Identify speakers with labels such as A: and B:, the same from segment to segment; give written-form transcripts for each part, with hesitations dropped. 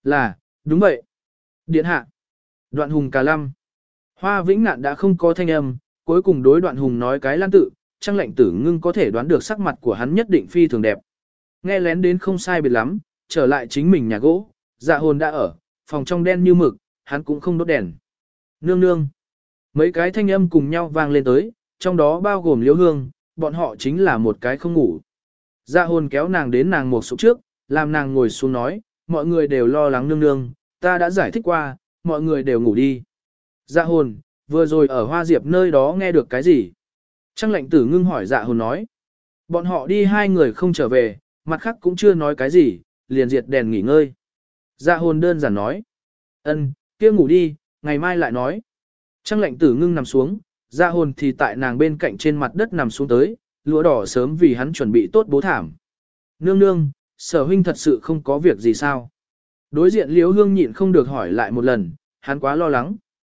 A: Là, đúng vậy. Điện hạ. Đoạn hùng cà lâm. Hoa Vĩnh Ngạn đã không có thanh âm, cuối cùng đối Đoạn hùng nói cái lan tự, Trang Lệnh Tử Ngưng có thể đoán được sắc mặt của hắn nhất định phi thường đẹp. Nghe lén đến không sai biệt lắm, trở lại chính mình nhà gỗ, Dạ Hồn đã ở, phòng trong đen như mực, hắn cũng không đốt đèn. Nương nương. Mấy cái thanh âm cùng nhau vang lên tới, trong đó bao gồm Liễu Hương, bọn họ chính là một cái không ngủ. Dạ Hồn kéo nàng đến nàng một sụp trước, làm nàng ngồi xuống nói, mọi người đều lo lắng nương nương, ta đã giải thích qua, mọi người đều ngủ đi. Dạ Hồn, vừa rồi ở Hoa Diệp nơi đó nghe được cái gì? Trang Lệnh Tử Ngưng hỏi Dạ Hồn nói. Bọn họ đi hai người không trở về, mặt khác cũng chưa nói cái gì, liền diệt đèn nghỉ ngơi. Dạ Hồn đơn giản nói. Kia ngủ đi, ngày mai lại nói. Trang Lệnh Tử Ngưng nằm xuống, Dạ Hồn thì tại nàng bên cạnh trên mặt đất nằm xuống tới, lụa đỏ sớm vì hắn chuẩn bị tốt bố thảm. Nương nương, Sở huynh thật sự không có việc gì sao? Đối diện Liễu Hương nhịn không được hỏi lại một lần, hắn quá lo lắng.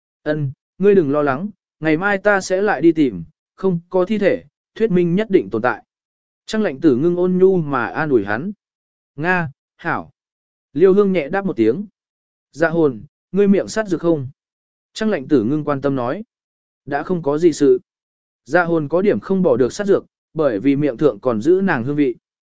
A: Ngươi đừng lo lắng, ngày mai ta sẽ lại đi tìm, không có thi thể, thuyết minh nhất định tồn tại. Trang Lệnh Tử Ngưng ôn nhu mà an ủi hắn. Nga, hảo. Liêu Hương nhẹ đáp một tiếng. Dạ Hồn, ngươi miệng sát dược không? Trang Lệnh Tử Ngưng quan tâm nói. Đã không có gì sự. Dạ Hồn có điểm không bỏ được sát dược, bởi vì miệng thượng còn giữ nàng hương vị.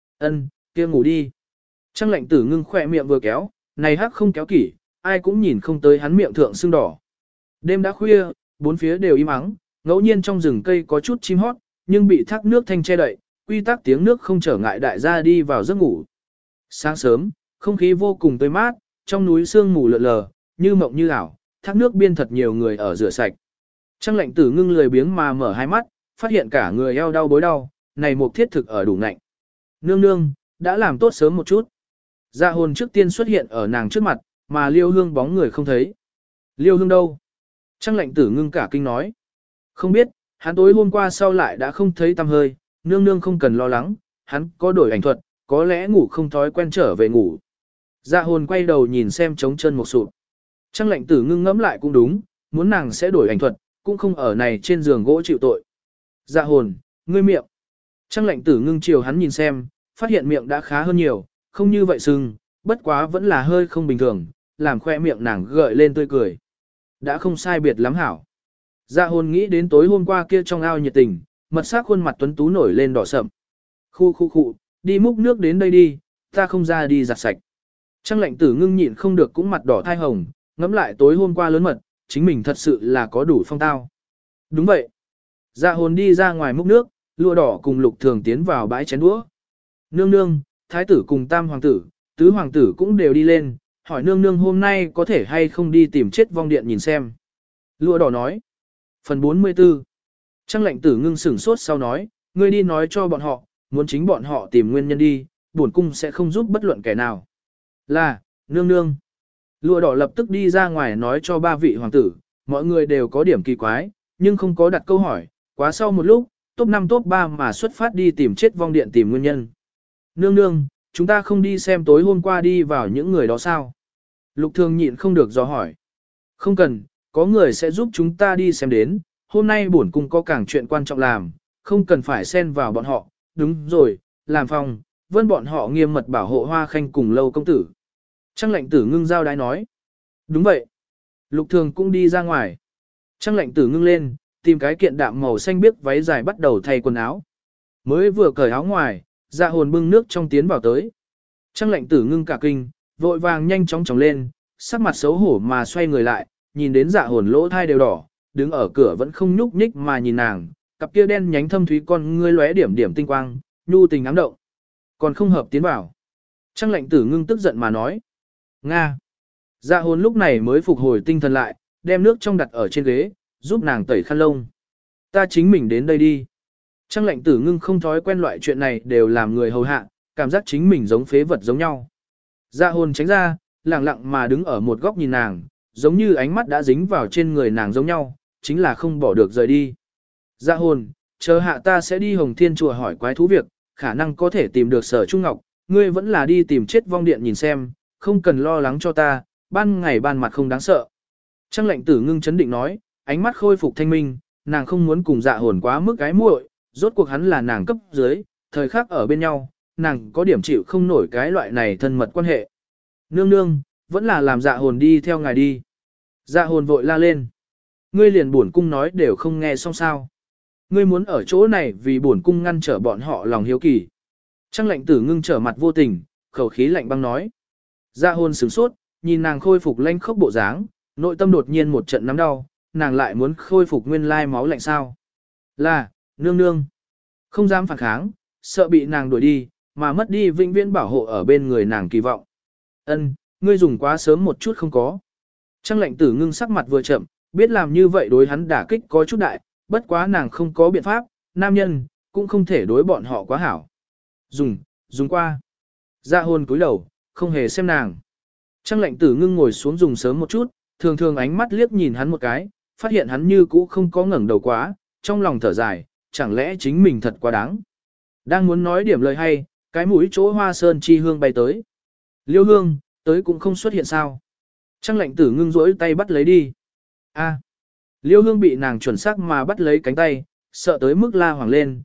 A: Kia ngủ đi. Trang Lệnh Tử Ngưng khỏe miệng vừa kéo, này hắc không kéo kỹ, ai cũng nhìn không tới hắn miệng thượng sưng đỏ. Đêm đã khuya, bốn phía đều im ắng, ngẫu nhiên trong rừng cây có chút chim hót, nhưng bị thác nước thanh che đậy, quy tắc tiếng nước không trở ngại đại gia đi vào giấc ngủ. Sáng sớm, không khí vô cùng tươi mát, trong núi sương mù lượn lờ, như mộng như ảo, thác nước biên thật nhiều người ở rửa sạch. Trang Lệnh Tử Ngưng lười biếng mà mở hai mắt, phát hiện cả người eo đau bối đau, này một thiết thực ở đủ ngạnh. Nương nương, đã làm tốt sớm một chút. Dạ Hồn trước tiên xuất hiện ở nàng trước mặt, mà Liêu Hương bóng người không thấy. Liêu Hương đâu? Trang Lệnh Tử Ngưng cả kinh nói. Không biết, hắn tối hôm qua sau lại đã không thấy tăm hơi, nương nương không cần lo lắng, hắn có đổi ảnh thuật, có lẽ ngủ không thói quen trở về ngủ. Dạ Hồn quay đầu nhìn xem trống chân một sụp. Trang Lệnh Tử Ngưng ngẫm lại cũng đúng, muốn nàng sẽ đổi ảnh thuật, cũng không ở này trên giường gỗ chịu tội. Dạ Hồn, ngươi miệng. Trang Lệnh Tử Ngưng chiều hắn nhìn xem, phát hiện miệng đã khá hơn nhiều, không như vậy sưng, bất quá vẫn là hơi không bình thường, làm khoe miệng nàng gợi lên tươi cười. Đã không sai biệt lắm hảo. Dạ Hồn nghĩ đến tối hôm qua kia trong ao nhiệt tình, mật sắc khuôn mặt tuấn tú nổi lên đỏ sậm. Khu, đi múc nước đến đây đi, ta không ra đi giặt sạch. Trang Lệnh Tử Ngưng nhịn không được cũng mặt đỏ thai hồng, ngẫm lại tối hôm qua lớn mật, chính mình thật sự là có đủ phong tao. Đúng vậy. Dạ Hồn đi ra ngoài múc nước, lụa đỏ cùng Lục Thường tiến vào bãi chén đũa. Nương nương, thái tử cùng tam hoàng tử, tứ hoàng tử cũng đều đi lên, hỏi nương nương hôm nay có thể hay không đi tìm chết vong điện nhìn xem. Lụa đỏ nói. Phần 44. Trang Lệnh Tử Ngưng sửng sốt sau nói, ngươi đi nói cho bọn họ, muốn chính bọn họ tìm nguyên nhân đi, bổn cung sẽ không giúp bất luận kẻ nào. Là, nương nương. Lụa đỏ lập tức đi ra ngoài nói cho ba vị hoàng tử, mọi người đều có điểm kỳ quái, nhưng không có đặt câu hỏi, quá sau một lúc, top 5 top 3 mà xuất phát đi tìm chết vong điện tìm nguyên nhân. Nương nương, chúng ta không đi xem tối hôm qua đi vào những người đó sao? Lục Thường nhịn không được dò hỏi. Không cần, có người sẽ giúp chúng ta đi xem đến, hôm nay bổn cung có càng chuyện quan trọng làm, không cần phải xen vào bọn họ, đúng rồi, làm phòng, vân bọn họ nghiêm mật bảo hộ Hoa Khanh cùng Lâu công tử. Trang Lệnh Tử Ngưng giao đái nói. Đúng vậy. Lục Thường cũng đi ra ngoài. Trang Lệnh Tử Ngưng lên, tìm cái kiện đạm màu xanh biếc váy dài bắt đầu thay quần áo. Mới vừa cởi áo ngoài, Dạ Hồn bưng nước trong tiến vào tới. Trang Lệnh Tử Ngưng cả kinh, vội vàng nhanh chóng chóng lên, sắc mặt xấu hổ mà xoay người lại, nhìn đến Dạ Hồn lỗ thai đều đỏ, đứng ở cửa vẫn không nhúc nhích mà nhìn nàng, cặp kia đen nhánh thâm thúy con ngươi lóe điểm điểm tinh quang, nhu tình ám động. Còn không hợp tiến vào. Trang Lệnh Tử Ngưng tức giận mà nói. Nga. Dạ Hồn lúc này mới phục hồi tinh thần lại, đem nước trong đặt ở trên ghế, giúp nàng tẩy khăn lông. Ta chính mình đến đây đi. Trang Lệnh Tử Ngưng không thói quen loại chuyện này đều làm người hầu hạ, cảm giác chính mình giống phế vật giống nhau. Dạ Hồn tránh ra, lặng lặng mà đứng ở một góc nhìn nàng, giống như ánh mắt đã dính vào trên người nàng giống nhau, chính là không bỏ được rời đi. Dạ Hồn, chờ hạ ta sẽ đi Hồng Thiên chùa hỏi quái thú việc, khả năng có thể tìm được Sở Trung Ngọc, ngươi vẫn là đi tìm chết vong điện nhìn xem, không cần lo lắng cho ta, ban ngày ban mặt không đáng sợ. Trang Lệnh Tử Ngưng chấn định nói, ánh mắt khôi phục thanh minh, nàng không muốn cùng Dạ Hồn quá mức cái muội, rốt cuộc hắn là nàng cấp dưới, thời khắc ở bên nhau, nàng có điểm chịu không nổi cái loại này thân mật quan hệ. Nương nương, vẫn là làm dạ hồn đi theo ngài đi. Dạ hồn vội la lên. Ngươi liền bổn cung nói đều không nghe xong sao. Ngươi muốn ở chỗ này vì bổn cung ngăn trở bọn họ lòng hiếu kỳ. Trăng lệnh tử ngưng trở mặt vô tình, khẩu khí lạnh băng nói. Dạ hồn sửng sốt, nhìn nàng khôi phục lanh khốc bộ dáng, nội tâm đột nhiên một trận nắm đau, nàng lại muốn khôi phục nguyên lai máu lạnh sao. Là, nương nương. Không dám phản kháng, sợ bị nàng đuổi đi, mà mất đi vĩnh viễn bảo hộ ở bên người nàng kỳ vọng. Ân, ngươi dùng quá sớm một chút không có. Trăng lệnh tử ngưng sắc mặt vừa chậm, biết làm như vậy đối hắn đả kích có chút đại, bất quá nàng không có biện pháp, nam nhân, cũng không thể đối bọn họ quá hảo. Dùng qua. Dạ hồn cúi đầu, không hề xem nàng. Trăng lệnh tử ngưng ngồi xuống dùng sớm một chút, thường thường ánh mắt liếc nhìn hắn một cái, phát hiện hắn như cũ không có ngẩng đầu quá, trong lòng thở dài, chẳng lẽ chính mình thật quá đáng. Đang muốn nói điểm lời hay, cái mũi chỗ hoa sơn chi hương bay tới. Liêu hương, tới cũng không xuất hiện sao. Trăng lệnh tử ngưng rỗi tay bắt lấy đi. A. Liêu hương bị nàng chuẩn xác mà bắt lấy cánh tay, sợ tới mức la hoảng lên,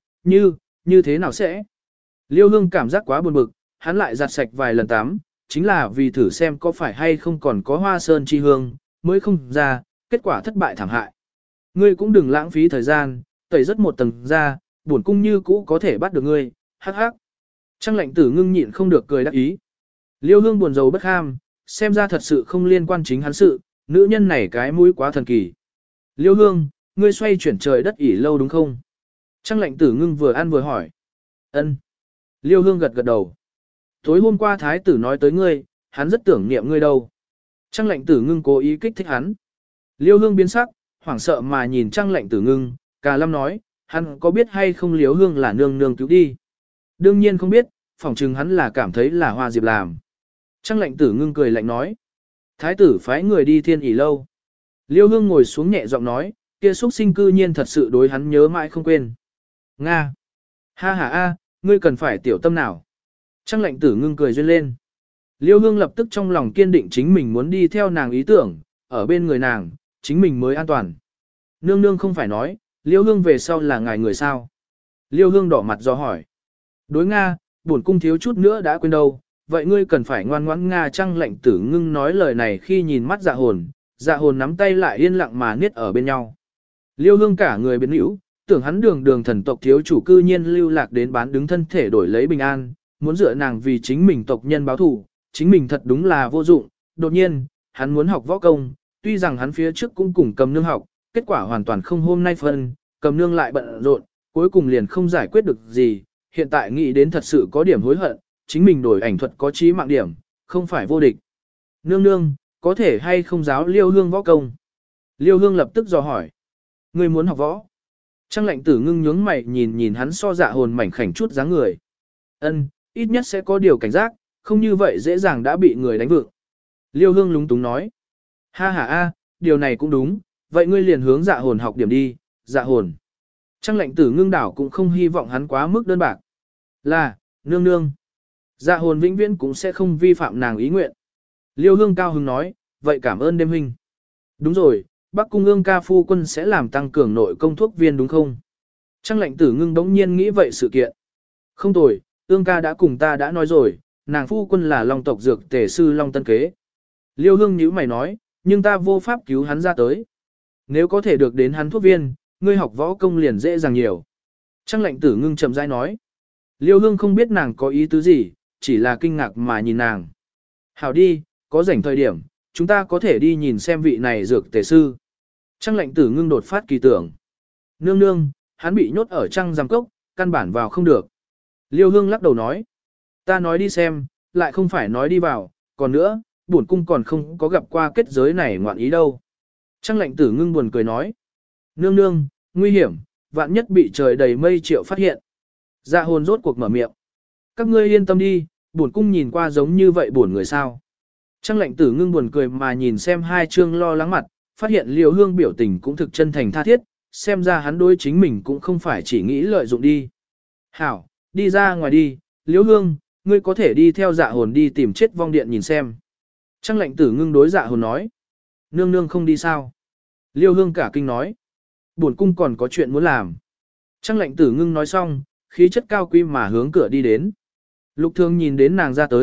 A: như thế nào sẽ. Liêu hương cảm giác quá buồn bực, hắn lại giặt sạch vài lần tắm, chính là vì thử xem có phải hay không còn có hoa sơn chi hương, mới không ra, kết quả thất bại thảm hại. Ngươi cũng đừng lãng phí thời gian, tẩy rất một tầng ra, buồn cung như cũ có thể bắt được ngươi, hắc hắc. Trăng lệnh tử ngưng nhịn không được cười đắc ý. Liêu hương buồn rầu bất ham, xem ra thật sự không liên quan chính hắn sự, nữ nhân này cái mũi quá thần kỳ. Liêu hương, ngươi xoay chuyển trời đất ỉ lâu đúng không? Trăng lệnh tử ngưng vừa ăn vừa hỏi. Ân. Liêu hương gật gật đầu. Tối hôm qua thái tử nói tới ngươi, hắn rất tưởng niệm ngươi đâu. Trăng lệnh tử ngưng cố ý kích thích hắn. Liêu hương biến sắc, hoảng sợ mà nhìn trăng lệnh tử ngưng, Cà Lâm nói, hắn có biết hay không Liêu hương là nương nương cứu đi. Đương nhiên không biết, phỏng chừng hắn là cảm thấy là Hoa Diệp làm. Trăng lệnh tử ngưng cười lạnh nói. Thái tử phái người đi thiên ỉ lâu. Liêu hương ngồi xuống nhẹ giọng nói, kia xuất sinh cư nhiên thật sự đối hắn nhớ mãi không quên. Nga. Ha ha a, ngươi cần phải tiểu tâm nào. Trăng lệnh tử ngưng cười duyên lên. Liêu hương lập tức trong lòng kiên định chính mình muốn đi theo nàng ý tưởng, ở bên người nàng, chính mình mới an toàn. Nương nương không phải nói, Liêu hương về sau là ngài người sao. Liêu hương đỏ mặt do hỏi. Đối Nga, bổn cung thiếu chút nữa đã quên đâu, vậy ngươi cần phải ngoan ngoãn Nga. Trăng lệnh tử ngưng nói lời này khi nhìn mắt dạ hồn nắm tay lại yên lặng mà niết ở bên nhau. Liêu hương cả người biến hữu, tưởng hắn đường thần tộc thiếu chủ cư nhiên lưu lạc đến bán đứng thân thể đổi lấy bình an, muốn dựa nàng vì chính mình tộc nhân báo thù, chính mình thật đúng là vô dụng. Đột nhiên, hắn muốn học võ công, tuy rằng hắn phía trước cũng cùng cầm nương học, kết quả hoàn toàn không hôm nay phân, cầm nương lại bận rộn, cuối cùng liền không giải quyết được gì, hiện tại nghĩ đến thật sự có điểm hối hận, chính mình đổi ảnh thuật có chí mạng điểm, không phải vô địch. Nương nương, có thể hay không giáo Liêu hương võ công? Liêu hương lập tức dò hỏi. Ngươi muốn học võ? Trăng lệnh tử ngưng nhướng mày nhìn hắn so dạ hồn mảnh khảnh chút dáng người. Ân, ít nhất sẽ có điều cảnh giác, không như vậy dễ dàng đã bị người đánh vượng. Liêu hương lúng túng nói. Ha ha a, điều này cũng đúng, vậy ngươi liền hướng dạ hồn học điểm đi, dạ hồn. Trăng lệnh tử ngưng đảo cũng không hy vọng hắn quá mức đơn bạc. Là, nương nương. Dạ hồn vĩnh viễn cũng sẽ không vi phạm nàng ý nguyện. Liêu hương cao hứng nói, vậy cảm ơn đêm huynh. Đúng rồi, Bắc cung ương ca phu quân sẽ làm tăng cường nội công thuốc viên đúng không? Trăng lệnh tử ngưng đống nhiên nghĩ vậy sự kiện. Không tồi, ương ca đã cùng ta đã nói rồi, nàng phu quân là long tộc dược tể sư long tân kế. Liêu hương nhíu mày nói, nhưng ta vô pháp cứu hắn ra tới. Nếu có thể được đến hắn thuốc viên, ngươi học võ công liền dễ dàng nhiều. Trăng lệnh tử ngưng chậm rãi nói. Liêu hương không biết nàng có ý tứ gì, chỉ là kinh ngạc mà nhìn nàng. Hảo đi, có rảnh thời điểm, chúng ta có thể đi nhìn xem vị này dược tề sư. Trăng lệnh tử ngưng đột phát kỳ tưởng. Nương nương, hắn bị nhốt ở trăng giam cốc, căn bản vào không được. Liêu hương lắc đầu nói. Ta nói đi xem, lại không phải nói đi vào, còn nữa, bổn cung còn không có gặp qua kết giới này ngoạn ý đâu. Trăng lệnh tử ngưng buồn cười nói. Nương nương, nguy hiểm, vạn nhất bị trời đầy mây triệu phát hiện. Dạ hồn rốt cuộc mở miệng. Các ngươi yên tâm đi, bổn cung nhìn qua giống như vậy bổn người sao. Trăng lệnh tử ngưng buồn cười mà nhìn xem hai chương lo lắng mặt, phát hiện Liêu hương biểu tình cũng thực chân thành tha thiết, xem ra hắn đối chính mình cũng không phải chỉ nghĩ lợi dụng đi. Hảo, đi ra ngoài đi, Liêu hương, ngươi có thể đi theo dạ hồn đi tìm chết vong điện nhìn xem. Trăng lệnh tử ngưng đối dạ hồn nói. Nương nương không đi sao? Liêu hương cả kinh nói. Bổn cung còn có chuyện muốn làm. Trăng lệnh tử ngưng nói xong, khí chất cao quý mà hướng cửa đi đến. Lục Thương nhìn đến nàng ra tới,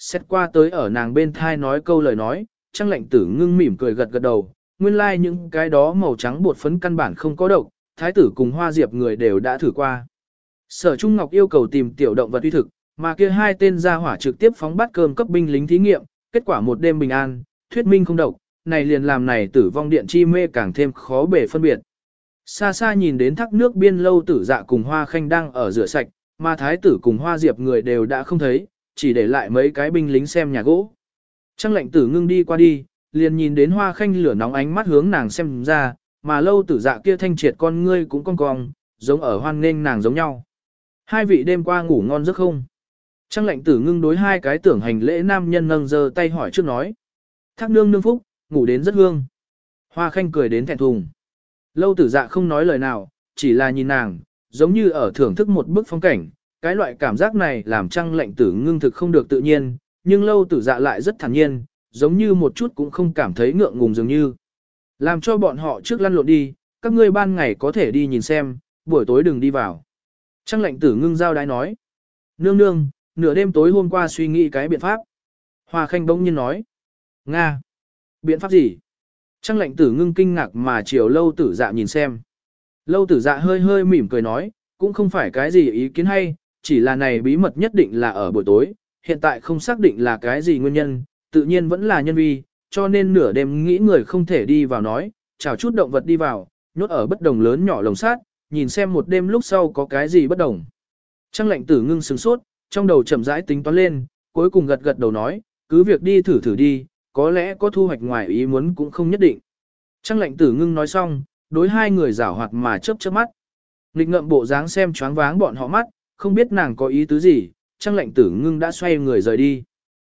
A: xét qua tới ở nàng bên thai nói câu lời nói, Trang Lệnh Tử Ngưng mỉm cười gật gật đầu, nguyên lai like những cái đó màu trắng bột phấn căn bản không có độc, thái tử cùng Hoa Diệp người đều đã thử qua. Sở Trung Ngọc yêu cầu tìm tiểu động vật uy thực, mà kia hai tên gia hỏa trực tiếp phóng bát cơm cấp binh lính thí nghiệm, kết quả một đêm bình an, thuyết minh không độc, này liền làm này Tử Vong Điện chi mê càng thêm khó bề phân biệt. Xa xa nhìn đến thác nước biên Lâu Tử Dạ cùng Hoa Khanh đang ở rửa sạch, mà thái tử cùng Hoa Diệp người đều đã không thấy, chỉ để lại mấy cái binh lính xem nhà gỗ. Trang Lệnh Tử Ngưng đi qua đi, liền nhìn đến Hoa Khanh lửa nóng ánh mắt hướng nàng xem ra, mà Lâu Tử Dạ kia thanh triệt con ngươi cũng cong cong, giống ở hoan nghênh nàng giống nhau. Hai vị đêm qua ngủ ngon giấc không? Trang Lệnh Tử Ngưng đối hai cái tưởng hành lễ nam nhân nâng giơ tay hỏi trước nói. Thác nương nương phúc, ngủ đến rất hương. Hoa Khanh cười đến thẹn thùng. Lâu Tử Dạ không nói lời nào, chỉ là nhìn nàng, giống như ở thưởng thức một bức phong cảnh. Cái loại cảm giác này làm Trang Lệnh Tử Ngưng thực không được tự nhiên, nhưng Lâu Tử Dạ lại rất thản nhiên, giống như một chút cũng không cảm thấy ngượng ngùng dường như. Làm cho bọn họ trước lăn lộn đi, các ngươi ban ngày có thể đi nhìn xem, buổi tối đừng đi vào. Trang Lệnh Tử Ngưng giao đái nói. Nương nương, nửa đêm tối hôm qua suy nghĩ cái biện pháp. Hoa Khanh bỗng nhiên nói. Nga. Biện pháp gì? Trang Lệnh Tử Ngưng kinh ngạc mà chiều Lâu Tử Dạ nhìn xem. Lâu Tử Dạ hơi hơi mỉm cười nói, cũng không phải cái gì ý kiến hay, chỉ là này bí mật nhất định là ở buổi tối, hiện tại không xác định là cái gì nguyên nhân, tự nhiên vẫn là nhân vi, cho nên nửa đêm nghĩ người không thể đi vào nói, chào chút động vật đi vào, nhốt ở bất đồng lớn nhỏ lồng sát, nhìn xem một đêm lúc sau có cái gì bất đồng. Trang Lệnh Tử Ngưng sửng sốt, trong đầu chậm rãi tính toán lên, cuối cùng gật gật đầu nói, cứ việc đi thử thử đi, có lẽ có thu hoạch ngoài ý muốn cũng không nhất định. Trang Lệnh Tử Ngưng nói xong, đối hai người giảo hoạt mà chớp chớp mắt. Nghịch ngợm bộ dáng xem choáng váng bọn họ mắt, không biết nàng có ý tứ gì, Trang Lệnh Tử Ngưng đã xoay người rời đi.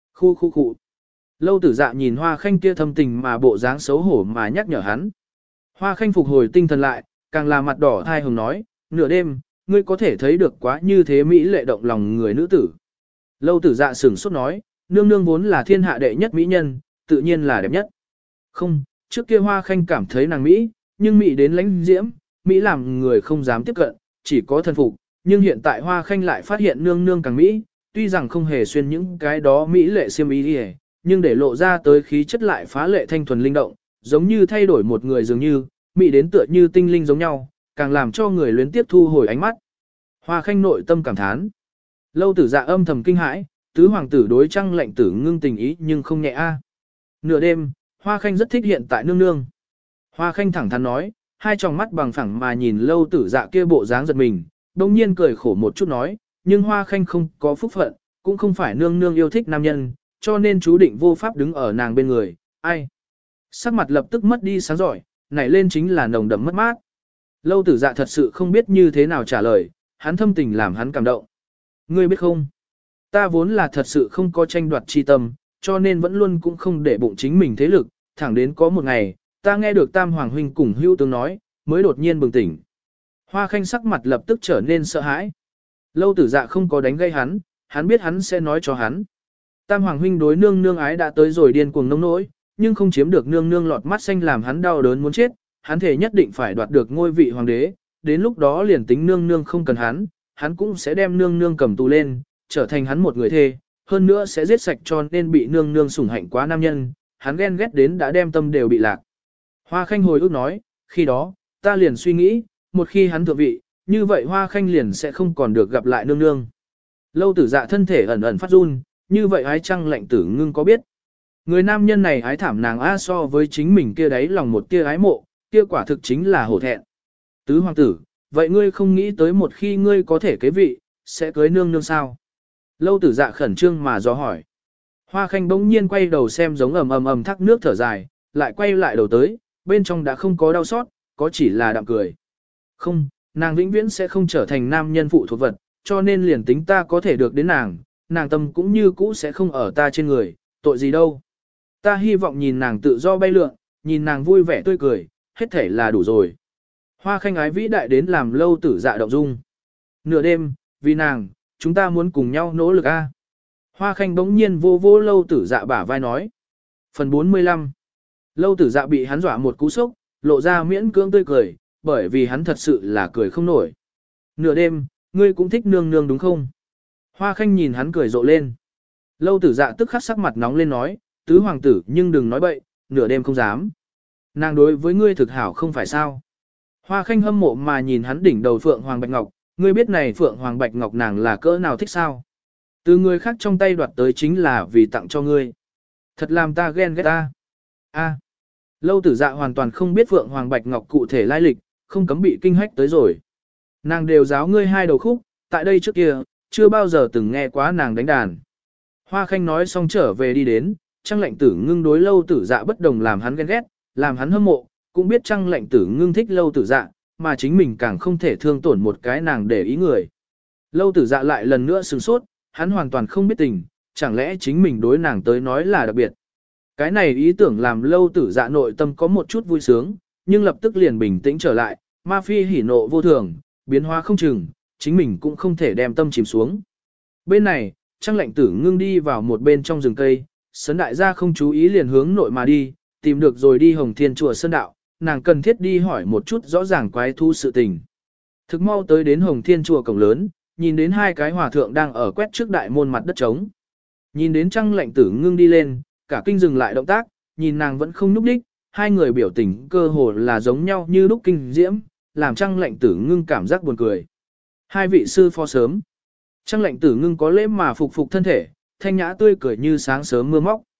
A: Khu. Lâu Tử Dạ nhìn Hoa Khanh kia thâm tình mà bộ dáng xấu hổ mà nhắc nhở hắn. Hoa Khanh phục hồi tinh thần lại, càng là mặt đỏ thai hồng nói, nửa đêm, ngươi có thể thấy được quá như thế mỹ lệ động lòng người nữ tử. Lâu Tử Dạ sửng sốt nói, nương nương vốn là thiên hạ đệ nhất mỹ nhân, tự nhiên là đẹp nhất. Không, trước kia Hoa Khanh cảm thấy nàng mỹ, nhưng mỹ đến lãnh diễm, mỹ làm người không dám tiếp cận, chỉ có thân phục, nhưng hiện tại Hoa Khanh lại phát hiện nương nương càng mỹ, tuy rằng không hề xuyên những cái đó mỹ lệ xiêm y đi, nhưng để lộ ra tới khí chất lại phá lệ thanh thuần linh động, giống như thay đổi một người dường như, mỹ đến tựa như tinh linh giống nhau, càng làm cho người luyến tiếp thu hồi ánh mắt. Hoa Khanh nội tâm cảm thán. Lâu Tử Dạ âm thầm kinh hãi, tứ hoàng tử đối Trang Lệnh Tử Ngưng tình ý nhưng không nhẹ a. Nửa đêm, Hoa Khanh rất thích hiện tại nương nương. Hoa Khanh thẳng thắn nói, hai tròng mắt bằng phẳng mà nhìn Lâu Tử Dạ kia bộ dáng giật mình, đông nhiên cười khổ một chút nói, nhưng Hoa Khanh không có phúc phận, cũng không phải nương nương yêu thích nam nhân, cho nên chú định vô pháp đứng ở nàng bên người, ai. Sắc mặt lập tức mất đi sáng giỏi, nảy lên chính là nồng đậm mất mát. Lâu Tử Dạ thật sự không biết như thế nào trả lời, hắn thâm tình làm hắn cảm động. Ngươi biết không, ta vốn là thật sự không có tranh đoạt chi tâm, cho nên vẫn luôn cũng không để bụng chính mình thế lực, thẳng đến có một ngày, ta nghe được Tam Hoàng Huynh cùng Hữu Tướng nói, mới đột nhiên bừng tỉnh. Hoa Khanh sắc mặt lập tức trở nên sợ hãi. Lâu Tử Dạ không có đánh gây hắn biết hắn sẽ nói cho hắn. Tam Hoàng Huynh đối nương nương ái đã tới rồi điên cuồng nông nỗi, nhưng không chiếm được nương nương lọt mắt xanh làm hắn đau đớn muốn chết, hắn thể nhất định phải đoạt được ngôi vị hoàng đế, đến lúc đó liền tính nương nương không cần hắn cũng sẽ đem nương nương cầm tù lên, trở thành hắn một người thê, hơn nữa sẽ giết sạch cho nên bị nương nương sủng hạnh quá nam nhân, hắn ghen ghét đến đã đem tâm đều bị lạc. Hoa Khanh hồi ức nói, khi đó, ta liền suy nghĩ, một khi hắn thượng vị, như vậy Hoa Khanh liền sẽ không còn được gặp lại nương nương. Lâu Tử Dạ thân thể ẩn ẩn phát run, như vậy ái Trang Lệnh Tử Ngưng có biết. Người nam nhân này ái thảm nàng a so với chính mình kia đấy lòng một kia ái mộ, kia quả thực chính là hổ thẹn. Tứ hoàng tử, vậy ngươi không nghĩ tới một khi ngươi có thể kế vị, sẽ cưới nương nương sao? Lâu Tử Dạ khẩn trương mà dò hỏi. Hoa Khanh bỗng nhiên quay đầu xem giống ầm thác nước thở dài, lại quay lại đầu tới, bên trong đã không có đau xót, có chỉ là đạm cười. Không, nàng vĩnh viễn sẽ không trở thành nam nhân phụ thuộc vật, cho nên liền tính ta có thể được đến nàng tâm cũng như cũ sẽ không ở ta trên người, tội gì đâu. Ta hy vọng nhìn nàng tự do bay lượn, nhìn nàng vui vẻ tươi cười, hết thể là đủ rồi. Hoa Khanh ái vĩ đại đến làm Lâu Tử Dạ động dung. Nửa đêm, vì nàng, chúng ta muốn cùng nhau nỗ lực a. Hoa Khanh bỗng nhiên vô vô Lâu Tử Dạ bả vai nói. Phần 45. Lâu Tử Dạ bị hắn dọa một cú sốc, lộ ra miễn cưỡng tươi cười, bởi vì hắn thật sự là cười không nổi. Nửa đêm, ngươi cũng thích nương nương đúng không? Hoa Khanh nhìn hắn cười rộ lên. Lâu Tử Dạ tức khắc sắc mặt nóng lên nói, tứ hoàng tử nhưng đừng nói bậy, nửa đêm không dám. Nàng đối với ngươi thực hảo không phải sao. Hoa Khanh hâm mộ mà nhìn hắn đỉnh đầu Phượng Hoàng Bạch Ngọc, ngươi biết này Phượng Hoàng Bạch Ngọc nàng là cỡ nào thích sao. Từ người khác trong tay đoạt tới chính là vì tặng cho ngươi. Thật làm ta ghen ghét ta. A. Lâu Tử Dạ hoàn toàn không biết Phượng Hoàng Bạch Ngọc cụ thể lai lịch, không cấm bị kinh hách tới rồi. Nàng đều giáo ngươi hai đầu khúc, tại đây trước kia, chưa bao giờ từng nghe quá nàng đánh đàn. Hoa Khanh nói xong trở về đi đến, Trăng Lệnh Tử Ngưng đối Lâu Tử Dạ bất đồng làm hắn ghen ghét, làm hắn hâm mộ, cũng biết Trăng Lệnh Tử Ngưng thích Lâu Tử Dạ, mà chính mình càng không thể thương tổn một cái nàng để ý người. Lâu Tử Dạ lại lần nữa sửng sốt, hắn hoàn toàn không biết tình, chẳng lẽ chính mình đối nàng tới nói là đặc biệt. Cái này ý tưởng làm Lâu Tử Dạ nội tâm có một chút vui sướng, nhưng lập tức liền bình tĩnh trở lại, ma phi hỉ nộ vô thường, biến hóa không chừng, chính mình cũng không thể đem tâm chìm xuống. Bên này, Trăng Lệnh Tử Ngưng đi vào một bên trong rừng cây, Sấn Đại gia không chú ý liền hướng nội mà đi, tìm được rồi đi Hồng Thiên chùa Sơn Đạo, nàng cần thiết đi hỏi một chút rõ ràng quái thú sự tình. Thực mau tới đến Hồng Thiên chùa cổng lớn, nhìn đến hai cái hòa thượng đang ở quét trước đại môn mặt đất trống. Nhìn đến Trăng Lệnh Tử Ngưng đi lên, cả kinh dừng lại động tác, nhìn nàng vẫn không nhúc đích, hai người biểu tình cơ hồ là giống nhau như lúc kinh diễm, làm Trăng Lệnh Tử Ngưng cảm giác buồn cười. Hai vị sư phó sớm. Trăng Lệnh Tử Ngưng có lễ mà phục phục thân thể, thanh nhã tươi cười như sáng sớm mưa móc.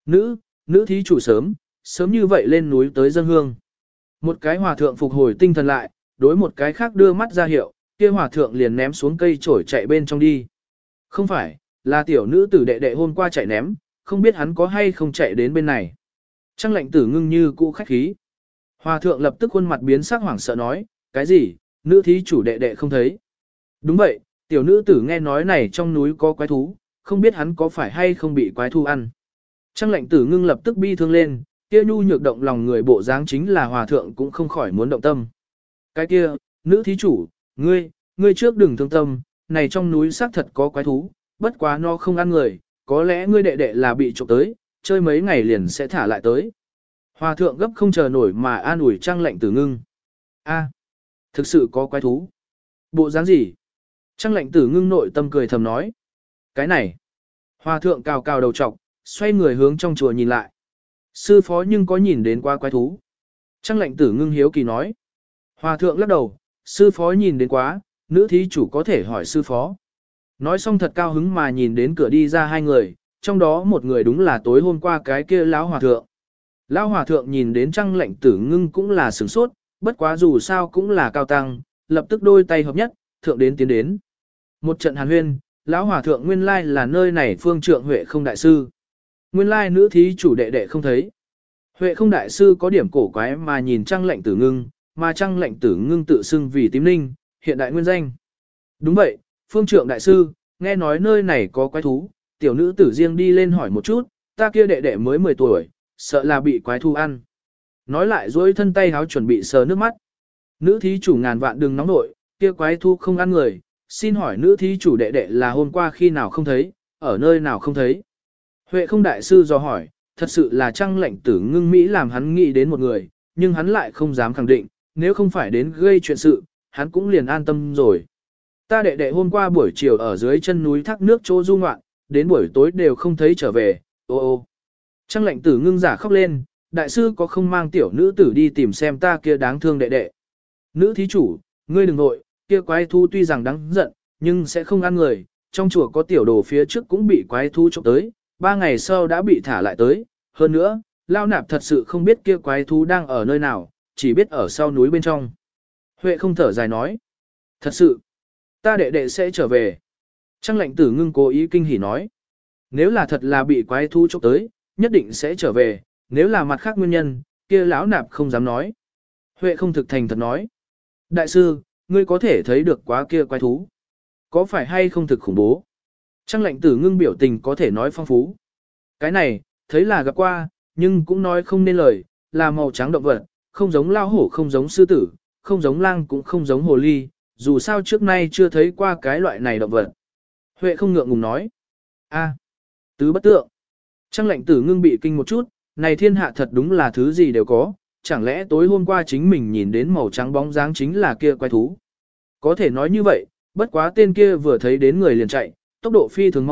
A: Nữ thí chủ sớm như vậy lên núi tới dân hương. Một cái hòa thượng phục hồi tinh thần lại, đối một cái khác đưa mắt ra hiệu, kia hòa thượng liền ném xuống cây chổi chạy bên trong đi. Không phải, là tiểu nữ tử đệ đệ hôm qua chạy ném, không biết hắn có hay không chạy đến bên này. Trăng Lệnh Tử Ngưng như cũ khách khí. Hòa thượng lập tức khuôn mặt biến sắc hoảng sợ nói, cái gì, nữ thí chủ đệ đệ không thấy. Đúng vậy, tiểu nữ tử nghe nói này trong núi có quái thú, không biết hắn có phải hay không bị quái thú ăn. Trăng Lệnh Tử Ngưng lập tức bi thương lên, kia nhu nhược động lòng người bộ dáng chính là hòa thượng cũng không khỏi muốn động tâm. Cái kia, nữ thí chủ, ngươi trước đừng thương tâm, này trong núi xác thật có quái thú, bất quá nó không ăn người, có lẽ ngươi đệ đệ là bị trộm tới, chơi mấy ngày liền sẽ thả lại tới. Hòa thượng gấp không chờ nổi mà an ủi Trăng Lệnh Tử Ngưng. A, thực sự có quái thú. Bộ dáng gì? Trăng Lệnh Tử Ngưng nội tâm cười thầm nói. Cái này. Hòa thượng cào cào đầu trọc, xoay người hướng trong chùa nhìn lại. Sư phó nhưng có nhìn đến qua quái thú. Trăng Lệnh Tử Ngưng hiếu kỳ nói. Hòa thượng lắc đầu, sư phó nhìn đến quá, nữ thí chủ có thể hỏi sư phó. Nói xong thật cao hứng mà nhìn đến cửa đi ra hai người, trong đó một người đúng là tối hôm qua cái kia lão hòa thượng. Lão hòa thượng nhìn đến Trăng Lệnh Tử Ngưng cũng là sửng sốt, bất quá dù sao cũng là cao tăng, lập tức đôi tay hợp nhất, thượng đến tiến đến. Một trận hàn huyên, lão hòa thượng nguyên lai là nơi này phương trượng Huệ không đại sư. Nguyên lai nữ thí chủ đệ đệ không thấy. Huệ không đại sư có điểm cổ quái mà nhìn Trăng Lệnh Tử Ngưng, mà Trăng Lệnh Tử Ngưng tự xưng vì tím ninh, hiện đại nguyên danh. Đúng vậy, phương trượng đại sư, nghe nói nơi này có quái thú, tiểu nữ tử riêng đi lên hỏi một chút, ta kia đệ đệ mới 10 tuổi, sợ là bị quái thú ăn. Nói lại dối thân tay háo chuẩn bị sờ nước mắt. Nữ thí chủ ngàn vạn đừng nóng nội, kia quái thú không ăn người, xin hỏi nữ thí chủ đệ đệ là hôm qua khi nào không thấy, ở nơi nào không thấy. Huệ không đại sư dò hỏi, thật sự là Trăng Lệnh Tử Ngưng Mỹ làm hắn nghĩ đến một người, nhưng hắn lại không dám khẳng định, nếu không phải đến gây chuyện sự, hắn cũng liền an tâm rồi. Ta đệ đệ hôm qua buổi chiều ở dưới chân núi thác nước chỗ du ngoạn, đến buổi tối đều không thấy trở về, ô. Trăng Lệnh Tử Ngưng giả khóc lên, đại sư có không mang tiểu nữ tử đi tìm xem ta kia đáng thương đệ đệ. Nữ thí chủ, ngươi đừng nội, kia quái thú tuy rằng đáng giận, nhưng sẽ không ăn người, trong chùa có tiểu đồ phía trước cũng bị quái thú trộm tới, 3 ngày sau đã bị thả lại tới, hơn nữa, Lao Nạp thật sự không biết kia quái thú đang ở nơi nào, chỉ biết ở sau núi bên trong. Huệ không thở dài nói, thật sự, ta đệ đệ sẽ trở về. Trăng Lệnh Tử Ngưng cố ý kinh hỉ nói, nếu là thật là bị quái thú trộm tới, nhất định sẽ trở về, nếu là mặt khác nguyên nhân, kia lão nạp không dám nói. Huệ không thực thành thật nói, đại sư, ngươi có thể thấy được quá kia quái thú, có phải hay không thực khủng bố? Trăng Lệnh Tử Ngưng biểu tình có thể nói phong phú. Cái này, thấy là gặp qua, nhưng cũng nói không nên lời, là màu trắng động vật, không giống lao hổ không giống sư tử, không giống lang cũng không giống hồ ly, dù sao trước nay chưa thấy qua cái loại này động vật. Huệ không ngượng ngùng nói. A, tứ bất tượng. Trăng Lệnh Tử Ngưng bị kinh một chút, này thiên hạ thật đúng là thứ gì đều có, chẳng lẽ tối hôm qua chính mình nhìn đến màu trắng bóng dáng chính là kia quái thú. Có thể nói như vậy, bất quá tên kia vừa thấy đến người liền chạy, tốc độ phi thường mau,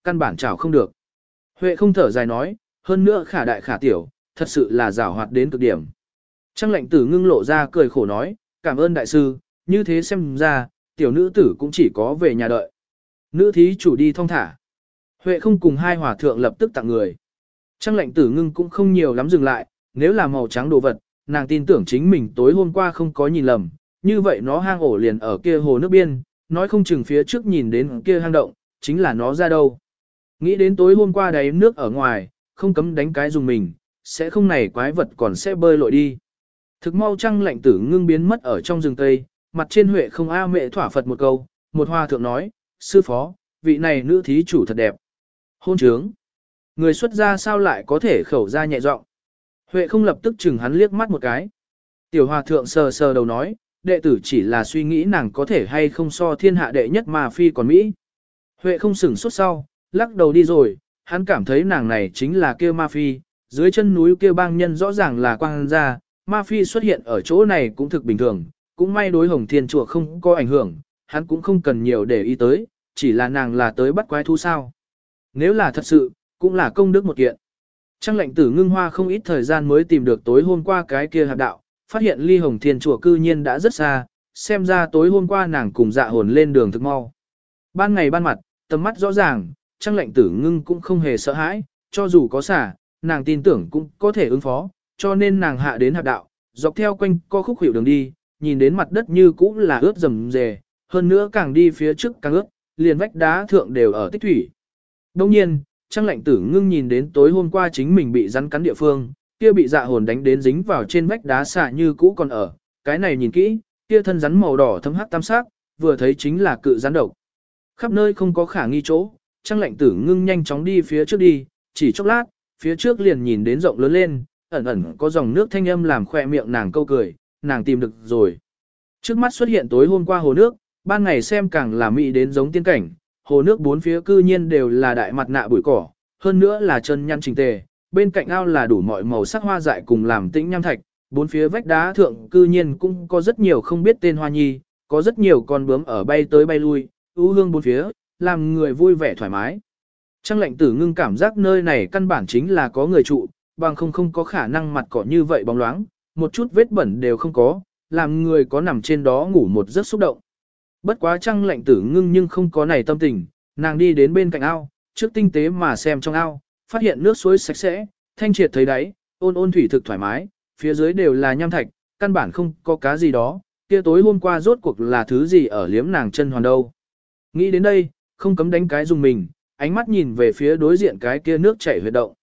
A: căn bản chảo không được. Huệ không thở dài nói, hơn nữa khả đại khả tiểu, thật sự là giảo hoạt đến cực điểm. Trang lệnh tử ngưng lộ ra cười khổ nói, cảm ơn đại sư, như thế xem ra, tiểu nữ tử cũng chỉ có về nhà đợi. Nữ thí chủ đi thong thả. Huệ không cùng hai hòa thượng lập tức tặng người. Trang lệnh tử ngưng cũng không nhiều lắm dừng lại, nếu là màu trắng đồ vật, nàng tin tưởng chính mình tối hôm qua không có nhìn lầm, như vậy nó hang ổ liền ở kia hồ nước biên, nói không chừng phía trước nhìn đến kia hang động, chính là nó ra đâu. Nghĩ đến tối hôm qua đáy nước ở ngoài, không cấm đánh cái dùng mình, sẽ không này quái vật còn sẽ bơi lội đi. Thực mau Trang lệnh tử ngưng biến mất ở trong rừng cây, mặt trên Huệ không a mẹ thỏa Phật một câu, một hòa thượng nói, sư phó, vị này nữ thí chủ thật đẹp. Hôn trướng. Người xuất gia sao lại có thể khẩu ra nhẹ giọng. Huệ không lập tức chừng hắn liếc mắt một cái. Tiểu hòa thượng sờ sờ đầu nói, đệ tử chỉ là suy nghĩ nàng có thể hay không so thiên hạ đệ nhất mà phi còn Mỹ. Huệ không sửng suốt sau, lắc đầu đi rồi, hắn cảm thấy nàng này chính là kia ma phi, dưới chân núi kia bang nhân rõ ràng là quang gia, ma phi xuất hiện ở chỗ này cũng thực bình thường, cũng may đối Hồng Thiên chùa không có ảnh hưởng, hắn cũng không cần nhiều để ý tới, chỉ là nàng là tới bắt quái thú sao. Nếu là thật sự, cũng là công đức một kiện. Trang lệnh tử ngưng hoa không ít thời gian mới tìm được tối hôm qua cái kia hạp đạo, phát hiện ly Hồng Thiên chùa cư nhiên đã rất xa, xem ra tối hôm qua nàng cùng dạ hồn lên đường thực mau. Ban ngày ban mặt, tầm mắt rõ ràng, Trang lệnh tử ngưng cũng không hề sợ hãi, cho dù có xả, nàng tin tưởng cũng có thể ứng phó, cho nên nàng hạ đến hạp đạo, dọc theo quanh co khúc hiệu đường đi, nhìn đến mặt đất như cũ là ướt rầm rề, hơn nữa càng đi phía trước càng ướt, liền vách đá thượng đều ở tích thủy. Đồng nhiên, Trang lệnh tử ngưng nhìn đến tối hôm qua chính mình bị rắn cắn địa phương, kia bị dạ hồn đánh đến dính vào trên vách đá xả như cũ còn ở, cái này nhìn kỹ, kia thân rắn màu đỏ thấm hắc tam sắc, vừa thấy chính là cự rắn độc. Khắp nơi không có khả nghi chỗ, Trang lệnh tử ngưng nhanh chóng đi phía trước đi, chỉ chốc lát, phía trước liền nhìn đến rộng lớn lên, ẩn ẩn có dòng nước thanh âm làm khoe miệng nàng câu cười, nàng tìm được rồi. Trước mắt xuất hiện tối hôm qua hồ nước, ban ngày xem càng là mỹ đến giống tiên cảnh, hồ nước bốn phía cư nhiên đều là đại mặt nạ bụi cỏ, hơn nữa là chân nhăn chỉnh tề, bên cạnh ao là đủ mọi màu sắc hoa dại cùng làm tĩnh nham thạch, bốn phía vách đá thượng cư nhiên cũng có rất nhiều không biết tên hoa nhi, có rất nhiều con bướm ở bay tới bay lui, ưu hương bốn phía, làm người vui vẻ thoải mái. Trang lệnh tử ngưng cảm giác nơi này căn bản chính là có người trụ, bằng không có khả năng mặt cỏ như vậy bóng loáng, một chút vết bẩn đều không có, làm người có nằm trên đó ngủ một giấc xúc động. Bất quá Trang lệnh tử ngưng nhưng không có này tâm tình, nàng đi đến bên cạnh ao, trước tinh tế mà xem trong ao, phát hiện nước suối sạch sẽ, thanh triệt thấy đáy, ôn ôn thủy thực thoải mái, phía dưới đều là nham thạch, căn bản không có cá gì đó, kia tối hôm qua rốt cuộc là thứ gì ở liếm nàng chân hoàn đâu. Nghĩ đến đây, không cấm đánh cái dùng mình, ánh mắt nhìn về phía đối diện cái kia nước chảy huyệt động.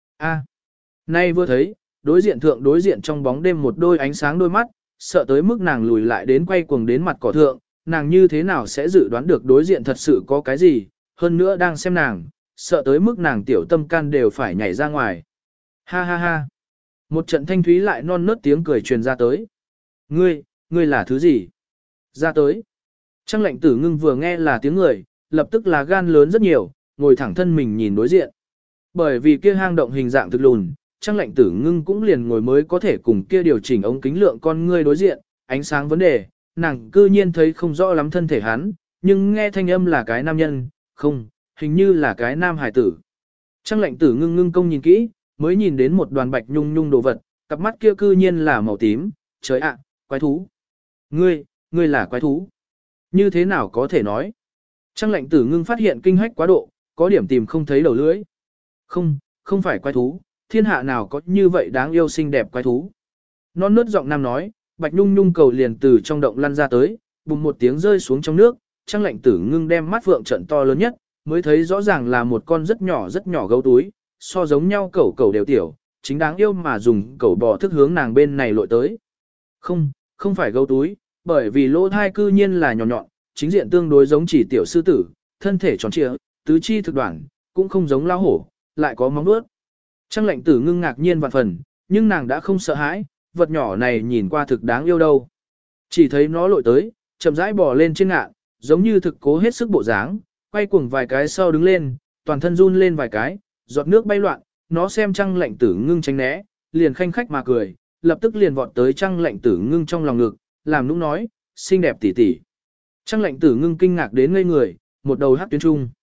A: Nay vừa thấy, đối diện trong bóng đêm một đôi ánh sáng đôi mắt, sợ tới mức nàng lùi lại đến quay cuồng đến mặt cỏ thượng, nàng như thế nào sẽ dự đoán được đối diện thật sự có cái gì, hơn nữa đang xem nàng, sợ tới mức nàng tiểu tâm can đều phải nhảy ra ngoài. Ha ha ha. Một trận thanh thúy lại non nớt tiếng cười truyền ra tới. Ngươi là thứ gì? Ra tới. Trang lệnh tử ngưng vừa nghe là tiếng người, lập tức là gan lớn rất nhiều, ngồi thẳng thân mình nhìn đối diện. Bởi vì kia hang động hình dạng thực lùn, Trang lệnh tử ngưng cũng liền ngồi mới có thể cùng kia điều chỉnh ống kính lượng con ngươi đối diện, ánh sáng vấn đề, nàng cư nhiên thấy không rõ lắm thân thể hắn, nhưng nghe thanh âm là cái nam nhân, không, hình như là cái nam hải tử. Trang lệnh tử ngưng ngưng công nhìn kỹ, mới nhìn đến một đoàn bạch nhung nhung đồ vật, cặp mắt kia cư nhiên là màu tím, trời ạ, quái thú. Ngươi là quái thú. Như thế nào có thể nói? Trang lệnh tử ngưng phát hiện kinh hách quá độ, có điểm tìm không thấy đầu lưỡi. Không phải quái thú, thiên hạ nào có như vậy đáng yêu xinh đẹp quái thú. Non nớt giọng nam nói, bạch nhung nhung cầu liền từ trong động lăn ra tới, bùng một tiếng rơi xuống trong nước, Trang lệnh tử ngưng đem mắt vượng trận to lớn nhất, mới thấy rõ ràng là một con rất nhỏ gấu túi, so giống nhau cẩu đều tiểu, chính đáng yêu mà dùng cẩu bò thức hướng nàng bên này lội tới. Không phải gấu túi, bởi vì lỗ thai cư nhiên là nhỏ nhọn, chính diện tương đối giống chỉ tiểu sư tử, thân thể tròn trịa, tứ chi thực đoạn, cũng không giống lao hổ, lại có móng vuốt. Trang lệnh tử ngưng ngạc nhiên vạn phần, nhưng nàng đã không sợ hãi, vật nhỏ này nhìn qua thực đáng yêu đâu. Chỉ thấy nó lội tới, chậm rãi bò lên trên ngạn, giống như thực cố hết sức bộ dáng, quay cuồng vài cái sau đứng lên, toàn thân run lên vài cái, giọt nước bay loạn, nó xem Trang lệnh tử ngưng tránh né, liền khanh khách mà cười, lập tức liền vọt tới Trang lệnh tử ngưng trong lòng ngực, làm nũng nói, xinh đẹp tỉ tỉ. Trang lệnh tử ngưng kinh ngạc đến ngây người, một đầu hắc tuyến trung.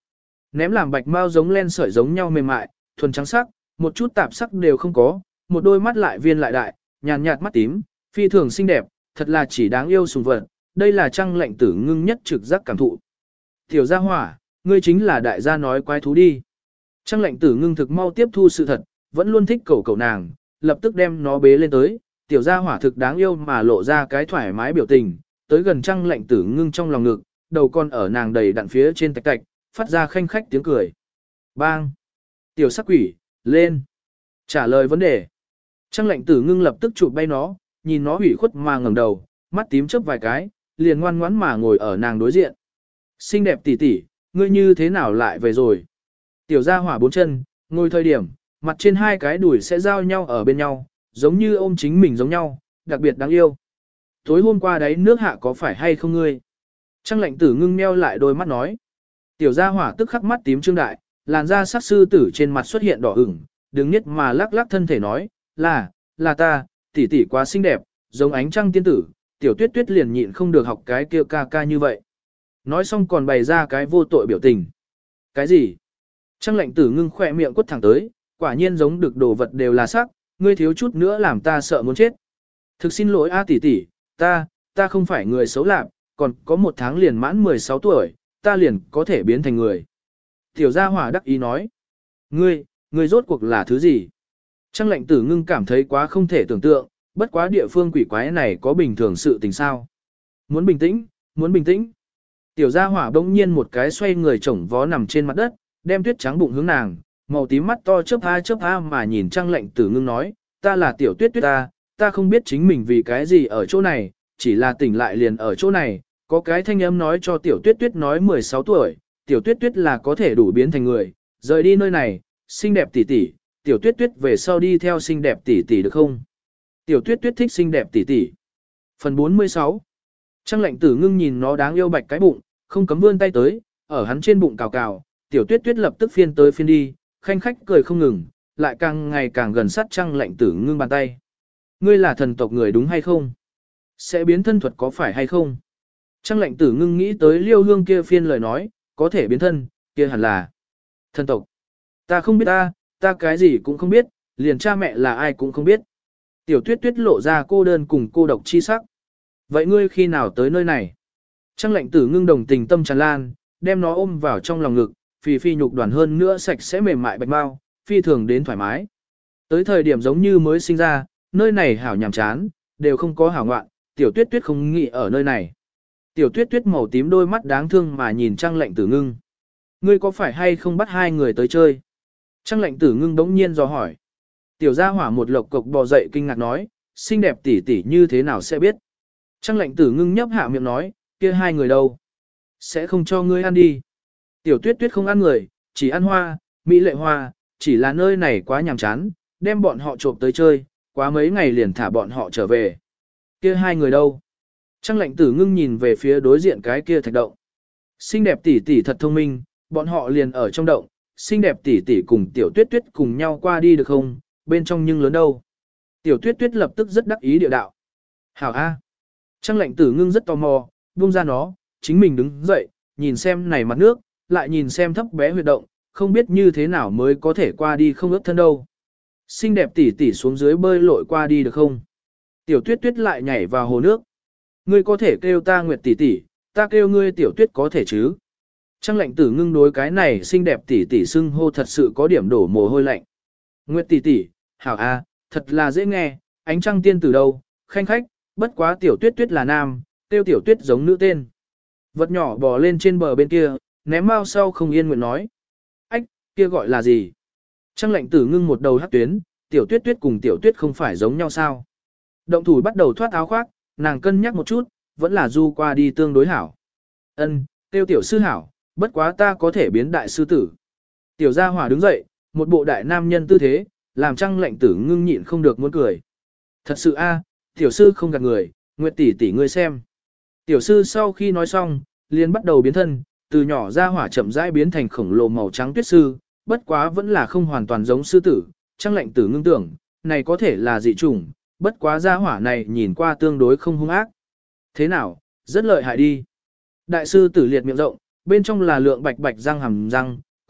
A: ném làm bạch mao giống len sợi giống nhau mềm mại, thuần trắng sắc, một chút tạp sắc đều không có, một đôi mắt lại viên lại đại, nhàn nhạt mắt tím, phi thường xinh đẹp, thật là chỉ đáng yêu sùng vật, đây là Trang Lệnh Tử Ngưng nhất trực giác cảm thụ. Tiểu gia hỏa, ngươi chính là đại gia nói quái thú đi. Trang Lệnh Tử Ngưng thực mau tiếp thu sự thật, vẫn luôn thích cẩu nàng, lập tức đem nó bế lên tới, tiểu gia hỏa thực đáng yêu mà lộ ra cái thoải mái biểu tình, tới gần Trang Lệnh Tử Ngưng trong lòng ngực, đầu con ở nàng đầy đặn phía trên tạch tạch, phát ra khanh khách tiếng cười. Bang! Tiểu sắc quỷ, lên! Trả lời vấn đề. Trang Lệnh Tử Ngưng lập tức chụp bay nó, nhìn nó ủy khuất mà ngẩng đầu, mắt tím chớp vài cái, liền ngoan ngoãn mà ngồi ở nàng đối diện. Xinh đẹp tỷ tỷ, ngươi như thế nào lại về rồi? Tiểu gia hỏa bốn chân, ngồi thời điểm, mặt trên hai cái đùi sẽ giao nhau ở bên nhau, giống như ôm chính mình giống nhau, đặc biệt đáng yêu. Tối hôm qua đấy nước hạ có phải hay không ngươi? Trang Lệnh Tử Ngưng meo lại đôi mắt nói. Tiểu gia hỏa tức khắc mắt tím trương đại, làn da sắc sư tử trên mặt xuất hiện đỏ ửng, đứng nhất mà lắc lắc thân thể nói, là ta, tỷ tỷ quá xinh đẹp, giống ánh trăng tiên tử, tiểu tuyết tuyết liền nhịn không được học cái kia ca ca như vậy. Nói xong còn bày ra cái vô tội biểu tình. Cái gì? Trang Lệnh Tử Ngưng khỏe miệng quất thẳng tới, quả nhiên giống được đồ vật đều là sắc, ngươi thiếu chút nữa làm ta sợ muốn chết. Thực xin lỗi a tỷ tỷ, ta không phải người xấu lạc, còn có một tháng liền mãn 16 tuổi, ta liền có thể biến thành người. Tiểu gia hỏa đắc ý nói, ngươi rốt cuộc là thứ gì? Trang Lệnh Tử Ngưng cảm thấy quá không thể tưởng tượng, bất quá địa phương quỷ quái này có bình thường sự tình sao. Muốn bình tĩnh, muốn bình tĩnh. Tiểu gia hỏa bỗng nhiên một cái xoay người chổng vó nằm trên mặt đất, đem tuyết trắng bụng hướng nàng, màu tím mắt to chớp a mà nhìn Trang Lệnh Tử Ngưng nói, ta là tiểu tuyết tuyết ta không biết chính mình vì cái gì ở chỗ này, chỉ là tỉnh lại liền ở chỗ này, có cái thanh âm nói cho tiểu tuyết tuyết nói 16 tuổi, tiểu tuyết tuyết là có thể đủ biến thành người, rời đi nơi này, xinh đẹp tỷ tỷ, tiểu tuyết tuyết về sau đi theo xinh đẹp tỷ tỷ được không? Tiểu tuyết tuyết thích xinh đẹp tỷ tỷ. Phần 46. Trang Lệnh Tử Ngưng nhìn nó đáng yêu bạch cái bụng, không cấm vươn tay tới, ở hắn trên bụng cào cào, tiểu tuyết tuyết lập tức phiên tới phiên đi, khanh khách cười không ngừng, lại càng ngày càng gần sát Trang Lệnh Tử Ngưng bàn tay. Ngươi là thần tộc người đúng hay không? Sẽ biến thân thuật có phải hay không? Trang Lệnh Tử Ngưng nghĩ tới Liêu Hương kia phiên lời nói, có thể biến thân, kia hẳn là thần tộc. Ta không biết ta cái gì cũng không biết, liền cha mẹ là ai cũng không biết. Tiểu tuyết tuyết lộ ra cô đơn cùng cô độc chi sắc. Vậy ngươi khi nào tới nơi này? Trang Lệnh Tử Ngưng đồng tình tâm tràn lan, đem nó ôm vào trong lòng ngực, phì phi nhục đoàn hơn nữa sạch sẽ mềm mại bạch bao, phi thường đến thoải mái. Tới thời điểm giống như mới sinh ra, nơi này hảo nhàm chán, đều không có hảo ngoạn, tiểu tuyết tuyết không nghĩ ở nơi này. Tiểu tuyết tuyết màu tím đôi mắt đáng thương mà nhìn Trang Lệnh Tử Ngưng. Ngươi có phải hay không bắt hai người tới chơi? Trang Lệnh Tử Ngưng bỗng nhiên dò hỏi. Tiểu gia hỏa một lộc cộc bò dậy kinh ngạc nói, xinh đẹp tỷ tỷ như thế nào sẽ biết? Trang Lệnh Tử Ngưng nhấp hạ miệng nói, kia hai người đâu? Sẽ không cho ngươi ăn đi. Tiểu tuyết tuyết không ăn người, chỉ ăn hoa, mỹ lệ hoa, chỉ là nơi này quá nhàm chán, đem bọn họ trộm tới chơi, quá mấy ngày liền thả bọn họ trở về. Kia hai người đâu? Trang Lệnh Tử Ngưng nhìn về phía đối diện cái kia thạch động. Xinh đẹp tỷ tỷ thật thông minh, bọn họ liền ở trong động, xinh đẹp tỷ tỷ cùng tiểu tuyết tuyết cùng nhau qua đi được không, bên trong nhưng lớn đâu. Tiểu tuyết tuyết lập tức rất đắc ý địa đạo. Hảo A. Trang Lệnh Tử Ngưng rất tò mò, buông ra nó, chính mình đứng dậy, nhìn xem này mặt nước, lại nhìn xem thấp bé huyệt động, không biết như thế nào mới có thể qua đi không ướt thân đâu. Xinh đẹp tỷ tỷ xuống dưới bơi lội qua đi được không? Tiểu tuyết tuyết lại nhảy vào hồ nước. Ngươi có thể kêu ta Nguyệt tỷ tỷ, ta kêu ngươi tiểu tuyết có thể chứ? Trang Lệnh Tử Ngưng đối cái này xinh đẹp tỷ tỷ xưng hô thật sự có điểm đổ mồ hôi lạnh. Nguyệt tỷ tỷ, hảo a, thật là dễ nghe, ánh trăng tiên tử đâu, khanh khách, bất quá tiểu tuyết tuyết là nam, kêu tiểu tuyết giống nữ tên. Vật nhỏ bò lên trên bờ bên kia, ném mau sau không yên nguyện nói. Ách, kia gọi là gì? Trang Lệnh Tử Ngưng một đầu hắc tuyến, tiểu tuyết tuyết cùng tiểu tuyết không phải giống nhau sao? Động thủ bắt đầu thoát áo khoác, nàng cân nhắc một chút, vẫn là du qua đi tương đối hảo. Ân, tiêu tiểu sư hảo, bất quá ta có thể biến đại sư tử. Tiểu gia hỏa đứng dậy, một bộ đại nam nhân tư thế, làm Trang Lệnh Tử Ngưng nhịn không được muốn cười. Thật sự a, tiểu sư không gạt người, Nguyệt tỷ tỷ ngươi xem. Tiểu sư sau khi nói xong, liền bắt đầu biến thân, từ nhỏ gia hỏa chậm rãi biến thành khổng lồ màu trắng tuyết sư, bất quá vẫn là không hoàn toàn giống sư tử. Trang Lệnh Tử Ngưng tưởng, này có thể là dị chủng, bất quá gia hỏa này nhìn qua tương đối không hung ác. Thế nào, rất lợi hại đi. Đại sư tử liệt miệng rộng, bên trong là lượng bạch bạch răng hàm răng,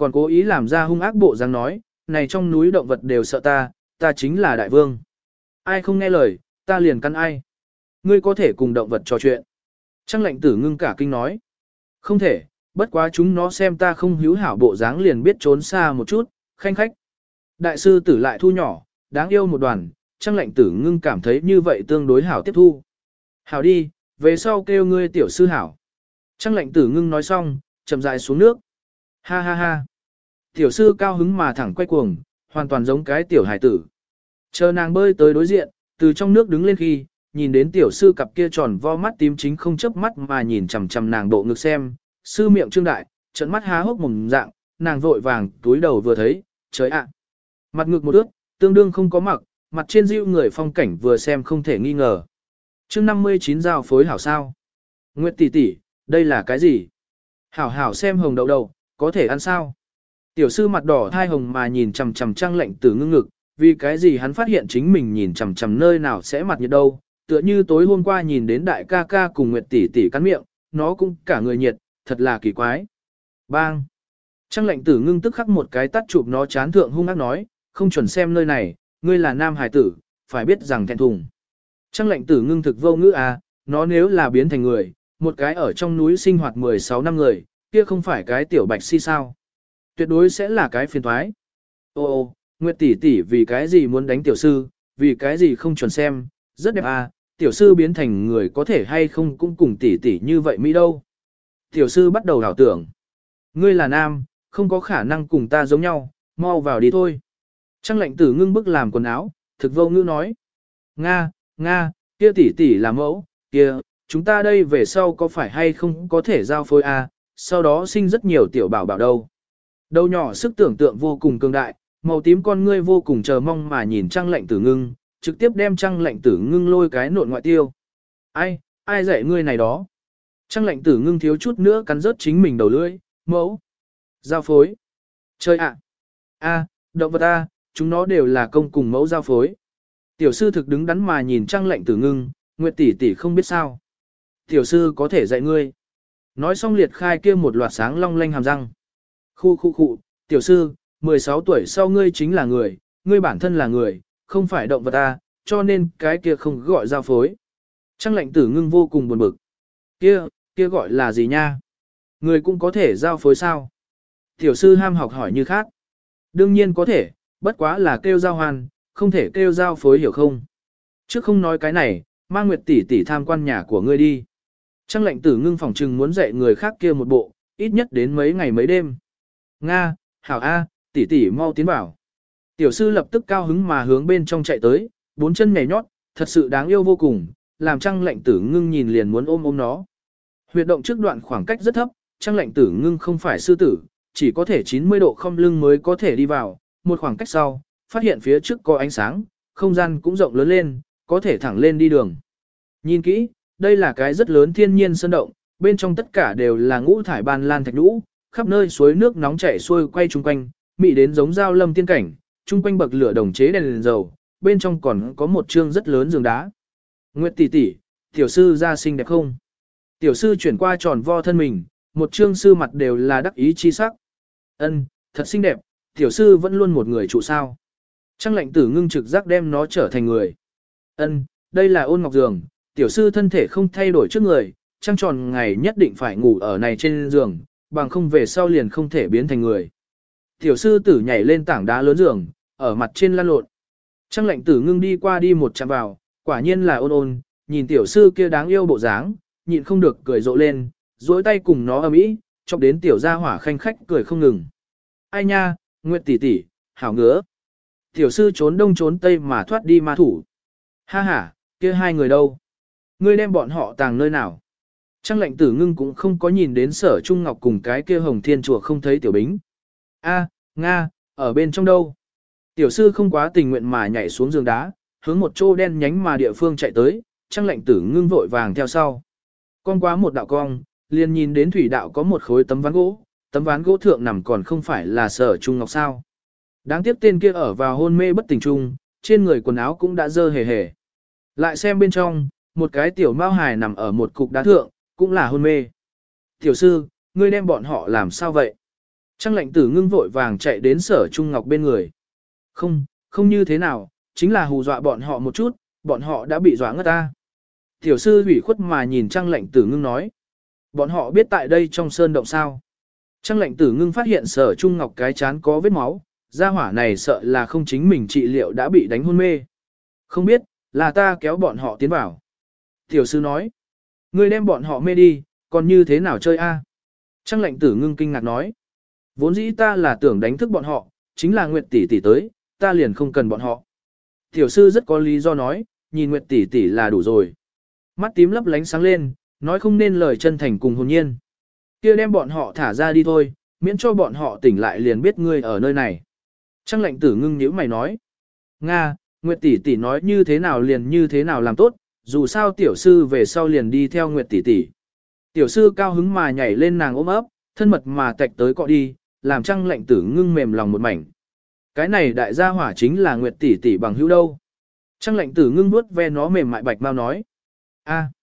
A: còn cố ý làm ra hung ác bộ dáng nói, này trong núi động vật đều sợ ta, ta chính là đại vương. Ai không nghe lời, ta liền căn ai. Ngươi có thể cùng động vật trò chuyện. Trăng lệnh tử ngưng cả kinh nói. Không thể, bất quá chúng nó xem ta không hữu hảo bộ dáng liền biết trốn xa một chút, khanh khách. Đại sư tử lại thu nhỏ, đáng yêu một đoàn, trăng lệnh tử ngưng cảm thấy như vậy tương đối hảo tiếp thu. Hảo đi, về sau kêu ngươi tiểu sư hảo. Trăng lệnh tử ngưng nói xong, chậm rãi xuống nước. Ha ha ha. Tiểu sư cao hứng mà thẳng quay cuồng, hoàn toàn giống cái tiểu hải tử. Chờ nàng bơi tới đối diện, từ trong nước đứng lên khi, nhìn đến tiểu sư cặp kia tròn vo mắt tím chính không chớp mắt mà nhìn chằm chằm nàng độ ngực xem, sư miệng trương đại, trận mắt há hốc mồm dạng, nàng vội vàng túi đầu vừa thấy, trời ạ. Mặt ngực một ướt, tương đương không có mặc, mặt trên dịu người phong cảnh vừa xem không thể nghi ngờ. Chương 59 giao phối hảo sao? Nguyệt tỷ tỷ, đây là cái gì? Hảo hảo xem hồng đậu đậu, có thể ăn sao? Tiểu sư mặt đỏ thai hồng mà nhìn chằm chằm Trăng Lệnh Tử ngưng ngực, vì cái gì hắn phát hiện chính mình nhìn chằm chằm nơi nào sẽ mặt nhiệt đâu, tựa như tối hôm qua nhìn đến đại ca ca cùng Nguyệt tỷ tỷ cắn miệng, nó cũng cả người nhiệt, thật là kỳ quái. Bang! Trăng Lệnh Tử ngưng tức khắc một cái tắt chụp nó chán thượng hung ác nói, không chuẩn xem nơi này, ngươi là nam hải tử, phải biết rằng thẹn thùng. Trăng Lệnh Tử ngưng thực vô ngữ à, nó nếu là biến thành người, một cái ở trong núi sinh hoạt 16 năm người, kia không phải cái tiểu bạch si sao. Tuyệt đối sẽ là cái phiền thoái. Ô, Nguyệt tỷ tỷ vì cái gì muốn đánh tiểu sư, vì cái gì không chuẩn xem, rất đẹp à, tiểu sư biến thành người có thể hay không cũng cùng tỷ tỷ như vậy mỹ đâu. Tiểu sư bắt đầu ảo tưởng. Ngươi là nam, không có khả năng cùng ta giống nhau, mau vào đi thôi. Trăng Lệnh Tử ngưng bức làm quần áo, thực vô ngữ nói. Nga, kia tỷ tỷ là mẫu, kia, chúng ta đây về sau có phải hay không có thể giao phối à, sau đó sinh rất nhiều tiểu bảo bảo đâu. Đầu nhỏ sức tưởng tượng vô cùng cường đại, màu tím con ngươi vô cùng chờ mong mà nhìn Trăng Lệnh Tử ngưng, trực tiếp đem Trăng Lệnh Tử ngưng lôi cái nộn ngoại tiêu. Ai dạy ngươi này đó? Trăng Lệnh Tử ngưng thiếu chút nữa cắn rớt chính mình đầu lưỡi, mẫu. Giao phối. Chơi ạ. Động vật a, chúng nó đều là công cùng mẫu giao phối. Tiểu sư thực đứng đắn mà nhìn Trăng Lệnh Tử ngưng, Nguyệt tỷ tỷ không biết sao. Tiểu sư có thể dạy ngươi. Nói xong liệt khai kia một loạt sáng long lanh hàm răng. Khu, tiểu sư, 16 tuổi sau ngươi chính là người, ngươi bản thân là người, không phải động vật ta, cho nên cái kia không gọi giao phối. Trăng Lệnh Tử ngưng vô cùng buồn bực. Kia gọi là gì nha? Người cũng có thể giao phối sao? Tiểu sư ham học hỏi như khác. Đương nhiên có thể, bất quá là kêu giao hoàn, không thể kêu giao phối hiểu không? Trước không nói cái này, mang Nguyệt tỷ tỷ tham quan nhà của ngươi đi. Trăng Lệnh Tử ngưng phỏng trừng muốn dạy người khác kia một bộ, ít nhất đến mấy ngày mấy đêm. Nga, hảo A, tỷ tỷ mau tiến vào. Tiểu sư lập tức cao hứng mà hướng bên trong chạy tới, bốn chân nhảy nhót, thật sự đáng yêu vô cùng, làm Trăng Lệnh Tử ngưng nhìn liền muốn ôm nó. Huyệt động trước đoạn khoảng cách rất thấp, Trăng Lệnh Tử ngưng không phải sư tử, chỉ có thể 90 độ không lưng mới có thể đi vào, một khoảng cách sau, phát hiện phía trước có ánh sáng, không gian cũng rộng lớn lên, có thể thẳng lên đi đường. Nhìn kỹ, đây là cái rất lớn thiên nhiên sơn động, bên trong tất cả đều là ngũ thải ban lan thạch nhũ, khắp nơi suối nước nóng chảy xuôi quay chung quanh, mị đến giống dao lâm tiên cảnh, chung quanh bậc lửa đồng chế đèn dầu, bên trong còn có một chương rất lớn giường đá. Nguyệt tỷ tỷ, tiểu sư ra xinh đẹp không? Tiểu sư chuyển qua tròn vo thân mình, một trương sư mặt đều là đắc ý chi sắc. Ân, thật xinh đẹp, tiểu sư vẫn luôn một người trụ sao. Trăng Lệnh Tử ngưng trực giác đem nó trở thành người. Ân, đây là ôn ngọc giường, tiểu sư thân thể không thay đổi trước người, trăng tròn ngày nhất định phải ngủ ở này trên giường, bằng không về sau liền không thể biến thành người. Tiểu sư tử nhảy lên tảng đá lớn giường, ở mặt trên lăn lộn. Trăng Lệnh Tử ngưng đi qua đi một chạm vào, quả nhiên là ôn, nhìn tiểu sư kia đáng yêu bộ dáng, nhịn không được cười rộ lên, duỗi tay cùng nó ầm ĩ, chọc đến tiểu gia hỏa khanh khách cười không ngừng. Ai nha, Nguyệt tỷ tỷ, hảo ngứa. Tiểu sư trốn đông trốn tây mà thoát đi ma thủ. Ha ha, kia hai người đâu? Ngươi đem bọn họ tàng nơi nào? Trăng Lệnh Tử ngưng cũng không có nhìn đến Sở Trung Ngọc cùng cái kia Hồng Thiên chùa không thấy tiểu bính. Nga, ở bên trong đâu? Tiểu sư không quá tình nguyện mà nhảy xuống giường đá, hướng một chỗ đen nhánh mà địa phương chạy tới, Trăng Lệnh Tử ngưng vội vàng theo sau. Con quá một đạo cong, liền nhìn đến thủy đạo có một khối tấm ván gỗ thượng nằm còn không phải là Sở Trung Ngọc sao. Đáng tiếc tên kia ở vào hôn mê bất tỉnh trung, trên người quần áo cũng đã dơ hề hề. Lại xem bên trong, một cái tiểu mao hài nằm ở một cục đá thượng, cũng là hôn mê. Tiểu sư, ngươi đem bọn họ làm sao vậy? Trang lệnh tử ngưng vội vàng chạy đến Sở Trung Ngọc bên người. Không, không như thế nào, chính là hù dọa bọn họ một chút, bọn họ đã bị dọa ngất ta. Tiểu sư ủy khuất mà nhìn Trang lệnh tử ngưng nói. Bọn họ biết tại đây trong sơn động sao. Trang lệnh tử ngưng phát hiện Sở Trung Ngọc cái chán có vết máu, gia hỏa này sợ là không chính mình trị liệu đã bị đánh hôn mê. Không biết, là ta kéo bọn họ tiến vào. Tiểu sư nói. Ngươi đem bọn họ mê đi, còn như thế nào chơi a? Trang lệnh tử ngưng kinh ngạc nói. Vốn dĩ ta là tưởng đánh thức bọn họ, chính là Nguyệt tỷ tỷ tới, ta liền không cần bọn họ. Tiểu sư rất có lý do nói, nhìn Nguyệt tỷ tỷ là đủ rồi. Mắt tím lấp lánh sáng lên, nói không nên lời chân thành cùng hồn nhiên. Kia đem bọn họ thả ra đi thôi, miễn cho bọn họ tỉnh lại liền biết ngươi ở nơi này. Trang lệnh tử ngưng nhíu mày nói. Nga, Nguyệt tỷ tỷ nói như thế nào liền như thế nào làm tốt, dù sao tiểu sư về sau liền đi theo Nguyệt tỷ tỷ. Tiểu sư cao hứng mà nhảy lên nàng ôm ấp, thân mật mà tạch tới cọ đi, làm Trang lệnh tử ngưng mềm lòng một mảnh. Cái này đại gia hỏa chính là Nguyệt tỷ tỷ bằng hữu đâu. Trang lệnh tử ngưng vuốt ve nó mềm mại bạch mau nói. A,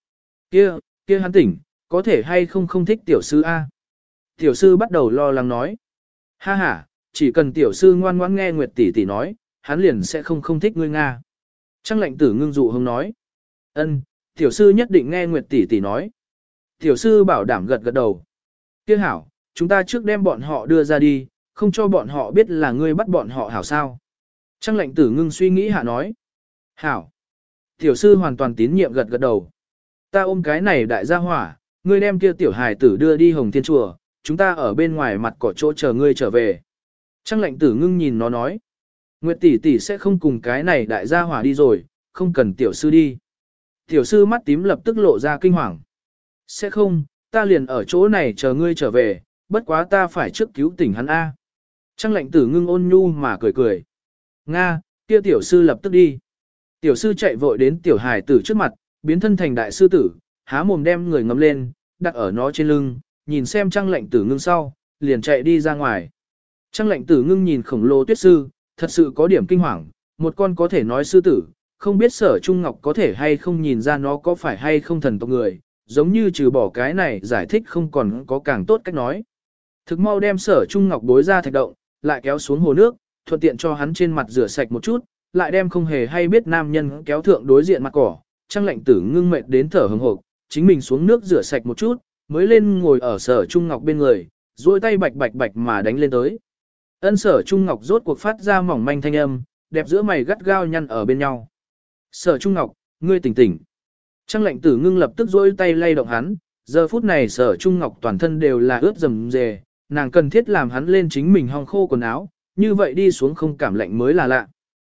A: kia hắn tỉnh, có thể hay không không thích tiểu sư A. Tiểu sư bắt đầu lo lắng nói. Ha ha, chỉ cần tiểu sư ngoan ngoãn nghe Nguyệt tỷ tỷ nói, hắn liền sẽ không thích ngươi Nga. Trang lệnh tử ngưng dụ hông nói. Ân, tiểu sư nhất định nghe Nguyệt tỷ tỷ nói. Tiểu sư bảo đảm gật gật đầu. Kia hảo, chúng ta trước đem bọn họ đưa ra đi, không cho bọn họ biết là ngươi bắt bọn họ hảo sao. Trang lệnh tử ngưng suy nghĩ hạ nói. Hảo. Tiểu sư hoàn toàn tín nhiệm gật gật đầu. Ta ôm cái này đại gia hỏa, ngươi đem kia tiểu hài tử đưa đi Hồng Thiên Chùa, chúng ta ở bên ngoài mặt cỏ chỗ chờ ngươi trở về. Trang lệnh tử ngưng nhìn nó nói. Nguyệt tỷ tỷ sẽ không cùng cái này đại gia hỏa đi rồi, không cần tiểu sư đi. Tiểu sư mắt tím lập tức lộ ra kinh hoàng. Sẽ không, ta liền ở chỗ này chờ ngươi trở về, bất quá ta phải trước cứu tỉnh hắn A. Trang lệnh tử ngưng ôn nhu mà cười cười. Nga, kia tiểu sư lập tức đi. Tiểu sư chạy vội đến tiểu hài tử trước mặt, biến thân thành đại sư tử, há mồm đem người ngấm lên, đặt ở nó trên lưng, nhìn xem Trang lệnh tử ngưng sau, liền chạy đi ra ngoài. Trang lệnh tử ngưng nhìn khổng lồ tuyết sư, thật sự có điểm kinh hoàng, một con có thể nói sư tử, không biết Sở Trung Ngọc có thể hay không nhìn ra nó có phải hay không thần tộc người, giống như trừ bỏ cái này giải thích không còn có càng tốt cách nói. Thực mau đem Sở Trung Ngọc bối ra thạch động, lại kéo xuống hồ nước, thuận tiện cho hắn trên mặt rửa sạch một chút, lại đem không hề hay biết nam nhân kéo thượng đối diện mặt cỏ. Trang lệnh tử ngưng mệt đến thở hừng hộp, chính mình xuống nước rửa sạch một chút, mới lên ngồi ở Sở Trung Ngọc bên người, duỗi tay bạch bạch bạch mà đánh lên tới. Ân Sở Trung Ngọc rốt cuộc phát ra mỏng manh thanh âm, đẹp giữa mày gắt gao nhăn ở bên nhau. Sở Trung Ngọc, ngươi tỉnh tỉnh. Trang lệnh tử ngưng lập tức duỗi tay lay động hắn, giờ phút này Sở Trung Ngọc toàn thân đều là ướt rầm rề, nàng cần thiết làm hắn lên chính mình hong khô quần áo, như vậy đi xuống không cảm lạnh mới là lạ.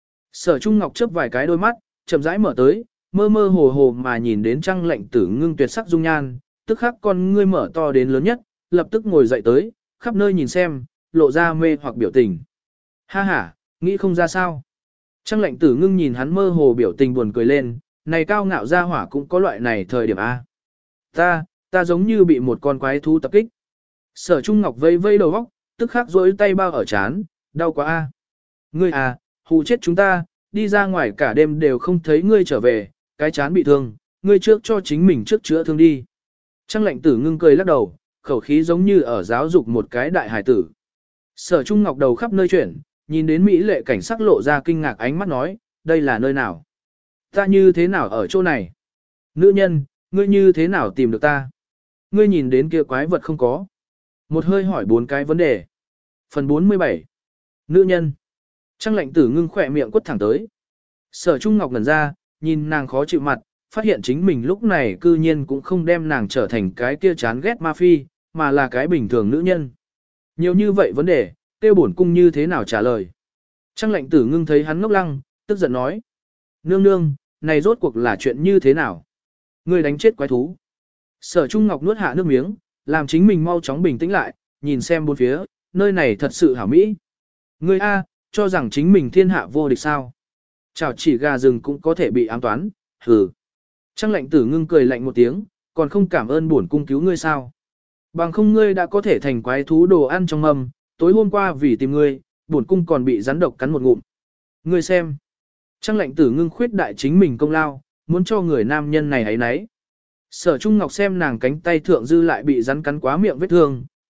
A: Sở Trung Ngọc chớp vài cái đôi mắt, chậm rãi mở tới, mơ mơ hồ hồ mà nhìn đến Trang lệnh tử ngưng tuyệt sắc dung nhan, tức khắc con ngươi mở to đến lớn nhất, lập tức ngồi dậy tới, khắp nơi nhìn xem, lộ ra mê hoặc biểu tình. Ha ha, nghĩ không ra sao. Trang lệnh tử ngưng nhìn hắn mơ hồ biểu tình buồn cười lên, này cao ngạo gia hỏa cũng có loại này thời điểm A. Ta giống như bị một con quái thú tập kích. Sở Trung Ngọc vây vây đầu óc, tức khắc rối tay bao ở chán, đau quá A. Ngươi à, hù chết chúng ta, đi ra ngoài cả đêm đều không thấy ngươi trở về, cái chán bị thương, ngươi trước cho chính mình trước chữa thương đi. Trang lệnh tử ngưng cười lắc đầu, khẩu khí giống như ở giáo dục một cái đại hải tử. Sở Trung Ngọc đầu khắp nơi chuyển, nhìn đến Mỹ lệ cảnh sắc lộ ra kinh ngạc ánh mắt nói, đây là nơi nào? Ta như thế nào ở chỗ này? Nữ nhân, ngươi như thế nào tìm được ta? Ngươi nhìn đến kia quái vật không có? Một hơi hỏi 4 cái vấn đề. Phần 47. Nữ nhân. Trang lệnh tử ngưng khỏe miệng quất thẳng tới. Sở Trung Ngọc ngẩn ra, nhìn nàng khó chịu mặt, phát hiện chính mình lúc này cư nhiên cũng không đem nàng trở thành cái kia chán ghét ma phi, mà là cái bình thường nữ nhân. Nhiều như vậy vấn đề, tiêu bổn cung như thế nào trả lời. Trang lệnh tử ngưng thấy hắn ngốc lăng, tức giận nói. Nương nương, này rốt cuộc là chuyện như thế nào? Ngươi đánh chết quái thú. Sở Trung Ngọc nuốt hạ nước miếng, làm chính mình mau chóng bình tĩnh lại, nhìn xem bốn phía, nơi này thật sự hảo mỹ. Ngươi A, cho rằng chính mình thiên hạ vô địch sao? Chào chỉ gà rừng cũng có thể bị ám toán, hừ. Trang lệnh tử ngưng cười lạnh một tiếng, còn không cảm ơn bổn cung cứu ngươi sao? Bằng không ngươi đã có thể thành quái thú đồ ăn trong mâm, tối hôm qua vì tìm ngươi, bổn cung còn bị rắn độc cắn một ngụm. Ngươi xem. Trang lệnh tử ngưng khuyết đại chính mình công lao, muốn cho người nam nhân này ấy nấy. Sở Trung Ngọc xem nàng cánh tay thượng dư lại bị rắn cắn quá miệng vết thương,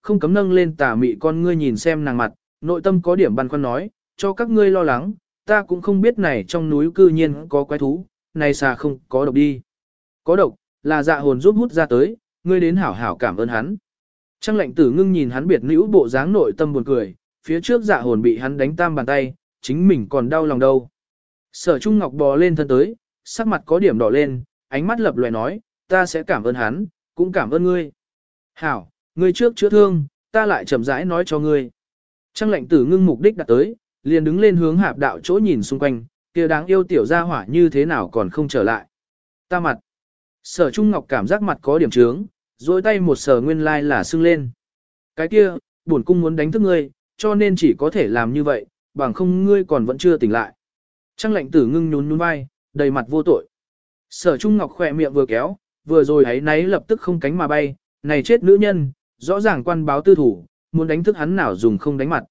A: không cấm nâng lên tà mị con ngươi nhìn xem nàng mặt, nội tâm có điểm băn khoăn nói, cho các ngươi lo lắng, ta cũng không biết này trong núi cư nhiên có quái thú, này xà không có độc đi. Có độc, là dạ hồn giúp hút ra tới, ngươi đến hảo hảo cảm ơn hắn. Trăng lệnh tử ngưng nhìn hắn biệt nữ bộ dáng nội tâm buồn cười, phía trước dạ hồn bị hắn đánh tam bàn tay, chính mình còn đau lòng đâu. Sở Trung Ngọc bò lên thân tới, sắc mặt có điểm đỏ lên, ánh mắt lập lòe nói, ta sẽ cảm ơn hắn, cũng cảm ơn ngươi. Hảo, ngươi trước chữa thương, ta lại chậm rãi nói cho ngươi. Trăng lệnh tử ngưng mục đích đặt tới, liền đứng lên hướng hạp đạo chỗ nhìn xung quanh, kia đáng yêu tiểu gia hỏa như thế nào còn không trở lại. Ta mặt. Sở Trung Ngọc cảm giác mặt có điểm trướng, dối tay một sờ nguyên lai là sưng lên. Cái kia, bổn cung muốn đánh thức ngươi, cho nên chỉ có thể làm như vậy, bằng không ngươi còn vẫn chưa tỉnh lại. Trăng lệnh tử ngưng nhún nhún vai, đầy mặt vô tội. Sở Trung Ngọc khỏe miệng vừa kéo, vừa rồi ấy náy lập tức không cánh mà bay, này chết nữ nhân, rõ ràng quan báo tư thủ, muốn đánh thức hắn nào dùng không đánh mặt.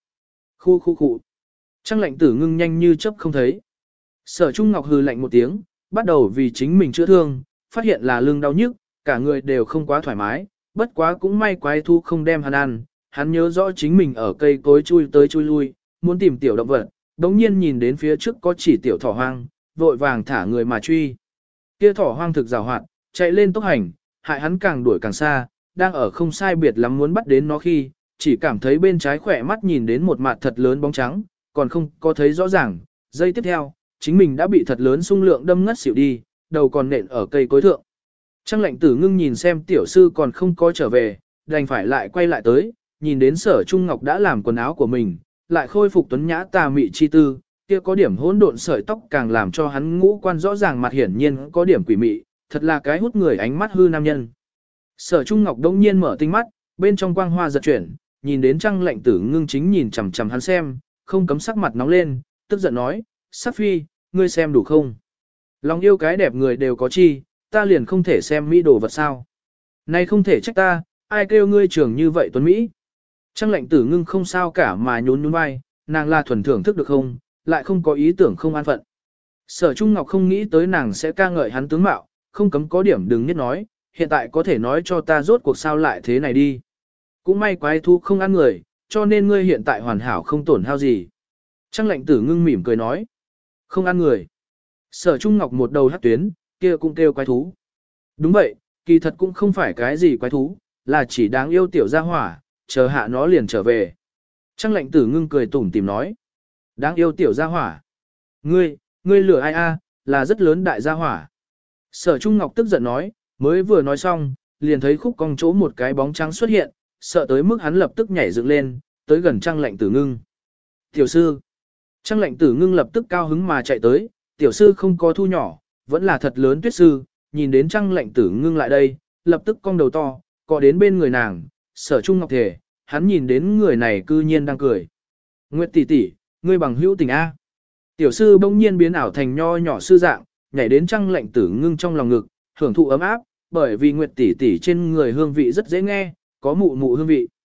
A: Khu. Trăng lệnh tử ngưng nhanh như chớp không thấy. Sở Trung Ngọc hừ lạnh một tiếng, bắt đầu vì chính mình chữa thương, phát hiện là lưng đau nhức, cả người đều không quá thoải mái, bất quá cũng may quái thú không đem hắn ăn, hắn nhớ rõ chính mình ở cây cối chui tới chui lui, muốn tìm tiểu động vật, đống nhiên nhìn đến phía trước có chỉ tiểu thỏ hoang, vội vàng thả người mà truy. Kia thỏ hoang thực rào hoạt, chạy lên tốc hành, hại hắn càng đuổi càng xa, đang ở không sai biệt lắm muốn bắt đến nó khi, chỉ cảm thấy bên trái khỏe mắt nhìn đến một mặt thật lớn bóng trắng, còn không có thấy rõ ràng, giây tiếp theo, chính mình đã bị thật lớn xung lượng đâm ngất xỉu đi, đầu còn nện ở cây cối thượng. Trăng lệnh tử ngưng nhìn xem tiểu sư còn không có trở về, đành phải lại quay lại tới, nhìn đến Sở Trung Ngọc đã làm quần áo của mình, lại khôi phục tuấn nhã tà mị chi tư, kia có điểm hỗn độn sợi tóc càng làm cho hắn ngũ quan rõ ràng mặt hiển nhiên có điểm quỷ mị, thật là cái hút người ánh mắt hư nam nhân. Sở Trung Ngọc đông nhiên mở tinh mắt, bên trong quang hoa giật chuyển, nhìn đến Trăng lệnh tử ngưng chính nhìn chằm chằm hắn xem, không cấm sắc mặt nóng lên, tức giận nói, Sắc Phi, ngươi xem đủ không? Lòng yêu cái đẹp người đều có chi, ta liền không thể xem mỹ đồ vật sao? Này không thể trách ta, ai kêu ngươi trưởng như vậy tuấn Mỹ? Trăng lệnh tử ngưng không sao cả mà nhún nhún vai, nàng là thuần thưởng thức được không, lại không có ý tưởng không an phận. Sở Trung Ngọc không nghĩ tới nàng sẽ ca ngợi hắn tướng mạo, không cấm có điểm đừng nhất nói, hiện tại có thể nói cho ta rốt cuộc sao lại thế này đi. Cũng may quái thú không ăn người, cho nên ngươi hiện tại hoàn hảo không tổn hao gì. Trăng lệnh tử ngưng mỉm cười nói, không ăn người. Sở Trung Ngọc một đầu hắc tuyến, kia cũng kêu quái thú. Đúng vậy, kỳ thật cũng không phải cái gì quái thú, là chỉ đáng yêu tiểu gia hỏa, chờ hạ nó liền trở về. Trăng lệnh tử ngưng cười tủm tìm nói, đáng yêu tiểu gia hỏa. Ngươi lừa ai a? Là rất lớn đại gia hỏa. Sở Trung Ngọc tức giận nói, mới vừa nói xong, liền thấy khúc cong chỗ một cái bóng trắng xuất hiện, sợ tới mức hắn lập tức nhảy dựng lên, tới gần Trăng lệnh tử ngưng. Tiểu sư. Trăng lệnh tử ngưng lập tức cao hứng mà chạy tới, tiểu sư không có thu nhỏ, vẫn là thật lớn tuyết sư, nhìn đến Trăng lệnh tử ngưng lại đây, lập tức cong đầu to, có đến bên người nàng, Sở Trung Ngọc thể, hắn nhìn đến người này cư nhiên đang cười. Nguyệt tỷ tỷ, ngươi bằng hữu tình A. Tiểu sư bỗng nhiên biến ảo thành nho nhỏ sư dạng, nhảy đến Trăng lệnh tử ngưng trong lòng ngực, hưởng thụ ấm áp, bởi vì Nguyệt tỷ tỷ trên người hương vị rất dễ nghe, có mụ mụ hương vị.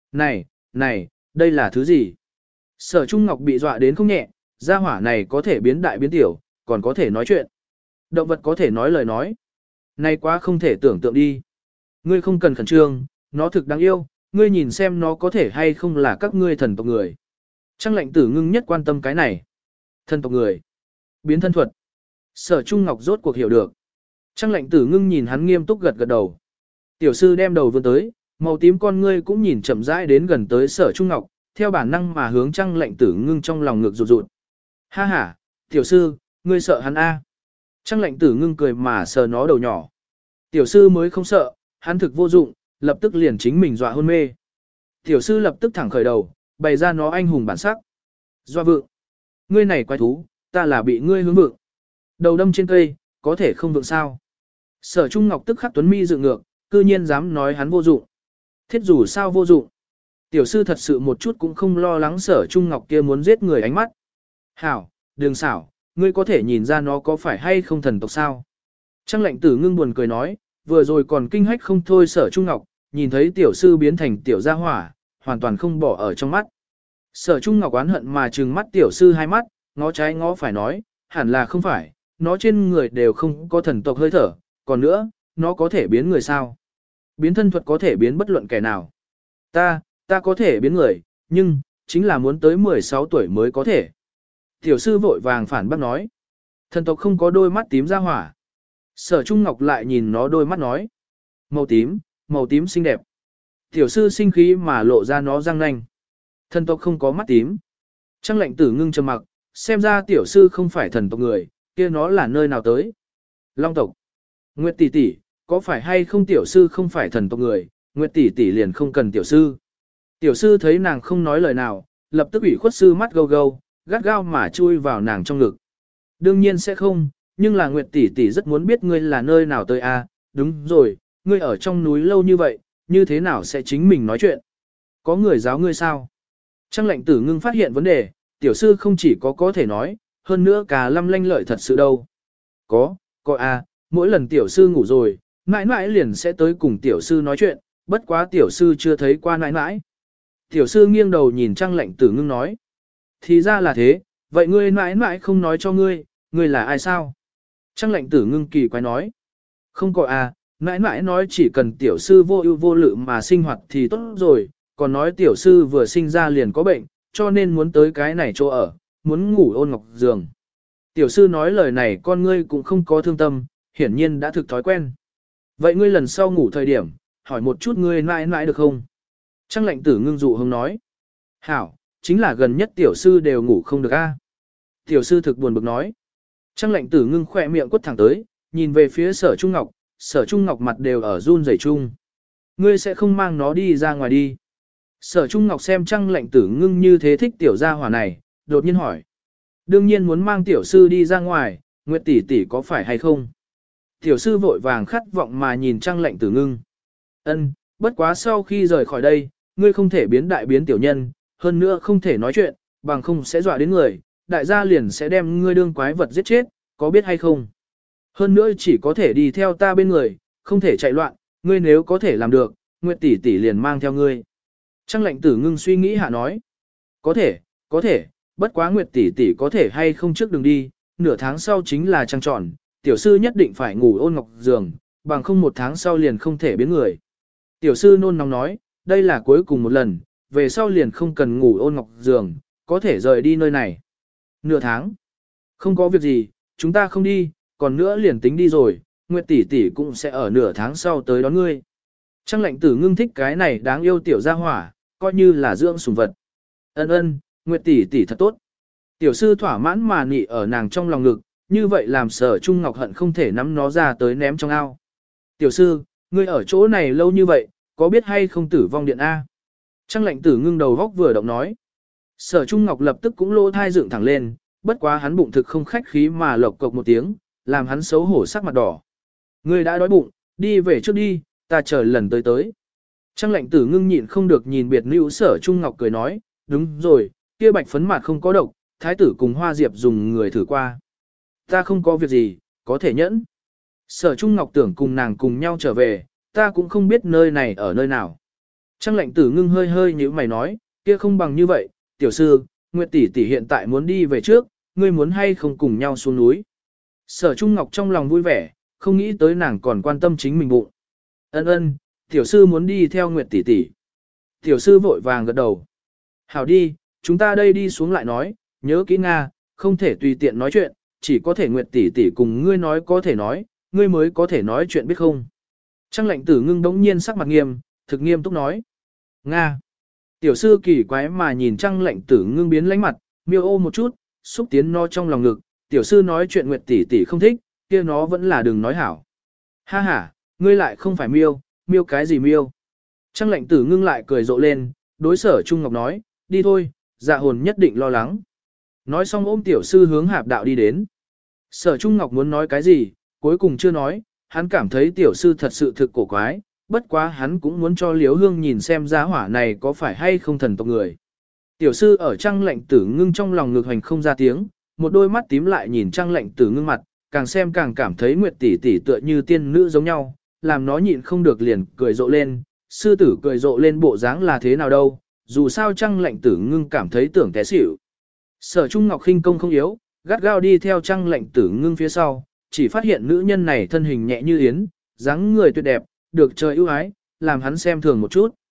A: Này, đây là thứ gì? Sở Trung Ngọc bị dọa đến không nhẹ, gia hỏa này có thể biến đại biến tiểu, còn có thể nói chuyện. Động vật có thể nói lời nói. Này quá không thể tưởng tượng đi. Ngươi không cần khẩn trương, nó thực đáng yêu, ngươi nhìn xem nó có thể hay không là các ngươi thần tộc người. Trăng lệnh tử ngưng nhất quan tâm cái này. Thần tộc người. Biến thân thuật. Sở Trung Ngọc rốt cuộc hiểu được. Trăng lệnh tử ngưng nhìn hắn nghiêm túc gật gật đầu. Tiểu sư đem đầu vươn tới, màu tím con ngươi cũng nhìn chậm rãi đến gần tới Sở Trung Ngọc, theo bản năng mà hướng Trăng lệnh tử ngưng trong lòng ngực rụt rụt. Ha ha, tiểu sư, ngươi sợ hắn a? Trăng lệnh tử ngưng cười mà sờ nó đầu nhỏ. Tiểu sư mới không sợ, hắn thực vô dụng, lập tức liền chính mình dọa hôn mê. Tiểu sư lập tức thẳng khởi đầu, bày ra nó anh hùng bản sắc. Doa vượng. Ngươi này quái thú, ta là bị ngươi hướng vượng. Đầu đâm trên cây, có thể không vượng sao. Sở Trung Ngọc tức khắc tuấn mi dựng ngược, cư nhiên dám nói hắn vô dụng. Thiết dù sao vô dụng. Tiểu sư thật sự một chút cũng không lo lắng Sở Trung Ngọc kia muốn giết người ánh mắt. Hảo, đường xảo, ngươi có thể nhìn ra nó có phải hay không thần tộc sao. Trăng lệnh tử ngưng buồn cười nói, vừa rồi còn kinh hách không thôi Sở Trung Ngọc, nhìn thấy tiểu sư biến thành tiểu gia hỏa, hoàn toàn không bỏ ở trong mắt. Sở Trung Ngọc oán hận mà trừng mắt tiểu sư hai mắt, ngó trái ngó phải nói, hẳn là không phải, nó trên người đều không có thần tộc hơi thở, còn nữa, nó có thể biến người sao? Biến thân thuật có thể biến bất luận kẻ nào. Ta có thể biến người, nhưng, chính là muốn tới 16 tuổi mới có thể. Tiểu sư vội vàng phản bác nói. Thần tộc không có đôi mắt tím ra hỏa. Sở Trung Ngọc lại nhìn nó đôi mắt nói. Màu tím xinh đẹp. Tiểu sư sinh khí mà lộ ra nó răng nanh. Thần tộc không có mắt tím. Trăng lệnh tử ngưng trầm mặc, xem ra tiểu sư không phải thần tộc người, kia nó là nơi nào tới. Long tộc. Nguyệt tỷ tỷ, có phải hay không tiểu sư không phải thần tộc người, Nguyệt tỷ tỷ liền không cần tiểu sư. Tiểu sư thấy nàng không nói lời nào, lập tức ủy khuất sư mắt gâu gâu, gắt gao mà chui vào nàng trong ngực. Đương nhiên sẽ không, nhưng là Nguyệt tỷ tỷ rất muốn biết ngươi là nơi nào tới a. Đúng rồi, ngươi ở trong núi lâu như vậy, như thế nào sẽ chính mình nói chuyện? Có người giáo ngươi sao? Trăng lệnh tử ngưng phát hiện vấn đề, tiểu sư không chỉ có thể nói, hơn nữa cả lâm lanh lợi thật sự đâu. Có a, mỗi lần tiểu sư ngủ rồi, mãi mãi liền sẽ tới cùng tiểu sư nói chuyện, bất quá tiểu sư chưa thấy qua mãi mãi. Tiểu sư nghiêng đầu nhìn trăng lệnh tử ngưng nói. Thì ra là thế, vậy ngươi mãi mãi không nói cho ngươi là ai sao? Trăng lệnh tử ngưng kỳ quái nói. Không có a, mãi mãi nói chỉ cần tiểu sư vô ưu vô lự mà sinh hoạt thì tốt rồi, còn nói tiểu sư vừa sinh ra liền có bệnh, cho nên muốn tới cái này chỗ ở, muốn ngủ ôn ngọc giường. Tiểu sư nói lời này con ngươi cũng không có thương tâm, hiển nhiên đã thực thói quen. Vậy ngươi lần sau ngủ thời điểm, hỏi một chút ngươi mãi mãi được không? Trăng lệnh tử ngưng dụ hông nói. Hảo, chính là gần nhất tiểu sư đều ngủ không được a. Tiểu sư thực buồn bực nói. Trăng lệnh tử ngưng khỏe miệng quất thẳng tới, nhìn về phía sở Trung Ngọc mặt đều ở run rẩy chung. Ngươi sẽ không mang nó đi ra ngoài đi. Sở Trung Ngọc xem trăng lệnh tử ngưng như thế thích tiểu gia hỏa này, đột nhiên hỏi. Đương nhiên muốn mang tiểu sư đi ra ngoài, Nguyệt tỷ tỷ có phải hay không? Tiểu sư vội vàng khát vọng mà nhìn trăng lệnh tử ngưng. Ân, bất quá sau khi rời khỏi đây, ngươi không thể biến đại biến tiểu nhân, hơn nữa không thể nói chuyện, bằng không sẽ dọa đến người, đại gia liền sẽ đem ngươi đương quái vật giết chết, có biết hay không? Hơn nữa chỉ có thể đi theo ta bên người, không thể chạy loạn, ngươi nếu có thể làm được, Nguyệt tỷ tỷ liền mang theo ngươi. Trăng lệnh tử ngưng suy nghĩ hạ nói. Có thể, bất quá Nguyệt tỷ tỷ có thể hay không trước đừng đi, nửa tháng sau chính là trăng tròn, tiểu sư nhất định phải ngủ ôn ngọc giường, bằng không một tháng sau liền không thể biến người. Tiểu sư nôn nóng nói, đây là cuối cùng một lần, về sau liền không cần ngủ ôn ngọc giường, có thể rời đi nơi này. Nửa tháng. Không có việc gì, chúng ta không đi, còn nữa liền tính đi rồi, Nguyệt tỷ tỷ cũng sẽ ở nửa tháng sau tới đón ngươi. Trăng lệnh tử ngưng thích cái này đáng yêu tiểu gia hỏa, coi như là dưỡng sủng vật. Ân, Nguyệt tỷ tỷ thật tốt. Tiểu sư thỏa mãn mà nị ở nàng trong lòng ngực, như vậy làm Sở Trung Ngọc hận không thể nắm nó ra tới ném trong ao. Tiểu sư, ngươi ở chỗ này lâu như vậy, có biết hay không tử vong điện A? Trăng lệnh tử ngưng đầu góc vừa động nói. Sở Trung Ngọc lập tức cũng lỗ thai dựng thẳng lên, bất quá hắn bụng thực không khách khí mà lộc cộc một tiếng, làm hắn xấu hổ sắc mặt đỏ. Ngươi đã đói bụng, đi về trước đi, ta chờ lần tới. Trăng lệnh tử ngưng nhịn không được nhìn biệt nữ Sở Trung Ngọc cười nói, đúng rồi, kia bạch phấn mặt không có độc, thái tử cùng Hoa Diệp dùng người thử qua. Ta không có việc gì, có thể nhẫn. Sở Trung Ngọc tưởng cùng nàng cùng nhau trở về, ta cũng không biết nơi này ở nơi nào. Trăng lệnh tử ngưng hơi như mày nói, kia không bằng như vậy, tiểu sư, Nguyệt tỷ tỷ hiện tại muốn đi về trước, ngươi muốn hay không cùng nhau xuống núi. Sở Trung Ngọc trong lòng vui vẻ, không nghĩ tới nàng còn quan tâm chính mình bụng. Ân, tiểu sư muốn đi theo Nguyệt tỷ tỷ. Tiểu sư vội vàng gật đầu. Hảo đi, chúng ta đây đi xuống lại nói, nhớ kỹ Nga, không thể tùy tiện nói chuyện, chỉ có thể Nguyệt tỷ tỷ cùng ngươi nói có thể nói, ngươi mới có thể nói chuyện biết không. Trăng lệnh tử ngưng đống nhiên sắc mặt nghiêm, thực nghiêm túc nói. Nga. Tiểu sư kỳ quái mà nhìn trăng lệnh tử ngưng biến lánh mặt, miêu ô một chút, xúc tiến nó trong lòng ngực, tiểu sư nói chuyện Nguyệt tỷ tỷ không thích, kia nó vẫn là đừng nói hảo. Ha ha, ngươi lại không phải miêu cái gì miêu. Trăng lệnh tử ngưng lại cười rộ lên, đối Sở Trung Ngọc nói, đi thôi, dạ hồn nhất định lo lắng. Nói xong ôm tiểu sư hướng hạp đạo đi đến. Sở Trung Ngọc muốn nói cái gì, cuối cùng chưa nói, hắn cảm thấy tiểu sư thật sự thực cổ quái, bất quá hắn cũng muốn cho Liễu Hương nhìn xem giá hỏa này có phải hay không thần tộc người. Tiểu sư ở trăng lệnh tử ngưng trong lòng ngực hành không ra tiếng, một đôi mắt tím lại nhìn trăng lệnh tử ngưng mặt, càng xem càng cảm thấy Nguyệt tỷ tỷ tựa như tiên nữ giống nhau, làm nó nhịn không được liền cười rộ lên, sư tử cười rộ lên bộ dáng là thế nào đâu, dù sao trăng lệnh tử ngưng cảm thấy tưởng té xỉu. Sở Trung Ngọc khinh công không yếu, gắt gao đi theo trăng lệnh tử ngưng phía sau, chỉ phát hiện nữ nhân này thân hình nhẹ như yến, dáng người tuyệt đẹp, được trời ưu ái, làm hắn xem thường một chút.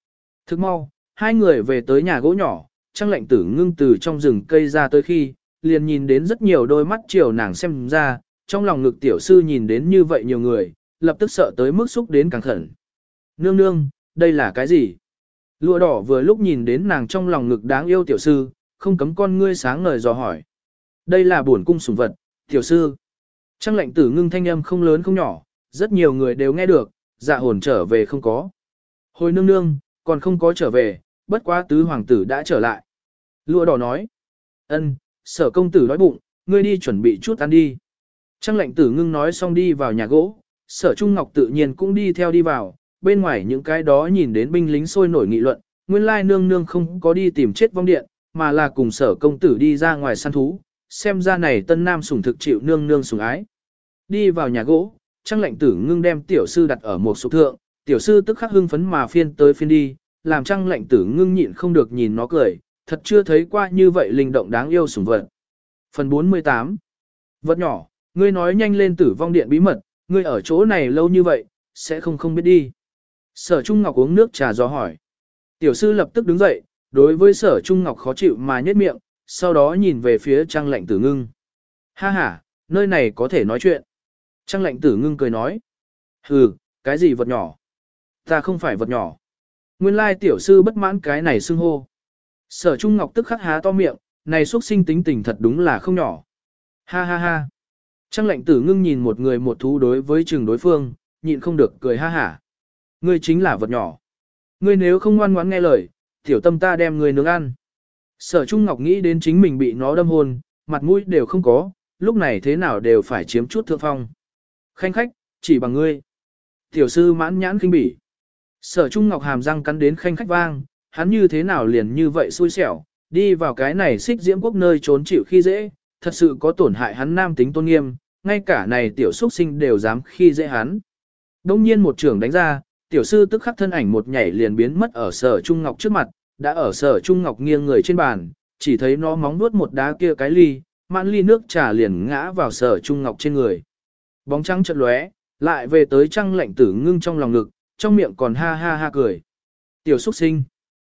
A: Thức mau, hai người về tới nhà gỗ nhỏ, Trang Lệnh Tử Ngưng từ trong rừng cây ra tới khi, liền nhìn đến rất nhiều đôi mắt chiều nàng xem ra, trong lòng ngực tiểu sư nhìn đến như vậy nhiều người, lập tức sợ tới mức xúc đến càng khẩn. Nương nương, đây là cái gì? Lụa đỏ vừa lúc nhìn đến nàng trong lòng ngực đáng yêu tiểu sư, không cấm con ngươi sáng ngời dò hỏi. Đây là bổn cung sủng vật, tiểu sư. Trang Lệnh Tử Ngưng thanh âm không lớn không nhỏ, rất nhiều người đều nghe được, dạ hồn trở về không có. Hồi nương nương, còn không có trở về, bất quá tứ hoàng tử đã trở lại. Lụa đỏ nói. Ân, Sở công tử đói bụng, ngươi đi chuẩn bị chút ăn đi. Trang Lệnh Tử Ngưng nói xong đi vào nhà gỗ, Sở Trung Ngọc tự nhiên cũng đi theo đi vào, bên ngoài những cái đó nhìn đến binh lính sôi nổi nghị luận, nguyên lai nương nương không có đi tìm chết vong điện, mà là cùng Sở công tử đi ra ngoài săn thú, xem ra này tân nam sủng thực chịu nương nương sủng ái. Đi vào nhà gỗ, Trang Lệnh Tử Ngưng đem tiểu sư đặt ở một số thượng, tiểu sư tức khắc hưng phấn mà phiên tới phiên đi, làm Trang Lệnh Tử Ngưng nhịn không được nhìn nó cười, thật chưa thấy qua như vậy linh động đáng yêu sủng vật. Phần 48. Vật nhỏ, ngươi nói nhanh lên Tử vong điện bí mật, ngươi ở chỗ này lâu như vậy, sẽ không biết đi. Sở Trung Ngọc uống nước trà do hỏi. Tiểu sư lập tức đứng dậy, đối với Sở Trung Ngọc khó chịu mà nhếch miệng, sau đó nhìn về phía Trang Lệnh Tử Ngưng. Ha ha, nơi này có thể nói chuyện. Trang Lệnh Tử Ngưng cười nói. Hừ, cái gì vật nhỏ? Ta không phải vật nhỏ. Nguyên lai tiểu sư bất mãn cái này xưng hô. Sở Trung Ngọc tức khắc há to miệng, này xuất sinh tính tình thật đúng là không nhỏ. Ha ha ha. Trang Lệnh Tử Ngưng nhìn một người một thú đối với chừng đối phương, nhịn không được cười ha hả. Ngươi chính là vật nhỏ. Ngươi nếu không ngoan ngoãn nghe lời, tiểu tâm ta đem ngươi nướng ăn. Sở Trung Ngọc nghĩ đến chính mình bị nó đâm hôn, mặt mũi đều không có, lúc này thế nào đều phải chiếm chút thượng phong. Khanh khách, chỉ bằng ngươi. Tiểu sư mãn nhãn kinh bỉ. Sở Trung Ngọc hàm răng cắn đến khanh khách vang, hắn như thế nào liền như vậy xui xẻo, đi vào cái này xích diễm quốc nơi trốn chịu khi dễ, thật sự có tổn hại hắn nam tính tôn nghiêm, ngay cả này tiểu xuất sinh đều dám khi dễ hắn. Đông nhiên một trưởng đánh ra, tiểu sư tức khắc thân ảnh một nhảy liền biến mất ở Sở Trung Ngọc trước mặt, đã ở Sở Trung Ngọc nghiêng người trên bàn, chỉ thấy nó móng nuốt một đá kia cái ly, mãn ly nước trà liền ngã vào Sở Trung Ngọc trên người. Bóng trắng chợt lóe, lại về tới Trang Lệnh Tử Ngưng trong lòng ngực, trong miệng còn ha ha ha cười. Tiểu xuất sinh.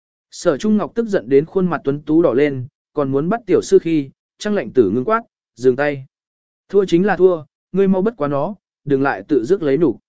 A: Sở Trung Ngọc tức giận đến khuôn mặt tuấn tú đỏ lên, còn muốn bắt tiểu sư khi, Trang Lệnh Tử Ngưng quát, dừng tay. Thua chính là thua, ngươi mau bất quá nó, đừng lại tự dứt lấy nụ.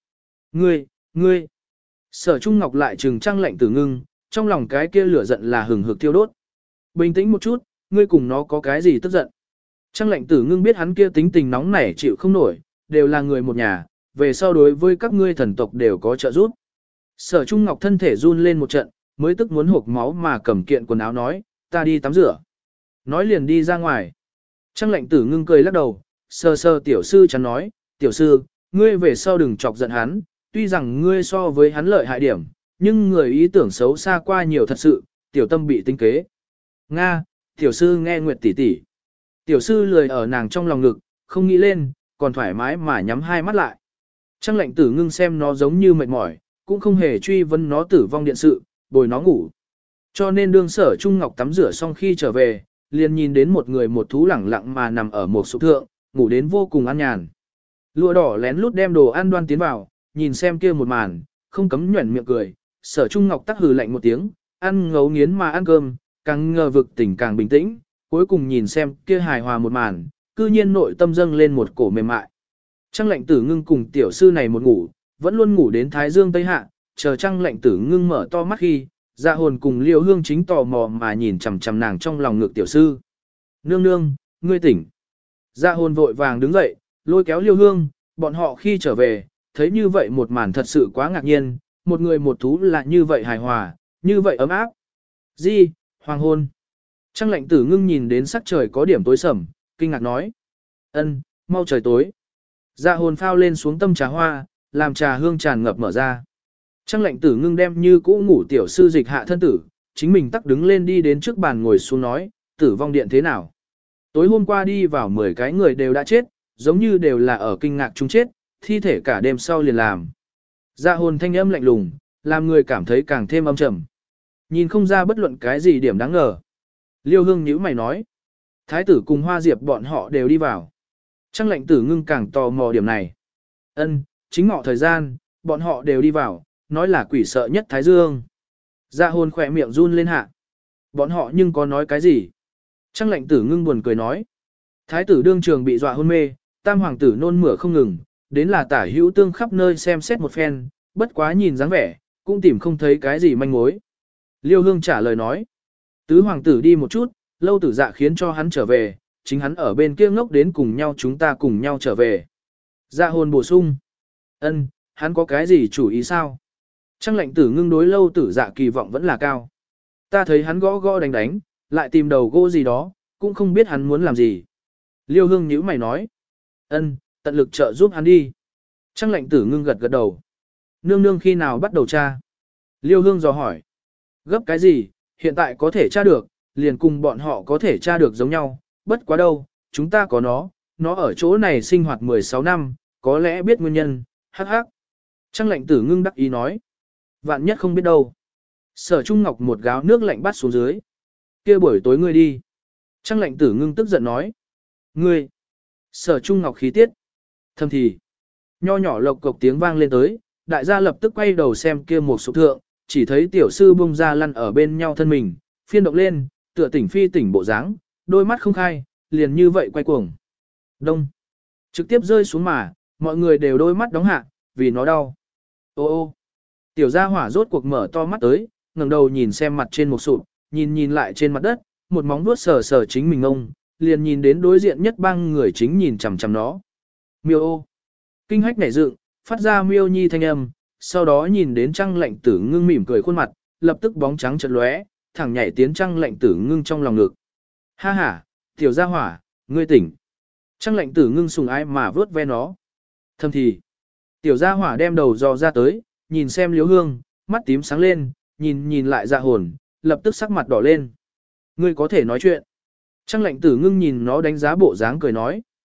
A: Ngươi. Sở Trung Ngọc lại trừng Trang Lệnh Tử Ngưng, trong lòng cái kia lửa giận là hừng hực thiêu đốt. Bình tĩnh một chút, ngươi cùng nó có cái gì tức giận. Trang Lệnh Tử Ngưng biết hắn kia tính tình nóng nảy chịu không nổi, đều là người một nhà, về sau đối với các ngươi thần tộc đều có trợ giúp. Sở Trung Ngọc thân thể run lên một trận, mới tức muốn hộc máu mà cầm kiện quần áo nói, ta đi tắm rửa. Nói liền đi ra ngoài. Trang Lệnh Tử Ngưng cười lắc đầu, sờ sờ tiểu sư chắn nói, tiểu sư, ngươi về sau đừng chọc giận hắn, tuy rằng ngươi so với hắn lợi hại điểm, nhưng người ý tưởng xấu xa qua nhiều thật sự, tiểu tâm bị tinh kế. Nga, tiểu sư nghe Nguyệt tỷ tỷ. Tiểu sư lười ở nàng trong lòng ngực, không nghĩ lên, còn thoải mái mà nhắm hai mắt lại. Trang Lệnh Tử Ngưng xem nó giống như mệt mỏi, cũng không hề truy vấn nó tử vong điện sự, bồi nó ngủ. Cho nên đương Sở Trung Ngọc tắm rửa xong khi trở về, liền nhìn đến một người một thú lẳng lặng mà nằm ở một sụp thượng, ngủ đến vô cùng an nhàn. Lụa đỏ lén lút đem đồ ăn đoan tiến vào, nhìn xem kia một màn, không cấm nhuẩn miệng cười. Sở Trung Ngọc tắc hừ lạnh một tiếng, ăn ngấu nghiến mà ăn cơm, càng ngờ vực tỉnh càng bình tĩnh, cuối cùng nhìn xem kia hài hòa một màn, cư nhiên nội tâm dâng lên một cổ mềm mại. Trang Lệnh Tử Ngưng cùng tiểu sư này một ngủ, vẫn luôn ngủ đến thái dương tây hạ, chờ Trang Lệnh Tử Ngưng mở to mắt khi, Dạ Hồn cùng Liêu Hương chính tò mò mà nhìn chằm chằm nàng trong lòng ngực tiểu sư. Nương nương, ngươi tỉnh. Dạ Hồn vội vàng đứng dậy, lôi kéo Liêu Hương, bọn họ khi trở về, thấy như vậy một màn thật sự quá ngạc nhiên, một người một thú là như vậy hài hòa, như vậy ấm áp. Gì, hoàng hôn. Trang Lệnh Tử Ngưng nhìn đến sắc trời có điểm tối sầm, kinh ngạc nói. Ân, mau trời tối. Dạ Hồn phao lên xuống tâm trà hoa, làm trà hương tràn ngập mở ra. Trang Lệnh Tử Ngưng đem như cũ ngủ tiểu sư dịch hạ thân tử, chính mình tắc đứng lên đi đến trước bàn ngồi xuống nói, tử vong điện thế nào. Tối hôm qua đi vào 10 cái người đều đã chết, giống như đều là ở kinh ngạc chung chết, thi thể cả đêm sau liền làm. Dạ Hồn thanh âm lạnh lùng, làm người cảm thấy càng thêm âm trầm. Nhìn không ra bất luận cái gì điểm đáng ngờ. Liêu Hương nhíu mày nói. Thái tử cùng Hoa Diệp bọn họ đều đi vào. Trang Lệnh Tử Ngưng càng tò mò điểm này. Ân, chính ngọ thời gian, bọn họ đều đi vào, nói là quỷ sợ nhất Thái Dương. Dạ hồn khỏe miệng run lên hạ. Bọn họ nhưng có nói cái gì? Trang lệnh tử ngưng buồn cười nói. Thái tử đương trường bị dọa hôn mê, tam hoàng tử nôn mửa không ngừng, đến là tả hữu tương khắp nơi xem xét một phen, bất quá nhìn dáng vẻ, cũng tìm không thấy cái gì manh mối. Liêu Hương trả lời nói. Tứ hoàng tử đi một chút, Lâu Tử Dạ khiến cho hắn trở về, chính hắn ở bên kia ngốc đến cùng nhau chúng ta cùng nhau trở về. Dạ hồn bổ sung. Ân, hắn có cái gì chủ ý sao? Trang lệnh tử ngưng đối Lâu Tử Dạ kỳ vọng vẫn là cao. Ta thấy hắn gõ gõ đánh đánh, lại tìm đầu gỗ gì đó, cũng không biết hắn muốn làm gì. Liêu Hương nhíu mày nói. Ân, tận lực trợ giúp hắn đi. Trang lệnh tử ngưng gật gật đầu. Nương nương khi nào bắt đầu tra? Liêu Hương dò hỏi. Gấp cái gì, hiện tại có thể tra được, liền cùng bọn họ có thể tra được giống nhau, bất quá đâu, chúng ta có nó ở chỗ này sinh hoạt 16 năm, có lẽ biết nguyên nhân, hắc hắc. Trang lệnh tử ngưng đắc ý nói. Vạn nhất không biết đâu. Sở Trung Ngọc một gáo nước lạnh bắt xuống dưới. Kia buổi tối ngươi đi. Trang lệnh tử ngưng tức giận nói. Ngươi. Sở Trung Ngọc khí tiết. Thầm thì. Nho nhỏ lộc cộc tiếng vang lên tới, đại gia lập tức quay đầu xem kia một số thượng, chỉ thấy tiểu sư bung ra lăn ở bên nhau thân mình, phiên động lên, tựa tỉnh phi tỉnh bộ dáng, đôi mắt không khai, liền như vậy quay cuồng. Đông. Trực tiếp rơi xuống mà, mọi người đều đôi mắt đóng hạ, vì nó đau. Ô ô. Tiểu gia hỏa rốt cuộc mở to mắt tới, ngẩng đầu nhìn xem mặt trên một sụp, nhìn lại trên mặt đất, một móng vuốt sờ sờ chính mình ông, liền nhìn đến đối diện nhất bang người chính nhìn chằm chằm nó. Miêu ô. Kinh hách nảy dựng, phát ra miêu nhi thanh âm, sau đó nhìn đến Trang lệnh tử ngưng mỉm cười khuôn mặt, lập tức bóng trắng chợt lóe, thẳng nhảy tiến Trang lệnh tử ngưng trong lòng ngực. Ha ha, tiểu gia hỏa, ngươi tỉnh. Trang lệnh tử ngưng sùng ái mà vớt ve nó. Thầm thì, tiểu gia hỏa đem đầu dò ra tới, nhìn xem Liêu Hương, mắt tím sáng lên, nhìn lại dạ hồn, lập tức sắc mặt đỏ lên. Ngươi có thể nói chuyện. Trang lệnh tử ngưng nhìn nó đánh giá bộ dáng cười nói.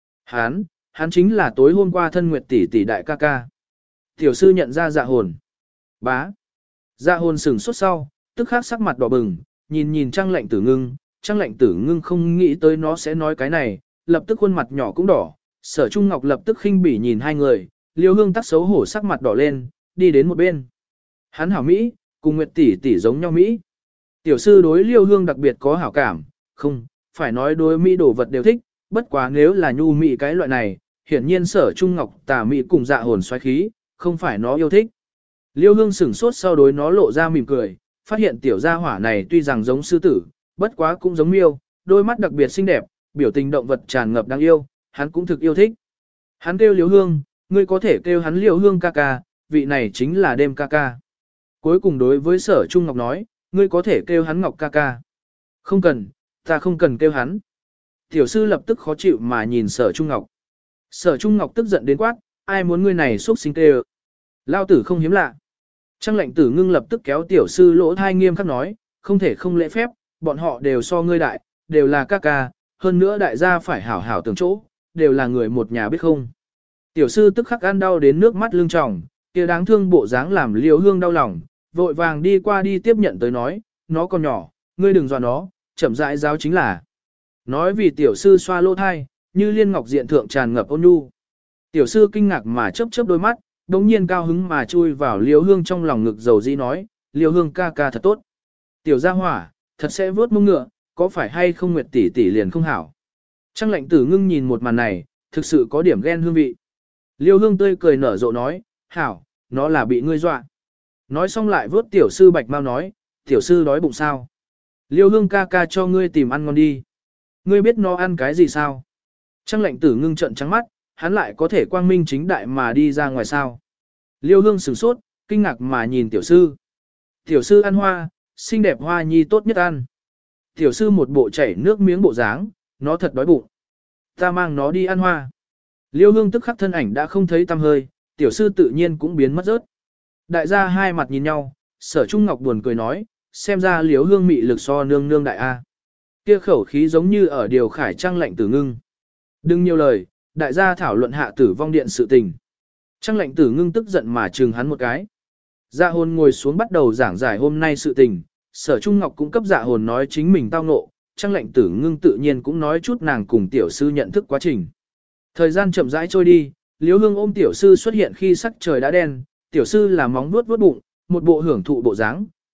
A: Hắn chính là tối hôm qua thân nguyệt tỷ tỷ đại ca ca. Tiểu sư nhận ra dạ hồn. Bá. Dạ hồn sửng sốt sau, tức khắc sắc mặt đỏ bừng, nhìn Trang lệnh tử ngưng. Trang lệnh tử ngưng không nghĩ tới nó sẽ nói cái này, lập tức khuôn mặt nhỏ cũng đỏ. Sở Trung Ngọc lập tức khinh bỉ nhìn hai người, Liêu Hương tắc xấu hổ sắc mặt đỏ lên, đi đến một bên. Hắn hảo Mỹ, cùng Nguyệt tỷ tỷ giống nhau Mỹ. Tiểu sư đối Liêu Hương đặc biệt có hảo cảm, không, phải nói đối Mỹ đồ vật đều thích, bất quá nếu là nhu Mỹ cái loại này, hiển nhiên Sở Trung Ngọc tà Mỹ cùng dạ hồn xoáy khí, không phải nó yêu thích. Liêu Hương sửng sốt sau đối nó lộ ra mỉm cười, phát hiện tiểu gia hỏa này tuy rằng giống sư tử, bất quá cũng giống miêu, đôi mắt đặc biệt xinh đẹp, biểu tình động vật tràn ngập đáng yêu, hắn cũng thực yêu thích. Hắn kêu Liêu Hương, ngươi có thể kêu hắn Liêu Hương ca ca, vị này chính là đêm ca ca. Cuối cùng đối với Sở Trung Ngọc nói, ngươi có thể kêu hắn Ngọc ca ca. Không cần, ta không cần kêu hắn. Tiểu sư lập tức khó chịu mà nhìn Sở Trung Ngọc. Sở Trung Ngọc tức giận đến quát, ai muốn ngươi này xúc sinh kêu. Lao tử không hiếm lạ. Trang lệnh tử ngưng lập tức kéo tiểu sư lỗ thai nghiêm khắc nói, không thể không lễ phép, bọn họ đều so ngươi đại, đều là ca ca, hơn nữa đại gia phải hảo hảo tưởng chỗ, đều là người một nhà biết không. Tiểu sư tức khắc ăn đau đến nước mắt lưng tròng, kia đáng thương bộ dáng làm Liêu Hương đau lòng, vội vàng đi qua đi tiếp nhận tới nói, nó còn nhỏ, ngươi đừng dọa nó, chậm rãi giáo chính là. Nói vì tiểu sư xoa lỗ thai, như liên ngọc diện thượng tràn ngập ôn nhu. Tiểu sư kinh ngạc mà chớp chớp đôi mắt, đống nhiên cao hứng mà chui vào Liêu Hương trong lòng ngực dầu dĩ nói, Liêu Hương ca ca thật tốt. Tiểu gia hỏa, thật sẽ vớt mông ngựa, có phải hay không Nguyệt tỷ tỷ liền không hảo. Trang lệnh tử ngưng nhìn một màn này, thực sự có điểm ghen hương vị. Liêu Hương tươi cười nở rộ nói, hảo, nó là bị ngươi dọa. Nói xong lại vớt tiểu sư bạch mau nói, tiểu sư đói bụng sao. Liêu Hương ca ca cho ngươi tìm ăn ngon đi. Ngươi biết nó ăn cái gì sao? Trang lệnh tử ngưng trận trắng mắt, hắn lại có thể quang minh chính đại mà đi ra ngoài sao. Liêu Hương sửng sốt, kinh ngạc mà nhìn tiểu sư. Tiểu sư ăn hoa, xinh đẹp hoa nhi tốt nhất ăn. Tiểu sư một bộ chảy nước miếng bộ dáng, nó thật đói bụng. Ta mang nó đi ăn hoa. Liêu Hương tức khắc thân ảnh đã không thấy tăm hơi, tiểu sư tự nhiên cũng biến mất rớt. Đại gia hai mặt nhìn nhau, Sở Trung Ngọc buồn cười nói, xem ra Liêu Hương mị lực so nương nương đại A. Kia khẩu khí giống như ở điều khải Trang lệnh tử ngưng. Đừng nhiều lời, đại gia thảo luận hạ tử vong điện sự tình. Trang lệnh tử ngưng tức giận mà trừng hắn một cái. Dạ hồn ngồi xuống bắt đầu giảng giải hôm nay sự tình, Sở Trung Ngọc cũng cấp dạ hồn nói chính mình tao ngộ, Trang lệnh tử ngưng tự nhiên cũng nói chút nàng cùng tiểu sư nhận thức quá trình. Thời gian chậm rãi trôi đi, Liêu Hương ôm tiểu sư xuất hiện khi sắc trời đã đen, tiểu sư là móng vuốt vuốt bụng, một bộ hưởng thụ bộ dáng,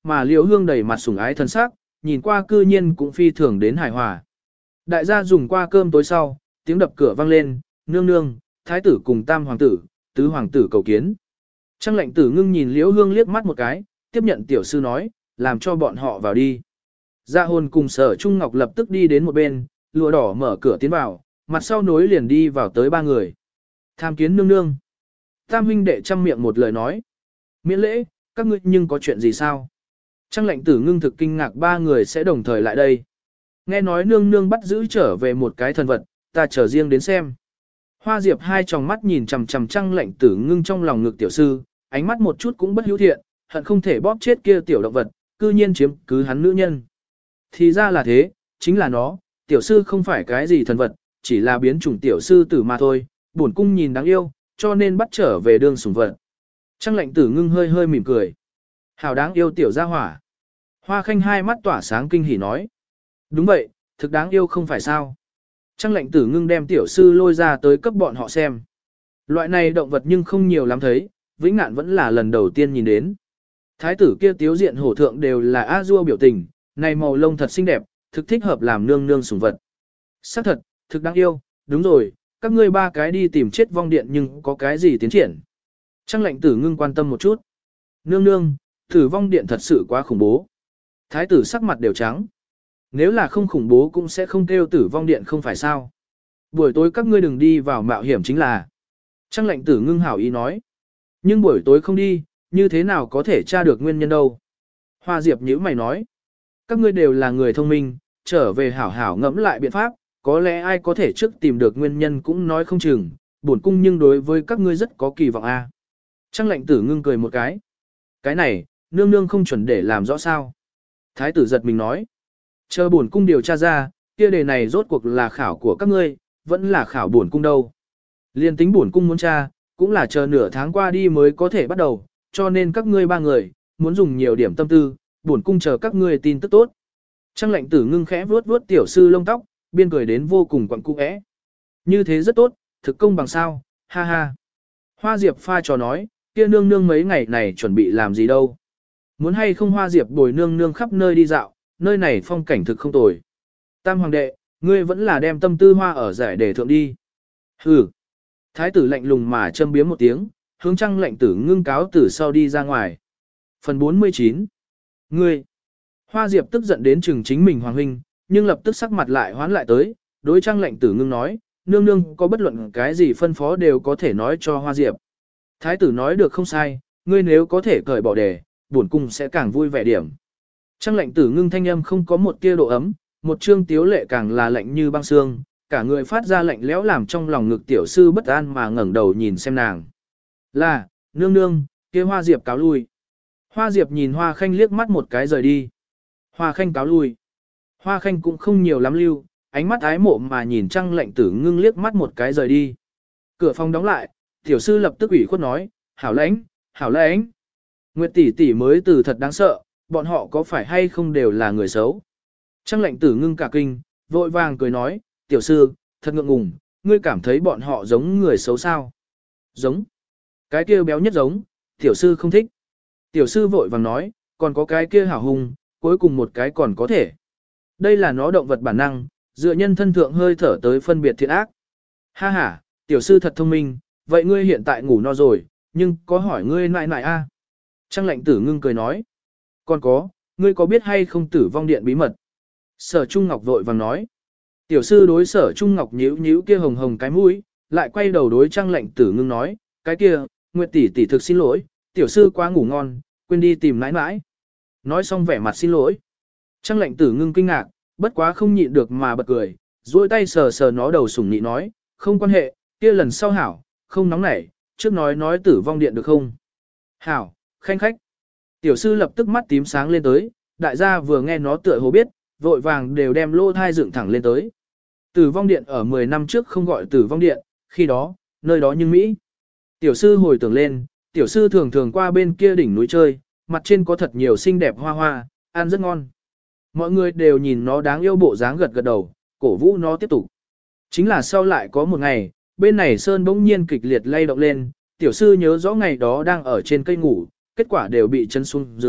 A: mà Liễu Hương đầy mặt sủng ái thân sắc, nhìn qua cư nhiên cũng phi thường đến hài hòa. Đại gia dùng qua cơm tối sau, tiếng đập cửa vang lên, nương nương, thái tử cùng tam hoàng tử, tứ hoàng tử cầu kiến. Trang lệnh tử ngưng nhìn Liễu Hương liếc mắt một cái, tiếp nhận tiểu sư nói, làm cho bọn họ vào đi. Dạ hồn cùng Sở Trung Ngọc lập tức đi đến một bên, lụa đỏ mở cửa tiến vào, mặt sau nối liền đi vào tới ba người. Tham kiến nương nương. Tam huynh đệ chăm miệng một lời nói. Miễn lễ, các ngươi nhưng có chuyện gì sao? Trang lệnh tử ngưng thực kinh ngạc ba người sẽ đồng thời lại đây. Nghe nói nương nương bắt giữ trở về một cái thần vật, ta chờ riêng đến xem. Hoa Diệp hai tròng mắt nhìn chằm chằm Trang lệnh tử ngưng trong lòng ngực tiểu sư, ánh mắt một chút cũng bất hữu thiện, hận không thể bóp chết kia tiểu động vật, cư nhiên chiếm cứ hắn nữ nhân. Thì ra là thế, chính là nó, tiểu sư không phải cái gì thần vật, chỉ là biến chủng tiểu sư tử mà thôi, bổn cung nhìn đáng yêu, cho nên bắt trở về đương sủng vật. Trang lệnh tử ngưng hơi hơi mỉm cười. Hảo đáng yêu tiểu gia hỏa. Hoa Khanh hai mắt tỏa sáng kinh hỉ nói. Đúng vậy, thực đáng yêu không phải sao. Trang lệnh tử ngưng đem tiểu sư lôi ra tới cấp bọn họ xem. Loại này động vật nhưng không nhiều lắm thấy, Vĩnh Ngạn vẫn là lần đầu tiên nhìn đến. Thái tử kia tiếu diện hổ thượng đều là A-dua biểu tình, này màu lông thật xinh đẹp, thực thích hợp làm nương nương sủng vật. Sắc thật, thực đáng yêu, đúng rồi, các ngươi ba cái đi tìm chết vong điện nhưng có cái gì tiến triển. Trang lệnh tử ngưng quan tâm một chút. Nương nương, tử vong điện thật sự quá khủng bố. Thái tử sắc mặt đều trắng. Nếu là không khủng bố cũng sẽ không kêu tử vong điện không phải sao. Buổi tối các ngươi đừng đi vào mạo hiểm chính là. Trang lệnh tử ngưng hảo ý nói. Nhưng buổi tối không đi, như thế nào có thể tra được nguyên nhân đâu. Hoa Diệp nhíu mày nói. Các ngươi đều là người thông minh, trở về hảo hảo ngẫm lại biện pháp, có lẽ ai có thể trước tìm được nguyên nhân cũng nói không chừng, bổn cung nhưng đối với các ngươi rất có kỳ vọng a. Trang lệnh tử ngưng cười một cái. Cái này, nương nương không chuẩn để làm rõ sao. Thái tử giật mình nói. Chờ bổn cung điều tra ra, kia đề này rốt cuộc là khảo của các ngươi, vẫn là khảo bổn cung đâu. Liên tính bổn cung muốn tra, cũng là chờ nửa tháng qua đi mới có thể bắt đầu, cho nên các ngươi ba người, muốn dùng nhiều điểm tâm tư, bổn cung chờ các ngươi tin tức tốt. Trang lệnh tử ngưng khẽ vuốt vuốt tiểu sư lông tóc, biên cười đến vô cùng quặn cung ẽ. Như thế rất tốt, thực công bằng sao, ha ha. Hoa Diệp pha trò nói, kia nương nương mấy ngày này chuẩn bị làm gì đâu. Muốn hay không Hoa Diệp bồi nương nương khắp nơi đi dạo, nơi này phong cảnh thực không tồi. Tam hoàng đệ, ngươi vẫn là đem tâm tư hoa ở giải đề thượng đi. Hừ. Thái tử lạnh lùng mà châm biếm một tiếng, hướng Trang lệnh tử ngưng cáo tử sau đi ra ngoài. Phần 49. Ngươi. Hoa Diệp tức giận đến chừng chính mình hoàng huynh, nhưng lập tức sắc mặt lại hoán lại tới, đối Trang lệnh tử ngưng nói, nương nương có bất luận cái gì phân phó đều có thể nói cho Hoa Diệp. Thái tử nói được không sai, ngươi nếu có thể cởi bỏ đề, bổn cung sẽ càng vui vẻ điểm. Trang lệnh tử ngưng thanh âm không có một tia độ ấm, một trương tiếu lệ càng là lạnh như băng xương, cả người phát ra lạnh lẽo làm trong lòng ngực tiểu sư bất an mà ngẩng đầu nhìn xem nàng. Là, nương nương, kia Hoa Diệp cáo lui. Hoa Diệp nhìn Hoa Khanh liếc mắt một cái rời đi. Hoa Khanh cáo lui. Hoa Khanh cũng không nhiều lắm lưu, ánh mắt ái mộ mà nhìn Trang lệnh tử ngưng liếc mắt một cái rời đi. Cửa phòng đóng lại, tiểu sư lập tức ủy khuất nói, hảo lãnh, hảo lãnh. Nguyệt tỷ tỷ mới từ thật đáng sợ, bọn họ có phải hay không đều là người xấu. Trang lệnh tử ngưng cả kinh, vội vàng cười nói, tiểu sư, thật ngượng ngùng, ngươi cảm thấy bọn họ giống người xấu sao? Giống. Cái kia béo nhất giống, tiểu sư không thích. Tiểu sư vội vàng nói, còn có cái kia hảo hùng, cuối cùng một cái còn có thể. Đây là nó động vật bản năng, dựa nhân thân thượng hơi thở tới phân biệt thiện ác. Ha ha, tiểu sư thật thông minh, vậy ngươi hiện tại ngủ no rồi, nhưng có hỏi ngươi nại nại a? Trang lệnh tử ngưng cười nói. Còn có, ngươi có biết hay không tử vong điện bí mật? Sở Trung Ngọc vội vàng nói. Tiểu sư đối Sở Trung Ngọc nhíu nhíu kia hồng hồng cái mũi, lại quay đầu đối Trang lệnh tử ngưng nói, cái kia, Nguyệt tỷ tỷ thực xin lỗi, tiểu sư quá ngủ ngon, quên đi tìm nãi nãi. Nói xong vẻ mặt xin lỗi. Trang lệnh tử ngưng kinh ngạc, bất quá không nhịn được mà bật cười, duỗi tay sờ sờ nó đầu sủng nị nói, không quan hệ, kia lần sau hảo, không nóng nảy, trước nói tử vong điện được không? Hảo, khanh khách. Tiểu sư lập tức mắt tím sáng lên tới, đại gia vừa nghe nó tựa hồ biết, vội vàng đều đem lô thai dựng thẳng lên tới. Tử vong điện ở 10 năm trước không gọi tử vong điện, khi đó, nơi đó nhưng Mỹ. Tiểu sư hồi tưởng lên, tiểu sư thường thường qua bên kia đỉnh núi chơi, mặt trên có thật nhiều xinh đẹp hoa hoa, ăn rất ngon. Mọi người đều nhìn nó đáng yêu bộ dáng gật gật đầu, cổ vũ nó tiếp tục. Chính là sau lại có một ngày, bên này sơn bỗng nhiên kịch liệt lay động lên, tiểu sư nhớ rõ ngày đó đang ở trên cây ngủ, kết quả đều bị chân xuống dưới,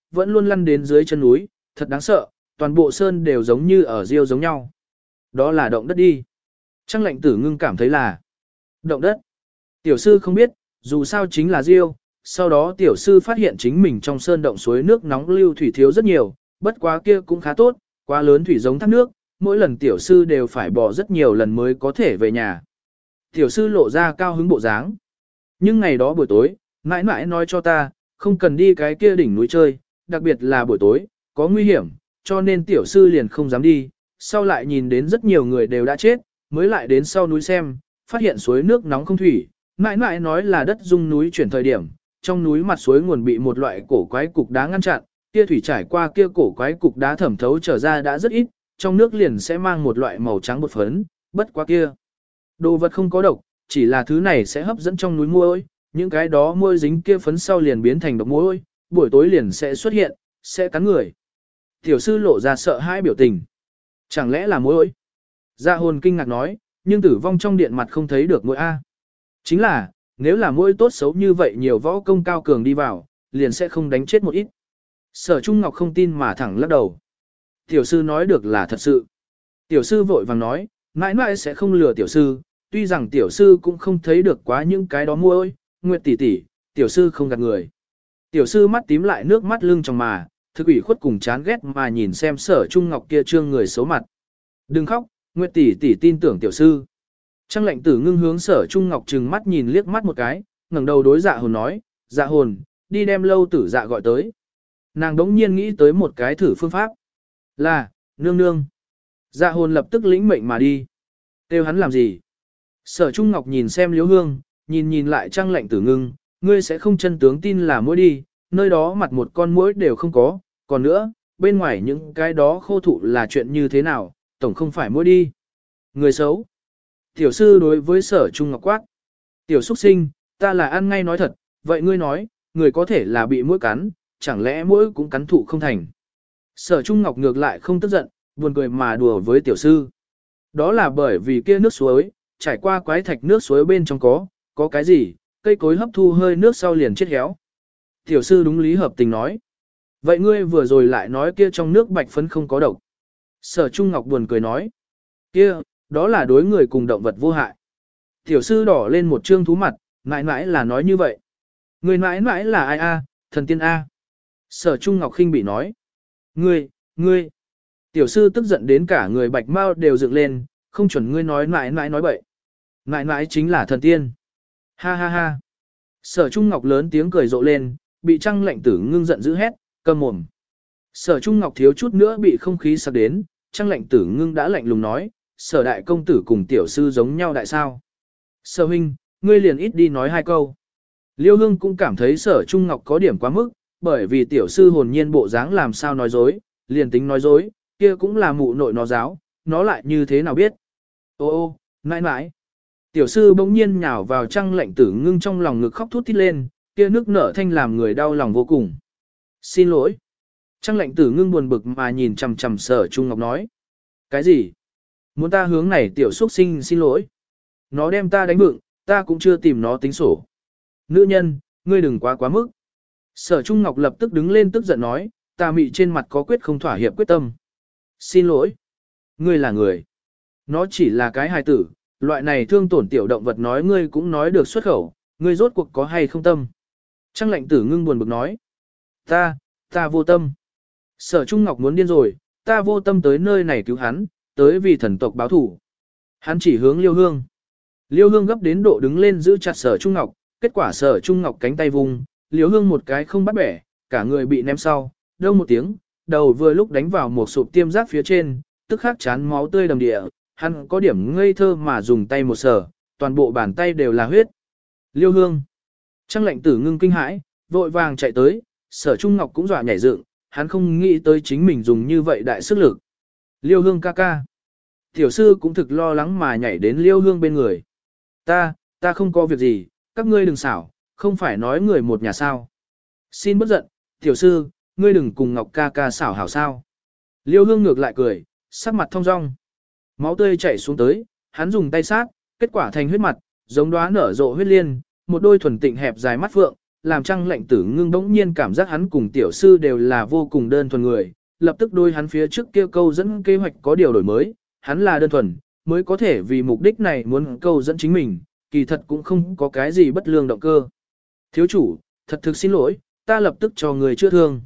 A: vẫn luôn lăn đến dưới chân núi, thật đáng sợ, toàn bộ sơn đều giống như ở riêu giống nhau. Đó là động đất đi. Trang lệnh tử ngưng cảm thấy là động đất. Tiểu sư không biết, dù sao chính là riêu, sau đó tiểu sư phát hiện chính mình trong sơn động suối nước nóng lưu thủy thiếu rất nhiều, bất quá kia cũng khá tốt, quá lớn thủy giống thác nước, mỗi lần tiểu sư đều phải bỏ rất nhiều lần mới có thể về nhà. Tiểu sư lộ ra cao hứng bộ dáng. Nhưng ngày đó buổi tối, mãi mãi nói cho ta, không cần đi cái kia đỉnh núi chơi, đặc biệt là buổi tối, có nguy hiểm, cho nên tiểu sư liền không dám đi, sau lại nhìn đến rất nhiều người đều đã chết, mới lại đến sau núi xem, phát hiện suối nước nóng không thủy, mãi mãi nói là đất rung núi chuyển thời điểm, trong núi mặt suối nguồn bị một loại cổ quái cục đá ngăn chặn, kia thủy trải qua kia cổ quái cục đá thẩm thấu trở ra đã rất ít, trong nước liền sẽ mang một loại màu trắng bột phấn, bất quá kia. Đồ vật không có độc, chỉ là thứ này sẽ hấp dẫn trong núi muỗi, những cái đó muỗi dính kia phấn sau liền biến thành độc muỗi, buổi tối liền sẽ xuất hiện, sẽ cắn người. Tiểu sư lộ ra sợ hãi biểu tình. Chẳng lẽ là muỗi? Dạ hồn kinh ngạc nói, nhưng tử vong trong điện mặt không thấy được muỗi a. Chính là, nếu là muỗi tốt xấu như vậy nhiều võ công cao cường đi vào, liền sẽ không đánh chết một ít. Sở Trung Ngọc không tin mà thẳng lắc đầu. Tiểu sư nói được là thật sự. Tiểu sư vội vàng nói, mãi mãi sẽ không lừa tiểu sư, tuy rằng tiểu sư cũng không thấy được quá những cái đó muỗi, Nguyệt tỷ tỷ, tiểu sư không gạt người. Tiểu sư mắt tím lại nước mắt lưng trong mà, thực ủy khuất cùng chán ghét mà nhìn xem Sở Trung Ngọc kia trương người xấu mặt. Đừng khóc, Nguyệt tỷ tỷ tin tưởng tiểu sư. Trang lệnh tử ngưng hướng Sở Trung Ngọc trừng mắt nhìn liếc mắt một cái, ngẩng đầu đối dạ hồn nói, dạ hồn, đi đem lâu tử dạ gọi tới. Nàng đống nhiên nghĩ tới một cái thử phương pháp. Là, nương nương. Dạ hồn lập tức lĩnh mệnh mà đi. Kêu hắn làm gì? Sở Trung Ngọc nhìn xem Liễu Hương, nhìn lại Trang lệnh tử ngưng, ngươi sẽ không chân tướng tin là muỗi đi, nơi đó mặt một con muỗi đều không có, còn nữa, bên ngoài những cái đó khô thụ là chuyện như thế nào, tổng không phải muỗi đi. Người xấu. Tiểu sư đối với Sở Trung Ngọc quát. Tiểu xuất sinh, ta là ăn ngay nói thật, vậy ngươi nói, người có thể là bị muỗi cắn, chẳng lẽ muỗi cũng cắn thụ không thành. Sở Trung Ngọc ngược lại không tức giận, buồn cười mà đùa với tiểu sư. Đó là bởi vì kia nước suối, trải qua quái thạch nước suối bên trong có cái gì, cây cối hấp thu hơi nước sau liền chết héo. Tiểu sư đúng lý hợp tình nói. Vậy ngươi vừa rồi lại nói kia trong nước bạch phấn không có độc. Sở Trung Ngọc buồn cười nói. Kia, đó là đối người cùng động vật vô hại. Tiểu sư đỏ lên một trương thú mặt, mãi mãi là nói như vậy. Người mãi mãi là ai a, thần tiên a. Sở Trung Ngọc khinh bị nói. Ngươi. Tiểu sư tức giận đến cả người bạch mau đều dựng lên, không chuẩn ngươi nói mãi mãi nói bậy. Mãi mãi chính là thần tiên. Ha ha ha. Sở Trung Ngọc lớn tiếng cười rộ lên, bị Trang lệnh tử ngưng giận dữ hét, câm mồm. Sở Trung Ngọc thiếu chút nữa bị không khí sặc đến, Trang lệnh tử ngưng đã lạnh lùng nói, Sở đại công tử cùng tiểu sư giống nhau đại sao. Sở huynh, ngươi liền ít đi nói hai câu. Liêu Hương cũng cảm thấy Sở Trung Ngọc có điểm quá mức, bởi vì tiểu sư hồn nhiên bộ dáng làm sao nói dối, liền tính nói dối, kia cũng là mụ nội nó giáo, nó lại như thế nào biết. Ô, mãi mãi. Tiểu sư bỗng nhiên nhào vào Trang lệnh tử ngưng trong lòng ngực khóc thút thít lên, kia nước nở thanh làm người đau lòng vô cùng. Xin lỗi. Trang lệnh tử ngưng buồn bực mà nhìn chằm chằm Sở Trung Ngọc nói. Cái gì? Muốn ta hướng này tiểu xuất sinh xin lỗi. Nó đem ta đánh vựng, ta cũng chưa tìm nó tính sổ. Nữ nhân, ngươi đừng quá mức. Sở Trung Ngọc lập tức đứng lên tức giận nói, ta mị trên mặt có quyết không thỏa hiệp quyết tâm. Xin lỗi. Ngươi là người. Nó chỉ là cái hài tử, loại này thương tổn tiểu động vật nói ngươi cũng nói được xuất khẩu, ngươi rốt cuộc có hay không tâm. Trang lệnh tử ngưng buồn bực nói. Ta vô tâm. Sở Trung Ngọc muốn điên rồi, ta vô tâm tới nơi này cứu hắn, tới vì thần tộc báo thủ. Hắn chỉ hướng Liêu Hương. Liêu Hương gấp đến độ đứng lên giữ chặt Sở Trung Ngọc, kết quả Sở Trung Ngọc cánh tay vùng, Liêu Hương một cái không bắt bẻ, cả người bị ném sau, đông một tiếng, đầu vừa lúc đánh vào một sụp tiêm giác phía trên, tức khắc chán máu tươi đầm địa, hắn có điểm ngây thơ mà dùng tay một sờ, toàn bộ bàn tay đều là huyết. Liêu Hương. Trang lệnh tử ngưng kinh hãi, vội vàng chạy tới, Sở Trung Ngọc cũng dọa nhảy dựng, hắn không nghĩ tới chính mình dùng như vậy đại sức lực. Liêu Hương ca ca. Tiểu sư cũng thực lo lắng mà nhảy đến Liêu Hương bên người. Ta không có việc gì, các ngươi đừng xảo, không phải nói người một nhà sao. Xin bất giận, tiểu sư, ngươi đừng cùng Ngọc ca ca xảo hảo sao. Liêu Hương ngược lại cười, sắc mặt thông dong. Máu tươi chảy xuống tới, hắn dùng tay sát, kết quả thành huyết mặt, giống đóa nở rộ huyết liên, một đôi thuần tịnh hẹp dài mắt phượng, làm Trăng Lệnh Tử Ngưng bỗng nhiên cảm giác hắn cùng tiểu sư đều là vô cùng đơn thuần người, lập tức đôi hắn phía trước kia câu dẫn kế hoạch có điều đổi mới, hắn là đơn thuần, mới có thể vì mục đích này muốn câu dẫn chính mình, kỳ thật cũng không có cái gì bất lương động cơ. Thiếu chủ, thật thực xin lỗi, ta lập tức cho người chữa thương.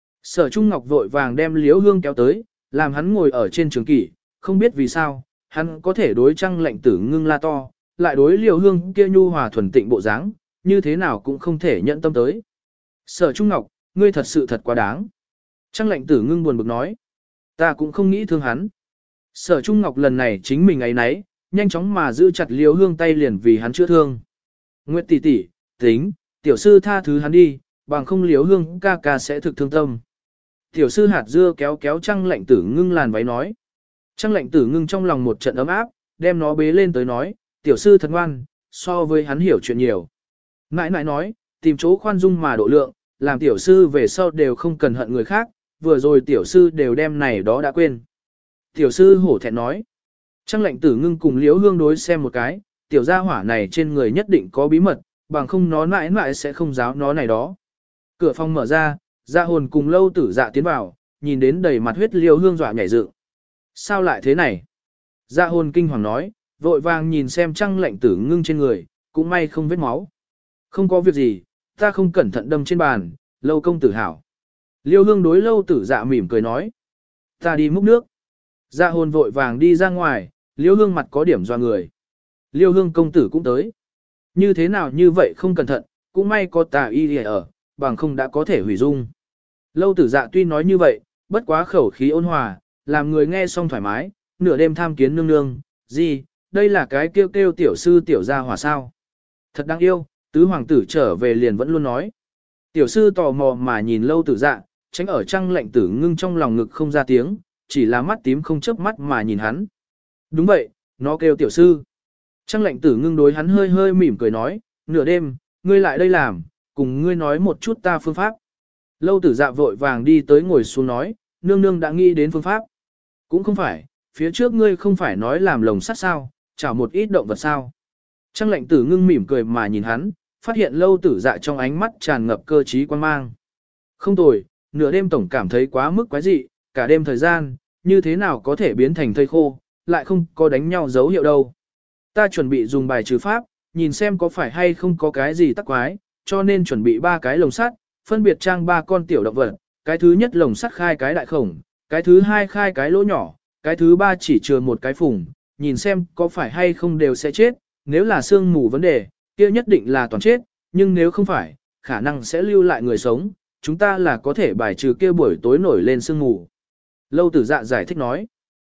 A: Sở Trung Ngọc vội vàng đem Liễu Hương kéo tới, làm hắn ngồi ở trên trường kỷ, không biết vì sao, hắn có thể đối Trăng Lệnh Tử Ngưng la to, lại đối Liễu Hương kia nhu hòa thuần tịnh bộ dáng, như thế nào cũng không thể nhận tâm tới. Sở Trung Ngọc, ngươi thật sự thật quá đáng. Trăng Lệnh Tử Ngưng buồn bực nói, ta cũng không nghĩ thương hắn. Sở Trung Ngọc lần này chính mình ấy nấy, nhanh chóng mà giữ chặt Liễu Hương tay liền vì hắn chữa thương. Nguyệt tỷ tỷ, tính, tiểu sư tha thứ hắn đi, bằng không Liễu Hương ca ca sẽ thực thương tâm. Tiểu sư hạt dưa kéo kéo Trăng Lệnh Tử Ngưng làn váy nói. Trăng Lệnh Tử Ngưng trong lòng một trận ấm áp, đem nó bế lên tới nói, tiểu sư thật ngoan, so với hắn hiểu chuyện nhiều. Nãi nãi nói, tìm chỗ khoan dung mà độ lượng, làm tiểu sư về sau đều không cần hận người khác, vừa rồi tiểu sư đều đem này đó đã quên. Tiểu sư hổ thẹn nói. Trăng Lệnh Tử Ngưng cùng Liễu Hương đối xem một cái, tiểu gia hỏa này trên người nhất định có bí mật, bằng không nó mãi mãi sẽ không giáo nó này đó. Cửa phòng mở ra, Dạ Hồn cùng Lâu Tử Dạ tiến vào, nhìn đến đầy mặt huyết Liễu Hương dọa nhảy dựng. Sao lại thế này? Dạ Hồn kinh hoàng nói, vội vàng nhìn xem Trăng Lệnh Tử Ngưng trên người, cũng may không vết máu. Không có việc gì, ta không cẩn thận đâm trên bàn, Lâu công tử hảo. Liễu Hương đối Lâu Tử Dạ mỉm cười nói, ta đi múc nước. Dạ Hồn vội vàng đi ra ngoài, Liễu Hương mặt có điểm doa người. Liễu Hương công tử cũng tới. Như thế nào như vậy không cẩn thận, cũng may có tà y ở, bằng không đã có thể hủy dung. Lâu Tử Dạ tuy nói như vậy, bất quá khẩu khí ôn hòa, làm người nghe xong thoải mái, nửa đêm tham kiến nương nương, gì, đây là cái kêu kêu tiểu sư tiểu gia hỏa sao. Thật đáng yêu, tứ hoàng tử trở về liền vẫn luôn nói. Tiểu sư tò mò mà nhìn Lâu Tử Dạ, tránh ở Trăng Lệnh Tử Ngưng trong lòng ngực không ra tiếng, chỉ là mắt tím không chớp mắt mà nhìn hắn. Đúng vậy, nó kêu tiểu sư. Trăng Lệnh Tử Ngưng đối hắn hơi hơi mỉm cười nói, nửa đêm, ngươi lại đây làm, cùng ngươi nói một chút ta phương pháp. Lâu Tử Dạ vội vàng đi tới ngồi xuống nói, nương nương đã nghĩ đến phương pháp. Cũng không phải, phía trước ngươi không phải nói làm lồng sắt sao, chảo một ít động vật sao. Trăng Lệnh Tử Ngưng mỉm cười mà nhìn hắn, phát hiện Lâu Tử Dạ trong ánh mắt tràn ngập cơ trí quan mang. Không tồi, nửa đêm tổng cảm thấy quá mức quái dị, cả đêm thời gian, như thế nào có thể biến thành thây khô, lại không có đánh nhau dấu hiệu đâu. Ta chuẩn bị dùng bài trừ pháp, nhìn xem có phải hay không có cái gì tắc quái, cho nên chuẩn bị 3 cái lồng sắt, phân biệt trang 3 con tiểu động vật, cái thứ nhất lồng sắt khai cái đại khổng, cái thứ hai khai cái lỗ nhỏ, cái thứ ba chỉ chừa một cái phùng, nhìn xem có phải hay không đều sẽ chết, nếu là xương mù vấn đề, kia nhất định là toàn chết, nhưng nếu không phải, khả năng sẽ lưu lại người sống, chúng ta là có thể bài trừ kia buổi tối nổi lên xương mù. Lâu Tử Dạ giải thích nói,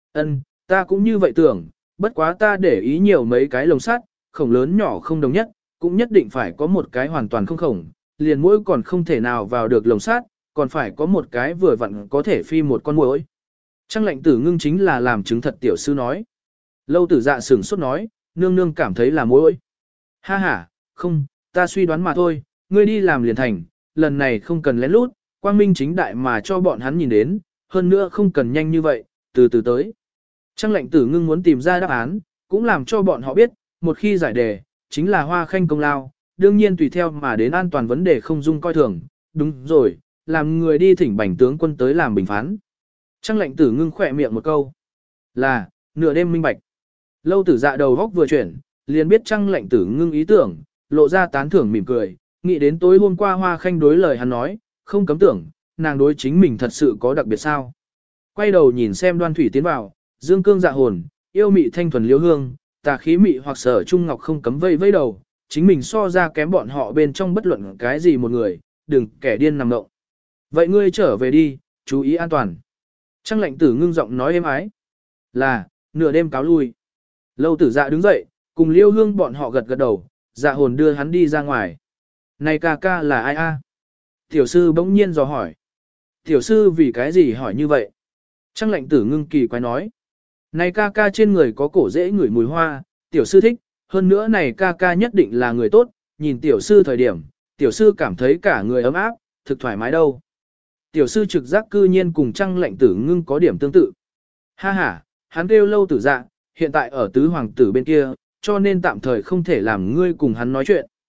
A: ta cũng như vậy tưởng, bất quá ta để ý nhiều mấy cái lồng sắt, khổng lớn nhỏ không đồng nhất, cũng nhất định phải có một cái hoàn toàn không khổng, liền muỗi còn không thể nào vào được lồng sắt, còn phải có một cái vừa vặn có thể phi một con muỗi. Trăng Lệnh Tử Ngưng chính là làm chứng thật tiểu sư nói. Lâu Tử Dạ sửng sốt nói, nương nương cảm thấy là muỗi. Ha ha, không, ta suy đoán mà thôi, ngươi đi làm liền thành, lần này không cần lén lút, quang minh chính đại mà cho bọn hắn nhìn đến, hơn nữa không cần nhanh như vậy, từ từ tới. Trăng Lệnh Tử Ngưng muốn tìm ra đáp án, cũng làm cho bọn họ biết, một khi giải đề, chính là Hoa Khanh công lao, đương nhiên tùy theo mà đến an toàn vấn đề không dung coi thường, đúng rồi, làm người đi thỉnh Bành tướng quân tới làm bình phán. Trăng Lệnh Tử Ngưng khỏe miệng một câu, là, nửa đêm minh bạch. Lâu Tử Dạ đầu góc vừa chuyển, liền biết Trăng Lệnh Tử Ngưng ý tưởng, lộ ra tán thưởng mỉm cười, nghĩ đến tối hôm qua Hoa Khanh đối lời hắn nói, không cấm tưởng, nàng đối chính mình thật sự có đặc biệt sao. Quay đầu nhìn xem Đoan Thủy tiến vào, dương cương dạ hồn, yêu mị thanh thuần Liễu Hương, tà khí mị hoặc Sở Trung Ngọc không cấm vây vây đầu, chính mình so ra kém bọn họ bên trong bất luận cái gì một người, đừng kẻ điên nằm động. Vậy ngươi trở về đi, chú ý an toàn. Trăng Lệnh Tử Ngưng giọng nói êm ái. Là, nửa đêm cáo lui. Lâu Tử Dạ đứng dậy, cùng Liễu Hương bọn họ gật gật đầu, dạ hồn đưa hắn đi ra ngoài. Này ca ca là ai a? Tiểu sư bỗng nhiên dò hỏi. Tiểu sư vì cái gì hỏi như vậy? Trăng Lệnh Tử Ngưng kỳ quái nói. Này ca ca trên người có cổ dễ ngửi mùi hoa, tiểu sư thích, hơn nữa này ca ca nhất định là người tốt, nhìn tiểu sư thời điểm, tiểu sư cảm thấy cả người ấm áp, thực thoải mái đâu. Tiểu sư trực giác cư nhiên cùng Trăng Lệnh Tử Ngưng có điểm tương tự. Ha ha, hắn kêu Lâu Tử Dạ, hiện tại ở tứ hoàng tử bên kia, cho nên tạm thời không thể làm ngươi cùng hắn nói chuyện.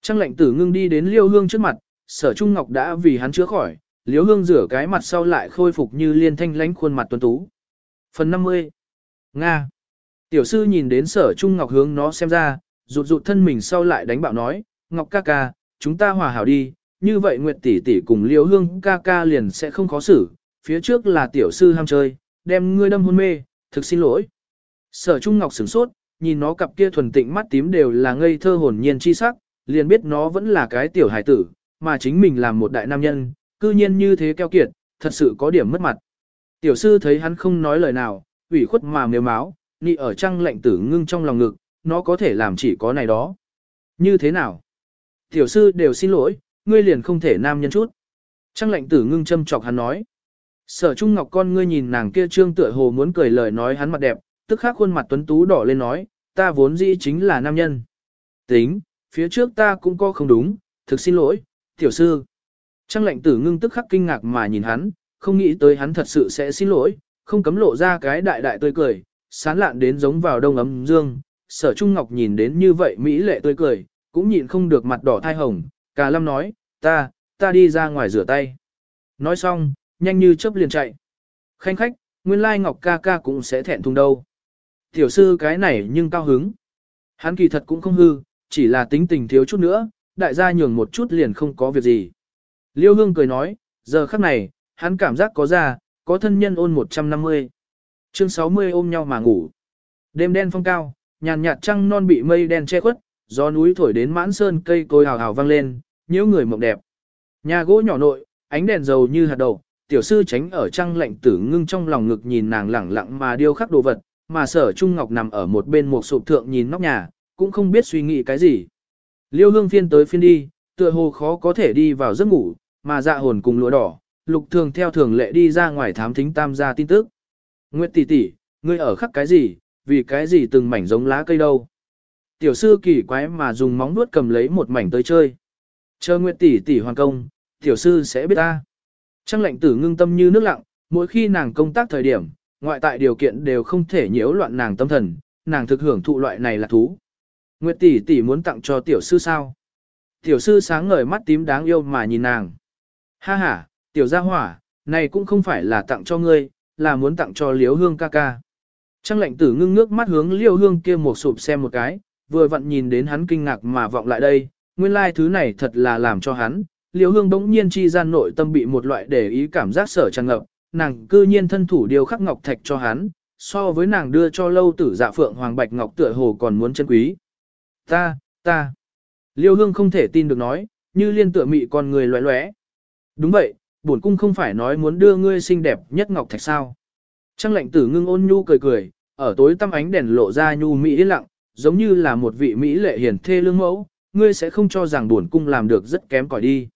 A: Trang lệnh tử ngưng đi đến Liêu Hương trước mặt, Sở Trung Ngọc đã vì hắn chữa khỏi, Liêu Hương rửa cái mặt sau lại khôi phục như liên thanh lánh khuôn mặt tuấn tú. Phần 50. Nga. Tiểu sư nhìn đến Sở Trung Ngọc hướng nó xem ra, rụt rụt thân mình sau lại đánh bạo nói, Ngọc ca ca, chúng ta hòa hảo đi, như vậy Nguyệt tỷ tỷ cùng Liêu Hương ca ca liền sẽ không khó xử, phía trước là tiểu sư ham chơi, đem ngươi đâm hôn mê, thực xin lỗi. Sở Trung Ngọc sửng sốt, nhìn nó cặp kia thuần tịnh mắt tím đều là ngây thơ hồn nhiên chi sắc, liền biết nó vẫn là cái tiểu hài tử, mà chính mình làm một đại nam nhân, cư nhiên như thế keo kiệt, thật sự có điểm mất mặt. Tiểu sư thấy hắn không nói lời nào, ủy khuất mà mếu máu, nị ở Trang lệnh tử ngưng trong lòng ngực, nó có thể làm chỉ có này đó. Như thế nào? Tiểu sư đều xin lỗi, ngươi liền không thể nam nhân chút. Trang lệnh tử ngưng châm chọc hắn nói. Sở Trung Ngọc con ngươi nhìn nàng kia trương tựa hồ muốn cười lời nói hắn mặt đẹp, tức khắc khuôn mặt tuấn tú đỏ lên nói, ta vốn dĩ chính là nam nhân. Tính, phía trước ta cũng có không đúng, thực xin lỗi, tiểu sư. Trang lệnh tử ngưng tức khắc kinh ngạc mà nhìn hắn, không nghĩ tới hắn thật sự sẽ xin lỗi, không cấm lộ ra cái đại đại tươi cười, sán lạn đến giống vào đông ấm dương. Sở Trung Ngọc nhìn đến như vậy mỹ lệ tươi cười, cũng nhịn không được mặt đỏ thai hồng, Cà Lâm nói, ta đi ra ngoài rửa tay. Nói xong, nhanh như chớp liền chạy. Khanh khách, nguyên lai Ngọc ca ca cũng sẽ thẹn thùng đâu. Tiểu sư cái này nhưng cao hứng. Hắn kỳ thật cũng không hư, chỉ là tính tình thiếu chút nữa, đại gia nhường một chút liền không có việc gì. Liêu Hương cười nói, giờ khắc này, hắn cảm giác có ra, có thân nhân ôn 150. Chương 60 ôm nhau mà ngủ. Đêm đen phong cao, nhàn nhạt trăng non bị mây đen che khuất, gió núi thổi đến mãn sơn cây cối hào hào vang lên, nhiễu người mộng đẹp. Nhà gỗ nhỏ nội, ánh đèn dầu như hạt đậu, tiểu sư tránh ở Trang lệnh tử ngưng trong lòng ngực nhìn nàng lẳng lặng mà điêu khắc đồ vật, mà Sở Trung Ngọc nằm ở một bên một sụp thượng nhìn nóc nhà, cũng không biết suy nghĩ cái gì. Liêu Hương phiên tới phiên đi, tựa hồ khó có thể đi vào giấc ngủ, mà dạ hồn cùng lúa đỏ, Lục Thường theo thường lệ đi ra ngoài thám thính tam gia tin tức. Nguyệt tỷ tỷ, ngươi ở khắc cái gì, vì cái gì từng mảnh giống lá cây đâu. Tiểu sư kỳ quái mà dùng móng vuốt cầm lấy một mảnh tới chơi. Chờ Nguyệt tỷ tỷ hoàn công, tiểu sư sẽ biết ta. Trang lệnh tử ngưng tâm như nước lặng, mỗi khi nàng công tác thời điểm, ngoại tại điều kiện đều không thể nhiễu loạn nàng tâm thần, nàng thực hưởng thụ loại này là thú. Nguyệt tỷ tỷ muốn tặng cho tiểu sư sao? Tiểu sư sáng ngời mắt tím đáng yêu mà nhìn nàng. Ha ha, tiểu gia hỏa, này cũng không phải là tặng cho ngươi, là muốn tặng cho Liễu Hương ca ca. Trang lệnh tử ngưng nước mắt hướng Liễu Hương kia một sụp xem một cái, vừa vặn nhìn đến hắn kinh ngạc mà vọng lại đây, nguyên lai thứ này thật là làm cho hắn. Liễu Hương bỗng nhiên chi gian nội tâm bị một loại để ý cảm giác sở tràn ngập, nàng cư nhiên thân thủ điều khắc ngọc thạch cho hắn, so với nàng đưa cho lâu tử dạ phượng hoàng bạch ngọc tựa hồ còn muốn chân quý. Ta. Liêu Hương không thể tin được nói, như liên tựa mị con người loé loé. Đúng vậy, bổn cung không phải nói muốn đưa ngươi xinh đẹp nhất ngọc thạch sao. Trang lệnh tử ngưng ôn nhu cười cười, ở tối tăm ánh đèn lộ ra nhu mỹ yên lặng, giống như là một vị mỹ lệ hiền thê lương mẫu, ngươi sẽ không cho rằng bổn cung làm được rất kém cỏi đi.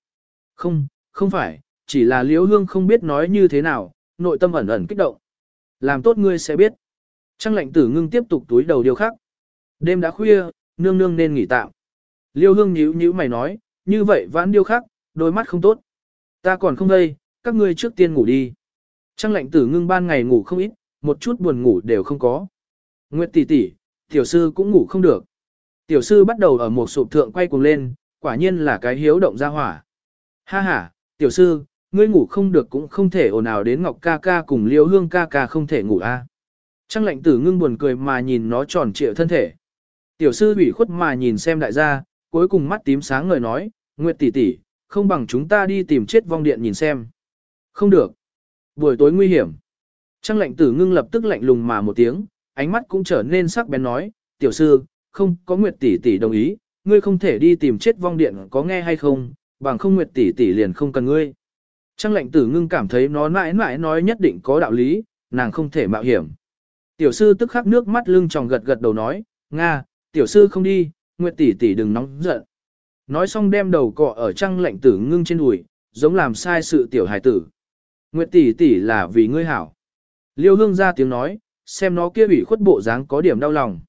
A: Không phải, chỉ là Liễu Hương không biết nói như thế nào, nội tâm ẩn ẩn kích động. Làm tốt ngươi sẽ biết. Trang lệnh tử ngưng tiếp tục túi đầu điều khắc. Đêm đã khuya, nương nương nên nghỉ tạm. Liêu Hương nhíu mày nói, như vậy vãn điêu khắc, đôi mắt không tốt. Ta còn không đây, các ngươi trước tiên ngủ đi. Trang lệnh tử ngưng ban ngày ngủ không ít, một chút buồn ngủ đều không có. Nguyệt tỷ tỷ, tiểu sư cũng ngủ không được. Tiểu sư bắt đầu ở một sụp thượng quay cuồng lên, quả nhiên là cái hiếu động ra hỏa. Ha ha, tiểu sư, ngươi ngủ không được cũng không thể ồn ào đến Ngọc ca ca cùng Liêu Hương ca ca không thể ngủ a. Trang lệnh tử ngưng buồn cười mà nhìn nó tròn trịa thân thể. Tiểu sư ủy khuất mà nhìn xem đại gia, cuối cùng mắt tím sáng ngời nói, Nguyệt tỷ tỷ, không bằng chúng ta đi tìm chết vong điện nhìn xem. Không được. Buổi tối nguy hiểm. Trang lệnh tử ngưng lập tức lạnh lùng mà một tiếng, ánh mắt cũng trở nên sắc bén nói, tiểu sư, không có Nguyệt tỷ tỷ đồng ý, ngươi không thể đi tìm chết vong điện có nghe hay không, bằng không Nguyệt tỷ tỷ liền không cần ngươi. Trang lệnh tử ngưng cảm thấy nó mãi mãi nói nhất định có đạo lý, nàng không thể mạo hiểm. Tiểu sư tức khắc nước mắt lưng tròng gật gật đầu nói, Nga, tiểu sư không đi, Nguyệt tỷ tỷ đừng nóng giận. Nói xong đem đầu cọ ở Trang lệnh tử ngưng trên đùi, giống làm sai sự tiểu hài tử. Nguyệt tỷ tỷ là vì ngươi hảo. Liêu Hương ra tiếng nói, xem nó kia bị khuất bộ dáng có điểm đau lòng.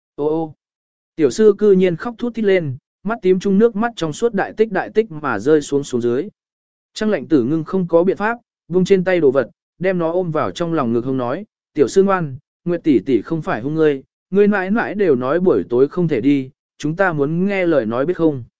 A: Ô, tiểu sư cư nhiên khóc thút thít lên, mắt tím trung nước mắt trong suốt đại tích mà rơi xuống dưới. Trang lệnh tử ngưng không có biện pháp, vung trên tay đồ vật, đem nó ôm vào trong lòng ngực hông nói, tiểu sư ngoan, Nguyệt tỷ tỷ không phải hung ngươi mãi mãi đều nói buổi tối không thể đi, chúng ta muốn nghe lời nói biết không.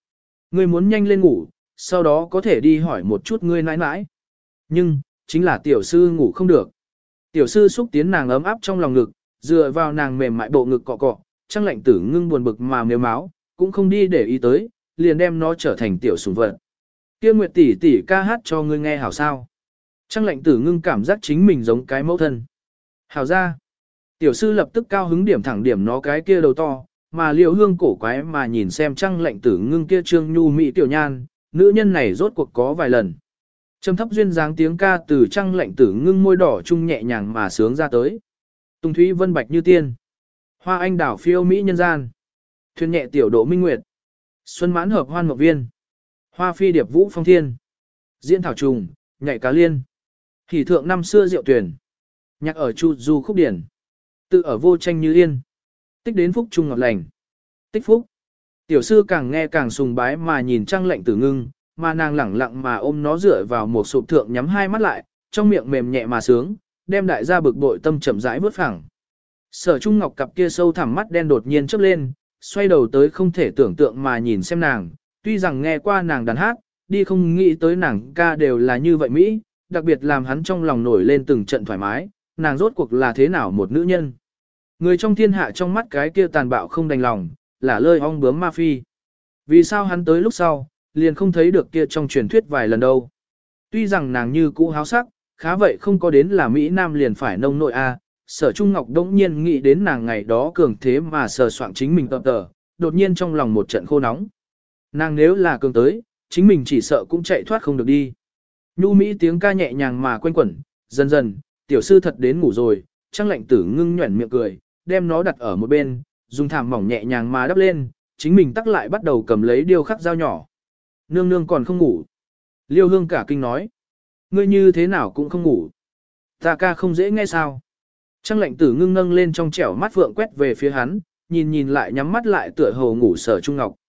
A: Ngươi muốn nhanh lên ngủ, sau đó có thể đi hỏi một chút ngươi nãi nãi. Nhưng, chính là tiểu sư ngủ không được. Tiểu sư xúc tiến nàng ấm áp trong lòng ngực, dựa vào nàng mềm mại bộ ngực cọ cọ, Trang Lệnh Tử Ngưng buồn bực mà mếu máu, cũng không đi để ý tới, liền đem nó trở thành tiểu sủng vật. Kia Nguyệt tỷ tỷ ca hát cho ngươi nghe hảo sao? Trang Lệnh Tử Ngưng cảm giác chính mình giống cái mẫu thân. Hảo ra. Tiểu sư lập tức cao hứng điểm thẳng điểm nó cái kia đầu to, mà Liễu Hương cổ quái mà nhìn xem Trang Lệnh Tử Ngưng kia trương nhu mỹ tiểu nhan, nữ nhân này rốt cuộc có vài lần. Trầm thấp duyên dáng tiếng ca từ Trang Lệnh Tử Ngưng môi đỏ trung nhẹ nhàng mà sướng ra tới. Tùng thúy vân bạch như tiên, hoa anh đảo phiêu mỹ nhân gian, thuyền nhẹ tiểu độ minh nguyệt, xuân mãn hợp hoan mộc viên, hoa phi điệp vũ phong thiên, diễn thảo trùng, nhảy cá liên, hỉ thượng năm xưa rượu tuyển, nhạc ở chu du khúc điển, tự ở vô tranh như yên, tích đến phúc trung ngọt lành, tích phúc. Tiểu sư càng nghe càng sùng bái mà nhìn Trang Lệnh Tử Ngưng, mà nàng lẳng lặng mà ôm nó dựa vào một sụp thượng nhắm hai mắt lại, trong miệng mềm nhẹ mà sướng, đem đại gia bực bội tâm chậm rãi vớt phẳng. Sở Trung Ngọc cặp kia sâu thẳm mắt đen đột nhiên chớp lên, xoay đầu tới không thể tưởng tượng mà nhìn xem nàng, tuy rằng nghe qua nàng đàn hát, đi không nghĩ tới nàng ca đều là như vậy Mỹ, đặc biệt làm hắn trong lòng nổi lên từng trận thoải mái, nàng rốt cuộc là thế nào một nữ nhân. Người trong thiên hạ trong mắt cái kia tàn bạo không đành lòng, là lơi ong bướm ma phi. Vì sao hắn tới lúc sau, liền không thấy được kia trong truyền thuyết vài lần đâu. Tuy rằng nàng như cũ háo sắc, khá vậy không có đến là Mỹ Nam liền phải nông nội a. Sở Trung Ngọc đống nhiên nghĩ đến nàng ngày đó cường thế mà sờ soạng chính mình tập tờ, đột nhiên trong lòng một trận khô nóng. Nàng nếu là cường tới, chính mình chỉ sợ cũng chạy thoát không được đi. Nhu Mỹ tiếng ca nhẹ nhàng mà quanh quẩn, dần dần, tiểu sư thật đến ngủ rồi, Trang Lệnh Tử Ngưng nhuẩn miệng cười, đem nó đặt ở một bên, dùng thảm mỏng nhẹ nhàng mà đắp lên, chính mình tắc lại bắt đầu cầm lấy điêu khắc dao nhỏ. Nương nương còn không ngủ. Liêu Hương cả kinh nói. Ngươi như thế nào cũng không ngủ. Ta ca không dễ nghe sao. Trang Lệnh Tử Ngưng nâng lên trong trẻo mắt vượng quét về phía hắn, nhìn lại nhắm mắt lại tựa hồ ngủ Sở Trung Ngọc.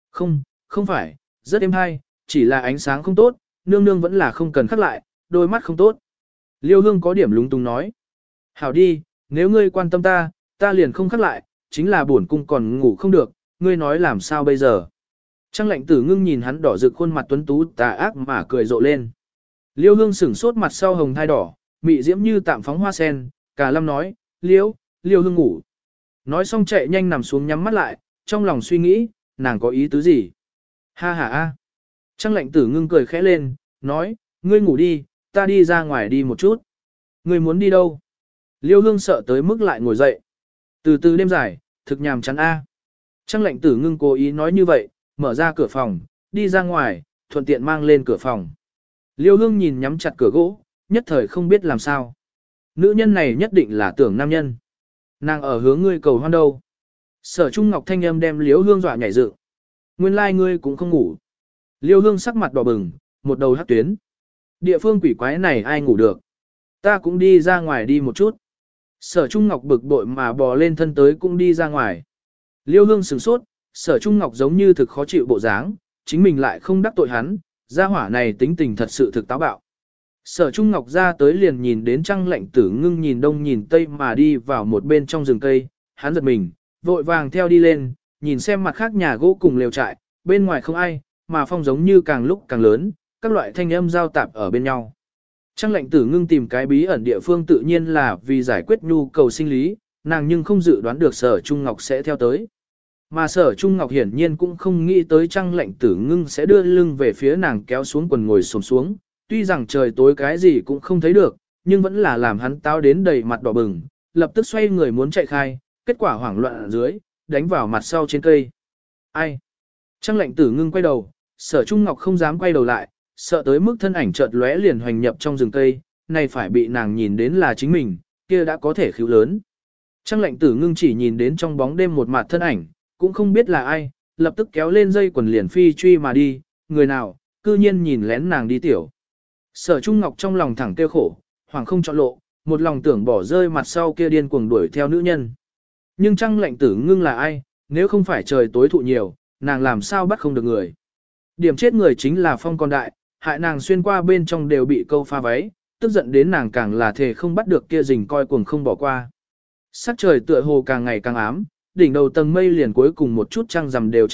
A: Không phải, rất êm hay, chỉ là ánh sáng không tốt, nương nương vẫn là không cần khắc lại, đôi mắt không tốt. Liêu Hương có điểm lúng túng nói. Hảo đi, nếu ngươi quan tâm ta liền không khắc lại, chính là buồn cung còn ngủ không được, ngươi nói làm sao bây giờ. Trang Lệnh Tử Ngưng nhìn hắn đỏ rực khuôn mặt tuấn tú tà ác mà cười rộ lên. Liêu Hương sửng sốt mặt sau hồng thai đỏ, mị diễm như tạm phóng hoa sen, cả lâm nói, Liêu Hương ngủ. Nói xong chạy nhanh nằm xuống nhắm mắt lại, trong lòng suy nghĩ, nàng có ý tứ gì? Ha ha a. Trang Lệnh Tử Ngưng cười khẽ lên, nói, ngươi ngủ đi, ta đi ra ngoài đi một chút. Ngươi muốn đi đâu? Liêu Hương sợ tới mức lại ngồi dậy. Từ từ đêm dài, thực nhàm chán a. Trang Lệnh Tử Ngưng cố ý nói như vậy, mở ra cửa phòng, đi ra ngoài, thuận tiện mang lên cửa phòng. Liêu Hương nhìn nhắm chặt cửa gỗ, nhất thời không biết làm sao. Nữ nhân này nhất định là tưởng nam nhân. Nàng ở hướng ngươi cầu hoan đâu. Sở Trung Ngọc thanh âm đem Liêu Hương dọa nhảy dựng. Nguyên lai ngươi cũng không ngủ. Liêu Hương sắc mặt đỏ bừng, một đầu hắc tuyến. Địa phương quỷ quái này ai ngủ được. Ta cũng đi ra ngoài đi một chút. Sở Trung Ngọc bực bội mà bò lên thân tới cũng đi ra ngoài. Liêu Hương sửng sốt, Sở Trung Ngọc giống như thực khó chịu bộ dáng, chính mình lại không đắc tội hắn, gia hỏa này tính tình thật sự thực táo bạo. Sở Trung Ngọc ra tới liền nhìn đến Trang Lệnh Tử Ngưng nhìn đông nhìn tây mà đi vào một bên trong rừng cây, hắn giật mình, vội vàng theo đi lên, nhìn xem mặt khác nhà gỗ cùng lều trại, bên ngoài không ai, mà phong giống như càng lúc càng lớn, các loại thanh âm giao tạp ở bên nhau. Trang Lệnh Tử Ngưng tìm cái bí ẩn địa phương tự nhiên là vì giải quyết nhu cầu sinh lý, nàng nhưng không dự đoán được Sở Trung Ngọc sẽ theo tới. Mà Sở Trung Ngọc hiển nhiên cũng không nghĩ tới Trang Lệnh Tử Ngưng sẽ đưa lưng về phía nàng kéo xuống quần ngồi xổm xuống, tuy rằng trời tối cái gì cũng không thấy được, nhưng vẫn là làm hắn táo đến đầy mặt đỏ bừng, lập tức xoay người muốn chạy khai, kết quả hoảng loạn ở dưới, đánh vào mặt sau trên cây. Ai? Trang Lệnh Tử Ngưng quay đầu, Sở Trung Ngọc không dám quay đầu lại, sợ tới mức thân ảnh chợt lóe liền hoành nhập trong rừng cây, này phải bị nàng nhìn đến là chính mình, kia đã có thể khiếu lớn. Trang Lệnh Tử Ngưng chỉ nhìn đến trong bóng đêm một mặt thân ảnh, cũng không biết là ai, lập tức kéo lên dây quần liền phi truy mà đi, người nào, cư nhiên nhìn lén nàng đi tiểu. Sở Trung Ngọc trong lòng thẳng kêu khổ, hoàng không chọn lộ, một lòng tưởng bỏ rơi mặt sau kia điên cuồng đuổi theo nữ nhân. Nhưng Trang Lệnh Tử Ngưng là ai, nếu không phải trời tối thụ nhiều, nàng làm sao bắt không được người. Điểm chết người chính là phong con đại, hại nàng xuyên qua bên trong đều bị câu pha váy, tức giận đến nàng càng là thề không bắt được kia rình coi cuồng không bỏ qua. Sắc trời tựa hồ càng ngày càng ám, đỉnh đầu tầng mây liền cuối cùng một chút trăng rằm đều che khuất,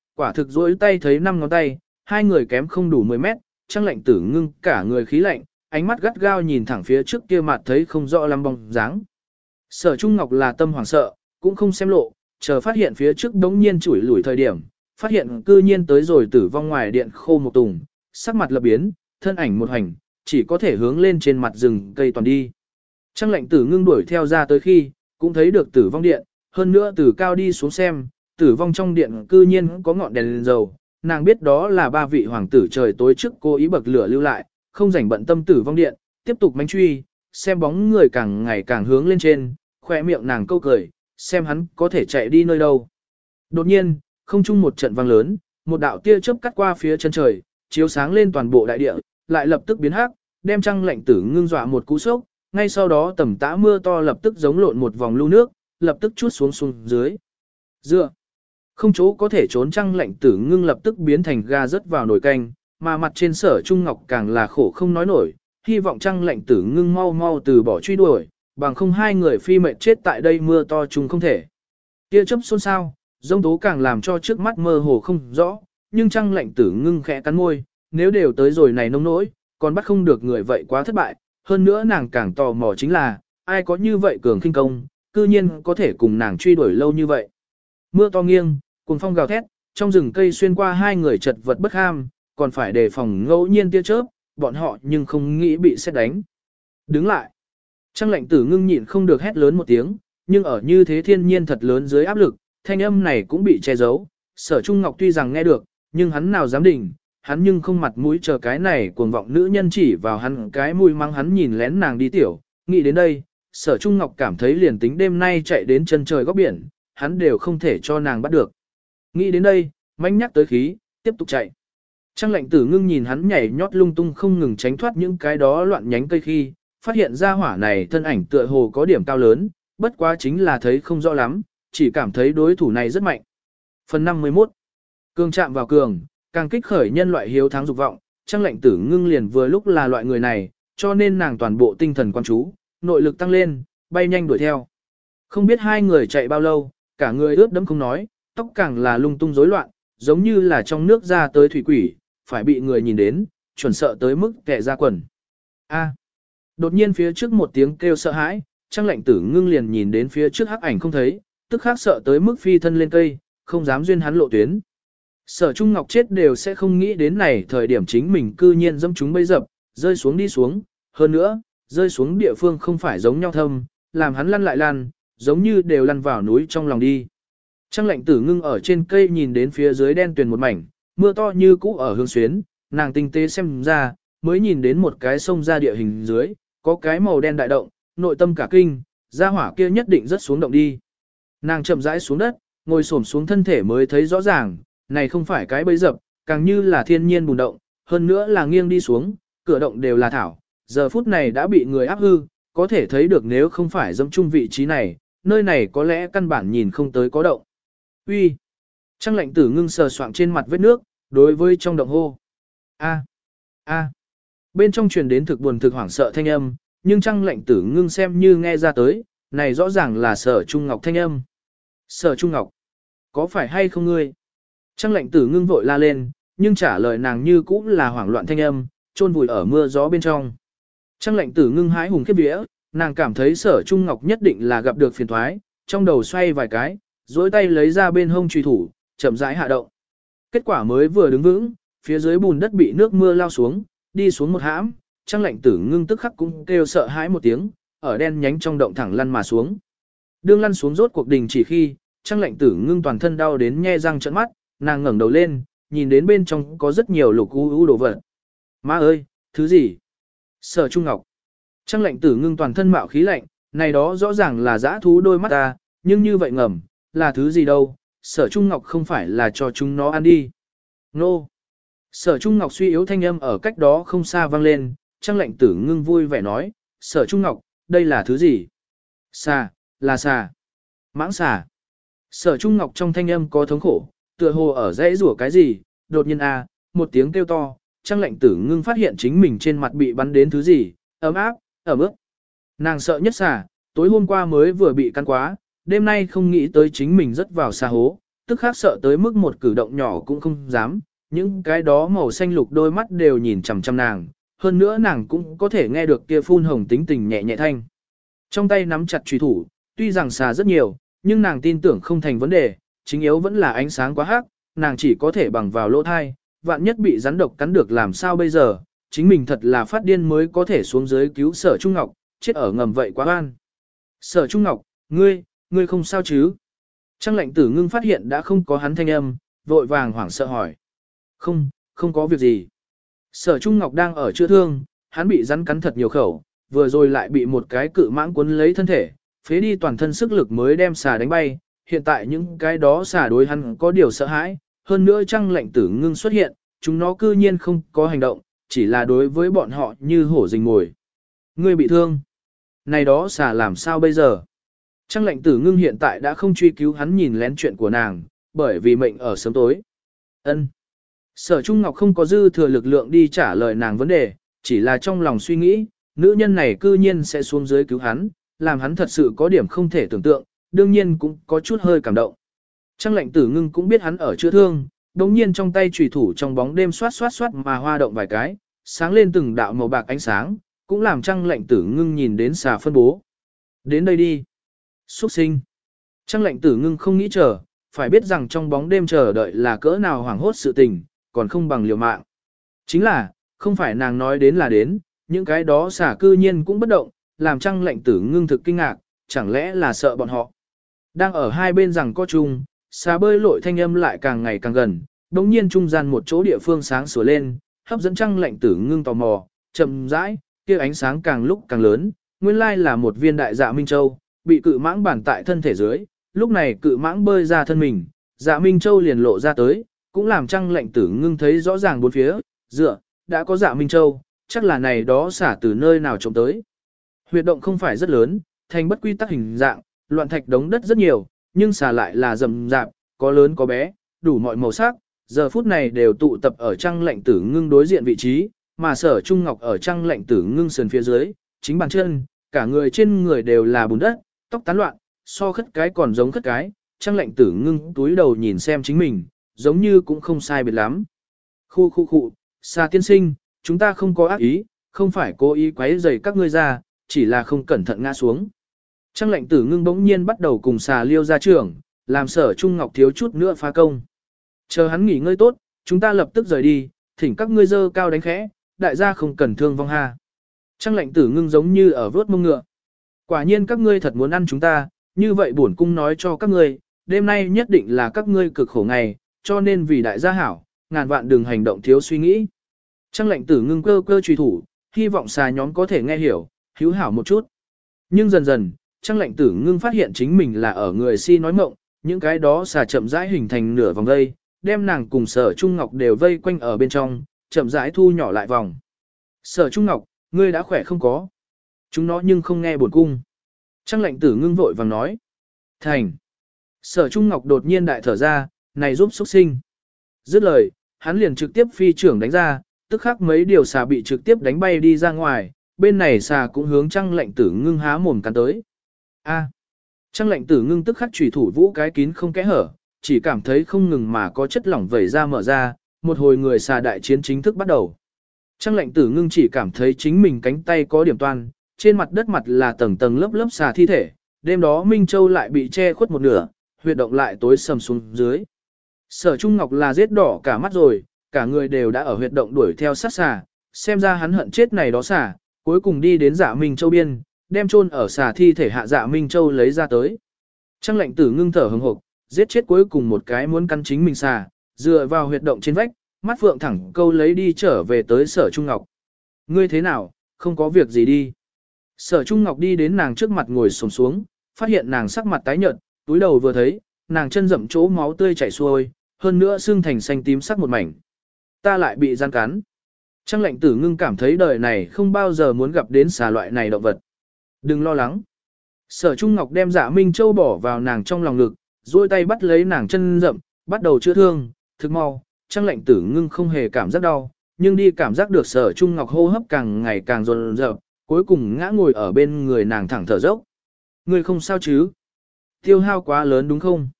A: quả thực dỗi tay thấy 5 ngón tay, hai người kém không đủ 10 mét, Trang Lệnh Tử ngưng cả người khí lạnh, ánh mắt gắt gao nhìn thẳng phía trước kia mặt thấy không rõ lắm bóng dáng. Sở Trung Ngọc là tâm hoảng sợ, cũng không xem lộ, chờ phát hiện phía trước đống nhiên chủi lủi thời điểm, phát hiện cư nhiên tới rồi tử vong ngoài điện khô một tùng, sắc mặt lập biến, thân ảnh một hành, chỉ có thể hướng lên trên mặt rừng cây toàn đi. Trang Lệnh Tử ngưng đuổi theo ra tới khi, cũng thấy được tử vong điện, hơn nữa từ cao đi xuống xem, tử vong trong điện cư nhiên có ngọn đèn dầu, nàng biết đó là ba vị hoàng tử trời tối trước cố ý bậc lửa lưu lại, không rảnh bận tâm tử vong điện, tiếp tục mánh truy, xem bóng người càng ngày càng hướng lên trên, khỏe miệng nàng câu cười, xem hắn có thể chạy đi nơi đâu. Đột nhiên, không chung một trận vang lớn, một đạo tia chớp cắt qua phía chân trời, chiếu sáng lên toàn bộ đại địa, lại lập tức biến hắc, đem Trang Lệnh Tử ngưng dọa một cú sốc, ngay sau đó tầm tã mưa to lập tức giống lộn một vòng lưu nước, lập tức chuốt xuống dưới. Dựa, không chỗ có thể trốn Trang Lệnh Tử ngưng lập tức biến thành ga rớt vào nồi canh, mà mặt trên Sở Trung Ngọc càng là khổ không nói nổi, hy vọng Trang Lệnh Tử ngưng mau mau từ bỏ truy đuổi, bằng không hai người phi mệnh chết tại đây mưa to chung không thể. Tia chớp xôn xao, giông tố càng làm cho trước mắt mơ hồ không rõ, nhưng Trang Lệnh Tử ngưng khẽ cắn môi, nếu đều tới rồi này nông nỗi, còn bắt không được người vậy quá thất bại, hơn nữa nàng càng tò mò chính là, ai có như vậy cường khinh công, cư nhiên có thể cùng nàng truy đuổi lâu như vậy. Mưa to nghiêng, cuồng phong gào thét, trong rừng cây xuyên qua hai người chật vật bất ham, còn phải đề phòng ngẫu nhiên tia chớp, bọn họ nhưng không nghĩ bị xét đánh. Đứng lại. Trang Lệnh Tử ngưng nhịn không được hét lớn một tiếng, nhưng ở như thế thiên nhiên thật lớn dưới áp lực, thanh âm này cũng bị che giấu. Sở Trung Ngọc tuy rằng nghe được, nhưng hắn nào dám đỉnh, hắn nhưng không mặt mũi chờ cái này cuồng vọng nữ nhân chỉ vào hắn cái mũi mắng hắn nhìn lén nàng đi tiểu. Nghĩ đến đây, Sở Trung Ngọc cảm thấy liền tính đêm nay chạy đến chân trời góc biển, hắn đều không thể cho nàng bắt được. Nghĩ đến đây, manh nhắc tới khí, tiếp tục chạy. Trang Lệnh Tử ngưng nhìn hắn nhảy nhót lung tung không ngừng tránh thoát những cái đó loạn nhánh cây khi, phát hiện ra hỏa này thân ảnh tựa hồ có điểm cao lớn, bất quá chính là thấy không rõ lắm, chỉ cảm thấy đối thủ này rất mạnh. Phần 51. Cường chạm vào cường, càng kích khởi nhân loại hiếu thắng dục vọng, Trang Lệnh Tử ngưng liền vừa lúc là loại người này, cho nên nàng toàn bộ tinh thần quan chú, nội lực tăng lên, bay nhanh đuổi theo. Không biết hai người chạy bao lâu, cả người ướt đẫm không nói, tóc càng là lung tung rối loạn, giống như là trong nước ra tới thủy quỷ, phải bị người nhìn đến, chuẩn sợ tới mức kẻ ra quần. A. Đột nhiên phía trước một tiếng kêu sợ hãi, Trang Lệnh Tử ngưng liền nhìn đến phía trước hắc ảnh không thấy, tức khắc sợ tới mức phi thân lên cây, không dám duyên hắn lộ tuyến. Sở Trung Ngọc chết đều sẽ không nghĩ đến này thời điểm chính mình cư nhiên dẫm chúng bấy dập, rơi xuống đi xuống, hơn nữa, rơi xuống địa phương không phải giống nhau thâm, làm hắn lăn lại lăn, giống như đều lăn vào núi trong lòng đi. Trang Lệnh Tử ngưng ở trên cây nhìn đến phía dưới đen tuyền một mảnh, mưa to như cũ ở hương xuyến, nàng tinh tế xem ra, mới nhìn đến một cái sông ra địa hình dưới, có cái màu đen đại động, nội tâm cả kinh, gia hỏa kia nhất định rất xuống động đi. Nàng chậm rãi xuống đất, ngồi xổm xuống thân thể mới thấy rõ ràng, này không phải cái bẫy dập, càng như là thiên nhiên bùn động, hơn nữa là nghiêng đi xuống, cửa động đều là thảo, giờ phút này đã bị người áp hư, có thể thấy được nếu không phải dẫm chung vị trí này, nơi này có lẽ căn bản nhìn không tới có động. Uy. Trang Lệnh Tử ngưng sờ soạng trên mặt vết nước, đối với trong động hô. A. A. Bên trong truyền đến thực buồn thực hoảng sợ thanh âm, nhưng Trang Lệnh Tử ngưng xem như nghe ra tới, này rõ ràng là Sở Trung Ngọc thanh âm. Sở Trung Ngọc, có phải hay không ngươi? Trang Lệnh Tử ngưng vội la lên, nhưng trả lời nàng như cũ là hoảng loạn thanh âm, chôn vùi ở mưa gió bên trong. Trang Lệnh Tử ngưng hái hùng khiếp vía, nàng cảm thấy Sở Trung Ngọc nhất định là gặp được phiền thoái, trong đầu xoay vài cái, duỗi tay lấy ra bên hông truy thủ, chậm rãi hạ động. Kết quả mới vừa đứng vững, phía dưới bùn đất bị nước mưa lao xuống, đi xuống một hãm, Trang Lệnh Tử ngưng tức khắc cũng kêu sợ hãi một tiếng, ở đen nhánh trong động thẳng lăn mà xuống. Đương lăn xuống rốt cuộc đình chỉ khi, Trang Lệnh Tử ngưng toàn thân đau đến nhe răng trợn mắt, nàng ngẩng đầu lên, nhìn đến bên trong có rất nhiều lục u đồ vật. Má ơi, thứ gì? Sở Trung Ngọc. Trang Lệnh Tử ngưng toàn thân mạo khí lạnh, này đó rõ ràng là dã thú đôi mắt ta, nhưng như vậy ngầm, là thứ gì đâu? Sở Trung Ngọc không phải là cho chúng nó ăn đi. Nô. Sở Trung Ngọc suy yếu thanh âm ở cách đó không xa vang lên, Trang Lệnh Tử ngưng vui vẻ nói, Sở Trung Ngọc, đây là thứ gì? Xà, là xà. Mãng xà. Sở Trung Ngọc trong thanh âm có thống khổ, tựa hồ ở dãy rủa cái gì, đột nhiên một tiếng kêu to, Trang Lệnh Tử ngưng phát hiện chính mình trên mặt bị bắn đến thứ gì, ấm áp, ẩm ướt. Nàng sợ nhất xà, tối hôm qua mới vừa bị căn quá, đêm nay không nghĩ tới chính mình rớt vào xà hố, tức khắc sợ tới mức một cử động nhỏ cũng không dám, những cái đó màu xanh lục đôi mắt đều nhìn chằm chằm nàng, hơn nữa nàng cũng có thể nghe được kia phun hồng tính tình nhẹ nhẹ thanh. Trong tay nắm chặt chùy thủ, tuy rằng xà rất nhiều, nhưng nàng tin tưởng không thành vấn đề, chính yếu vẫn là ánh sáng quá hắc, nàng chỉ có thể bằng vào lỗ thai, vạn nhất bị rắn độc cắn được làm sao bây giờ, chính mình thật là phát điên mới có thể xuống dưới cứu Sở Trung Ngọc, chết ở ngầm vậy quá oan. Sở Trung Ngọc, ngươi không sao chứ? Trang Lệnh Tử Ngưng phát hiện đã không có hắn thanh âm, vội vàng hoảng sợ hỏi. Không có việc gì. Sở Trung Ngọc đang ở chữa thương, hắn bị rắn cắn thật nhiều khẩu, vừa rồi lại bị một cái cự mãng cuốn lấy thân thể, phế đi toàn thân sức lực mới đem xà đánh bay, hiện tại những cái đó xà đối hắn có điều sợ hãi, hơn nữa Trang Lệnh Tử Ngưng xuất hiện, chúng nó cư nhiên không có hành động, chỉ là đối với bọn họ như hổ rình mồi. Ngươi bị thương. Này đó xà làm sao bây giờ? Trang Lệnh Tử Ngưng hiện tại đã không truy cứu hắn nhìn lén chuyện của nàng, bởi vì mệnh ở sớm tối. Ân. Sở Trung Ngọc không có dư thừa lực lượng đi trả lời nàng vấn đề, chỉ là trong lòng suy nghĩ, nữ nhân này cư nhiên sẽ xuống dưới cứu hắn, làm hắn thật sự có điểm không thể tưởng tượng, đương nhiên cũng có chút hơi cảm động. Trang Lệnh Tử Ngưng cũng biết hắn ở chữa thương, đồng nhiên trong tay chùy thủ trong bóng đêm xoát xoát xoát mà hoa động vài cái, sáng lên từng đạo màu bạc ánh sáng, cũng làm Trang Lệnh Tử Ngưng nhìn đến xà phân bố. Đến đây đi. Xuất sinh. Trang Lệnh Tử Ngưng không nghĩ chờ, phải biết rằng trong bóng đêm chờ đợi là cỡ nào hoảng hốt sự tình, còn không bằng liều mạng. Chính là, không phải nàng nói đến là đến, những cái đó xà cư nhiên cũng bất động, làm Trang Lệnh Tử Ngưng thực kinh ngạc, chẳng lẽ là sợ bọn họ. Đang ở hai bên rằng có chung, xà bơi lội thanh âm lại càng ngày càng gần, đống nhiên trung gian một chỗ địa phương sáng sủa lên, hấp dẫn Trang Lệnh Tử Ngưng tò mò, chậm rãi, kia ánh sáng càng lúc càng lớn, nguyên lai là một viên đại dạ Minh Châu, bị cự mãng bản tại thân thể dưới, lúc này cự mãng bơi ra thân mình, dạ Minh Châu liền lộ ra tới, cũng làm Trang Lệnh Tử Ngưng thấy rõ ràng bốn phía, đã có dạ Minh Châu, chắc là này đó xả từ nơi nào trộm tới. Huyệt động không phải rất lớn, thành bất quy tắc hình dạng, loạn thạch đống đất rất nhiều, nhưng xả lại là rậm rạp, có lớn có bé, đủ mọi màu sắc, giờ phút này đều tụ tập ở Trang Lệnh Tử Ngưng đối diện vị trí, mà Sở Trung Ngọc ở Trang Lệnh Tử Ngưng sườn phía dưới, chính bàn chân, cả người trên người đều là bùn đất, tóc tán loạn, so khất cái còn giống khất cái, Trang Lệnh Tử Ngưng túi đầu nhìn xem chính mình, giống như cũng không sai biệt lắm. Khu, Xà tiên sinh, chúng ta không có ác ý, không phải cố ý quấy rầy các ngươi ra, chỉ là không cẩn thận ngã xuống. Trang Lệnh Tử Ngưng bỗng nhiên bắt đầu cùng xà liêu ra trường, làm Sở Trung Ngọc thiếu chút nữa phá công. Chờ hắn nghỉ ngơi tốt, chúng ta lập tức rời đi, thỉnh các ngươi dơ cao đánh khẽ, đại gia không cần thương vong ha. Trang Lệnh Tử Ngưng giống như ở vớt mông ngựa. Quả nhiên các ngươi thật muốn ăn chúng ta, như vậy bổn cung nói cho các ngươi, đêm nay nhất định là các ngươi cực khổ ngày, cho nên vì đại gia hảo, ngàn vạn đừng hành động thiếu suy nghĩ. Trang Lệnh Tử Ngưng cơ truy thủ, hy vọng xà nhóm có thể nghe hiểu, hữu hảo một chút. Nhưng dần dần, Trang Lệnh Tử Ngưng phát hiện chính mình là ở người si nói mộng, những cái đó xà chậm rãi hình thành nửa vòng vây, đem nàng cùng Sở Trung Ngọc đều vây quanh ở bên trong, chậm rãi thu nhỏ lại vòng. Sở Trung Ngọc, ngươi đã khỏe không có? Chúng nó nhưng không nghe bổn cung. Trang Lệnh Tử Ngưng vội vàng nói. Thành. Sở Trung Ngọc đột nhiên đại thở ra, này giúp xuất sinh. Dứt lời, hắn liền trực tiếp phi trưởng đánh ra, tức khắc mấy điều xà bị trực tiếp đánh bay đi ra ngoài, bên này xà cũng hướng Trang Lệnh Tử Ngưng há mồm cắn tới. Trang Lệnh Tử Ngưng tức khắc chủy thủ vũ cái kín không kẽ hở, chỉ cảm thấy không ngừng mà có chất lỏng vẩy ra mở ra, một hồi người xà đại chiến chính thức bắt đầu. Trang Lệnh Tử Ngưng chỉ cảm thấy chính mình cánh tay có điểm toan, trên mặt đất mặt là tầng tầng lớp lớp xà thi thể, đêm đó Minh Châu lại bị che khuất một nửa, huyệt động lại tối sầm xuống dưới. Sở Trung Ngọc là giết đỏ cả mắt rồi, cả người đều đã ở huyệt động đuổi theo sát xà, xem ra hắn hận chết này đó xà, cuối cùng đi đến Dạ Minh Châu biên, đem chôn ở xà thi thể hạ Dạ Minh Châu lấy ra tới. Trang Lệnh Tử Ngưng thở hừng hực, giết chết cuối cùng một cái muốn căn chính mình xà, dựa vào huyệt động trên vách, mắt phượng thẳng câu lấy đi trở về tới Sở Trung Ngọc. Ngươi thế nào, không có việc gì đi. Sở Trung Ngọc đi đến nàng trước mặt ngồi xổm xuống, phát hiện nàng sắc mặt tái nhợt, túi đầu vừa thấy, nàng chân rậm chỗ máu tươi chảy xuôi, hơn nữa xương thành xanh tím sắc một mảnh. Ta lại bị gian cắn. Trang Lệnh Tử Ngưng cảm thấy đời này không bao giờ muốn gặp đến xà loại này động vật. Đừng lo lắng. Sở Trung Ngọc đem Dạ Minh Châu bỏ vào nàng trong lòng ngực, duỗi tay bắt lấy nàng chân rậm, bắt đầu chữa thương, thực mau. Trang Lệnh Tử Ngưng không hề cảm giác đau, nhưng đi cảm giác được Sở Trung Ngọc hô hấp càng ngày càng dồn dập, cuối cùng ngã ngồi ở bên người nàng thẳng thở dốc. Ngươi không sao chứ? Tiêu hao quá lớn đúng không?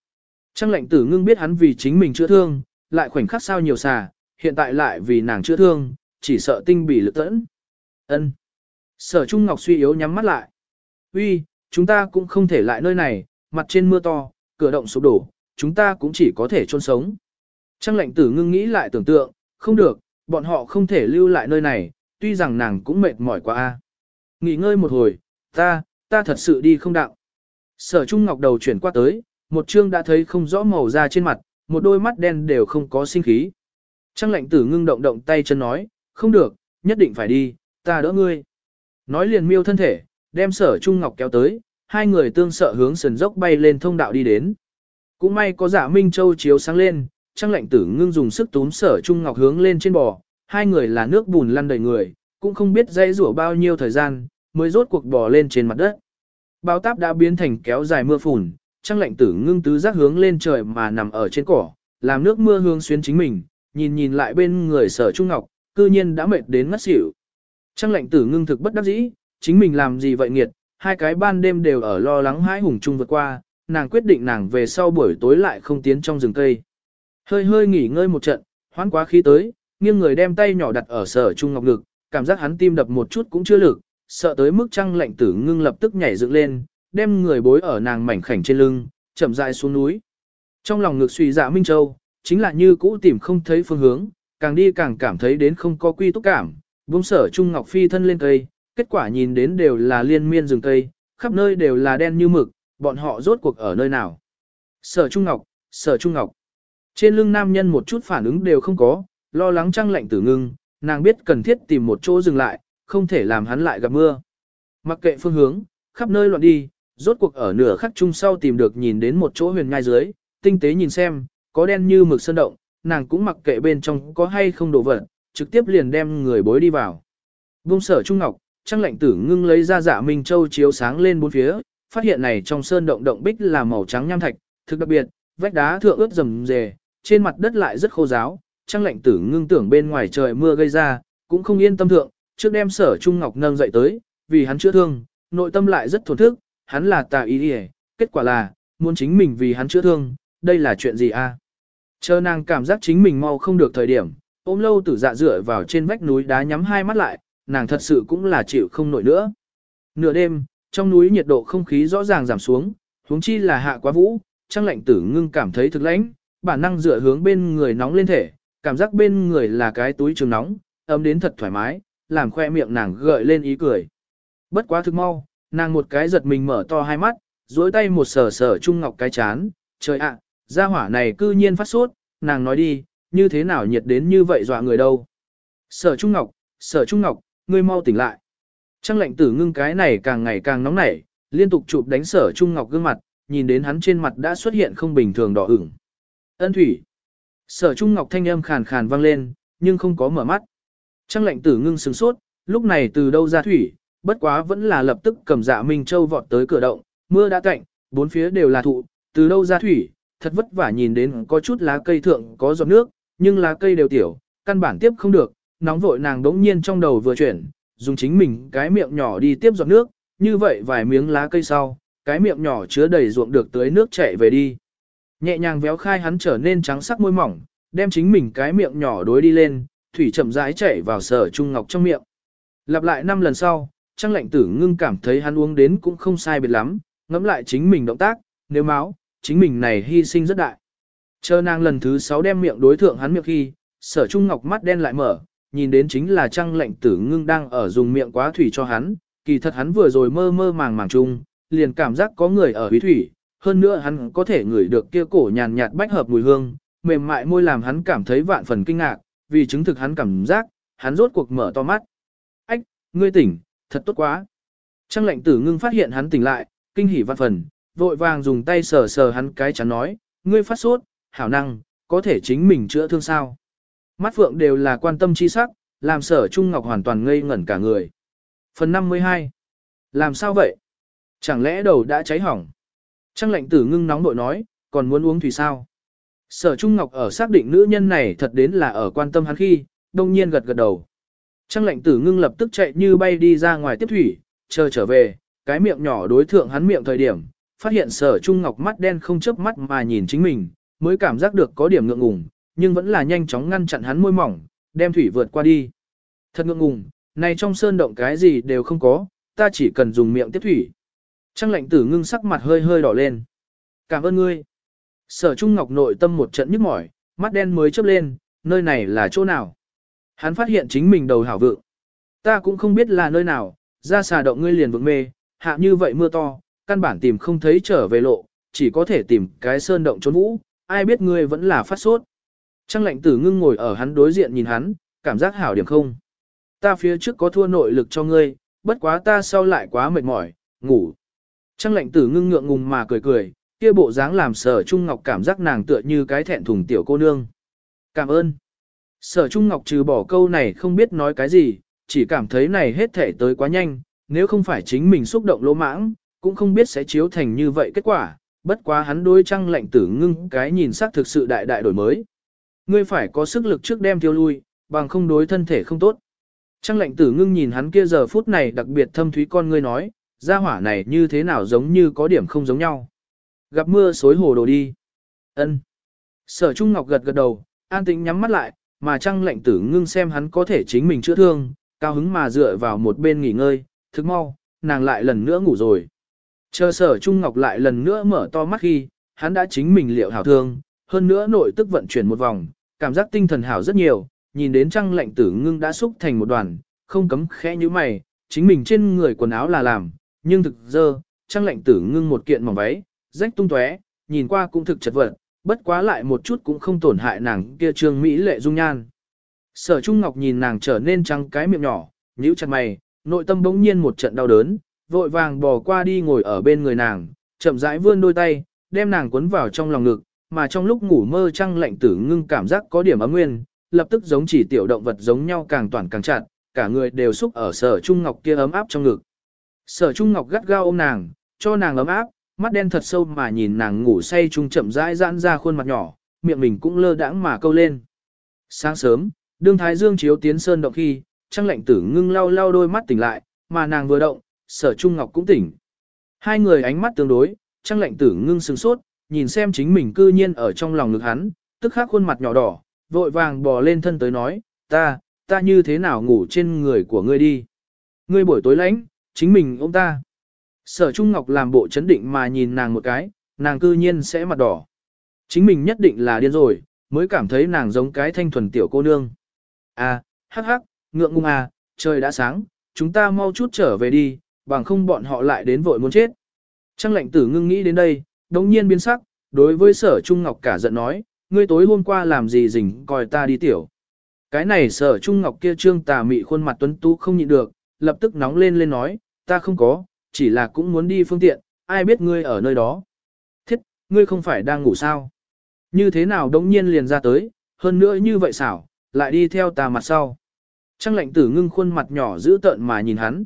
A: Trang lệnh tử ngưng biết hắn vì chính mình chữa thương, lại khoảnh khắc sao nhiều xà, hiện tại lại vì nàng chữa thương, chỉ sợ tinh bỉ lực tẫn. Ân. Sở Trung Ngọc suy yếu nhắm mắt lại. Uy, chúng ta cũng không thể lại nơi này, mặt trên mưa to, cửa động sụp đổ, chúng ta cũng chỉ có thể chôn sống. Trang lệnh tử ngưng nghĩ lại tưởng tượng, không được, bọn họ không thể lưu lại nơi này, tuy rằng nàng cũng mệt mỏi quá a. Nghỉ ngơi một hồi, ta thật sự đi không đạo. Sở Trung Ngọc đầu chuyển qua tới, một chương đã thấy không rõ màu da trên mặt, một đôi mắt đen đều không có sinh khí. Trang lệnh tử ngưng động động tay chân nói, không được, nhất định phải đi, ta đỡ ngươi. Nói liền miêu thân thể, đem Sở Trung Ngọc kéo tới, hai người tương sợ hướng sườn dốc bay lên thông đạo đi đến. Cũng may có Dạ Minh Châu chiếu sáng lên, Trang lệnh tử ngưng dùng sức túm Sở Trung Ngọc hướng lên trên bò, hai người là nước bùn lăn đầy người, cũng không biết dây rủa bao nhiêu thời gian, mới rốt cuộc bò lên trên mặt đất. Bao táp đã biến thành kéo dài mưa phùn, Trang lệnh tử ngưng tứ giác hướng lên trời mà nằm ở trên cỏ, làm nước mưa hướng xuyến chính mình, nhìn lại bên người Sở Trung Ngọc, cư nhiên đã mệt đến ngất xỉu. Trang lệnh tử ngưng thực bất đắc dĩ, chính mình làm gì vậy nghiệt, hai cái ban đêm đều ở lo lắng hãi hùng chung vượt qua, nàng quyết định nàng về sau buổi tối lại không tiến trong rừng cây. Hơi nghỉ ngơi một trận, hoán quá khí tới, nghiêng người đem tay nhỏ đặt ở Sở Trung Ngọc ngực, cảm giác hắn tim đập một chút cũng chưa lực, sợ tới mức Trang lệnh tử ngưng lập tức nhảy dựng lên, đem người bối ở nàng mảnh khảnh trên lưng, chậm rãi xuống núi. Trong lòng ngực suy Dạ Minh Châu, chính là như cũ tìm không thấy phương hướng, càng đi càng cảm thấy đến không có quy túc cảm, buông Sở Trung Ngọc phi thân lên cây, kết quả nhìn đến đều là liên miên rừng cây, khắp nơi đều là đen như mực, bọn họ rốt cuộc ở nơi nào. Sở Trung Ngọc, Sở Trung Ngọc. Trên lưng nam nhân một chút phản ứng đều không có, lo lắng Trang lệnh tử ngưng, nàng biết cần thiết tìm một chỗ dừng lại, không thể làm hắn lại gặp mưa. Mặc kệ phương hướng, khắp nơi loạn đi, rốt cuộc ở nửa khắc chung sau tìm được nhìn đến một chỗ huyền ngai dưới, tinh tế nhìn xem, có đen như mực sơn động, nàng cũng mặc kệ bên trong có hay không đồ vật, trực tiếp liền đem người bối đi vào. Buông Sở Trung Ngọc, Trang lệnh tử ngưng lấy ra Dạ Minh Châu chiếu sáng lên bốn phía, phát hiện này trong sơn động động bích là màu trắng nham thạch, thực đặc biệt, vách đá thượng ướt rầm rề, trên mặt đất lại rất khô ráo. Trang lệnh tử ngưng tưởng bên ngoài trời mưa gây ra, cũng không yên tâm thượng, trước đem Sở Trung Ngọc nâng dậy tới, vì hắn chữa thương, nội tâm lại rất thổn thức, hắn là tà ý đi, kết quả là, muốn chính mình vì hắn chữa thương, đây là chuyện gì a? Chờ nàng cảm giác chính mình mau không được thời điểm, ôm Lâu Tử Dạ dựa vào trên vách núi đá nhắm hai mắt lại, nàng thật sự cũng là chịu không nổi nữa. Nửa đêm, trong núi nhiệt độ không khí rõ ràng giảm xuống, huống chi là hạ quá vũ, Trang lệnh tử ngưng cảm thấy thực lãnh, bản năng dựa hướng bên người nóng lên thể, cảm giác bên người là cái túi trường nóng, ấm đến thật thoải mái, làm khoe miệng nàng gợi lên ý cười. Bất quá thực mau, nàng một cái giật mình mở to hai mắt, duỗi tay một Sở Trung Ngọc cái chán, trời ạ, gia hỏa này cư nhiên phát sốt, nàng nói đi, như thế nào nhiệt đến như vậy dọa người đâu. Sở Trung Ngọc, ngươi mau tỉnh lại. Trang lệnh tử ngưng cái này càng ngày càng nóng nảy, liên tục chụp đánh Sở Trung Ngọc gương mặt, nhìn đến hắn trên mặt đã xuất hiện không bình thường đỏ ửng. Ân thủy. Sở Trung Ngọc thanh âm khàn khàn vang lên, nhưng không có mở mắt. Trang lệnh tử ngưng sửng sốt, lúc này từ đâu ra thủy, bất quá vẫn là lập tức cầm Dạ Minh Châu vọt tới cửa động, mưa đã tạnh, bốn phía đều là thụ, từ đâu ra thủy, thật vất vả nhìn đến có chút lá cây thượng có giọt nước, nhưng lá cây đều tiểu, căn bản tiếp không được, nóng vội nàng đống nhiên trong đầu vừa chuyển, dùng chính mình cái miệng nhỏ đi tiếp giọt nước, như vậy vài miếng lá cây sau, cái miệng nhỏ chứa đầy ruộng được tới nước chảy về đi. Nhẹ nhàng véo khai hắn trở nên trắng sắc môi mỏng, đem chính mình cái miệng nhỏ đối đi lên, thủy chậm rãi chảy vào Sở Trung Ngọc trong miệng. Lặp lại 5 lần sau, Trang lệnh tử ngưng cảm thấy hắn uống đến cũng không sai biệt lắm, ngẫm lại chính mình động tác, nếu máu, chính mình này hy sinh rất đại. Chờ nàng lần thứ 6 đem miệng đối thượng hắn miệng khi, Sở Trung Ngọc mắt đen lại mở, nhìn đến chính là Trang lệnh tử ngưng đang ở dùng miệng quá thủy cho hắn, kỳ thật hắn vừa rồi mơ mơ màng màng chung, liền cảm giác có người ở húy thủy, hơn nữa hắn có thể ngửi được kia cổ nhàn nhạt bách hợp mùi hương, mềm mại môi làm hắn cảm thấy vạn phần kinh ngạc, vì chứng thực hắn cảm giác, hắn rốt cuộc mở to mắt. Ách, ngươi tỉnh, thật tốt quá. Trang lệnh tử ngưng phát hiện hắn tỉnh lại, kinh hỉ vạn phần, vội vàng dùng tay sờ sờ hắn cái chắn nói, ngươi phát sốt, hảo năng, có thể chính mình chữa thương sao. Mắt phượng đều là quan tâm chi sắc, làm Sở Trung Ngọc hoàn toàn ngây ngẩn cả người. Phần 52. Làm sao vậy? Chẳng lẽ đầu đã cháy hỏng? Trang lệnh tử ngưng nóng nội nói, còn muốn uống thủy sao? Sở Trung Ngọc ở xác định nữ nhân này thật đến là ở quan tâm hắn khi, đông nhiên gật gật đầu. Trang lệnh tử ngưng lập tức chạy như bay đi ra ngoài tiếp thủy, chờ trở về, cái miệng nhỏ đối thượng hắn miệng thời điểm, phát hiện Sở Trung Ngọc mắt đen không chớp mắt mà nhìn chính mình, mới cảm giác được có điểm ngượng ngùng, nhưng vẫn là nhanh chóng ngăn chặn hắn môi mỏng, đem thủy vượt qua đi. Thật ngượng ngùng, này trong sơn động cái gì đều không có, ta chỉ cần dùng miệng tiếp thủy. Trăng Lệnh Tử ngưng sắc mặt hơi hơi đỏ lên. Cảm ơn ngươi. Sở Trung Ngọc nội tâm một trận nhức mỏi, mắt đen mới chớp lên, nơi này là chỗ nào? Hắn phát hiện chính mình đầu hảo vượng. Ta cũng không biết là nơi nào, ra xà động ngươi liền vượng mê, hạ như vậy mưa to, căn bản tìm không thấy trở về lộ, chỉ có thể tìm cái sơn động trốn vũ, ai biết ngươi vẫn là phát sốt. Trăng Lệnh Tử ngưng ngồi ở hắn đối diện nhìn hắn, cảm giác hảo điểm không. Ta phía trước có thua nội lực cho ngươi, bất quá ta sau lại quá mệt mỏi, ngủ. Trăng Lệnh Tử ngưng ngượng ngùng mà cười cười, kia bộ dáng làm Sở Trung Ngọc cảm giác nàng tựa như cái thẹn thùng tiểu cô nương. Cảm ơn. Sở Trung Ngọc trừ bỏ câu này không biết nói cái gì, chỉ cảm thấy này hết thể tới quá nhanh, nếu không phải chính mình xúc động lỗ mãng, cũng không biết sẽ chiếu thành như vậy kết quả, bất quá hắn đối Trăng Lệnh Tử ngưng cái nhìn sắc thực sự đại đại đổi mới. Ngươi phải có sức lực trước đem tiêu lui, bằng không đối thân thể không tốt. Trăng Lệnh Tử ngưng nhìn hắn kia giờ phút này đặc biệt thâm thúy con ngươi nói, gia hỏa này như thế nào giống như có điểm không giống nhau. Gặp mưa xối hồ đồ đi. Ân. Sở Trung Ngọc gật gật đầu, an tĩnh nhắm mắt lại, mà Trăng Lệnh Tử ngưng xem hắn có thể chính mình chữa thương, cao hứng mà dựa vào một bên nghỉ ngơi, thức mau, nàng lại lần nữa ngủ rồi. Chờ Sở Trung Ngọc lại lần nữa mở to mắt khi, hắn đã chính mình liệu hảo thương, hơn nữa nội tức vận chuyển một vòng, cảm giác tinh thần hảo rất nhiều, nhìn đến Trăng Lệnh Tử ngưng đã xúc thành một đoàn, không cấm khẽ như mày, chính mình trên người quần áo là làm, nhưng thực dơ, Trăng Lệnh Tử ngưng một kiện mỏng váy, rách tung tóe, nhìn qua cũng thực chật vật, bất quá lại một chút cũng không tổn hại nàng kia trương mỹ lệ dung nhan. Sở Trung Ngọc nhìn nàng trở nên trắng cái miệng nhỏ, nhíu chặt mày, nội tâm bỗng nhiên một trận đau đớn, vội vàng bò qua đi ngồi ở bên người nàng, chậm rãi vươn đôi tay, đem nàng cuốn vào trong lòng ngực, mà trong lúc ngủ mơ Trăng Lệnh Tử ngưng cảm giác có điểm ấm nguyên, lập tức giống chỉ tiểu động vật giống nhau càng toàn càng chặt, cả người đều xúc ở Sở Trung Ngọc kia ấm áp trong ngực. Sở Trung Ngọc gắt gao ôm nàng, cho nàng ấm áp, mắt đen thật sâu mà nhìn nàng ngủ say trung chậm rãi giãn ra khuôn mặt nhỏ, miệng mình cũng lơ đãng mà câu lên. Sáng sớm, đương thái dương chiếu tiến sơn động khi, Trăng Lệnh Tử ngưng lau lau đôi mắt tỉnh lại, mà nàng vừa động, Sở Trung Ngọc cũng tỉnh. Hai người ánh mắt tương đối, Trăng Lệnh Tử ngưng sửng sốt, nhìn xem chính mình cư nhiên ở trong lòng ngực hắn, tức khắc khuôn mặt nhỏ đỏ, vội vàng bò lên thân tới nói, ta như thế nào ngủ trên người của ngươi đi. Ngươi buổi tối lạnh, chính mình ôm ta. Sở Trung Ngọc làm bộ chấn định mà nhìn nàng một cái, nàng cư nhiên sẽ mặt đỏ. Chính mình nhất định là điên rồi, mới cảm thấy nàng giống cái thanh thuần tiểu cô nương. À, hắc hắc, ngượng ngùng à, trời đã sáng, chúng ta mau chút trở về đi, bằng không bọn họ lại đến vội muốn chết. Trăng Lệnh Tử ngưng nghĩ đến đây, đống nhiên biến sắc, đối với Sở Trung Ngọc cả giận nói, ngươi tối hôm qua làm gì rình coi ta đi tiểu. Cái này Sở Trung Ngọc kia trương tà mị khuôn mặt tuấn tú không nhịn được, lập tức nóng lên nói, ta không có, chỉ là cũng muốn đi phương tiện, ai biết ngươi ở nơi đó. Thiết, ngươi không phải đang ngủ sao? Như thế nào đống nhiên liền ra tới, hơn nữa như vậy xảo, lại đi theo ta mặt sau. Trăng Lệnh Tử ngưng khuôn mặt nhỏ giữ tợn mà nhìn hắn.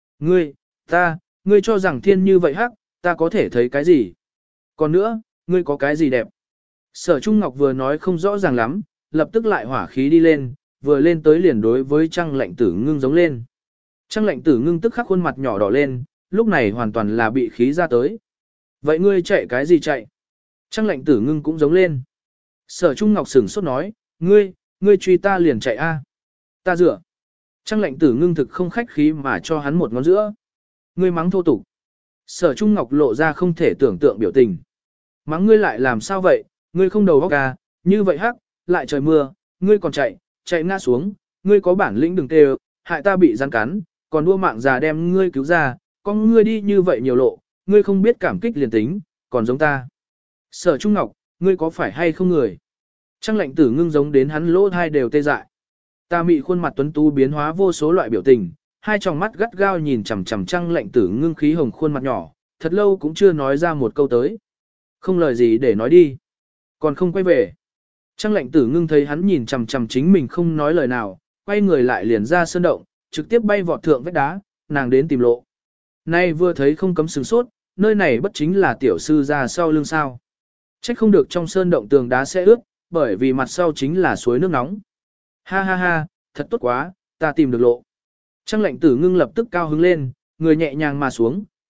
A: Ngươi cho rằng thiên như vậy hắc, ta có thể thấy cái gì? Còn nữa, ngươi có cái gì đẹp? Sở Trung Ngọc vừa nói không rõ ràng lắm, lập tức lại hỏa khí đi lên, vừa lên tới liền đối với Trăng Lệnh Tử ngưng giống lên. Trăng Lệnh Tử ngưng tức khắc khuôn mặt nhỏ đỏ lên, lúc này hoàn toàn là bị khí ra tới. Vậy ngươi chạy cái gì chạy? Trăng Lệnh Tử ngưng cũng giống lên. Sở Trung Ngọc sửng sốt nói, ngươi truy ta liền chạy a. Ta dựa. Trăng Lệnh Tử ngưng thực không khách khí mà cho hắn một ngón giữa. Ngươi mắng thô tục. Sở Trung Ngọc lộ ra không thể tưởng tượng biểu tình. Mắng ngươi lại làm sao vậy, ngươi không đầu óc à, như vậy hắc, lại trời mưa, ngươi còn chạy ngã xuống, ngươi có bản lĩnh đừng tê hại ta bị rắn cắn, còn đua mạng già đem ngươi cứu ra, con ngươi đi như vậy nhiều lộ, ngươi không biết cảm kích liền tính, còn giống ta. Sở Trung Ngọc, ngươi có phải hay không người? Trăng Lệnh Tử ngưng giống đến hắn lỗ thai đều tê dại. Ta mị khuôn mặt tuấn tú biến hóa vô số loại biểu tình, hai tròng mắt gắt gao nhìn chằm chằm Trăng Lệnh Tử ngưng khí hồng khuôn mặt nhỏ, thật lâu cũng chưa nói ra một câu tới. Không lời gì để nói đi. Còn không quay về. Trăng Lệnh Tử ngưng thấy hắn nhìn chằm chằm chính mình không nói lời nào, quay người lại liền ra sơn động, trực tiếp bay vọt thượng vách đá, nàng đến tìm lộ. Nay vừa thấy không cấm sửng sốt, nơi này bất chính là tiểu sư ra sau lưng sao. Trách không được trong sơn động tường đá sẽ ướt, bởi vì mặt sau chính là suối nước nóng. Ha ha ha, thật tốt quá, ta tìm được lộ. Trăng Lệnh Tử ngưng lập tức cao hứng lên, người nhẹ nhàng mà xuống,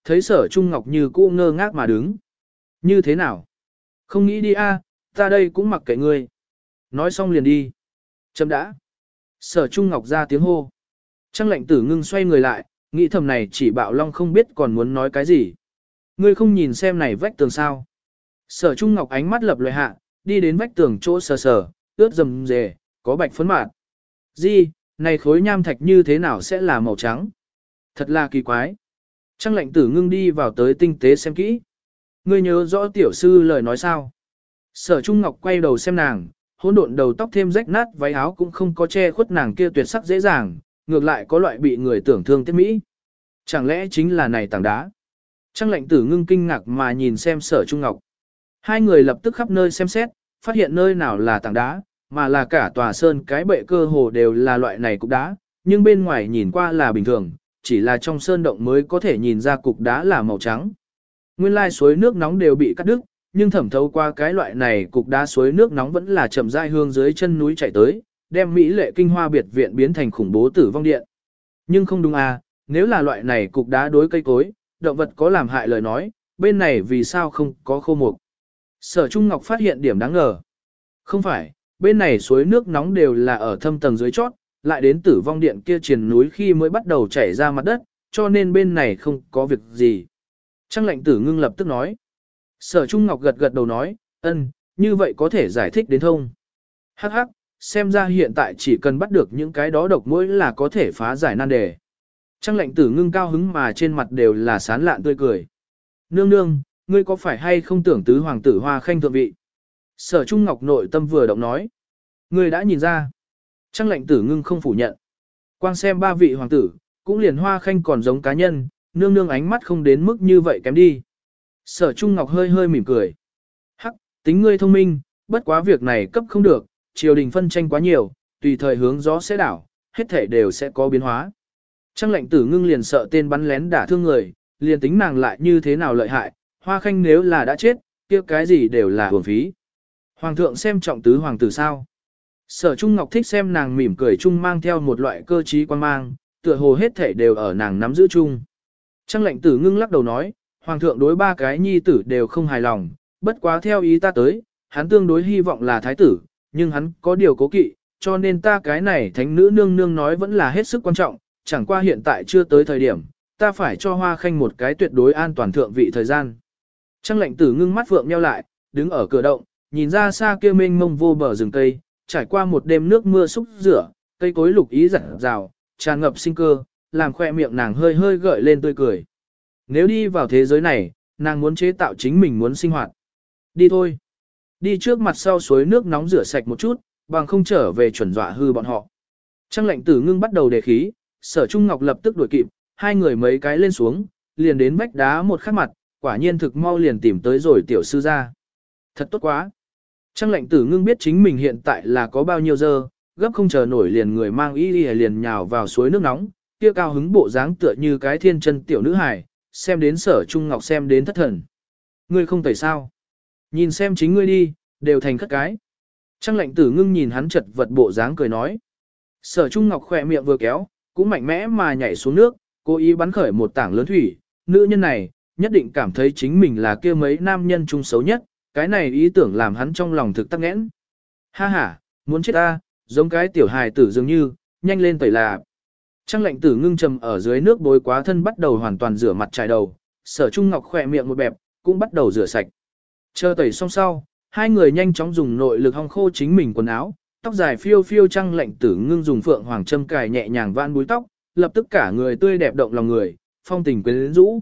A: thấy Sở Trung Ngọc như cũ ngơ ngác mà đứng. Như thế nào? Không nghĩ đi a, ta đây cũng mặc kệ ngươi. Nói xong liền đi. Chấm đã. Sở Trung Ngọc ra tiếng hô. Trang lệnh tử ngưng xoay người lại, nghĩ thầm này chỉ Bạo Long không biết còn muốn nói cái gì. Ngươi không nhìn xem này vách tường sao. Sở Trung Ngọc ánh mắt lập lòe hạ, đi đến vách tường chỗ sờ sờ, ướt rầm rề, có bạch phấn mạt. Gì, này khối nham thạch như thế nào sẽ là màu trắng? Thật là kỳ quái. Trang lệnh tử ngưng đi vào tới tinh tế xem kỹ. Ngươi nhớ rõ tiểu sư lời nói sao? Sở Trung Ngọc quay đầu xem nàng, hỗn độn đầu tóc thêm rách nát váy áo cũng không có che khuất nàng kia tuyệt sắc dễ dàng, ngược lại có loại bị người tưởng thương tiết mỹ. Chẳng lẽ chính là này tảng đá? Trang lệnh tử ngưng kinh ngạc mà nhìn xem Sở Trung Ngọc. Hai người lập tức khắp nơi xem xét, phát hiện nơi nào là tảng đá, mà là cả tòa sơn cái bệ cơ hồ đều là loại này cục đá, nhưng bên ngoài nhìn qua là bình thường, chỉ là trong sơn động mới có thể nhìn ra cục đá là màu trắng. Nguyên lai suối nước nóng đều bị cắt đứt, nhưng thẩm thấu qua cái loại này cục đá suối nước nóng vẫn là chậm rãi hương dưới chân núi chạy tới, đem Mỹ lệ kinh hoa biệt viện biến thành khủng bố tử vong điện. Nhưng không đúng à, nếu là loại này cục đá đối cây cối, động vật có làm hại lời nói, bên này vì sao không có khô mục. Sở Trung Ngọc phát hiện điểm đáng ngờ. Không phải, bên này suối nước nóng đều là ở thâm tầng dưới chót, lại đến tử vong điện kia triền núi khi mới bắt đầu chảy ra mặt đất, cho nên bên này không có việc gì. Trang lệnh tử ngưng lập tức nói. Sở Trung Ngọc gật gật đầu nói, như vậy có thể giải thích đến thông. Hắc hắc, xem ra hiện tại chỉ cần bắt được những cái đó độc mũi là có thể phá giải nan đề. Trang lệnh tử ngưng cao hứng mà trên mặt đều là sán lạn tươi cười. Nương nương, ngươi có phải hay không tưởng tứ hoàng tử Hoa Khanh thượng vị? Sở Trung Ngọc nội tâm vừa động nói. Ngươi đã nhìn ra. Trang lệnh tử ngưng không phủ nhận. Quang xem ba vị hoàng tử, cũng liền Hoa Khanh còn giống cá nhân, nương nương ánh mắt không đến mức như vậy kém đi. Sở Trung Ngọc hơi hơi mỉm cười. Hắc, tính ngươi thông minh, bất quá việc này cấp không được, triều đình phân tranh quá nhiều, tùy thời hướng gió sẽ đảo, hết thể đều sẽ có biến hóa. Trang lệnh tử ngưng liền sợ tên bắn lén đả thương người, liền tính nàng lại như thế nào lợi hại, Hoa Khanh nếu là đã chết, kia cái gì đều là uổng phí. Hoàng thượng xem trọng tứ hoàng tử sao. Sở Trung Ngọc thích xem nàng mỉm cười chung mang theo một loại cơ trí quan mang, tựa hồ hết thể đều ở nàng nắm giữ chung. Trang lệnh tử ngưng lắc đầu nói, Hoàng thượng đối ba cái nhi tử đều không hài lòng, bất quá theo ý ta tới, hắn tương đối hy vọng là thái tử, nhưng hắn có điều cố kỵ, cho nên ta cái này thánh nữ nương nương nói vẫn là hết sức quan trọng, chẳng qua hiện tại chưa tới thời điểm, ta phải cho Hoa Khanh một cái tuyệt đối an toàn thượng vị thời gian. Trang lệnh tử ngưng mắt vượng nheo lại, đứng ở cửa động, nhìn ra xa kia mênh mông vô bờ rừng cây, trải qua một đêm nước mưa xúc rửa, cây cối lục ý rạng rào, tràn ngập sinh cơ, làm khoe miệng nàng hơi hơi gợi lên tươi cười. Nếu đi vào thế giới này, nàng muốn chế tạo chính mình muốn sinh hoạt. Đi thôi. Đi trước mặt sau suối nước nóng rửa sạch một chút, bằng không trở về chuẩn dọa hư bọn họ. Trang lệnh tử ngưng bắt đầu đề khí, Sở Trung Ngọc lập tức đuổi kịp, hai người mấy cái lên xuống, liền đến vách đá một khắc mặt, quả nhiên thực mau liền tìm tới rồi tiểu sư ra. Thật tốt quá. Trang lệnh tử ngưng biết chính mình hiện tại là có bao nhiêu giờ, gấp không chờ nổi liền người mang y liền nhào vào suối nước nóng, kia cao hứng bộ dáng tựa như cái thiên chân tiểu nữ hài, xem đến Sở Trung Ngọc xem đến thất thần. Ngươi không tẩy sao? Nhìn xem chính ngươi đi, đều thành khất cái. Trang lệnh tử ngưng nhìn hắn chật vật bộ dáng cười nói. Sở Trung Ngọc khỏe miệng vừa kéo, cũng mạnh mẽ mà nhảy xuống nước, cố ý bắn khởi một tảng lớn thủy. Nữ nhân này, nhất định cảm thấy chính mình là kia mấy nam nhân trung xấu nhất, cái này ý tưởng làm hắn trong lòng thực tắc nghẽn. Ha ha, muốn chết ta, giống cái tiểu hài tử dường như, nhanh lên tẩy là. Trang lệnh tử ngưng trầm ở dưới nước bối quá thân bắt đầu hoàn toàn rửa mặt trải đầu, Sở Trung Ngọc khỏe miệng một bẹp, cũng bắt đầu rửa sạch. Chờ tẩy xong sau, hai người nhanh chóng dùng nội lực hong khô chính mình quần áo, tóc dài phiêu phiêu. Trang lệnh tử ngưng dùng phượng hoàng châm cài nhẹ nhàng vãn búi tóc, lập tức cả người tươi đẹp động lòng người, phong tình quyến rũ.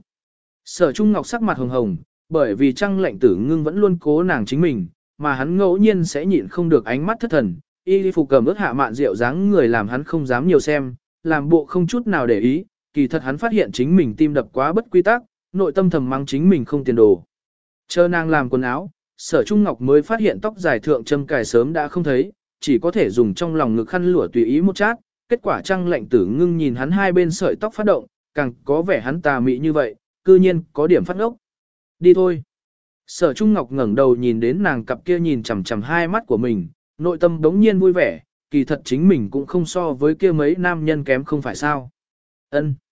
A: Sở Trung Ngọc sắc mặt hồng hồng, bởi vì Trang lệnh tử ngưng vẫn luôn cố nàng chính mình, mà hắn ngẫu nhiên sẽ nhịn không được ánh mắt thất thần, y phục cầm ướt hạ mạn rượu dáng người làm hắn không dám nhiều xem, làm bộ không chút nào để ý, kỳ thật hắn phát hiện chính mình tim đập quá bất quy tắc, nội tâm thầm mắng chính mình không tiền đồ. Chờ nàng làm quần áo, Sở Trung Ngọc mới phát hiện tóc dài thượng châm cài sớm đã không thấy, chỉ có thể dùng trong lòng ngực khăn lụa tùy ý một chát, kết quả Trang lệnh tử ngưng nhìn hắn hai bên sợi tóc phát động, càng có vẻ hắn tà mị như vậy, cư nhiên có điểm phát ngốc. Đi thôi. Sở Trung Ngọc ngẩng đầu nhìn đến nàng cặp kia nhìn chằm chằm hai mắt của mình, nội tâm đống nhiên vui vẻ, kỳ thật chính mình cũng không so với kia mấy nam nhân kém không phải sao. Ân.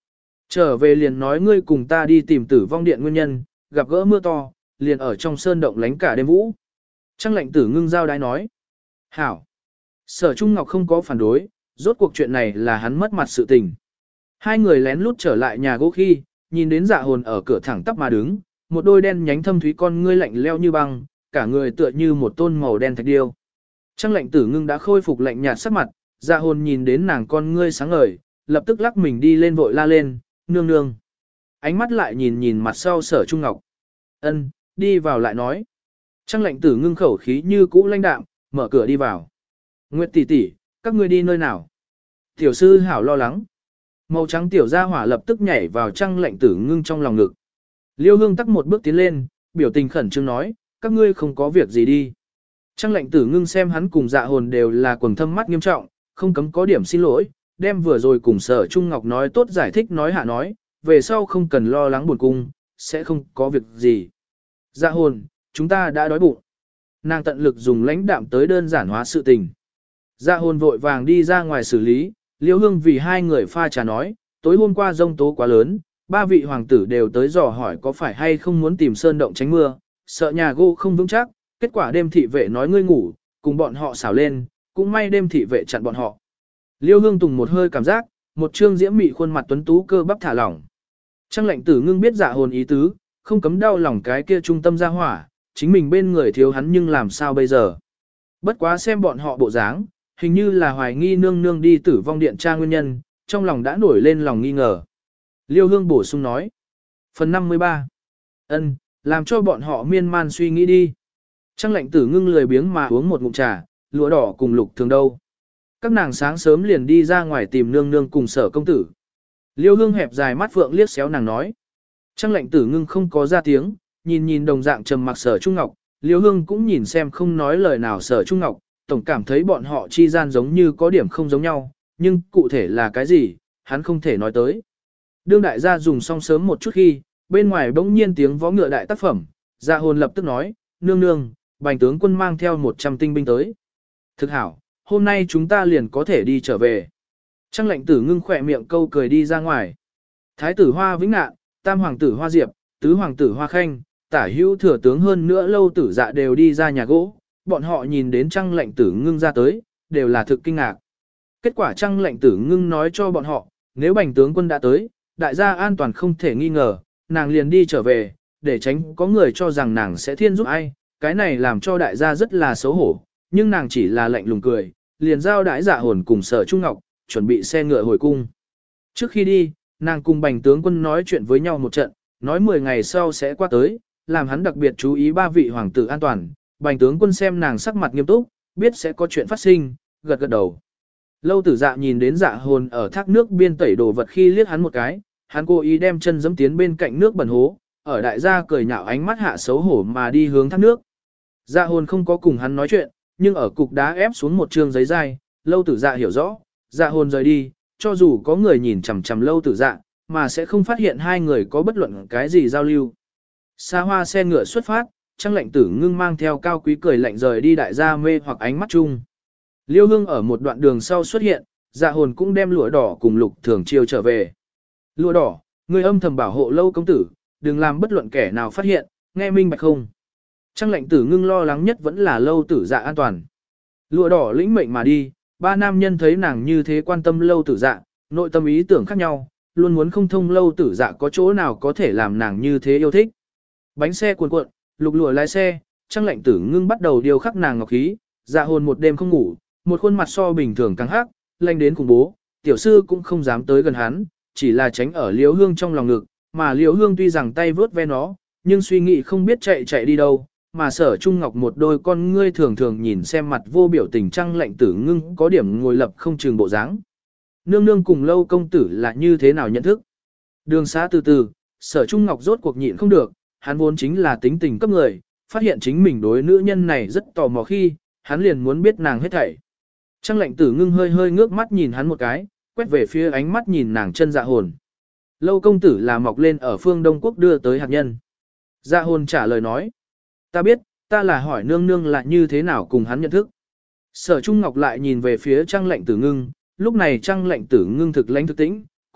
A: Trở về liền nói ngươi cùng ta đi tìm Tử Vong Điện nguyên nhân, gặp gỡ mưa to, liền ở trong sơn động lánh cả đêm vũ. Trăng lệnh tử ngưng giao đái nói. Hảo. Sở Trung Ngọc không có phản đối, rốt cuộc chuyện này là hắn mất mặt sự tình. Hai người lén lút trở lại nhà gỗ khi, nhìn đến Dạ Hồn ở cửa thẳng tắp mà đứng, một đôi đen nhánh thâm thúy con ngươi lạnh leo như băng, cả người tựa như một tôn màu đen thạch điêu. Trăng lệnh tử ngưng đã khôi phục lạnh nhạt sắc mặt, Dạ Hồn nhìn đến nàng con ngươi sáng ngời, lập tức lắc mình đi lên vội la lên, nương nương. Ánh mắt lại nhìn nhìn mặt sau Sở Trung Ngọc. Ân, đi vào lại nói. Trăng lệnh tử ngưng khẩu khí như cũ lãnh đạm, mở cửa đi vào. Nguyệt tỷ tỷ, các ngươi đi nơi nào? Tiểu sư hảo lo lắng. Màu trắng tiểu gia hỏa lập tức nhảy vào trăng lệnh tử ngưng trong lòng ngực. Liêu hương tắc một bước tiến lên, biểu tình khẩn trương nói, các ngươi không có việc gì đi. Trăng lệnh tử ngưng xem hắn cùng Dạ Hồn đều là quần thâm mắt nghiêm trọng, không cấm có điểm xin lỗi, đem vừa rồi cùng Sở Trung Ngọc nói tốt giải thích nói hạ nói, về sau không cần lo lắng buồn cung, sẽ không có việc gì. Dạ Hồn, chúng ta đã đói bụng. Nàng tận lực dùng lãnh đạm tới đơn giản hóa sự tình. Dạ Hồn vội vàng đi ra ngoài xử lý, Liêu Hương vì hai người pha trà nói, tối hôm qua rông tố quá lớn, ba vị hoàng tử đều tới dò hỏi có phải hay không muốn tìm sơn động tránh mưa, sợ nhà gỗ không vững chắc, kết quả đêm thị vệ nói ngươi ngủ, cùng bọn họ xảo lên, cũng may đêm thị vệ chặn bọn họ. Liêu Hương Tùng một hơi cảm giác, một trương diễm mị khuôn mặt tuấn tú cơ bắp thả lỏng. Trăng lệnh tử ngưng biết Dạ Hồn ý tứ, không cấm đau lòng cái kia trung tâm ra hỏa, chính mình bên người thiếu hắn nhưng làm sao bây giờ. Bất quá xem bọn họ bộ dáng, hình như là hoài nghi nương nương đi Tử Vong Điện tra nguyên nhân, trong lòng đã nổi lên lòng nghi ngờ. Liêu Hương bổ sung nói. Phần 53. Ân, làm cho bọn họ miên man suy nghĩ đi. Trăng lệnh tử ngưng lười biếng mà uống một ngụm trà, lụa đỏ cùng lục thường đâu. Các nàng sáng sớm liền đi ra ngoài tìm nương nương cùng Sở công tử. Liêu Hương hẹp dài mắt phượng liếc xéo nàng nói. Trăng lệnh tử ngưng không có ra tiếng, nhìn nhìn đồng dạng trầm mặc Sở Trung Ngọc, Liêu Hương cũng nhìn xem không nói lời nào Sở Trung Ngọc, tổng cảm thấy bọn họ chi gian giống như có điểm không giống nhau, nhưng cụ thể là cái gì, hắn không thể nói tới. Đương đại gia dùng xong sớm một chút khi, bên ngoài bỗng nhiên tiếng vó ngựa đại tác phẩm, Dạ Hồn lập tức nói, nương nương, bành tướng quân mang theo 100 tinh binh tới. Thực hảo, hôm nay chúng ta liền có thể đi trở về. Trăng lệnh tử ngưng khỏe miệng câu cười đi ra ngoài. Thái tử Hoa Vĩnh Ngạn, tam hoàng tử Hoa Diệp, tứ hoàng tử Hoa Khanh, tả hữu thừa tướng hơn nữa Lâu Tử Dạ đều đi ra nhà gỗ, bọn họ nhìn đến trăng lệnh tử ngưng ra tới, đều là thực kinh ngạc. Kết quả trăng lệnh tử ngưng nói cho bọn họ, nếu bành tướng quân đã tới, đại gia an toàn không thể nghi ngờ, nàng liền đi trở về, để tránh có người cho rằng nàng sẽ thiên giúp ai, cái này làm cho đại gia rất là xấu hổ, nhưng nàng chỉ là lạnh lùng cười, liền giao đãi Dạ Hồn cùng Sở Trung Ngọc, chuẩn bị xe ngựa hồi cung. Trước khi đi, nàng cùng bành tướng quân nói chuyện với nhau một trận, nói 10 ngày sau sẽ qua tới, làm hắn đặc biệt chú ý ba vị hoàng tử an toàn, bành tướng quân xem nàng sắc mặt nghiêm túc, biết sẽ có chuyện phát sinh, gật gật đầu. Lâu Tử Dạ nhìn đến Dạ Hồn ở thác nước biên tẩy đồ vật khi liếc hắn một cái, hắn cố ý đem chân giẫm tiến bên cạnh nước bẩn hố, ở đại gia cười nhạo ánh mắt hạ xấu hổ mà đi hướng thác nước. Dạ Hồn không có cùng hắn nói chuyện, nhưng ở cục đá ép xuống một trương giấy dai, Lâu Tử Dạ hiểu rõ, Dạ Hồn rời đi, cho dù có người nhìn chằm chằm Lâu Tử Dạ, mà sẽ không phát hiện hai người có bất luận cái gì giao lưu. Xa hoa xe ngựa xuất phát, trăng lệnh tử ngưng mang theo cao quý cười lạnh rời đi đại gia mê hoặc ánh mắt chung. Liêu Hương ở một đoạn đường sau xuất hiện, Dạ Hồn cũng đem lụa đỏ cùng Lục Thường chiêu trở về. Lụa đỏ, người âm thầm bảo hộ Lâu công tử, đừng làm bất luận kẻ nào phát hiện, nghe minh bạch không? Trăng lệnh tử ngưng lo lắng nhất vẫn là Lâu Tử Dạ an toàn. Lụa đỏ lĩnh mệnh mà đi, ba nam nhân thấy nàng như thế quan tâm Lâu Tử Dạ, nội tâm ý tưởng khác nhau, luôn muốn không thông Lâu Tử Dạ có chỗ nào có thể làm nàng như thế yêu thích. Bánh xe cuồn cuộn, Lục lụa lái xe, trăng lệnh tử ngưng bắt đầu điều khắc nàng ngọc khí, Dạ Hồn một đêm không ngủ, một khuôn mặt so bình thường càng hắc, lanh đến khủng bố, tiểu sư cũng không dám tới gần hắn, chỉ là tránh ở Liễu Hương trong lòng ngực, mà Liễu Hương tuy rằng tay vướt ve nó, nhưng suy nghĩ không biết chạy đi đâu, mà Sở Trung Ngọc một đôi con ngươi thường thường nhìn xem mặt vô biểu tình trăng lệnh tử ngưng có điểm ngồi lập không chừng bộ dáng. Nương nương cùng Lâu công tử là như thế nào nhận thức? Đường xá từ từ, Sở Trung Ngọc rốt cuộc nhịn không được, hắn vốn chính là tính tình cấp người, phát hiện chính mình đối nữ nhân này rất tò mò khi, hắn liền muốn biết nàng hết thảy. Trăng lệnh tử ngưng hơi hơi ngước mắt nhìn hắn một cái, quét về phía ánh mắt nhìn nàng chân Dạ Hồn. Lâu công tử là mọc lên ở phương Đông Quốc đưa tới hạt nhân. Dạ Hồn trả lời nói. Ta biết, ta là hỏi nương nương là như thế nào cùng hắn nhận thức. Sở Trung Ngọc lại nhìn về phía trăng lệnh tử ngưng, lúc này trăng lệnh tử ngưng thực lãnh thực tĩnh,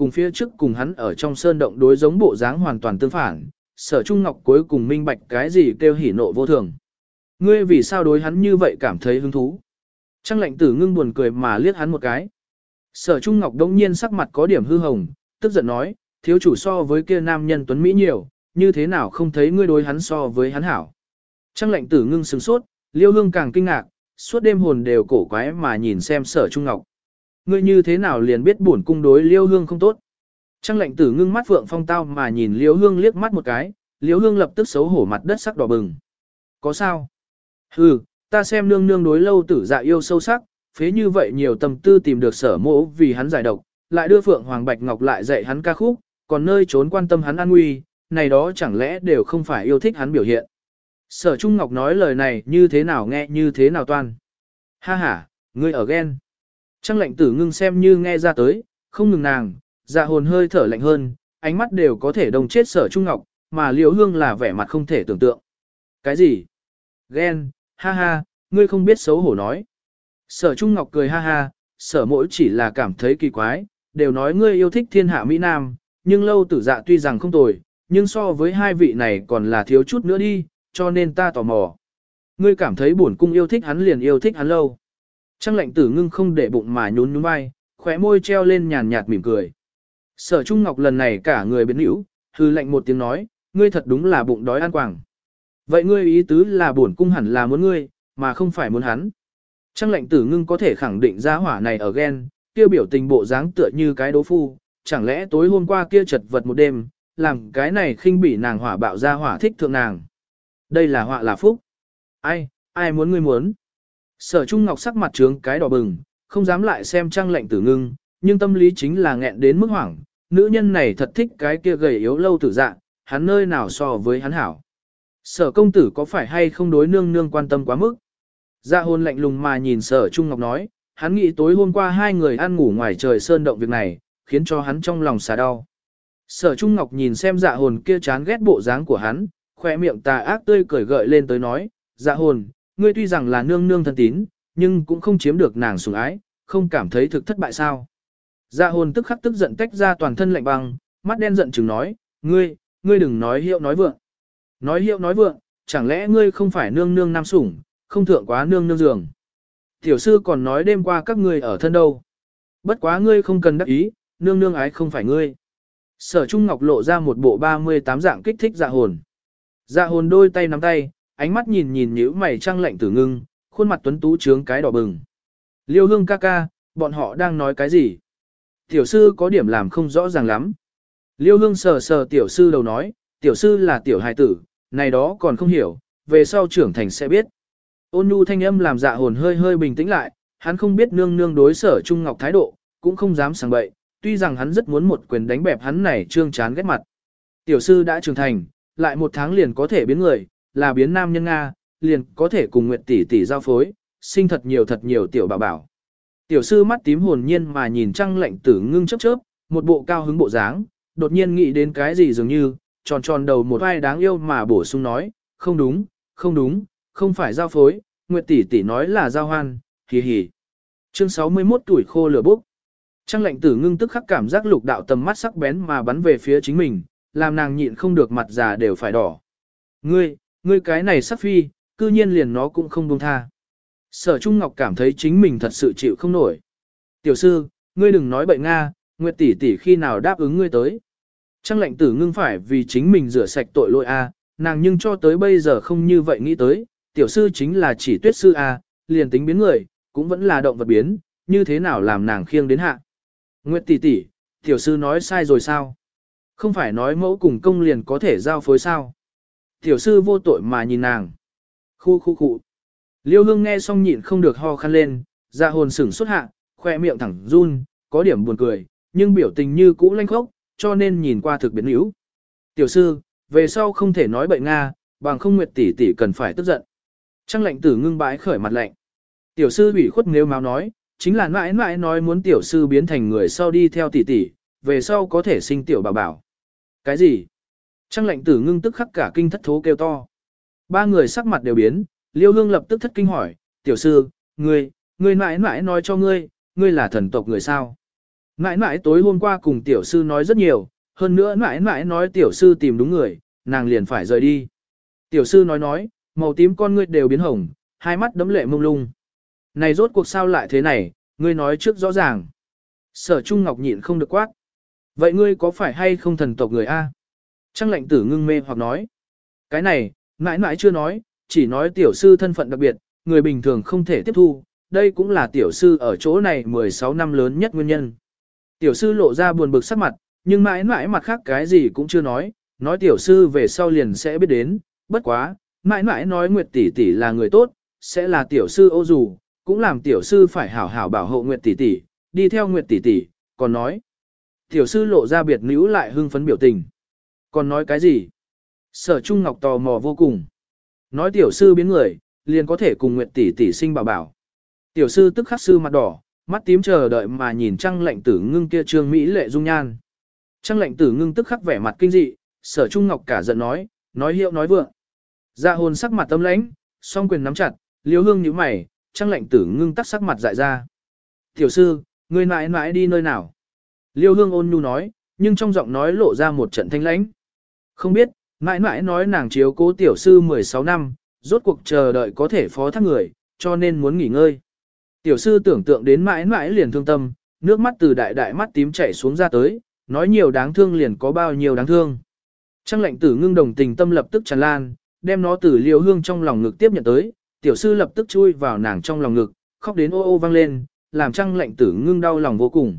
A: cùng phía trước cùng hắn ở trong sơn động đối giống bộ dáng hoàn toàn tương phản, Sở Trung Ngọc cuối cùng minh bạch cái gì kêu hỉ nộ vô thường. Ngươi vì sao đối hắn như vậy cảm thấy hứng thú? Trang Lệnh Tử Ngưng buồn cười mà liếc hắn một cái. Sở Trung Ngọc đông nhiên sắc mặt có điểm hư hồng, tức giận nói, thiếu chủ so với kia nam nhân tuấn Mỹ nhiều, như thế nào không thấy ngươi đối hắn so với hắn hảo. Trang Lệnh Tử Ngưng sửng sốt, Liêu Hương càng kinh ngạc, suốt đêm hồn đều cổ quái mà nhìn xem Sở Trung Ngọc. Ngươi như thế nào liền biết bổn cung đối Liêu Hương không tốt. Trang Lệnh Tử Ngưng mắt phượng phong tao mà nhìn Liêu Hương liếc mắt một cái, Liêu Hương lập tức xấu hổ mặt đất sắc đỏ bừng. Có sao? Hừ, ta xem nương nương đối Lâu Tử Dạ yêu sâu sắc, phế như vậy nhiều tâm tư tìm được Sở Mỗ vì hắn giải độc, lại đưa Phượng Hoàng Bạch Ngọc lại dạy hắn ca khúc, còn nơi trốn quan tâm hắn an nguy, này đó chẳng lẽ đều không phải yêu thích hắn biểu hiện. Sở Trung Ngọc nói lời này như thế nào nghe như thế nào toan. Ha ha, ngươi ở ghen. Trang Lệnh Tử Ngưng xem như nghe ra tới, không ngừng nàng, dạ hồn hơi thở lạnh hơn, ánh mắt đều có thể đồng chết Sở Trung Ngọc, mà Liễu Hương là vẻ mặt không thể tưởng tượng. Cái gì? Ghen, ha ha, ngươi không biết xấu hổ nói. Sở Trung Ngọc cười ha ha, Sở Mỗ chỉ là cảm thấy kỳ quái, đều nói ngươi yêu thích thiên hạ Mỹ Nam, nhưng Lâu Tử Dạ tuy rằng không tồi, nhưng so với hai vị này còn là thiếu chút nữa đi, cho nên ta tò mò. Ngươi cảm thấy bổn cung yêu thích hắn liền yêu thích hắn Lâu. Trang Lệnh Tử Ngưng không để bụng mà nhún nhún vai, khóe môi treo lên nhàn nhạt mỉm cười. Sở Trung Ngọc lần này cả người biến hữu, hư lạnh một tiếng nói, ngươi thật đúng là bụng đói ăn quảng. Vậy ngươi ý tứ là bổn cung hẳn là muốn ngươi, mà không phải muốn hắn. Trang Lệnh Tử Ngưng có thể khẳng định ra hỏa này ở ghen, kia biểu tình bộ dáng tựa như cái đố phu, chẳng lẽ tối hôm qua kia chật vật một đêm, làm cái này khinh bỉ nàng hỏa bạo ra hỏa thích thượng nàng. Đây là họa là phúc. Ai muốn ngươi muốn. Sở Trung Ngọc sắc mặt trướng cái đỏ bừng, không dám lại xem Trang Lệnh Tử Ngưng, nhưng tâm lý chính là nghẹn đến mức hoảng, nữ nhân này thật thích cái kia gầy yếu Lâu Tử Dạ, hắn nơi nào so với hắn hảo. Sở công tử có phải hay không đối nương nương quan tâm quá mức? Dạ hồn lạnh lùng mà nhìn Sở Trung Ngọc nói, hắn nghĩ tối hôm qua hai người ăn ngủ ngoài trời sơn động việc này, khiến cho hắn trong lòng xả đau. Sở Trung Ngọc nhìn xem dạ hồn kia chán ghét bộ dáng của hắn, khoe miệng tà ác tươi cười gợi lên tới nói, dạ hồn, ngươi tuy rằng là nương nương thân tín, nhưng cũng không chiếm được nàng sủng ái, không cảm thấy thực thất bại sao. Dạ hồn tức khắc tức giận tách ra toàn thân lạnh băng, mắt đen giận chừng nói, ngươi đừng nói hiệu nói vượng. Nói hiệu nói vượng, chẳng lẽ ngươi không phải nương nương nam sủng, không thượng quá nương nương giường. Tiểu sư còn nói đêm qua các ngươi ở thân đâu. Bất quá ngươi không cần đắc ý, nương nương ái không phải ngươi. Sở Trung Ngọc lộ ra một bộ 38 dạng kích thích dạ hồn. Dạ hồn đôi tay nắm tay, ánh mắt nhìn nhíu mày Trang Lệnh Tử Ngưng, khuôn mặt tuấn tú trướng cái đỏ bừng. Liêu Hương ca ca, bọn họ đang nói cái gì? Tiểu sư có điểm làm không rõ ràng lắm. Liêu Hương sờ sờ tiểu sư đầu nói, tiểu sư là tiểu hài tử, này đó còn không hiểu, về sau trưởng thành sẽ biết. Ôn nhu thanh âm làm dạ hồn hơi bình tĩnh lại, hắn không biết nương nương đối Sở Trung Ngọc thái độ, cũng không dám sang bậy, tuy rằng hắn rất muốn một quyền đánh bẹp hắn này trương chán ghét mặt. Tiểu sư đã trưởng thành, lại một tháng liền có thể biến người, là biến nam nhân Nga, liền có thể cùng Nguyệt tỷ tỷ giao phối, sinh thật nhiều tiểu bảo bảo. Tiểu sư mắt tím hồn nhiên mà nhìn Trang Lệnh Tử Ngưng chớp, một bộ cao hứng bộ dáng, đột nhiên nghĩ đến cái gì dường như, tròn đầu một vai đáng yêu mà bổ sung nói, không đúng, không phải giao phối, Nguyệt tỷ tỷ nói là giao hoan, hì hì. Chương 61 tuổi khô lửa bốc. Trang Lệnh Tử Ngưng tức khắc cảm giác lục đạo tầm mắt sắc bén mà bắn về phía chính mình, làm nàng nhịn không được mặt già đều phải đỏ. Ngươi cái này sắc phi, cư nhiên liền nó cũng không buông tha. Sở Trung Ngọc cảm thấy chính mình thật sự chịu không nổi. Tiểu sư, ngươi đừng nói bậy Nga, Nguyệt tỷ tỷ khi nào đáp ứng ngươi tới. Trang Lệnh Tử Ngưng phải vì chính mình rửa sạch tội lỗi a, nàng nhưng cho tới bây giờ không như vậy nghĩ tới, tiểu sư chính là chỉ tuyết sư a, liền tính biến người, cũng vẫn là động vật biến, như thế nào làm nàng khiêng đến hạ. Nguyệt tỷ tỷ, tiểu sư nói sai rồi sao? Không phải nói mẫu cùng công liền có thể giao phối sao? Tiểu sư vô tội mà nhìn nàng. Khu. Liêu Hương nghe xong nhịn không được ho khăn lên, dạ hồn sửng xuất hạ, khoe miệng thẳng run, có điểm buồn cười, nhưng biểu tình như cũ lanh khốc, cho nên nhìn qua thực biến yếu. Tiểu sư, về sau không thể nói bậy Nga, bằng không Nguyệt tỷ tỷ cần phải tức giận. Trang Lệnh Tử Ngưng bãi khởi mặt lạnh. Tiểu sư ủy khuất nếu máu nói, chính là mãi mãi nói muốn tiểu sư biến thành người sau đi theo tỷ tỷ, về sau có thể sinh tiểu bảo bảo. Cái gì? Trang Lệnh Tử Ngưng tức khắc cả kinh thất thố kêu to. Ba người sắc mặt đều biến, Liêu Hương lập tức thất kinh hỏi, tiểu sư, ngươi mãi mãi nói cho ngươi là thần tộc người sao? Mãi mãi tối hôm qua cùng tiểu sư nói rất nhiều, hơn nữa mãi mãi nói tiểu sư tìm đúng người, nàng liền phải rời đi. Tiểu sư nói, màu tím con ngươi đều biến hồng, hai mắt đấm lệ mông lung. Này rốt cuộc sao lại thế này, ngươi nói trước rõ ràng. Sở Trung Ngọc nhịn không được quát. Vậy ngươi có phải hay không thần tộc người A? Trang lệnh tử ngưng mê hoặc nói. Cái này, mãi mãi chưa nói, chỉ nói tiểu sư thân phận đặc biệt, người bình thường không thể tiếp thu. Đây cũng là tiểu sư ở chỗ này 16 năm lớn nhất nguyên nhân. Tiểu sư lộ ra buồn bực sắc mặt, nhưng mãi mãi mặt khác cái gì cũng chưa nói tiểu sư về sau liền sẽ biết đến, bất quá, mãi mãi nói Nguyệt tỷ tỷ là người tốt, sẽ là tiểu sư ô dù, cũng làm tiểu sư phải hảo hảo bảo hộ Nguyệt tỷ tỷ, đi theo Nguyệt tỷ tỷ, còn nói. Tiểu sư lộ ra biệt níu lại hưng phấn biểu tình. Còn nói cái gì? Sở Trung Ngọc tò mò vô cùng. Nói tiểu sư biến người, liền có thể cùng Nguyệt tỷ tỷ sinh bảo bảo. Tiểu sư tức khắc sư mặt đỏ, mắt tím chờ đợi mà nhìn Trang Lệnh Tử Ngưng kia trương mỹ lệ dung nhan. Trang Lệnh Tử Ngưng tức khắc vẻ mặt kinh dị, Sở Trung Ngọc cả giận nói hiệu nói vượng. Dạ hồn sắc mặt tâm lãnh, song quyền nắm chặt, Liêu Hương nhíu mày, Trang Lệnh Tử Ngưng tắc sắc mặt dại ra. Tiểu sư, ngươi mãi mãi đi nơi nào? Liêu Hương ôn nhu nói, nhưng trong giọng nói lộ ra một trận thanh lãnh. Không biết, mãi mãi nói nàng chiếu cố tiểu sư 16 năm, rốt cuộc chờ đợi có thể phó thác người, cho nên muốn nghỉ ngơi. Tiểu sư tưởng tượng đến mãi mãi liền thương tâm, nước mắt từ đại đại mắt tím chảy xuống ra tới, nói nhiều đáng thương liền có bao nhiêu đáng thương. Trang Lệnh Tử Ngưng đồng tình tâm lập tức tràn lan, đem nó từ Liêu Hương trong lòng ngực tiếp nhận tới, tiểu sư lập tức chui vào nàng trong lòng ngực, khóc đến ô ô vang lên, làm Trang Lệnh Tử Ngưng đau lòng vô cùng.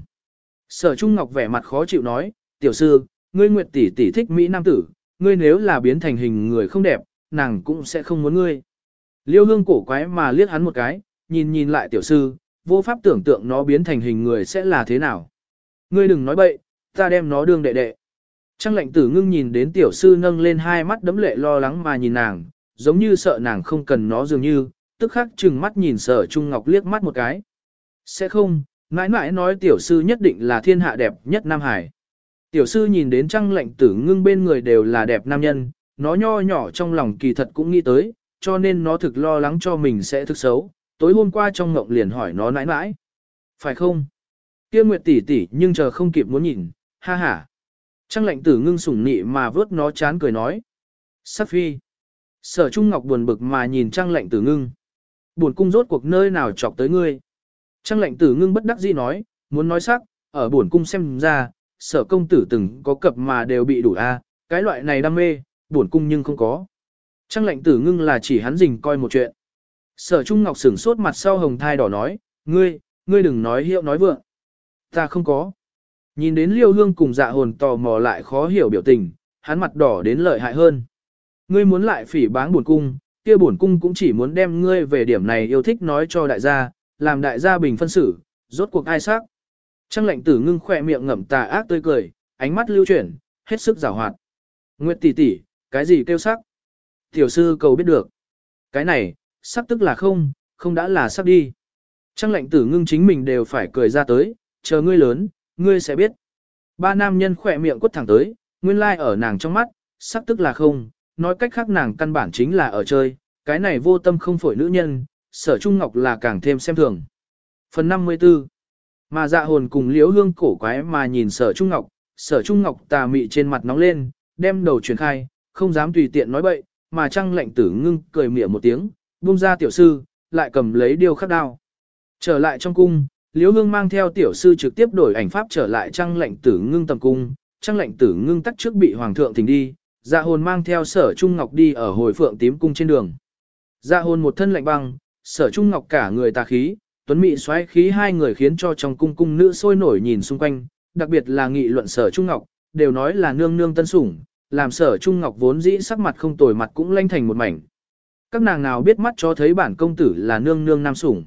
A: Sở Trung Ngọc vẻ mặt khó chịu nói, tiểu sư, ngươi Nguyệt tỷ tỷ thích Mỹ nam tử, ngươi nếu là biến thành hình người không đẹp, nàng cũng sẽ không muốn ngươi. Liêu Hương cổ quái mà liếc hắn một cái, nhìn lại tiểu sư, vô pháp tưởng tượng nó biến thành hình người sẽ là thế nào. Ngươi đừng nói bậy, ta đem nó đương đệ đệ. Trang Lệnh Tử Ngưng nhìn đến tiểu sư nâng lên hai mắt đấm lệ lo lắng mà nhìn nàng, giống như sợ nàng không cần nó dường như, tức khắc trừng mắt nhìn Sở Trung Ngọc liếc mắt một cái. Sẽ không, mãi mãi nói tiểu sư nhất định là thiên hạ đẹp nhất Nam Hải. Tiểu sư nhìn đến Trang Lệnh Tử Ngưng bên người đều là đẹp nam nhân, nó nho nhỏ trong lòng kỳ thật cũng nghĩ tới, cho nên nó thực lo lắng cho mình sẽ thực xấu. Tối hôm qua trong ngộng liền hỏi nó nãi nãi. Phải không? Kia Nguyệt tỷ tỷ nhưng chờ không kịp muốn nhìn, ha ha. Trang Lệnh Tử Ngưng sủng nị mà vớt nó chán cười nói. Sắc phi. Sở Trung Ngọc buồn bực mà nhìn Trang Lệnh Tử Ngưng. Buồn cung rốt cuộc nơi nào chọc tới ngươi. Trang Lệnh Tử Ngưng bất đắc dĩ nói, muốn nói sắc, ở buồn cung xem ra, Sở công tử từng có cập mà đều bị đủ a, cái loại này đam mê, buồn cung nhưng không có. Trang Lệnh Tử Ngưng là chỉ hắn rình coi một chuyện. Sở Trung Ngọc sửng sốt mặt sau hồng thai đỏ nói, ngươi đừng nói hiệu nói vượng. Ta không có. Nhìn đến Liêu Hương cùng Dạ hồn tò mò lại khó hiểu biểu tình, hắn mặt đỏ đến lợi hại hơn. Ngươi muốn lại phỉ báng bổn cung, kia bổn cung cũng chỉ muốn đem ngươi về điểm này yêu thích nói cho đại gia, làm đại gia bình phân xử, rốt cuộc ai sắc. Trang Lệnh Tử Ngưng khỏe miệng ngậm tà ác tươi cười, ánh mắt lưu chuyển, hết sức giảo hoạt. Nguyệt tỷ tỷ, cái gì kêu sắc? Tiểu sư cầu biết được. Cái này, sắc tức là không đã là sắc đi. Trang Lệnh Tử Ngưng chính mình đều phải cười ra tới, chờ ngươi lớn, ngươi sẽ biết. Ba nam nhân khỏe miệng quất thẳng tới, nguyên lai ở nàng trong mắt, sắc tức là không, nói cách khác nàng căn bản chính là ở chơi, cái này vô tâm không phổi nữ nhân, Sở Trung Ngọc là càng thêm xem thường. Phần 54. Mà Dạ hồn cùng Liễu Hương cổ quái mà nhìn Sở Trung Ngọc tà mị trên mặt nóng lên, đem đầu truyền khai, không dám tùy tiện nói bậy, mà Trang Lệnh Tử Ngưng cười mỉa một tiếng, buông ra tiểu sư, lại cầm lấy điêu khắc đao. Trở lại trong cung, Liễu Hương mang theo tiểu sư trực tiếp đổi ảnh pháp trở lại Trang Lệnh Tử Ngưng tầm cung, Trang Lệnh Tử Ngưng tắt trước bị hoàng thượng thỉnh đi, Dạ hồn mang theo Sở Trung Ngọc đi ở hồi phượng tím cung trên đường. Dạ hồn một thân lạnh băng, Sở Trung Ngọc cả người tà khí, tuấn mỹ xoáy khí hai người khiến cho trong cung cung nữ sôi nổi nhìn xung quanh, đặc biệt là nghị luận Sở Trung Ngọc, đều nói là nương nương tân sủng, làm Sở Trung Ngọc vốn dĩ sắc mặt không tồi mặt cũng lanh thành một mảnh. Các nàng nào biết mắt cho thấy bản công tử là nương nương nam sủng.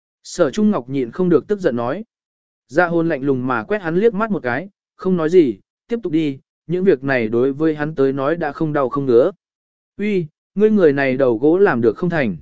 A: Sở Trung Ngọc nhịn không được tức giận nói. Dạ hồn lạnh lùng mà quét hắn liếc mắt một cái, không nói gì, tiếp tục đi, những việc này đối với hắn tới nói đã không đau không ngứa. Uy, ngươi người này đầu gỗ làm được không thành.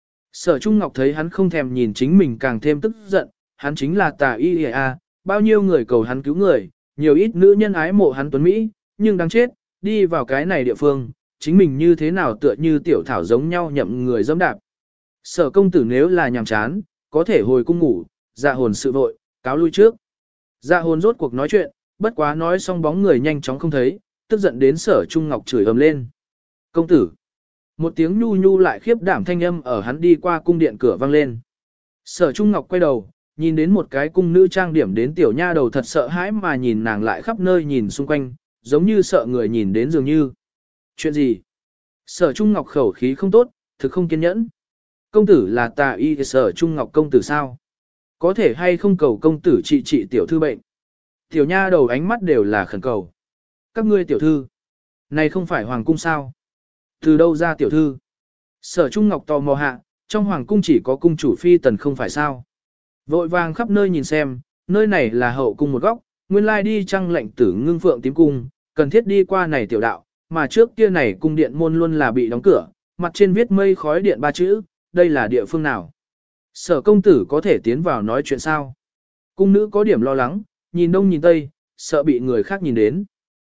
A: Sở Trung Ngọc thấy hắn không thèm nhìn chính mình càng thêm tức giận, hắn chính là tà y a, bao nhiêu người cầu hắn cứu người, nhiều ít nữ nhân ái mộ hắn tuấn Mỹ, nhưng đáng chết, đi vào cái này địa phương, chính mình như thế nào tựa như tiểu thảo giống nhau nhậm người dẫm đạp. Sở công tử nếu là nhàm chán, có thể hồi cung ngủ, dạ hồn sự vội, cáo lui trước. Dạ hồn rốt cuộc nói chuyện, bất quá nói xong bóng người nhanh chóng không thấy, tức giận đến Sở Trung Ngọc chửi ầm lên. Công tử! Một tiếng nhu nhu lại khiếp đảm thanh âm ở hắn đi qua cung điện cửa vang lên. Sở Trung Ngọc quay đầu, nhìn đến một cái cung nữ trang điểm đến tiểu nha đầu thật sợ hãi mà nhìn nàng lại khắp nơi nhìn xung quanh, giống như sợ người nhìn đến dường như. Chuyện gì? Sở Trung Ngọc khẩu khí không tốt, thực không kiên nhẫn. Công tử là tà y Sở Trung Ngọc công tử sao? Có thể hay không cầu công tử trị tiểu thư bệnh? Tiểu nha đầu ánh mắt đều là khẩn cầu. Các ngươi tiểu thư, này không phải hoàng cung sao? Từ đâu ra tiểu thư? Sở Trung Ngọc tò mò hạ, trong hoàng cung chỉ có cung chủ phi tần không phải sao? Vội vàng khắp nơi nhìn xem, nơi này là hậu cung một góc, nguyên lai đi trăng lệnh tử ngưng phượng tím cung, cần thiết đi qua này tiểu đạo, mà trước kia này cung điện môn luôn là bị đóng cửa, mặt trên viết mây khói điện 3 chữ, đây là địa phương nào? Sở công tử có thể tiến vào nói chuyện sao? Cung nữ có điểm lo lắng, nhìn đông nhìn tây, sợ bị người khác nhìn đến.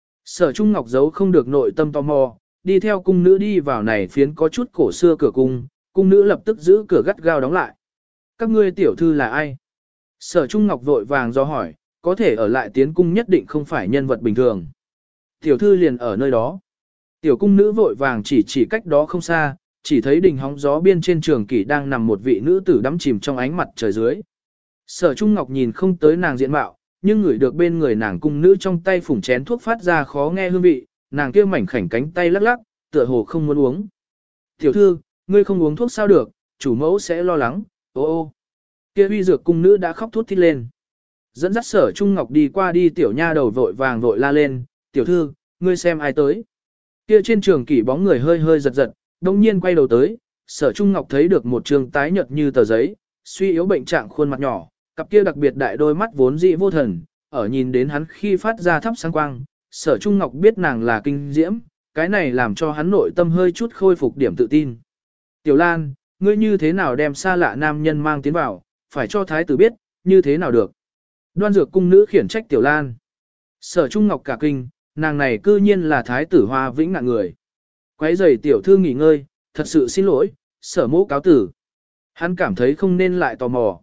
A: Sở Trung Ngọc giấu không được nội tâm tò mò, đi theo cung nữ đi vào này phiến có chút cổ xưa cửa cung, cung nữ lập tức giữ cửa gắt gao đóng lại. Các ngươi tiểu thư là ai? Sở Trung Ngọc vội vàng do hỏi, có thể ở lại tiến cung nhất định không phải nhân vật bình thường. Tiểu thư liền ở nơi đó. Tiểu cung nữ vội vàng chỉ cách đó không xa, chỉ thấy đỉnh hóng gió biên trên trường kỷ đang nằm một vị nữ tử đắm chìm trong ánh mặt trời dưới. Sở Trung Ngọc nhìn không tới nàng diện mạo, nhưng ngửi được bên người nàng cung nữ trong tay phủng chén thuốc phát ra khó nghe hương vị, nàng kia mảnh khảnh cánh tay lắc lắc, tựa hồ không muốn uống. Tiểu thư, ngươi không uống thuốc sao được, chủ mẫu sẽ lo lắng, ô ô. Kia uy dược cung nữ đã khóc thút thít lên. Dẫn dắt Sở Trung Ngọc đi qua đi tiểu nha đầu vội vàng vội la lên, tiểu thư, ngươi xem ai tới. Kia trên trường kỷ bóng người hơi hơi giật giật, đông nhiên quay đầu tới, Sở Trung Ngọc thấy được một trường tái nhợt như tờ giấy, suy yếu bệnh trạng khuôn mặt nhỏ, cặp kia đặc biệt đại đôi mắt vốn dị vô thần, ở nhìn đến hắn khi phát ra thắp sáng quang, Sở Trung Ngọc biết nàng là kinh diễm, cái này làm cho hắn nội tâm hơi chút khôi phục điểm tự tin. Tiểu Lan, ngươi như thế nào đem xa lạ nam nhân mang tiến vào, phải cho thái tử biết, như thế nào được. Đoan Dược cung nữ khiển trách Tiểu Lan. Sở Trung Ngọc cả kinh, nàng này cư nhiên là thái tử Hoa Vĩnh Ngạn người. Quấy rầy tiểu thư nghỉ ngơi, thật sự xin lỗi, Sở mỗ cáo tử. Hắn cảm thấy không nên lại tò mò.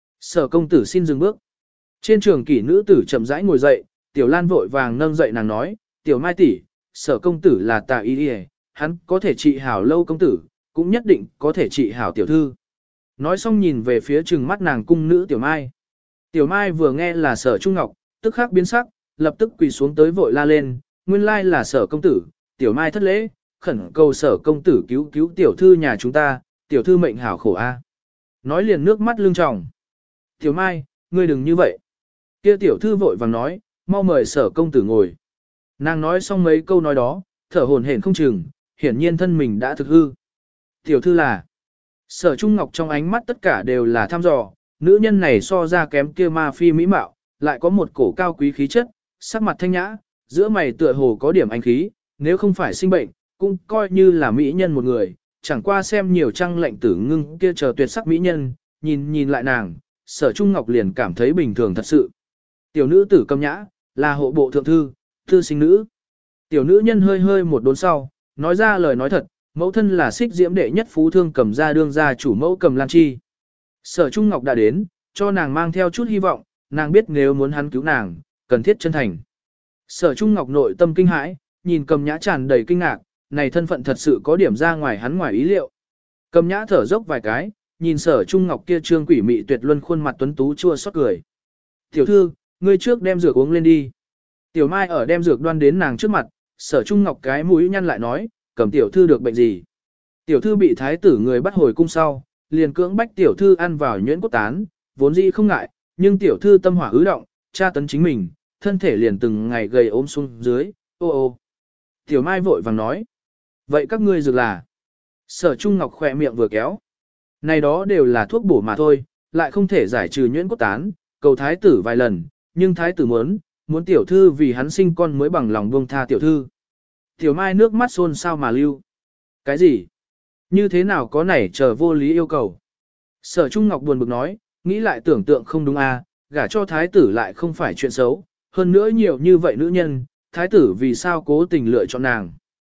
A: Sở công tử xin dừng bước. Trên trường kỷ nữ tử chậm rãi ngồi dậy, Tiểu Lan vội vàng nâng dậy nàng nói, Tiểu Mai tỷ, Sở công tử là tà y, hắn có thể trị hảo Lâu công tử, cũng nhất định có thể trị hảo tiểu thư. Nói xong nhìn về phía trừng mắt nàng cung nữ Tiểu Mai. Tiểu Mai vừa nghe là Sở Trung Ngọc, tức khắc biến sắc, lập tức quỳ xuống tới vội la lên, nguyên lai là Sở công tử, Tiểu Mai thất lễ, khẩn cầu Sở công tử cứu cứu tiểu thư nhà chúng ta, tiểu thư mệnh hảo khổ a. Nói liền nước mắt lưng tròng. Tiểu Mai, ngươi đừng như vậy. Kia tiểu thư vội vàng nói, mau mời Sở công tử ngồi. Nàng nói xong mấy câu nói đó, thở hổn hển không chừng, hiển nhiên thân mình đã thực hư. Tiểu thư là Sở Trung Ngọc trong ánh mắt tất cả đều là thăm dò, nữ nhân này so ra kém kia ma phi mỹ mạo, lại có một cổ cao quý khí chất, sắc mặt thanh nhã, giữa mày tựa hồ có điểm anh khí, nếu không phải sinh bệnh, cũng coi như là mỹ nhân một người, chẳng qua xem nhiều trăng lệnh tử ngưng kia chờ tuyệt sắc mỹ nhân, nhìn lại nàng, Sở Trung Ngọc liền cảm thấy bình thường thật sự. Tiểu nữ tử Câm Nhã, là hộ bộ thượng thư, thư sinh nữ. Tiểu nữ nhân hơi một đốn sau, nói ra lời nói thật, mẫu thân là Xích Diễm đệ nhất phú thương Cầm gia đương gia chủ mẫu Cầm Lan Chi. Sở Trung Ngọc đã đến, cho nàng mang theo chút hy vọng, nàng biết nếu muốn hắn cứu nàng, cần thiết chân thành. Sở Trung Ngọc nội tâm kinh hãi, nhìn Cầm Nhã tràn đầy kinh ngạc, này thân phận thật sự có điểm ra ngoài hắn ngoài ý liệu. Cầm Nhã thở dốc vài cái, nhìn Sở Trung Ngọc kia trương quỷ mị tuyệt luân khuôn mặt tuấn tú chua xót cười. Tiểu thư, ngươi trước đem dược uống lên đi. Tiểu Mai ở đem dược đoan đến nàng trước mặt, Sở Trung Ngọc cái mũi nhăn lại nói, Cầm tiểu thư được bệnh gì? Tiểu thư bị thái tử người bắt hồi cung sau, liền cưỡng bách tiểu thư ăn vào nhuyễn cốt tán, vốn dĩ không ngại, nhưng tiểu thư tâm hỏa ứ động, tra tấn chính mình, thân thể liền từng ngày gầy ốm xuống dưới, ô ô. Tiểu Mai vội vàng nói, vậy các ngươi dược là? Sở Trung Ngọc khỏe miệng vừa kéo. Này đó đều là thuốc bổ mà thôi, lại không thể giải trừ nhuyễn cốt tán, cầu thái tử vài lần, nhưng thái tử muốn tiểu thư vì hắn sinh con mới bằng lòng buông tha tiểu thư. Tiểu Mai nước mắt xôn sao mà lưu. Cái gì? Như thế nào có nảy chờ vô lý yêu cầu? Sở Trung Ngọc buồn bực nói, nghĩ lại tưởng tượng không đúng à, gả cho thái tử lại không phải chuyện xấu, hơn nữa nhiều như vậy nữ nhân, thái tử vì sao cố tình lựa chọn nàng.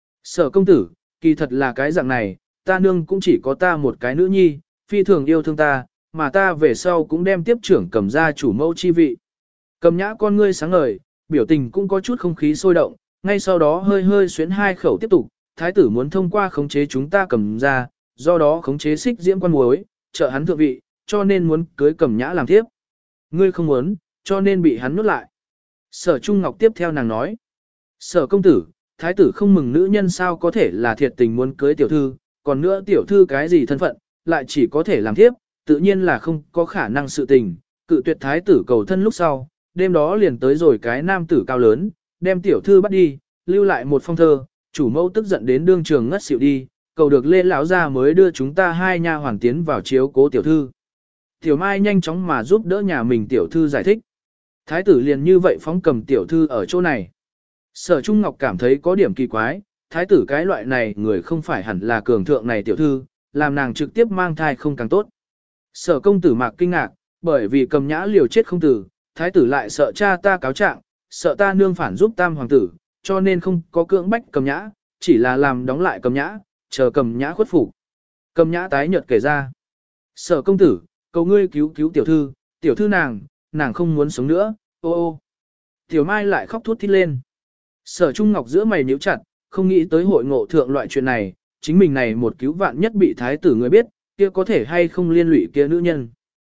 A: Sở công tử, kỳ thật là cái dạng này, ta nương cũng chỉ có ta một cái nữ nhi, phi thường yêu thương ta, mà ta về sau cũng đem tiếp trưởng Cầm gia chủ mẫu chi vị. Cầm nhã con ngươi sáng ngời, biểu tình cũng có chút không khí sôi động, ngay sau đó hơi hơi xuyến hai khẩu tiếp tục, thái tử muốn thông qua khống chế chúng ta cầm ra, do đó khống chế xích diễm quan muối, trợ hắn thượng vị, cho nên muốn cưới cầm nhã làm thiếp. Ngươi không muốn, cho nên bị hắn nuốt lại. Sở Trung Ngọc tiếp theo nàng nói. Sở công tử, thái tử không mừng nữ nhân sao có thể là thiệt tình muốn cưới tiểu thư, còn nữa tiểu thư cái gì thân phận, lại chỉ có thể làm thiếp, tự nhiên là không có khả năng sự tình, cự tuyệt thái tử cầu thân lúc sau, đêm đó liền tới rồi cái nam tử cao lớn, đem tiểu thư bắt đi, lưu lại một phong thơ, chủ mẫu tức giận đến đương trường ngất xỉu đi, cầu được Lê lão gia mới đưa chúng ta hai nha hoàn tiến vào chiếu cố tiểu thư. Tiểu Mai nhanh chóng mà giúp đỡ nhà mình tiểu thư giải thích. Thái tử liền như vậy phóng cầm tiểu thư ở chỗ này. Sở Trung Ngọc cảm thấy có điểm kỳ quái, thái tử cái loại này người không phải hẳn là cường thượng này tiểu thư, làm nàng trực tiếp mang thai không càng tốt. Sở công tử mạc kinh ngạc, bởi vì cầm nhã liều chết không tử, thái tử lại sợ cha ta cáo trạng, sợ ta nương phản giúp tam hoàng tử, cho nên không có cưỡng bách cầm nhã, chỉ là làm đóng lại cầm nhã, chờ cầm nhã khuất phục. Cầm nhã tái nhợt kể ra. Sở công tử, cầu ngươi cứu cứu tiểu thư nàng không muốn sống nữa, ô ô. Tiểu Mai lại khóc thút thít lên. Sở Trung Ngọc giữa mày nhíu chặt, không nghĩ tới hội ngộ thượng loại chuyện này, chính mình này một cứu vạn nhất bị thái tử người biết, kia có thể hay không liên lụy kia nữ nhân.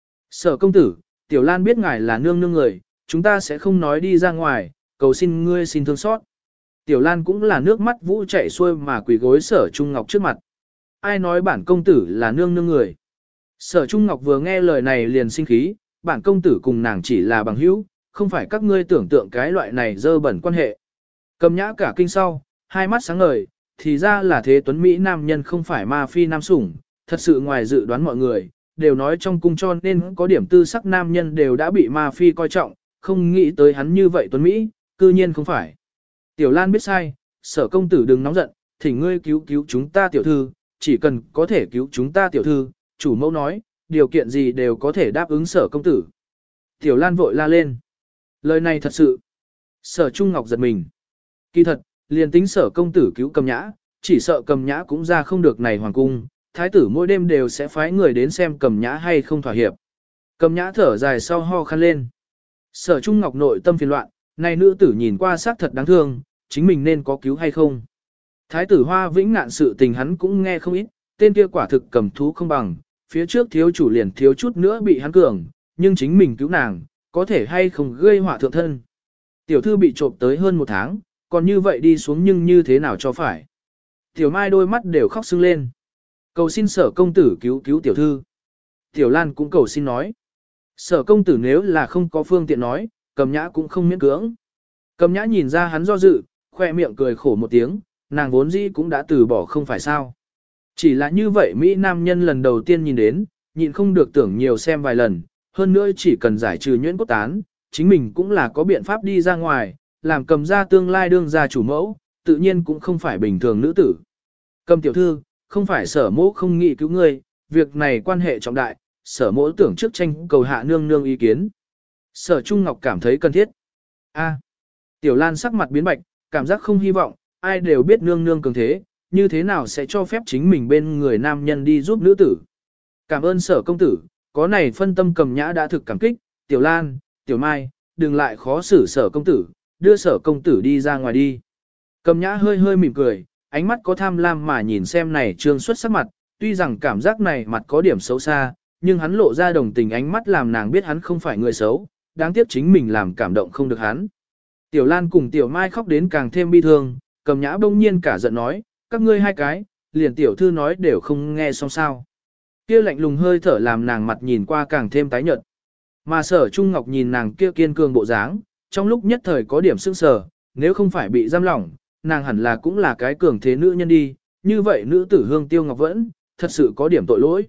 A: Sở công tử, Tiểu Lan biết ngài là nương nương người, chúng ta sẽ không nói đi ra ngoài, cầu xin ngươi xin thương xót. Tiểu Lan cũng là nước mắt vũ chảy xuôi mà quỳ gối Sở Trung Ngọc trước mặt. Ai nói bản công tử là nương nương người. Sở Trung Ngọc vừa nghe lời này liền sinh khí, bản công tử cùng nàng chỉ là bằng hữu, không phải các ngươi tưởng tượng cái loại này dơ bẩn quan hệ. Cầm nhã cả kinh sau, hai mắt sáng ngời, thì ra là thế tuấn Mỹ nam nhân không phải ma phi nam sủng, thật sự ngoài dự đoán mọi người, đều nói trong cung cho nên có điểm tư sắc nam nhân đều đã bị ma phi coi trọng, không nghĩ tới hắn như vậy tuấn Mỹ, cư nhiên không phải. Tiểu Lan biết sai, Sở công tử đừng nóng giận, thỉnh ngươi cứu chúng ta tiểu thư, chỉ cần có thể cứu chúng ta tiểu thư, chủ mẫu nói, điều kiện gì đều có thể đáp ứng Sở công tử. Tiểu Lan vội la lên. Lời này thật sự. Sở Trung Ngọc giật mình. Kỳ thật, liền tính Sở công tử cứu cầm nhã, chỉ sợ cầm nhã cũng ra không được này hoàng cung, thái tử mỗi đêm đều sẽ phái người đến xem cầm nhã hay không thỏa hiệp. Cầm nhã thở dài sau ho khăn lên. Sở Trung Ngọc nội tâm phiền loạn, này nữ tử nhìn qua xác thật đáng thương, chính mình nên có cứu hay không. Thái tử Hoa Vĩnh Ngạn sự tình hắn cũng nghe không ít, tên kia quả thực cầm thú không bằng, phía trước thiếu chủ liền thiếu chút nữa bị hắn cường, nhưng chính mình cứu nàng, có thể hay không gây họa thượng thân. Tiểu thư bị trộm tới hơn một tháng, còn như vậy đi xuống nhưng như thế nào cho phải. Tiểu Mai đôi mắt đều khóc sưng lên. Cầu xin Sở công tử cứu tiểu thư. Tiểu Lan cũng cầu xin nói. Sở công tử nếu là không có phương tiện nói, cầm nhã cũng không miễn cưỡng. Cầm nhã nhìn ra hắn do dự, khoe miệng cười khổ một tiếng, nàng vốn dĩ cũng đã từ bỏ không phải sao. Chỉ là như vậy Mỹ nam nhân lần đầu tiên nhìn đến, nhịn không được tưởng nhiều xem vài lần, hơn nữa chỉ cần giải trừ nhuyễn cốt tán, chính mình cũng là có biện pháp đi ra ngoài, làm cầm ra tương lai đương gia chủ mẫu, tự nhiên cũng không phải bình thường nữ tử. Cầm tiểu thư, không phải Sở mỗ không nghĩ cứu ngươi, việc này quan hệ trọng đại, Sở mỗ tưởng trước tranh cầu hạ nương nương ý kiến. Sở Trung Ngọc cảm thấy cần thiết. A. Tiểu Lan sắc mặt biến bạch, cảm giác không hy vọng, ai đều biết nương nương cường thế, như thế nào sẽ cho phép chính mình bên người nam nhân đi giúp nữ tử. Cảm ơn Sở công tử, có này phân tâm cầm nhã đã thực cảm kích, Tiểu Lan, Tiểu Mai, đừng lại khó xử Sở công tử, đưa Sở công tử đi ra ngoài đi. Cầm nhã hơi hơi mỉm cười, ánh mắt có tham lam mà nhìn xem này trương xuất sắc mặt, tuy rằng cảm giác này mặt có điểm xấu xa, nhưng hắn lộ ra đồng tình ánh mắt làm nàng biết hắn không phải người xấu, đáng tiếc chính mình làm cảm động không được hắn. Tiểu Lan cùng Tiểu Mai khóc đến càng thêm bi thương, cầm nhã bỗng nhiên cả giận nói, các ngươi hai cái, liền tiểu thư nói đều không nghe xong sao. Kia lạnh lùng hơi thở làm nàng mặt nhìn qua càng thêm tái nhợt. Mà Sở Trung Ngọc nhìn nàng kia kiên cường bộ dáng, trong lúc nhất thời có điểm sững sờ, nếu không phải bị giam lỏng, nàng hẳn là cũng là cái cường thế nữ nhân đi, như vậy nữ tử Hương Tiêu Ngọc vẫn, thật sự có điểm tội lỗi.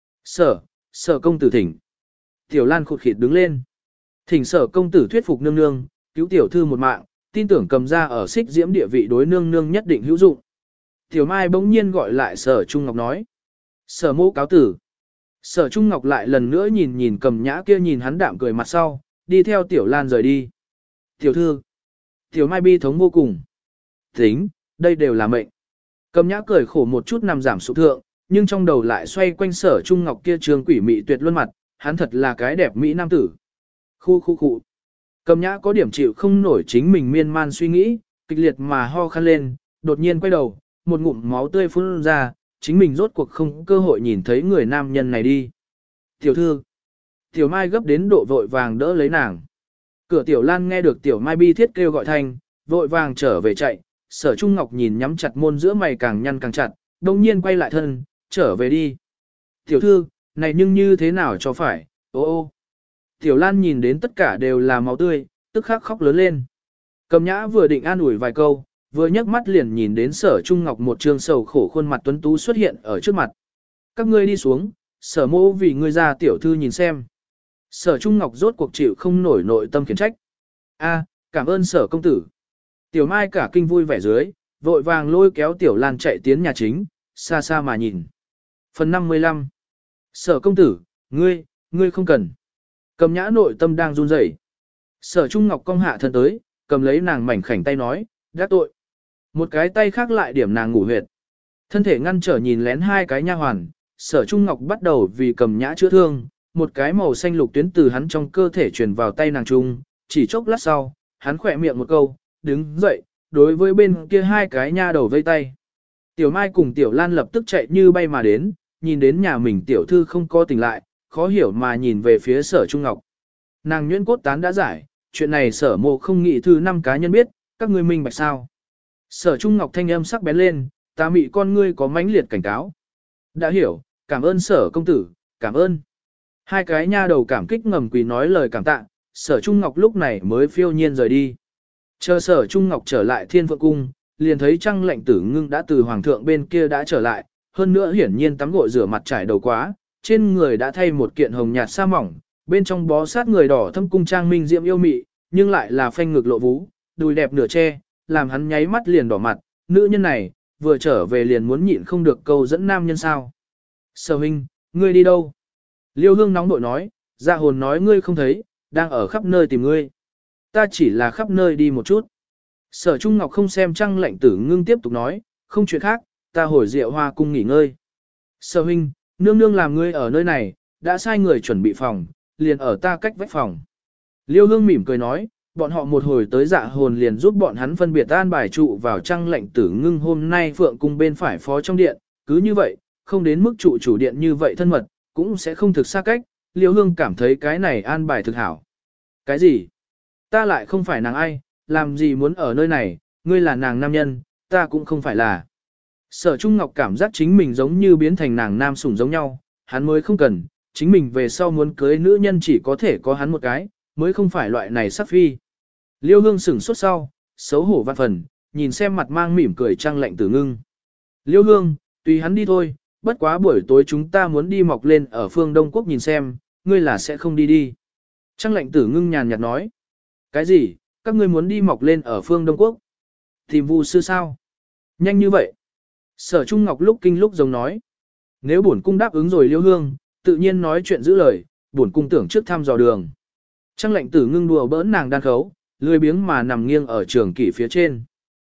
A: Sở công tử thỉnh. Tiểu Lan khụt khịt đứng lên. Thỉnh Sở công tử thuyết phục nương nương, cứu tiểu thư một mạng, tin tưởng cầm ra ở xích diễm địa vị đối nương nương nhất định hữu dụng. Tiểu Mai bỗng nhiên gọi lại Sở Trung Ngọc nói. Sở mô cáo tử. Sở Trung Ngọc lại lần nữa nhìn cầm nhã kia nhìn hắn đạm cười mặt sau, đi theo Tiểu Lan rời đi. Tiểu thư. Tiểu Mai bi thống vô cùng. Tính, đây đều là mệnh. Cầm nhã cười khổ một chút nằm giảm sụp thượng, nhưng trong đầu lại xoay quanh Sở Trung Ngọc kia trường quỷ mị tuyệt luân mặt, hắn thật là cái đẹp mỹ nam tử. Khu. Cầm nhã có điểm chịu không nổi chính mình miên man suy nghĩ, kịch liệt mà ho khăn lên, đột nhiên quay đầu, một ngụm máu tươi phun ra, chính mình rốt cuộc không cơ hội nhìn thấy người nam nhân này đi. Tiểu thư, Tiểu Mai gấp đến độ vội vàng đỡ lấy nàng. Cửa Tiểu Lan nghe được Tiểu Mai bi thiết kêu gọi thanh, vội vàng trở về chạy, Sở Trung Ngọc nhìn nhắm chặt môn giữa mày càng nhăn càng chặt, đồng nhiên quay lại thân, trở về đi. Tiểu thư, này nhưng như thế nào cho phải, ô ô. Tiểu Lan nhìn đến tất cả đều là máu tươi, tức khắc khóc lớn lên. Cầm nhã vừa định an ủi vài câu, vừa nhấc mắt liền nhìn đến Sở Trung Ngọc một trương sầu khổ khuôn mặt tuấn tú xuất hiện ở trước mặt. Các ngươi đi xuống, Sở mô vì ngươi ra tiểu thư nhìn xem. Sở Trung Ngọc rốt cuộc chịu không nổi nội tâm khiển trách. A, cảm ơn Sở công tử. Tiểu Mai cả kinh vui vẻ dưới, vội vàng lôi kéo Tiểu Lan chạy tiến nhà chính, xa xa mà nhìn. Phần 55. Sở công tử, ngươi không cần. Cầm nhã nội tâm đang run rẩy. Sở Trung Ngọc cong hạ thân tới, cầm lấy nàng mảnh khảnh tay nói, đã tội. Một cái tay khác lại điểm nàng ngủ huyệt. Thân thể ngăn trở nhìn lén hai cái nha hoàn, Sở Trung Ngọc bắt đầu vì cầm nhã chữa thương, một cái màu xanh lục tuyến từ hắn trong cơ thể truyền vào tay nàng trung, chỉ chốc lát sau, hắn khỏe miệng một câu, đứng dậy, đối với bên kia hai cái nha đầu vây tay. Tiểu Mai cùng Tiểu Lan lập tức chạy như bay mà đến, nhìn đến nhà mình tiểu thư không có tỉnh lại, khó hiểu mà nhìn về phía Sở Trung Ngọc. Nàng nhuyễn cốt tán đã giải, chuyện này Sở mộ không nghĩ thư 5 cá nhân biết, các ngươi minh bạch sao. Sở Trung Ngọc thanh âm sắc bén lên, ta mị con ngươi có mãnh liệt cảnh cáo. Đã hiểu, cảm ơn Sở công tử, cảm ơn. Hai cái nha đầu cảm kích ngầm quỳ nói lời cảm tạ, Sở Trung Ngọc lúc này mới phiêu nhiên rời đi. Chờ Sở Trung Ngọc trở lại Thiên Phượng Cung, liền thấy Trăng Lệnh Tử Ngưng đã từ Hoàng thượng bên kia đã trở lại, hơn nữa hiển nhiên tắm gội rửa mặt trải đầu quá, trên người đã thay một kiện hồng nhạt sa mỏng, bên trong bó sát người đỏ thâm cung trang minh diệm yêu mị, nhưng lại là phanh ngực lộ vú, đùi đẹp nửa che, làm hắn nháy mắt liền đỏ mặt, nữ nhân này, vừa trở về liền muốn nhịn không được câu dẫn nam nhân sao. Sở huynh, ngươi đi đâu? Liêu Hương nóng nội nói, dạ hồn nói ngươi không thấy, đang ở khắp nơi tìm ngươi. Ta chỉ là khắp nơi đi một chút. Sở Trung Ngọc không xem Trăng Lệnh Tử Ngưng tiếp tục nói, không chuyện khác, ta hồi Diệu Hoa cung nghỉ ngơi. Sở huynh, nương nương làm ngươi ở nơi này, đã sai người chuẩn bị phòng, liền ở ta cách vách phòng. Liêu Hương mỉm cười nói, bọn họ một hồi tới dạ hồn liền giúp bọn hắn phân biệt an bài trụ vào Trăng Lệnh Tử Ngưng hôm nay Phượng cung bên phải phó trong điện, cứ như vậy, không đến mức trụ chủ điện như vậy thân mật, cũng sẽ không thực xa cách, Liêu Hương cảm thấy cái này an bài thực hảo. Cái gì? Ta lại không phải nàng ai, làm gì muốn ở nơi này, ngươi là nàng nam nhân, ta cũng không phải là. Sở Trung Ngọc cảm giác chính mình giống như biến thành nàng nam sủng giống nhau, hắn mới không cần, chính mình về sau muốn cưới nữ nhân chỉ có thể có hắn một cái, mới không phải loại này sắc phi. Liêu Hương sửng sốt sau, xấu hổ vạn phần, nhìn xem mặt mang mỉm cười Trăng Lệnh Tử Ngưng. Liêu Hương, tùy hắn đi thôi, bất quá buổi tối chúng ta muốn đi mọc lên ở phương Đông Quốc nhìn xem, ngươi là sẽ không đi đi. Trăng Lệnh Tử Ngưng nhàn nhạt nói. Cái gì, các ngươi muốn đi mọc lên ở phương Đông Quốc? Tìm Vu sư sao? Nhanh như vậy. Sở Trung Ngọc lúc kinh lúc giống nói. Nếu bổn cung đáp ứng rồi Liêu Hương, tự nhiên nói chuyện giữ lời, bổn cung tưởng trước thăm dò đường. Trăng Lệnh Tử Ngưng đùa bỡn nàng đan khấu, lười biếng mà nằm nghiêng ở trường kỷ phía trên.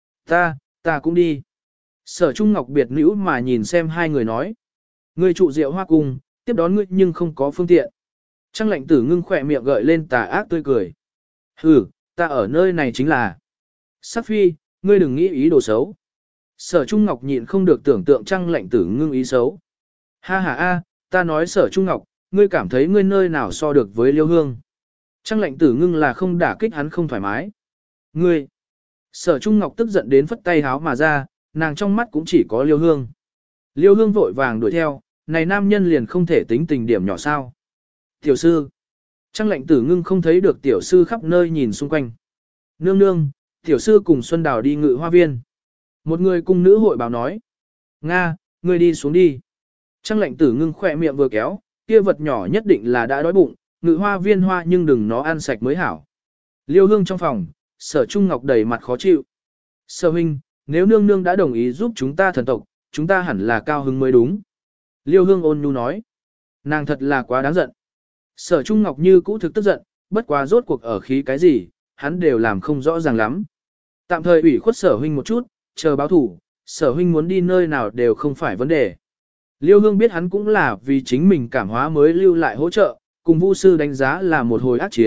A: Ta cũng đi. Sở Trung Ngọc biệt nữ mà nhìn xem hai người nói. Ngươi trụ Diệu Hoa cung, tiếp đón ngươi nhưng không có phương tiện. Trăng Lệnh Tử Ngưng khỏe miệng gợi lên tà ác tươi cười. Hừ, ta ở nơi này chính là. Sắc phi, ngươi đừng nghĩ ý đồ xấu. Sở Trung Ngọc nhịn không được tưởng tượng Trăng Lệnh Tử Ngưng ý xấu. Ha ha a, ta nói Sở Trung Ngọc, ngươi cảm thấy ngươi nơi nào so được với Liêu Hương. Trăng Lệnh Tử Ngưng là không đả kích hắn không thoải mái. Ngươi. Sở Trung Ngọc tức giận đến phất tay háo mà ra, nàng trong mắt cũng chỉ có Liêu Hương. Liêu Hương vội vàng đuổi theo, này nam nhân liền không thể tính tình điểm nhỏ sao. Tiểu sư. Trăng Lệnh Tử Ngưng không thấy được tiểu sư khắp nơi nhìn xung quanh. Nương nương, tiểu sư cùng Xuân Đào đi Ngự Hoa viên. Một người cung nữ hội báo nói. Nga, ngươi đi xuống đi. Trăng Lệnh Tử Ngưng khỏe miệng vừa kéo, kia vật nhỏ nhất định là đã đói bụng, Ngự Hoa viên hoa nhưng đừng nó ăn sạch mới hảo. Liêu Hương trong phòng, Sở Trung Ngọc đầy mặt khó chịu. Sở huynh, nếu nương nương đã đồng ý giúp chúng ta thần tộc, chúng ta hẳn là cao hứng mới đúng. Liêu Hương ôn nhu nói. Nàng thật là quá đáng giận. Sở Trung Ngọc như cũ thực tức giận, bất quá rốt cuộc ở khí cái gì, hắn đều làm không rõ ràng lắm. Tạm thời ủy khuất Sở huynh một chút, chờ báo thủ, Sở huynh muốn đi nơi nào đều không phải vấn đề. Liêu Hương biết hắn cũng là vì chính mình cảm hóa mới lưu lại hỗ trợ, cùng Vu sư đánh giá là một hồi ác chiến,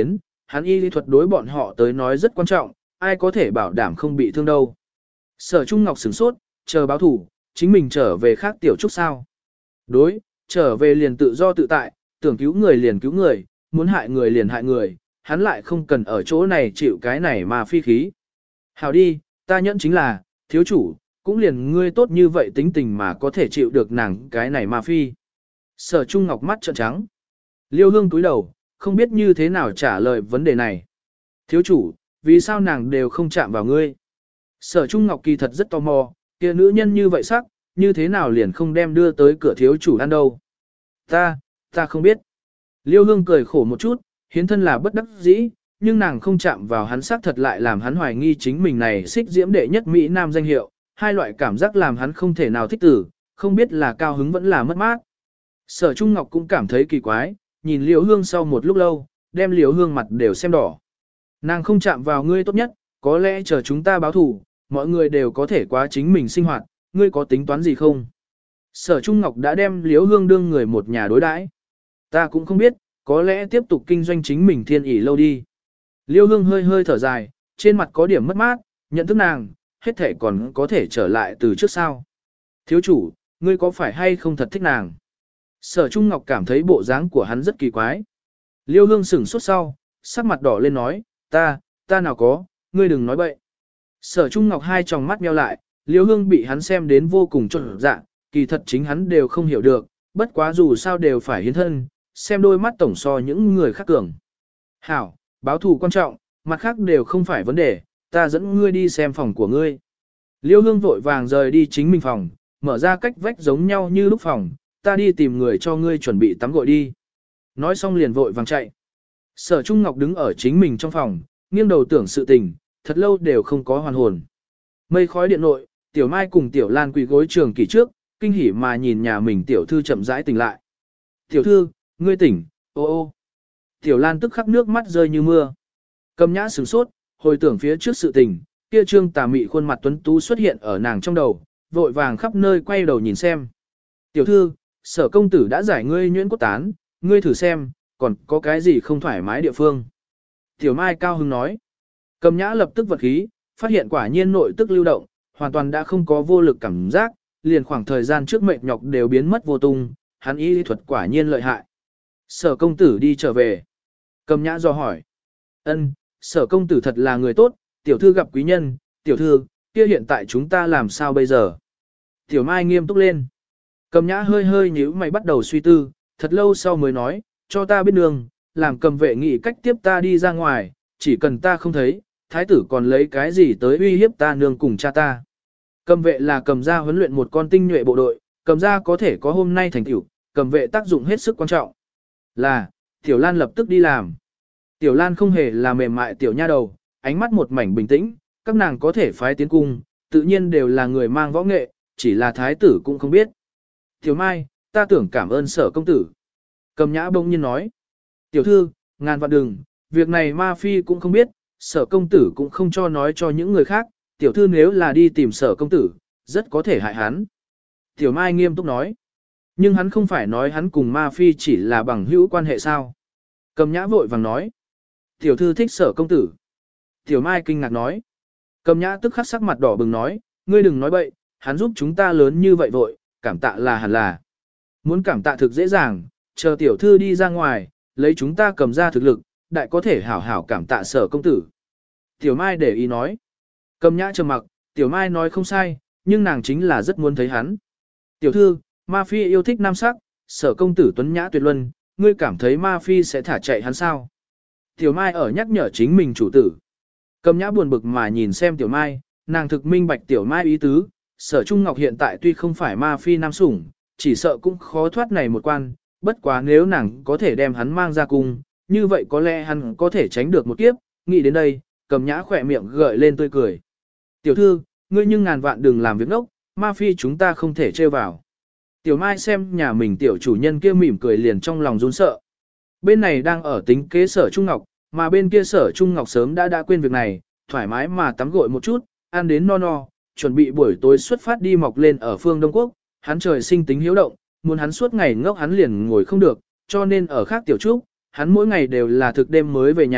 A: hắn y lý thuật đối bọn họ tới nói rất quan trọng, ai có thể bảo đảm không bị thương đâu. Sở Trung Ngọc sửng sốt, chờ báo thủ, chính mình trở về khác tiểu trúc sao. Đối, trở về liền tự do tự tại, tưởng cứu người liền cứu người, muốn hại người liền hại người, hắn lại không cần ở chỗ này chịu cái này mà phi khí. Hảo đi, ta nhẫn chính là, thiếu chủ, cũng liền ngươi tốt như vậy tính tình mà có thể chịu được nàng cái này mà phi. Sở Trung Ngọc mắt trợn trắng. Liêu Hương cúi đầu, không biết như thế nào trả lời vấn đề này. Thiếu chủ, vì sao nàng đều không chạm vào ngươi? Sở Trung Ngọc kỳ thật rất tò mò, kia nữ nhân như vậy sắc, như thế nào liền không đem đưa tới cửa thiếu chủ ăn đâu? Ta không biết. Liêu Hương cười khổ một chút, hiến thân là bất đắc dĩ, nhưng nàng không chạm vào hắn sắc thật lại làm hắn hoài nghi chính mình này xích diễm đệ nhất Mỹ Nam danh hiệu, hai loại cảm giác làm hắn không thể nào thích tử, không biết là cao hứng vẫn là mất mát. Sở Trung Ngọc cũng cảm thấy kỳ quái, nhìn Liêu Hương sau một lúc lâu, đem Liêu Hương mặt đều xem đỏ. Nàng không chạm vào ngươi tốt nhất, có lẽ chờ chúng ta báo thù, mọi người đều có thể quá chính mình sinh hoạt, ngươi có tính toán gì không? Sở Trung Ngọc đã đem Liêu Hương đương người một nhà đối đãi. Ta cũng không biết, có lẽ tiếp tục kinh doanh chính mình thiên ỷ lâu đi. Liêu Hương hơi hơi thở dài, trên mặt có điểm mất mát, nhận thức nàng, hết thể còn có thể trở lại từ trước sau. Thiếu chủ, ngươi có phải hay không thật thích nàng? Sở Trung Ngọc cảm thấy bộ dáng của hắn rất kỳ quái. Liêu Hương sửng sốt sau, sắc mặt đỏ lên nói, ta nào có, ngươi đừng nói bậy. Sở Trung Ngọc hai tròng mắt nheo lại, Liêu Hương bị hắn xem đến vô cùng trộn dạ, kỳ thật chính hắn đều không hiểu được, bất quá dù sao đều phải hiến thân, xem đôi mắt tổng so những người khác cường. Hảo, báo thù quan trọng, mặt khác đều không phải vấn đề, ta dẫn ngươi đi xem phòng của ngươi. Liêu Hương vội vàng rời đi chính mình phòng, mở ra cách vách giống nhau như lúc phòng, ta đi tìm người cho ngươi chuẩn bị tắm gội đi. Nói xong liền vội vàng chạy. Sở Trung Ngọc đứng ở chính mình trong phòng, nghiêng đầu tưởng sự tình, thật lâu đều không có hoàn hồn. Mây khói điện nội, Tiểu Mai cùng Tiểu Lan quỳ gối trường kỳ trước, kinh hỉ mà nhìn nhà mình tiểu thư chậm rãi tỉnh lại. Tiểu thư, ngươi tỉnh, ô ô. Tiểu Lan tức khắc nước mắt rơi như mưa. Cầm Nhã sửng sốt, hồi tưởng phía trước sự tình, kia trương tà mị khuôn mặt tuấn tú xuất hiện ở nàng trong đầu, vội vàng khắp nơi quay đầu nhìn xem. Tiểu thư, Sở công tử đã giải ngươi nhuyễn cốt tán, ngươi thử xem, còn có cái gì không thoải mái địa phương. Tiểu Mai cao hứng nói. Cầm Nhã lập tức vật khí, phát hiện quả nhiên nội tức lưu động, hoàn toàn đã không có vô lực cảm giác, liền khoảng thời gian trước mệt nhọc đều biến mất vô tung, hắn y lý thuật quả nhiên lợi hại. Sở công tử đi trở về. Cầm Nhã do hỏi. Ân, Sở công tử thật là người tốt, tiểu thư gặp quý nhân, tiểu thư, kia hiện tại chúng ta làm sao bây giờ? Tiểu Mai nghiêm túc lên. Cầm Nhã hơi hơi nhíu mày bắt đầu suy tư, thật lâu sau mới nói, cho ta biết đường, làm cầm vệ nghị cách tiếp ta đi ra ngoài, chỉ cần ta không thấy, thái tử còn lấy cái gì tới uy hiếp ta nương cùng cha ta. Cầm vệ là cầm gia huấn luyện một con tinh nhuệ bộ đội, cầm gia có thể có hôm nay thành tựu, cầm vệ tác dụng hết sức quan trọng. Là, Tiểu Lan lập tức đi làm. Tiểu Lan không hề là mềm mại tiểu nha đầu, ánh mắt một mảnh bình tĩnh, các nàng có thể phái tiến cung, tự nhiên đều là người mang võ nghệ, chỉ là thái tử cũng không biết. Tiểu Mai, ta tưởng cảm ơn Sở công tử. Cầm Nhã bỗng nhiên nói. Tiểu thư, ngàn vạn đừng, việc này ma phi cũng không biết, Sở công tử cũng không cho nói cho những người khác, tiểu thư nếu là đi tìm Sở công tử, rất có thể hại hắn. Tiểu Mai nghiêm túc nói. Nhưng hắn không phải nói hắn cùng ma phi chỉ là bằng hữu quan hệ sao. Cầm Nhã vội vàng nói. Tiểu thư thích Sở công tử. Tiểu Mai kinh ngạc nói. Cầm Nhã tức khắc sắc mặt đỏ bừng nói, ngươi đừng nói bậy, hắn giúp chúng ta lớn như vậy vội, cảm tạ là hẳn là. Muốn cảm tạ thực dễ dàng, chờ tiểu thư đi ra ngoài, lấy chúng ta cầm ra thực lực, đại có thể hảo hảo cảm tạ Sở công tử. Tiểu Mai để ý nói. Cầm Nhã trầm mặc, Tiểu Mai nói không sai, nhưng nàng chính là rất muốn thấy hắn. Tiểu thư, ma phi yêu thích nam sắc, Sở công tử tuấn nhã tuyệt luân, ngươi cảm thấy ma phi sẽ thả chạy hắn sao? Tiểu Mai ở nhắc nhở chính mình chủ tử. Cầm Nhã buồn bực mà nhìn xem Tiểu Mai, nàng thực minh bạch Tiểu Mai ý tứ, Sở Trung Ngọc hiện tại tuy không phải ma phi nam sủng, chỉ sợ cũng khó thoát này một quan, bất quá nếu nàng có thể đem hắn mang ra cung, như vậy có lẽ hắn có thể tránh được một kiếp, nghĩ đến đây, Cầm Nhã khỏe miệng gợi lên tươi cười. Tiểu thư, ngươi nhưng ngàn vạn đừng làm việc ngốc, ma phi chúng ta không thể trêu vào. Tiểu Mai xem nhà mình tiểu chủ nhân kia mỉm cười liền trong lòng run sợ. Bên này đang ở tính kế Sở Trung Ngọc, mà bên kia Sở Trung Ngọc sớm đã quên việc này, thoải mái mà tắm gội một chút, ăn đến no no, chuẩn bị buổi tối xuất phát đi mọc lên ở phương Đông Quốc, hắn trời sinh tính hiếu động, muốn hắn suốt ngày ngốc hắn liền ngồi không được, cho nên ở khác tiểu trúc, hắn mỗi ngày đều là thực đêm mới về nhà,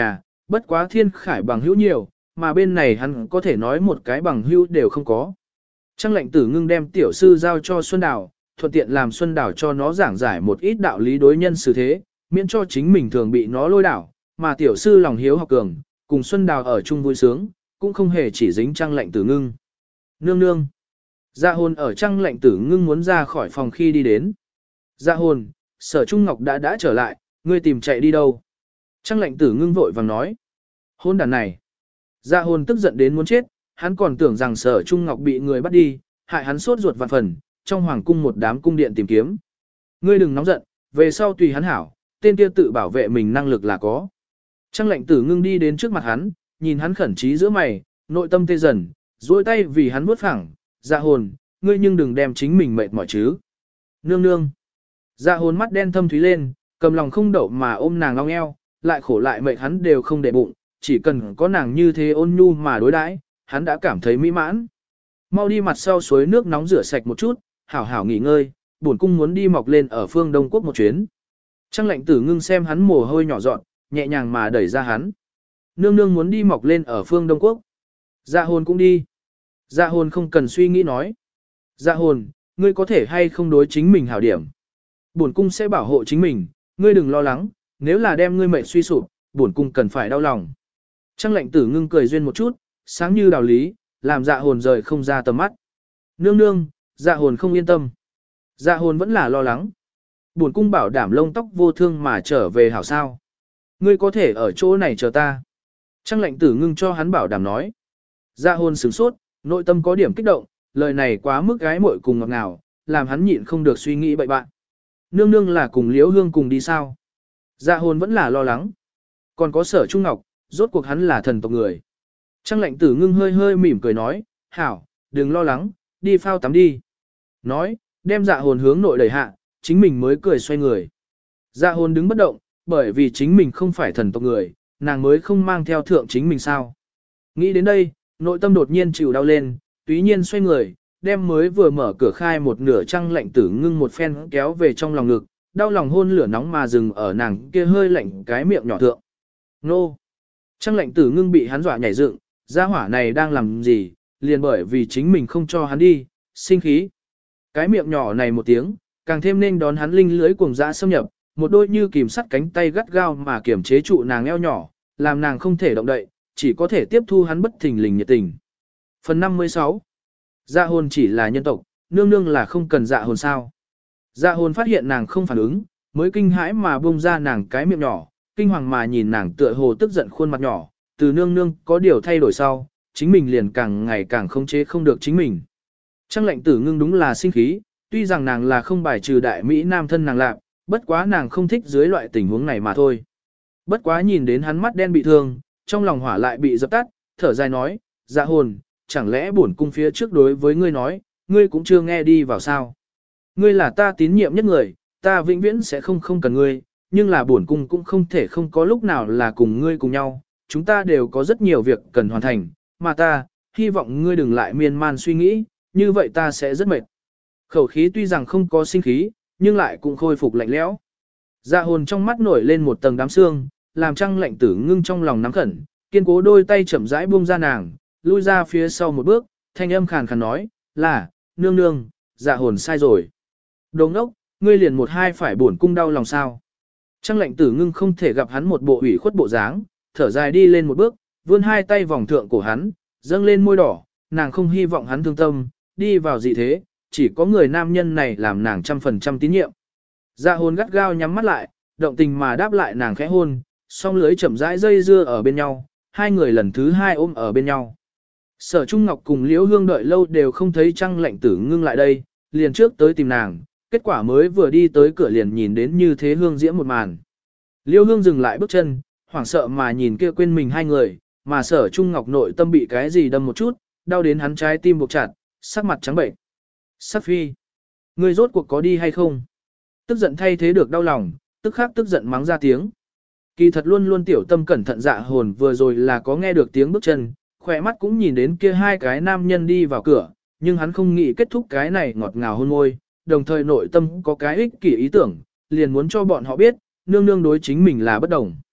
A: Bất quá Thiên Khải bằng hữu nhiều, mà bên này hắn có thể nói một cái bằng hữu đều không có. Trang lệnh tử ngưng đem tiểu sư giao cho Xuân Đào, thuận tiện làm Xuân Đào cho nó giảng giải một ít đạo lý đối nhân xử thế, miễn cho chính mình thường bị nó lôi đảo, mà tiểu sư lòng hiếu học cường, cùng Xuân Đào ở chung vui sướng, cũng không hề chỉ dính Trang lệnh tử ngưng. Nương nương. Dạ hồn ở Trang lệnh tử ngưng muốn ra khỏi phòng khi đi đến. Dạ hồn, Sở Trung Ngọc đã trở lại, ngươi tìm chạy đi đâu? Trang lệnh tử ngưng vội vàng nói. Hôn đàn này. Dạ hồn tức giận đến muốn chết, hắn còn tưởng rằng Sở Trung Ngọc bị người bắt đi, hại hắn sốt ruột vạn phần, trong hoàng cung một đám cung điện tìm kiếm. Ngươi đừng nóng giận, về sau tùy hắn hảo, tên kia tự bảo vệ mình năng lực là có. Trang lệnh tử ngưng đi đến trước mặt hắn, nhìn hắn khẩn trí giữa mày, nội tâm tê dần, duỗi tay vì hắn vuốt phẳng, dạ hồn, ngươi nhưng đừng đem chính mình mệt mỏi chứ. Nương nương. Dạ hồn mắt đen thâm thúy lên, cầm lòng không đậu mà ôm nàng long eo, lại khổ lại mệt hắn đều không để bụng, chỉ cần có nàng như thế ôn nhu mà đối đãi, hắn đã cảm thấy mỹ mãn. Mau đi mặt sau suối nước nóng rửa sạch một chút, hảo hảo nghỉ ngơi, bổn cung muốn đi mọc lên ở phương Đông Quốc một chuyến. Trang lệnh tử ngưng xem hắn mồ hôi nhỏ dọn, nhẹ nhàng mà đẩy ra hắn. Nương nương muốn đi mọc lên ở phương Đông Quốc. Dạ hồn cũng đi. Dạ hồn không cần suy nghĩ nói. Dạ hồn, ngươi có thể hay không đối chính mình hảo điểm. Bổn cung sẽ bảo hộ chính mình, ngươi đừng lo lắng, nếu là đem ngươi mệnh suy sụp, bổn cung cần phải đau lòng. Trang lệnh tử ngưng cười duyên một chút, sáng như đạo lý, làm dạ hồn rời không ra tầm mắt. Nương nương, dạ hồn không yên tâm. Dạ hồn vẫn là lo lắng. Bổn cung bảo đảm lông tóc vô thương mà trở về hảo sao. Ngươi có thể ở chỗ này chờ ta. Trang lệnh tử ngưng cho hắn bảo đảm nói. Dạ hồn sửng sốt, nội tâm có điểm kích động, lời này quá mức gái muội cùng ngọt ngào, làm hắn nhịn không được suy nghĩ bậy bạn. Nương nương là cùng Liễu Hương cùng đi sao? Dạ hồn vẫn là lo lắng. Còn có Sở Trung Ngọc, rốt cuộc hắn là thần tộc người. Trang lệnh tử ngưng hơi hơi mỉm cười nói, hảo, đừng lo lắng, đi phao tắm đi. Nói, đem dạ hồn hướng nội đẩy hạ, chính mình mới cười xoay người. Dạ hồn đứng bất động, bởi vì chính mình không phải thần tộc người, nàng mới không mang theo thượng chính mình sao. Nghĩ đến đây, nội tâm đột nhiên chịu đau lên, tuy nhiên xoay người, đem mới vừa mở cửa khai một nửa Trang lệnh tử ngưng một phen kéo về trong lòng ngực, đau lòng hôn lửa nóng mà dừng ở nàng kia hơi lạnh cái miệng nhỏ thượng. Nô! Trang lệnh tử ngưng bị hắn dọa nhảy dựng, gia hỏa này đang làm gì, liền bởi vì chính mình không cho hắn đi, sinh khí. Cái miệng nhỏ này một tiếng, càng thêm nên đón hắn linh lưới cuồng dã xâm nhập, một đôi như kìm sắt cánh tay gắt gao mà kiểm chế trụ nàng eo nhỏ, làm nàng không thể động đậy, chỉ có thể tiếp thu hắn bất thình lình nhiệt tình. Phần 56. Dạ hồn chỉ là nhân tộc, nương nương là không cần dạ hồn sao. Dạ hồn phát hiện nàng không phản ứng, mới kinh hãi mà bông ra nàng cái miệng nhỏ, kinh hoàng mà nhìn nàng tựa hồ tức giận khuôn mặt nhỏ, từ nương nương có điều thay đổi sau, chính mình liền càng ngày càng không chế không được chính mình. Trang lệnh tử ngưng đúng là sinh khí, tuy rằng nàng là không bài trừ đại Mỹ nam thân nàng lạc, bất quá nàng không thích dưới loại tình huống này mà thôi. Bất quá nhìn đến hắn mắt đen bị thương, trong lòng hỏa lại bị dập tắt, thở dài nói, dạ hồn, chẳng lẽ bổn cung phía trước đối với ngươi nói, ngươi cũng chưa nghe đi vào sao. Ngươi là ta tín nhiệm nhất người, ta vĩnh viễn sẽ không cần ngươi, nhưng là bổn cung cũng không thể không có lúc nào là cùng ngươi cùng nhau, chúng ta đều có rất nhiều việc cần hoàn thành, mà ta, hy vọng ngươi đừng lại miên man suy nghĩ, như vậy ta sẽ rất mệt. Khẩu khí tuy rằng không có sinh khí, nhưng lại cũng khôi phục lạnh lẽo. Dạ hồn trong mắt nổi lên một tầng đám sương, làm Trang lệnh tử ngưng trong lòng nắm khẩn, kiên cố đôi tay chậm rãi buông ra nàng, lui ra phía sau một bước, thanh âm khàn khàn nói, là, nương nương, dạ hồn sai rồi. Đồ ngốc, ngươi liền một hai phải bổn cung đau lòng sao. Trang lệnh tử ngưng không thể gặp hắn một bộ ủy khuất bộ dáng, thở dài đi lên một bước, vươn hai tay vòng thượng cổ hắn, dâng lên môi đỏ, nàng không hy vọng hắn thương tâm, đi vào gì thế, chỉ có người nam nhân này làm nàng 100% tín nhiệm. Dạ hồn gắt gao nhắm mắt lại, động tình mà đáp lại nàng khẽ hôn, song lưới chậm rãi dây dưa ở bên nhau, hai người lần thứ hai ôm ở bên nhau. Sở Trung Ngọc cùng Liễu Hương đợi lâu đều không thấy Trang lệnh tử ngưng lại đây, liền trước tới tìm nàng, kết quả mới vừa đi tới cửa liền nhìn đến như thế hương diễm một màn. Liễu Hương dừng lại bước chân, hoảng sợ mà nhìn kia quên mình hai người, mà Sở Trung Ngọc nội tâm bị cái gì đâm một chút, đau đến hắn trái tim buộc chặt, sắc mặt trắng bệnh. Sắc phi, ngươi rốt cuộc có đi hay không? Tức giận thay thế được đau lòng, tức khắc tức giận mắng ra tiếng. Kỳ thật luôn luôn tiểu tâm cẩn thận dạ hồn vừa rồi là có nghe được tiếng bước chân, khỏe mắt cũng nhìn đến kia hai cái nam nhân đi vào cửa, nhưng hắn không nghĩ kết thúc cái này ngọt ngào hôn môi, đồng thời nội tâm có cái ích kỷ ý tưởng, liền muốn cho bọn họ biết, nương nương đối chính mình là bất đồng.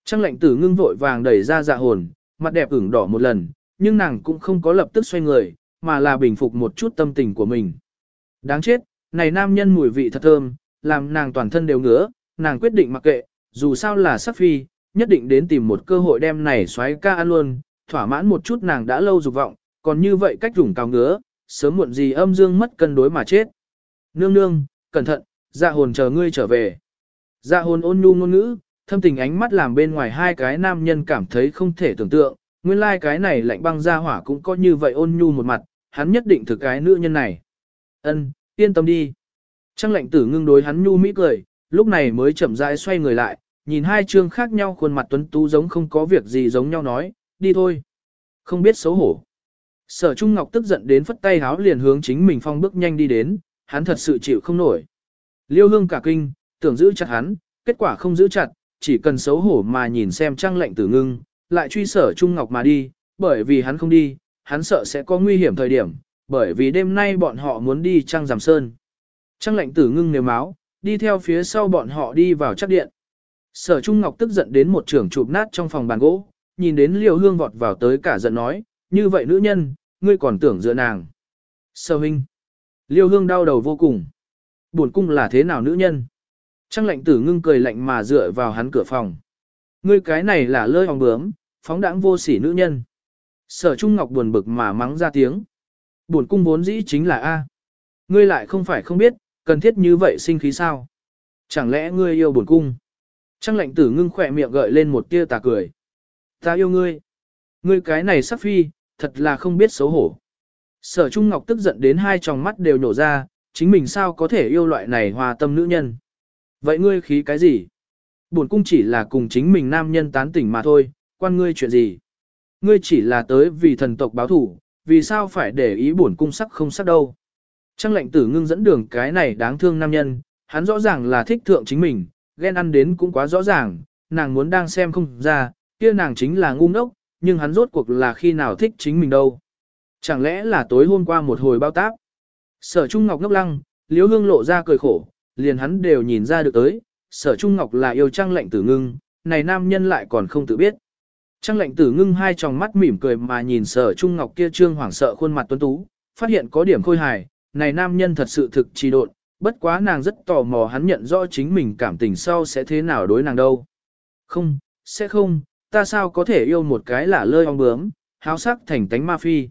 A: Trang lệnh tử ngưng vội vàng đẩy ra Dạ hồn, mặt đẹp ửng đỏ một lần, nhưng nàng cũng không có lập tức xoay người, mà là bình phục một chút tâm tình của mình. Đáng chết, này nam nhân mùi vị thật thơm, làm nàng toàn thân đều ngứa, nàng quyết định mặc kệ, dù sao là sắc phi, nhất định đến tìm một cơ hội đem này xoáy ca ăn luôn, thỏa mãn một chút nàng đã lâu dục vọng, còn như vậy cách rủng cao ngứa, sớm muộn gì âm dương mất cân đối mà chết. Nương nương, cẩn thận, Dạ hồn chờ ngươi trở về. Dạ hồn ôn nhu ngôn ngữ, thâm tình ánh mắt làm bên ngoài hai cái nam nhân cảm thấy không thể tưởng tượng, nguyên lai cái này lạnh băng ra hỏa cũng có như vậy ôn nhu một mặt, hắn nhất định thực cái nữ nhân này. Ân, yên tâm đi. Trang lệnh tử ngưng đối hắn nhu mỹ cười, lúc này mới chậm rãi xoay người lại, nhìn hai trương khác nhau khuôn mặt tuấn tú giống không có việc gì giống nhau nói, đi thôi. Không biết xấu hổ. Sở Trung Ngọc tức giận đến phất tay háo liền hướng chính mình phong bước nhanh đi đến, hắn thật sự chịu không nổi. Liêu Hương cả kinh, tưởng giữ chặt hắn, kết quả không giữ chặt, chỉ cần xấu hổ mà nhìn xem Trang lệnh tử ngưng, lại truy Sở Trung Ngọc mà đi, bởi vì hắn không đi, hắn sợ sẽ có nguy hiểm thời điểm, bởi vì đêm nay bọn họ muốn đi Trang Giảm Sơn. Trang lệnh tử ngưng nếu máu, đi theo phía sau bọn họ đi vào chắc điện. Sở Trung Ngọc tức giận đến một trưởng chụp nát trong phòng bàn gỗ, nhìn đến Liêu Hương vọt vào tới cả giận nói, như vậy nữ nhân, ngươi còn tưởng dựa nàng. Sở huynh. Liêu Hương đau đầu vô cùng. Buồn cung là thế nào nữ nhân? Trang lệnh tử ngưng cười lạnh mà dựa vào hắn cửa phòng. Ngươi cái này là lơi hòng bướm, phóng đãng vô sỉ nữ nhân. Sở Trung Ngọc buồn bực mà mắng ra tiếng. Buồn cung vốn dĩ chính là A. Ngươi lại không phải không biết, cần thiết như vậy sinh khí sao? Chẳng lẽ ngươi yêu buồn cung? Trang lệnh tử ngưng khỏe miệng gợi lên một tia tà cười. Ta yêu ngươi. Ngươi cái này sắc phi, thật là không biết xấu hổ. Sở Trung Ngọc tức giận đến hai tròng mắt đều nổ ra, chính mình sao có thể yêu loại này hòa tâm nữ nhân. Vậy ngươi khí cái gì? Bổn cung chỉ là cùng chính mình nam nhân tán tỉnh mà thôi, quan ngươi chuyện gì? Ngươi chỉ là tới vì thần tộc báo thủ, vì sao phải để ý bổn cung sắc không sắc đâu? Trang lệnh tử ngưng dẫn đường cái này đáng thương nam nhân, hắn rõ ràng là thích thượng chính mình, ghen ăn đến cũng quá rõ ràng, nàng muốn đang xem không ra, kia nàng chính là ngu ngốc, nhưng hắn rốt cuộc là khi nào thích chính mình đâu. Chẳng lẽ là tối hôm qua một hồi bao táp? Sở Trung Ngọc ngốc lăng, Liễu Hương lộ ra cười khổ, liền hắn đều nhìn ra được tới, Sở Trung Ngọc là yêu Trang lệnh tử ngưng, này nam nhân lại còn không tự biết. Trang lệnh tử ngưng hai tròng mắt mỉm cười mà nhìn Sở Trung Ngọc kia trương hoảng sợ khuôn mặt tuấn tú, phát hiện có điểm khôi hài, này nam nhân thật sự thực trì độn, bất quá nàng rất tò mò hắn nhận rõ chính mình cảm tình sau sẽ thế nào đối nàng đâu. Không, sẽ không, ta sao có thể yêu một cái lả lơi ong bướm, háo sắc thành tánh ma phi.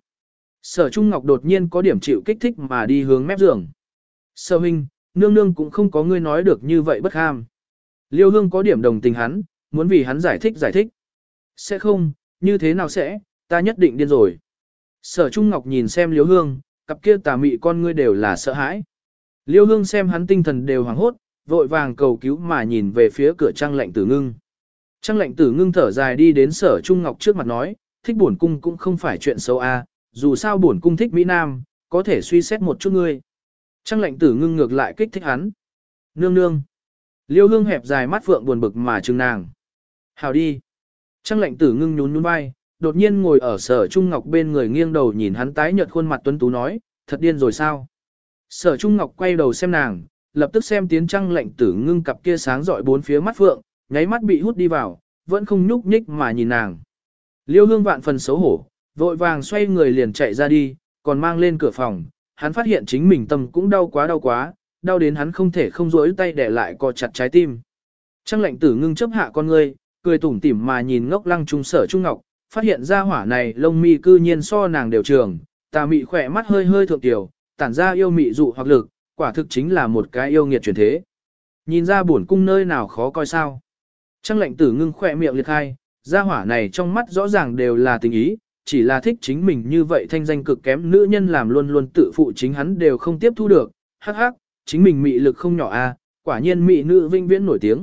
A: Sở Trung Ngọc đột nhiên có điểm chịu kích thích mà đi hướng mép giường. Sở huynh, nương nương cũng không có ngươi nói được như vậy bất ham. Liêu Hương có điểm đồng tình hắn, muốn vì hắn giải thích. Sẽ không, như thế nào sẽ, ta nhất định điên rồi. Sở Trung Ngọc nhìn xem Liêu Hương, cặp kia tà mị con ngươi đều là sợ hãi. Liêu Hương xem hắn tinh thần đều hoảng hốt, vội vàng cầu cứu mà nhìn về phía cửa Trang lệnh tử ngưng. Trang lệnh tử ngưng thở dài đi đến Sở Trung Ngọc trước mặt nói, thích bổn cung cũng không phải chuyện xấu a, dù sao bổn cung thích Mỹ Nam, có thể suy xét một chút ngươi. Trang lệnh tử ngưng ngược lại kích thích hắn. Nương nương. Liêu Hương hẹp dài mắt phượng buồn bực mà trừng nàng. Hào đi. Trang lệnh tử ngưng nhún nhún vai, đột nhiên ngồi ở Sở Trung Ngọc bên người nghiêng đầu nhìn hắn tái nhợt khuôn mặt tuấn tú nói, thật điên rồi sao? Sở Trung Ngọc quay đầu xem nàng, lập tức xem tiến Trang lệnh tử ngưng cặp kia sáng rọi bốn phía mắt phượng, nháy mắt bị hút đi vào, vẫn không nhúc nhích mà nhìn nàng. Liêu Hương vạn phần xấu hổ, vội vàng xoay người liền chạy ra đi, còn mang lên cửa phòng, hắn phát hiện chính mình tâm cũng đau quá, đau đến hắn không thể không rỗi tay để lại co chặt trái tim. Trang lệnh tử ngưng chấp hạ con ngươi, cười tủm tỉm mà nhìn ngốc lăng trung Sở Trung Ngọc, phát hiện ra hỏa này lông mi cư nhiên so nàng đều trường, tà mị khỏe mắt hơi hơi thượng tiểu, tản ra yêu mị dụ hoặc lực, quả thực chính là một cái yêu nghiệt chuyển thế. Nhìn ra buồn cung nơi nào khó coi sao. Trang lệnh tử ngưng khỏe miệng liệt hai, ra hỏa này trong mắt rõ ràng đều là tình ý, chỉ là thích chính mình như vậy thanh danh cực kém nữ nhân làm luôn luôn tự phụ chính hắn đều không tiếp thu được, hắc hắc, chính mình mị lực không nhỏ a, quả nhiên mị nữ vinh viễn nổi tiếng.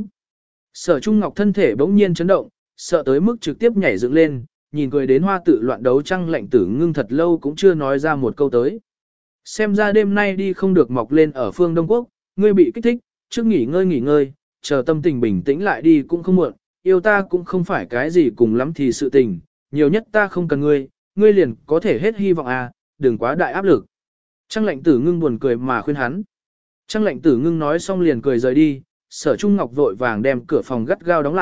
A: Sở Trung Ngọc thân thể bỗng nhiên chấn động, sợ tới mức trực tiếp nhảy dựng lên, nhìn cười đến hoa tự loạn đấu Trang lệnh tử ngưng thật lâu cũng chưa nói ra một câu tới. Xem ra đêm nay đi không được mọc lên ở phương Đông Quốc, ngươi bị kích thích, trước nghỉ ngơi, chờ tâm tình bình tĩnh lại đi cũng không muộn, yêu ta cũng không phải cái gì cùng lắm thì sự tình, nhiều nhất ta không cần ngươi, ngươi liền có thể hết hy vọng à, đừng quá đại áp lực. Trang lệnh tử ngưng buồn cười mà khuyên hắn. Trang lệnh tử ngưng nói xong liền cười rời đi, Sở Trung Ngọc vội vàng đem cửa phòng gắt gao đóng lại,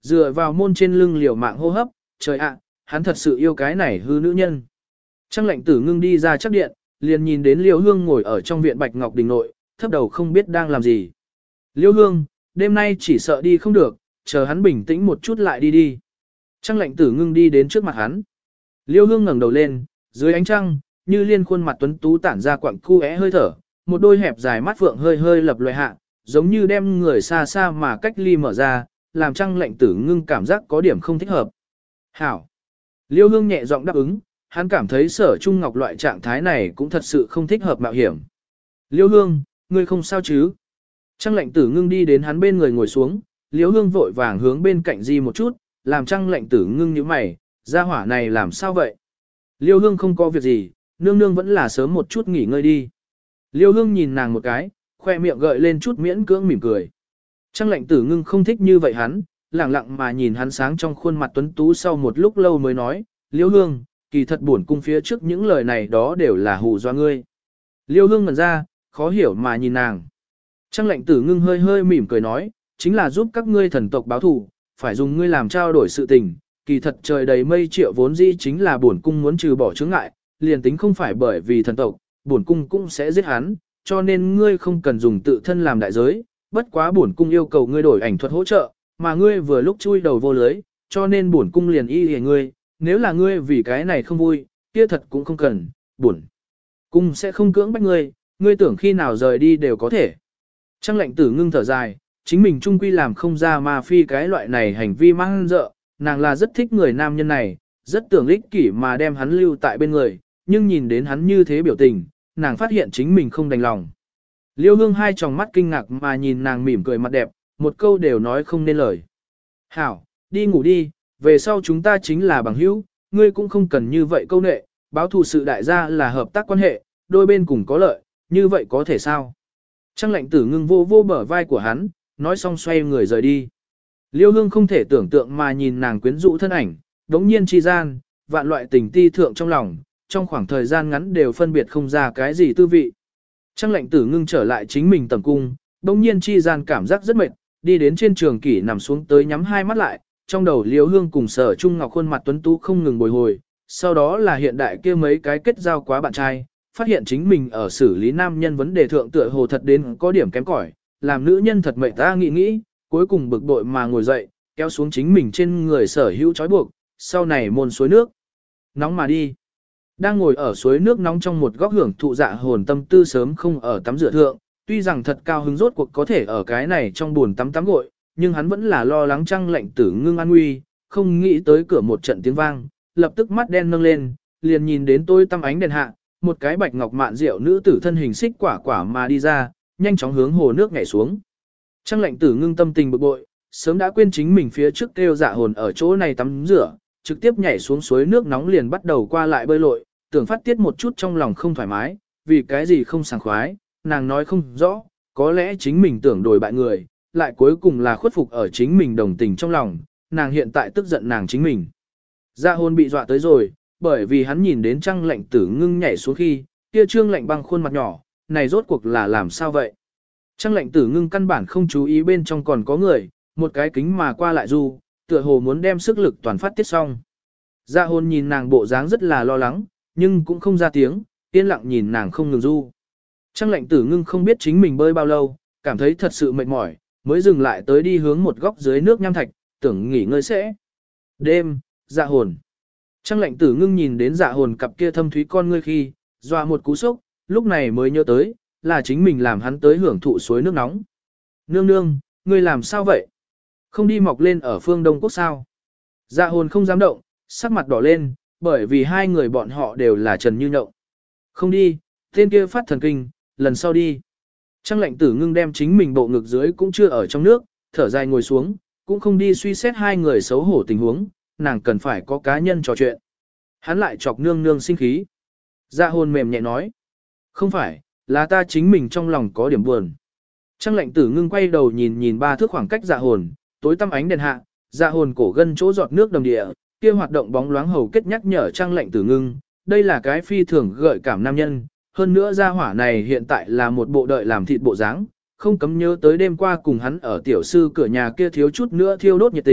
A: dựa vào môn trên lưng liều mạng hô hấp, trời ạ, hắn thật sự yêu cái này hư nữ nhân. Trang lệnh tử ngưng đi ra chắc điện, liền nhìn đến Liêu Hương ngồi ở trong viện Bạch Ngọc Đình nội, thấp đầu không biết đang làm gì. Liêu Hương, đêm nay chỉ sợ đi không được, chờ hắn bình tĩnh một chút lại đi đi. Trang lệnh tử ngưng đi đến trước mặt hắn. Liêu Hương ngẩng đầu lên, dưới ánh trăng, như liên khuôn mặt tuấn tú tản ra quặng cu hơi thở, một đôi hẹp dài mắt phượng hơi hơi lập loè hạ, giống như đem người xa xa mà cách ly mở ra, làm Trang lệnh tử ngưng cảm giác có điểm không thích hợp. Hảo. Liêu Hương nhẹ giọng đáp ứng, hắn cảm thấy Sở Trung Ngọc loại trạng thái này cũng thật sự không thích hợp mạo hiểm. Liêu Hương, ngươi không sao chứ? Trang lệnh tử ngưng đi đến hắn bên người ngồi xuống, Liêu Hương vội vàng hướng bên cạnh di một chút, làm Trang lệnh tử ngưng như mày, gia hỏa này làm sao vậy? Liêu Hương không có việc gì, nương nương vẫn là sớm một chút nghỉ ngơi đi. Liêu Hương nhìn nàng một cái, khoe miệng gợi lên chút miễn cưỡng mỉm cười. Trang lệnh tử ngưng không thích như vậy hắn, lẳng lặng mà nhìn hắn sáng trong khuôn mặt tuấn tú sau một lúc lâu mới nói, Liêu Hương, kỳ thật buồn cung phía trước những lời này đó đều là hù dọa ngươi. Liêu Hương ngẩn ra, khó hiểu mà nhìn nàng. Trang lệnh tử ngưng hơi hơi mỉm cười nói, chính là giúp các ngươi thần tộc báo thù, phải dùng ngươi làm trao đổi sự tình, kỳ thật trời đầy mây triệu vốn dĩ chính là bổn cung muốn trừ bỏ chướng ngại, liền tính không phải bởi vì thần tộc, bổn cung cũng sẽ giết hắn, cho nên ngươi không cần dùng tự thân làm đại giới, bất quá bổn cung yêu cầu ngươi đổi ảnh thuật hỗ trợ, mà ngươi vừa lúc chui đầu vô lưới, cho nên bổn cung liền y hề ngươi, nếu là ngươi vì cái này không vui, kia thật cũng không cần, bổn cung sẽ không cưỡng bách ngươi, ngươi tưởng khi nào rời đi đều có thể. Trang lệnh tử ngưng thở dài, chính mình trung quy làm không ra ma phi cái loại này hành vi mang dợ, nàng là rất thích người nam nhân này, rất tưởng ích kỷ mà đem hắn lưu tại bên người, nhưng nhìn đến hắn như thế biểu tình, nàng phát hiện chính mình không đành lòng. Liêu Hương hai tròng mắt kinh ngạc mà nhìn nàng mỉm cười mặt đẹp, một câu đều nói không nên lời. Hảo, đi ngủ đi, về sau chúng ta chính là bằng hữu, ngươi cũng không cần như vậy câu nệ, báo thù sự đại gia là hợp tác quan hệ, đôi bên cùng có lợi, như vậy có thể sao? Trang lệnh tử ngưng vô vô bờ vai của hắn, nói xong xoay người rời đi. Liêu Hương không thể tưởng tượng mà nhìn nàng quyến rũ thân ảnh, đống nhiên chi gian, vạn loại tình ti thượng trong lòng, trong khoảng thời gian ngắn đều phân biệt không ra cái gì tư vị. Trang lệnh tử ngưng trở lại chính mình tầm cung, đống nhiên chi gian cảm giác rất mệt, đi đến trên trường kỷ nằm xuống tới nhắm hai mắt lại, trong đầu Liêu Hương cùng Sở Trung Ngọc khuôn mặt tuấn tú không ngừng bồi hồi, sau đó là hiện đại kia mấy cái kết giao quá bạn trai, phát hiện chính mình ở xử lý nam nhân vấn đề thượng tựa hồ thật đến có điểm kém cỏi, làm nữ nhân thật mệt ta nghĩ, cuối cùng bực bội mà ngồi dậy, kéo xuống chính mình trên người sở hữu trói buộc, sau này môn suối nước. Nóng mà đi. Đang ngồi ở suối nước nóng trong một góc hưởng thụ dạ hồn tâm tư sớm không ở tắm rửa thượng, tuy rằng thật cao hứng rốt cuộc có thể ở cái này trong buồn tắm tắm gội, nhưng hắn vẫn là lo lắng Trang lệnh tử ngưng an nguy, không nghĩ tới cửa một trận tiếng vang, lập tức mắt đen nâng lên, liền nhìn đến tôi tăm ánh đèn hạ, một cái bạch ngọc mạn rượu nữ tử thân hình xích quả quả mà đi ra, nhanh chóng hướng hồ nước nhảy xuống. Trang lệnh tử ngưng tâm tình bực bội, sớm đã quên chính mình phía trước kêu dạ hồn ở chỗ này tắm rửa, trực tiếp nhảy xuống suối nước nóng liền bắt đầu qua lại bơi lội, tưởng phát tiết một chút trong lòng không thoải mái, vì cái gì không sảng khoái, nàng nói không rõ, có lẽ chính mình tưởng đổi bại người, lại cuối cùng là khuất phục ở chính mình đồng tình trong lòng, nàng hiện tại tức giận nàng chính mình. Dạ hồn bị dọa tới rồi, bởi vì hắn nhìn đến Trang lệnh tử ngưng nhảy xuống khi, kia trương lệnh băng khuôn mặt nhỏ, này rốt cuộc là làm sao vậy? Trang lệnh tử ngưng căn bản không chú ý bên trong còn có người, một cái kính mà qua lại du, tựa hồ muốn đem sức lực toàn phát tiết xong. Dạ hồn nhìn nàng bộ dáng rất là lo lắng, nhưng cũng không ra tiếng, yên lặng nhìn nàng không ngừng du. Trang lệnh tử ngưng không biết chính mình bơi bao lâu, cảm thấy thật sự mệt mỏi, mới dừng lại tới đi hướng một góc dưới nước nham thạch, tưởng nghỉ ngơi sẽ. Đêm, dạ hồn. Trang lệnh tử ngưng nhìn đến dạ hồn cặp kia thâm thúy con ngươi khi, doa một cú sốc, lúc này mới nhớ tới, là chính mình làm hắn tới hưởng thụ suối nước nóng. Nương nương, ngươi làm sao vậy? Không đi mọc lên ở phương Đông Quốc sao? Dạ hồn không dám động, sắc mặt đỏ lên, bởi vì hai người bọn họ đều là Trần Như Nhộng. Không đi, tên kia phát thần kinh, lần sau đi. Trang lệnh tử ngưng đem chính mình bộ ngực dưới cũng chưa ở trong nước, thở dài ngồi xuống, cũng không đi suy xét hai người xấu hổ tình huống, nàng cần phải có cá nhân trò chuyện. Hắn lại chọc nương nương sinh khí. Dạ hồn mềm nhẹ nói. Không phải, là ta chính mình trong lòng có điểm buồn. Trang lệnh tử ngưng quay đầu nhìn nhìn ba thước khoảng cách dạ hồn, tối tăm ánh đèn hạ, dạ hồn cổ gân chỗ giọt nước đầm địa, kia hoạt động bóng loáng hầu kết nhắc nhở Trang lệnh tử ngưng, đây là cái phi thường gợi cảm nam nhân, hơn nữa gia hỏa này hiện tại là một bộ đợi làm thịt bộ dáng, không cấm nhớ tới đêm qua cùng hắn ở tiểu sư cửa nhà kia thiếu chút nữa thiêu đốt nhiệt tình,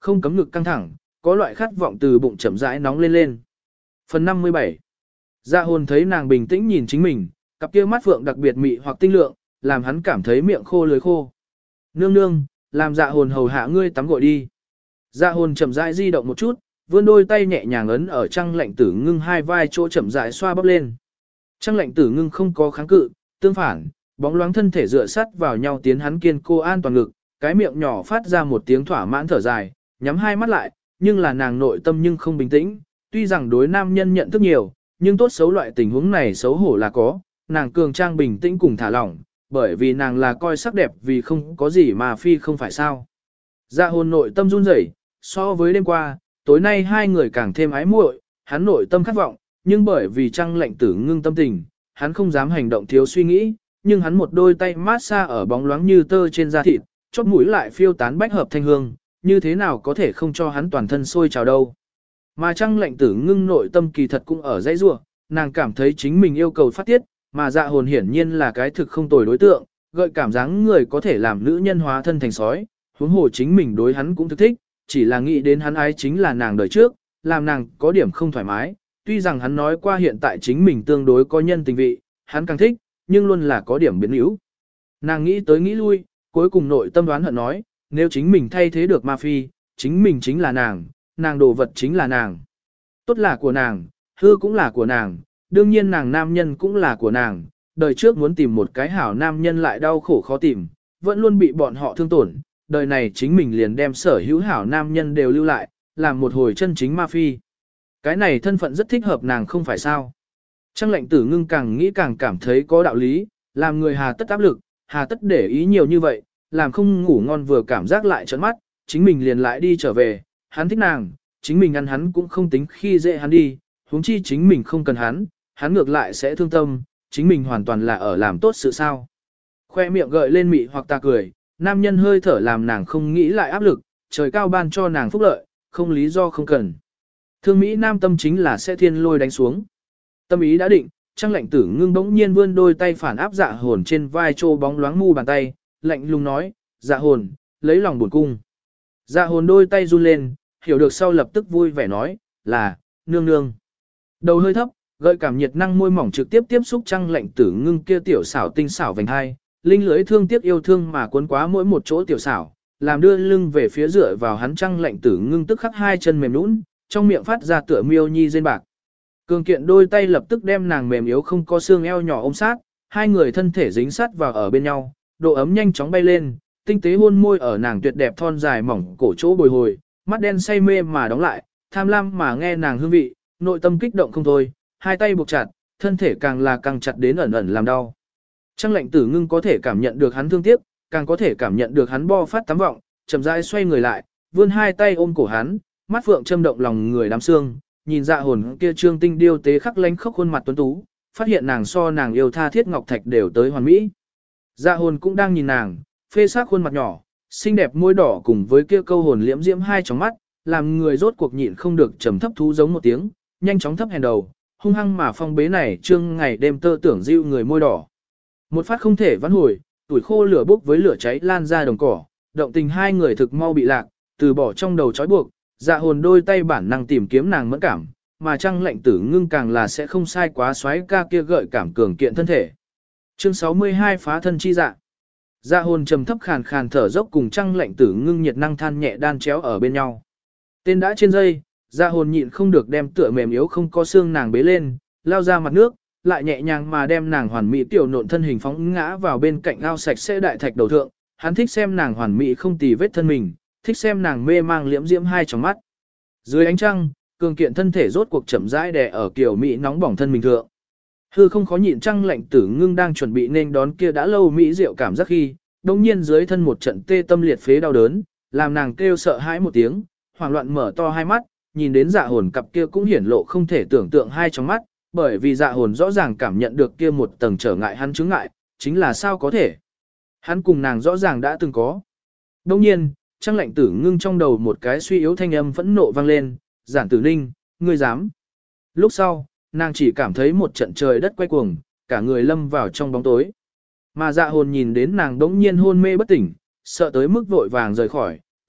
A: không cấm ngực căng thẳng, có loại khát vọng từ bụng chậm rãi nóng lên lên. Phần 57. Dạ hồn thấy nàng bình tĩnh nhìn chính mình, cặp kia mắt phượng đặc biệt mị hoặc tinh lượng, làm hắn cảm thấy miệng khô lưỡi khô. Nương nương, làm dạ hồn hầu hạ ngươi tắm gội đi. Dạ hồn chậm rãi di động một chút, vươn đôi tay nhẹ nhàng ấn ở Trăng Lệnh Tử Ngưng hai vai chỗ chậm rãi xoa bóp lên. Trăng Lệnh Tử Ngưng không có kháng cự, tương phản, bóng loáng thân thể dựa sát vào nhau tiến hắn kiên cô an toàn ngực, cái miệng nhỏ phát ra một tiếng thỏa mãn thở dài, nhắm hai mắt lại, nhưng là nàng nội tâm nhưng không bình tĩnh, tuy rằng đối nam nhân nhận thức nhiều, nhưng tốt xấu loại tình huống này xấu hổ là có, nàng cường trang bình tĩnh cùng thả lỏng, bởi vì nàng là coi sắc đẹp vì không có gì mà phi không phải sao. Dạ hồn nội tâm run rẩy, so với đêm qua, tối nay hai người càng thêm ái muội, hắn nội tâm khát vọng, nhưng bởi vì Trăng Lệnh Tử Ngưng tâm tình, hắn không dám hành động thiếu suy nghĩ, nhưng hắn một đôi tay mát xa ở bóng loáng như tơ trên da thịt, chóp mũi lại phiêu tán bách hợp thanh hương, như thế nào có thể không cho hắn toàn thân sôi trào đâu. Mà Trăng Lệnh Tử Ngưng nội tâm kỳ thật cũng ở dãy rủa, nàng cảm thấy chính mình yêu cầu phát tiết, mà dạ hồn hiển nhiên là cái thực không tồi đối tượng, gợi cảm giác người có thể làm nữ nhân hóa thân thành sói, huống hồ chính mình đối hắn cũng thực thích, chỉ là nghĩ đến hắn ái chính là nàng đời trước, làm nàng có điểm không thoải mái, tuy rằng hắn nói qua hiện tại chính mình tương đối có nhân tình vị, hắn càng thích, nhưng luôn là có điểm biến yếu. Nàng nghĩ tới nghĩ lui, cuối cùng nội tâm đoán hận nói, nếu chính mình thay thế được ma phi, chính mình chính là nàng đồ vật chính là nàng. Tốt là của nàng, hư cũng là của nàng, đương nhiên nàng nam nhân cũng là của nàng, đời trước muốn tìm một cái hảo nam nhân lại đau khổ khó tìm, vẫn luôn bị bọn họ thương tổn, đời này chính mình liền đem sở hữu hảo nam nhân đều lưu lại, làm một hồi chân chính ma phi. Cái này thân phận rất thích hợp nàng không phải sao. Trăng Lệnh Tử Ngưng càng nghĩ càng cảm thấy có đạo lý, làm người hà tất áp lực, hà tất để ý nhiều như vậy, làm không ngủ ngon vừa cảm giác lại trấn mắt, chính mình liền lại đi trở về, hắn thích nàng, chính mình ăn hắn cũng không tính khi dễ hắn đi, huống chi chính mình không cần hắn ngược lại sẽ thương tâm, chính mình hoàn toàn là ở làm tốt sự sao. Khoe miệng gợi lên mị hoặc ta cười, nam nhân hơi thở làm nàng không nghĩ lại áp lực, trời cao ban cho nàng phúc lợi, không lý do không cần. Thương Mỹ nam tâm chính là sẽ thiên lôi đánh xuống. Tâm ý đã định, Trăng Lệnh Tử Ngưng bỗng nhiên vươn đôi tay phản áp dạ hồn trên vai trô bóng loáng mu bàn tay, lạnh lùng nói, dạ hồn, lấy lòng buồn cung. Dạ hồn đôi tay run lên, hiểu được sau lập tức vui vẻ nói, là, nương nương. Đầu hơi thấp, gợi cảm nhiệt năng môi mỏng trực tiếp tiếp xúc Trăng Lệnh Tử Ngưng kia tiểu xảo tinh xảo vành hai, linh lưới thương tiếc yêu thương mà cuốn quá mỗi một chỗ tiểu xảo, làm đưa lưng về phía dựa vào hắn Trăng Lệnh Tử Ngưng tức khắc hai chân mềm nhũn, trong miệng phát ra tựa miêu nhi rên bạc. Cường kiện đôi tay lập tức đem nàng mềm yếu không có xương eo nhỏ ôm sát, hai người thân thể dính sát vào ở bên nhau, độ ấm nhanh chóng bay lên, tinh tế hôn môi ở nàng tuyệt đẹp thon dài mỏng cổ chỗ bồi hồi, mắt đen say mê mà đóng lại, tham lam mà nghe nàng hương vị, nội tâm kích động không thôi, hai tay buộc chặt, thân thể càng là càng chặt đến ẩn ẩn làm đau. Trăng Lệnh Tử Ngưng có thể cảm nhận được hắn thương tiếc, càng có thể cảm nhận được hắn bo phát tắm vọng, chậm rãi xoay người lại, vươn hai tay ôm cổ hắn, mắt phượng châm động lòng người đám xương, nhìn dạ hồn kia trương tinh điêu tế khắc lánh khốc khuôn mặt tuấn tú, phát hiện nàng so nàng yêu tha thiết ngọc thạch đều tới hoàn mỹ. Dạ hồn cũng đang nhìn nàng, phê sắc khuôn mặt nhỏ, xinh đẹp môi đỏ cùng với kia câu hồn liễm diễm hai tròng mắt, làm người rốt cuộc nhịn không được trầm thấp thú giống một tiếng, nhanh chóng thấp hèn đầu, hung hăng mà phong bế này trương ngày đêm tơ tưởng dịu người môi đỏ. Một phát không thể vãn hồi, tuổi khô lửa bốc với lửa cháy lan ra đồng cỏ, động tình hai người thực mau bị lạc, từ bỏ trong đầu trói buộc, dạ hồn đôi tay bản năng tìm kiếm nàng mẫn cảm, mà Trăng Lệnh Tử Ngưng càng là sẽ không sai quá xoáy ca kia gợi cảm cường kiện thân thể. Chương 62 phá thân chi dạ. Dạ hồn trầm thấp khàn khàn thở dốc cùng Trăng Lệnh Tử Ngưng nhiệt năng than nhẹ đan chéo ở bên nhau. Tên đã trên dây, dạ hồn nhịn không được đem tựa mềm yếu không có xương nàng bế lên, lao ra mặt nước, lại nhẹ nhàng mà đem nàng hoàn mỹ tiểu nộn thân hình phóng ngã vào bên cạnh ao sạch sẽ đại thạch đầu thượng. Hắn thích xem nàng hoàn mỹ không tì vết thân mình, thích xem nàng mê mang liễm diễm hai tròng mắt. Dưới ánh trăng, cường kiện thân thể rốt cuộc chậm rãi đè ở kiểu mỹ nóng bỏng thân mình thượng. Hư không khó nhịn Trăng Lệnh Tử Ngưng đang chuẩn bị nên đón kia đã lâu mỹ diệu cảm giác khi, đông nhiên dưới thân một trận tê tâm liệt phế đau đớn, làm nàng kêu sợ hãi một tiếng, hoảng loạn mở to hai mắt, nhìn đến dạ hồn cặp kia cũng hiển lộ không thể tưởng tượng hai trong mắt, bởi vì dạ hồn rõ ràng cảm nhận được kia một tầng trở ngại hắn chướng ngại, chính là sao có thể. Hắn cùng nàng rõ ràng đã từng có. Đông nhiên, Trăng Lệnh Tử Ngưng trong đầu một cái suy yếu thanh âm phẫn nộ vang lên, Giản Tử Ninh, ngươi dám. Lúc sau, nàng chỉ cảm thấy một trận trời đất quay cuồng, cả người lâm vào trong bóng tối. Mà dạ hồn nhìn đến nàng đống nhiên hôn mê bất tỉnh, sợ tới mức vội vàng rời khỏi,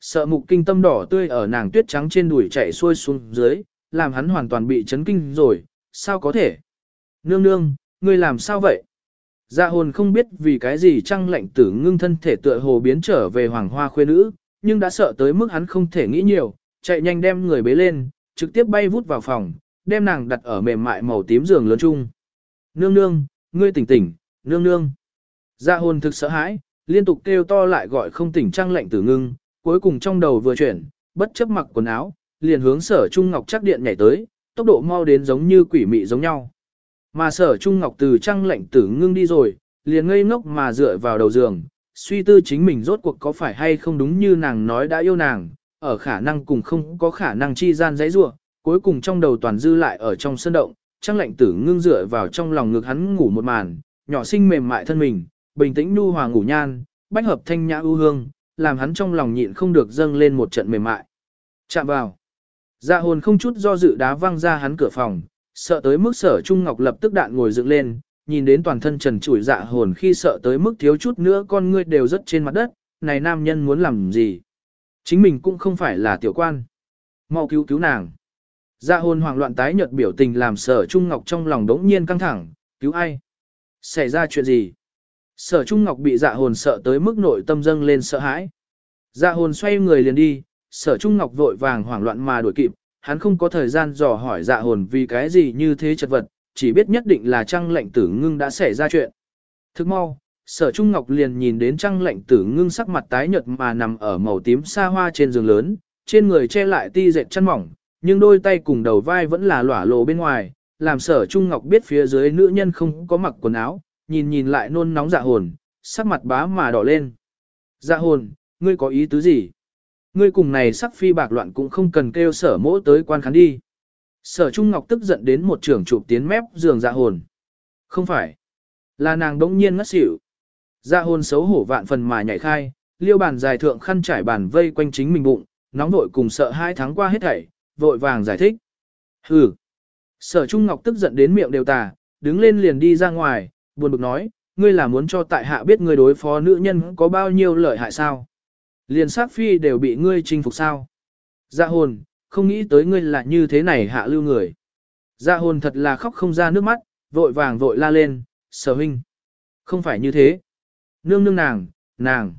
A: sợ mục kinh tâm đỏ tươi ở nàng tuyết trắng trên đùi chạy xuôi xuống dưới, làm hắn hoàn toàn bị chấn kinh rồi, sao có thể? Nương nương, ngươi làm sao vậy? Dạ hồn không biết vì cái gì Trăng Lệnh Tử Ngưng thân thể tựa hồ biến trở về hoàng hoa khuê nữ, nhưng đã sợ tới mức hắn không thể nghĩ nhiều, chạy nhanh đem người bế lên, trực tiếp bay vút vào phòng, đem nàng đặt ở mềm mại màu tím giường lớn chung. Nương nương, ngươi tỉnh tỉnh, nương nương. Dạ hồn thực sợ hãi, liên tục kêu to lại gọi không tỉnh Trăng Lệnh Tử Ngưng, cuối cùng trong đầu vừa chuyển, bất chấp mặc quần áo, liền hướng Sở Trung Ngọc chắc điện nhảy tới, tốc độ mau đến giống như quỷ mị giống nhau. Mà Sở Trung Ngọc từ Trăng Lệnh Tử Ngưng đi rồi, liền ngây ngốc mà dựa vào đầu giường, suy tư chính mình rốt cuộc có phải hay không đúng như nàng nói đã yêu nàng, ở khả năng cùng không có khả năng chi gian giãy giụa, cuối cùng trong đầu toàn dư lại ở trong sân động, Trăng Lệnh Tử Ngưng dựa vào trong lòng ngực hắn ngủ một màn, nhỏ xinh mềm mại thân mình, bình tĩnh nhu hòa ngủ nhan, bách hợp thanh nhã ưu hương, làm hắn trong lòng nhịn không được dâng lên một trận mềm mại. Chạm vào. Dạ hồn không chút do dự đá văng ra hắn cửa phòng, sợ tới mức Sở Trung Ngọc lập tức đạn ngồi dựng lên, nhìn đến toàn thân trần trụi dạ hồn khi sợ tới mức thiếu chút nữa con ngươi đều rớt trên mặt đất, này nam nhân muốn làm gì? Chính mình cũng không phải là tiểu quan. Mau cứu cứu nàng. Dạ hồn hoảng loạn tái nhợt biểu tình làm Sở Trung Ngọc trong lòng đống nhiên căng thẳng, cứu ai? Xảy ra chuyện gì? Sở Trung Ngọc bị dạ hồn sợ tới mức nội tâm dâng lên sợ hãi. Dạ hồn xoay người liền đi, Sở Trung Ngọc vội vàng hoảng loạn mà đuổi kịp, hắn không có thời gian dò hỏi dạ hồn vì cái gì như thế chật vật, chỉ biết nhất định là Trăng Lệnh Tử Ngưng đã xảy ra chuyện. Thức mau, Sở Trung Ngọc liền nhìn đến Trăng Lệnh Tử Ngưng sắc mặt tái nhợt mà nằm ở màu tím xa hoa trên giường lớn, trên người che lại ti dệt chăn mỏng, nhưng đôi tay cùng đầu vai vẫn là lỏa lộ bên ngoài, làm Sở Trung Ngọc biết phía dưới nữ nhân không có mặc quần áo, nhìn lại nôn nóng dạ hồn, sắc mặt bá mà đỏ lên. Dạ hồn, ngươi có ý tứ gì? Ngươi cùng này sắc phi bạc loạn cũng không cần kêu Sở mỗ tới quan khán đi. Sở Trung Ngọc tức giận đến một trưởng chụp tiến mép giường dạ hồn. Không phải. Là nàng đống nhiên ngất xỉu. Dạ hồn xấu hổ vạn phần mà nhảy khai, liêu bàn dài thượng khăn trải bàn vây quanh chính mình bụng, nóng vội cùng sợ 2 tháng qua hết thảy, vội vàng giải thích. Hừ. Sở Trung Ngọc tức giận đến miệng đều tà, đứng lên liền đi ra ngoài, buồn bực nói, ngươi là muốn cho tại hạ biết ngươi đối phó nữ nhân có bao nhiêu lợi hại sao? Liền sắc phi đều bị ngươi chinh phục sao? Dạ hồn, không nghĩ tới ngươi là như thế này hạ lưu người. Dạ hồn thật là khóc không ra nước mắt, vội vàng vội la lên, Sở huynh. Không phải như thế. Nương nương nàng.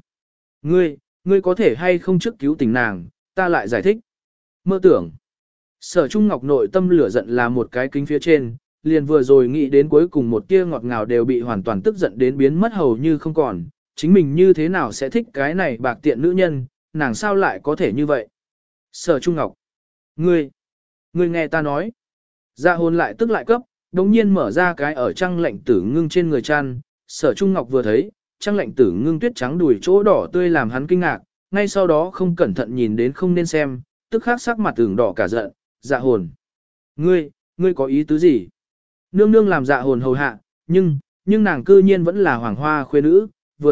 A: Ngươi có thể hay không trước cứu tình nàng, ta lại giải thích. Mơ tưởng. Sở Trung Ngọc nội tâm lửa giận là một cái kính phía trên, liền vừa rồi nghĩ đến cuối cùng một tia ngọt ngào đều bị hoàn toàn tức giận đến biến mất hầu như không còn. Chính mình như thế nào sẽ thích cái này bạc tiện nữ nhân, nàng sao lại có thể như vậy? Sở Trung Ngọc. Ngươi nghe ta nói. Dạ hồn lại tức lại cấp, đống nhiên mở ra cái ở Trăng Lệnh Tử Ngưng trên người chăn, Sở Trung Ngọc vừa thấy, Trăng Lệnh Tử Ngưng tuyết trắng đùi chỗ đỏ tươi làm hắn kinh ngạc, ngay sau đó không cẩn thận nhìn đến không nên xem, tức khắc sắc mặt ửng đỏ cả giận, dạ hồn. Ngươi có ý tứ gì? Nương nương làm dạ hồn hầu hạ, nhưng nàng cư nhiên vẫn là hoàng hoa khuê nữ,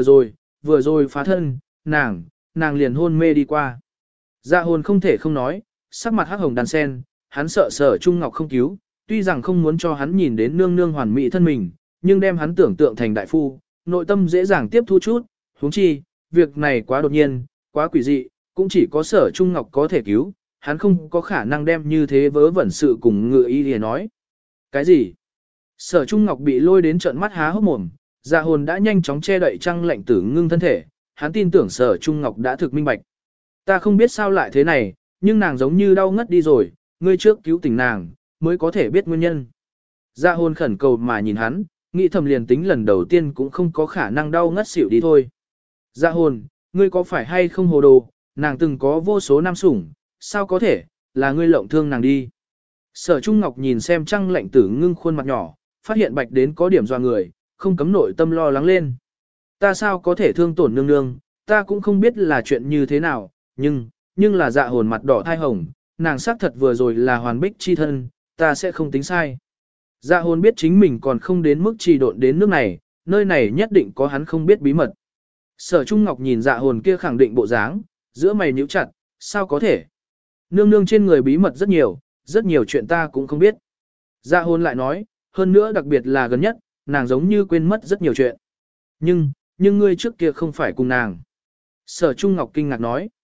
A: vừa rồi phá thân, nàng liền hôn mê đi qua. Dạ hồn không thể không nói, sắc mặt hắc hồng đan sen, hắn sợ Sở Trung Ngọc không cứu, tuy rằng không muốn cho hắn nhìn đến nương nương hoàn mỹ thân mình, nhưng đem hắn tưởng tượng thành đại phu, nội tâm dễ dàng tiếp thu chút, huống chi, việc này quá đột nhiên, quá quỷ dị, cũng chỉ có Sở Trung Ngọc có thể cứu, hắn không có khả năng đem như thế vớ vẩn sự cùng ngựa y để nói. Cái gì? Sở Trung Ngọc bị lôi đến trợn mắt há hốc mồm, dạ hồn đã nhanh chóng che đậy Trăng Lệnh Tử Ngưng thân thể, hắn tin tưởng Sở Trung Ngọc đã thực minh bạch. Ta không biết sao lại thế này, nhưng nàng giống như đau ngất đi rồi, ngươi trước cứu tỉnh nàng, mới có thể biết nguyên nhân. Dạ hồn khẩn cầu mà nhìn hắn, nghĩ thầm liền tính lần đầu tiên cũng không có khả năng đau ngất xỉu đi thôi. Dạ hồn, ngươi có phải hay không hồ đồ, nàng từng có vô số nam sủng, sao có thể, là ngươi lộng thương nàng đi. Sở Trung Ngọc nhìn xem Trăng Lệnh Tử Ngưng khuôn mặt nhỏ, phát hiện bạch đến có điểm doa người, không cấm nội tâm lo lắng lên. Ta sao có thể thương tổn nương nương, ta cũng không biết là chuyện như thế nào, nhưng là dạ hồn mặt đỏ thai hồng, nàng xác thật vừa rồi là hoàn bích chi thân, ta sẽ không tính sai. Dạ hồn biết chính mình còn không đến mức trì độn đến nước này, nơi này nhất định có hắn không biết bí mật. Sở Trung Ngọc nhìn dạ hồn kia khẳng định bộ dáng, giữa mày nhíu chặt, sao có thể? Nương nương trên người bí mật rất nhiều chuyện ta cũng không biết. Dạ hồn lại nói, hơn nữa đặc biệt là gần nhất, nàng giống như quên mất rất nhiều chuyện. Nhưng ngươi trước kia không phải cùng nàng. Sở Trung Ngọc kinh ngạc nói.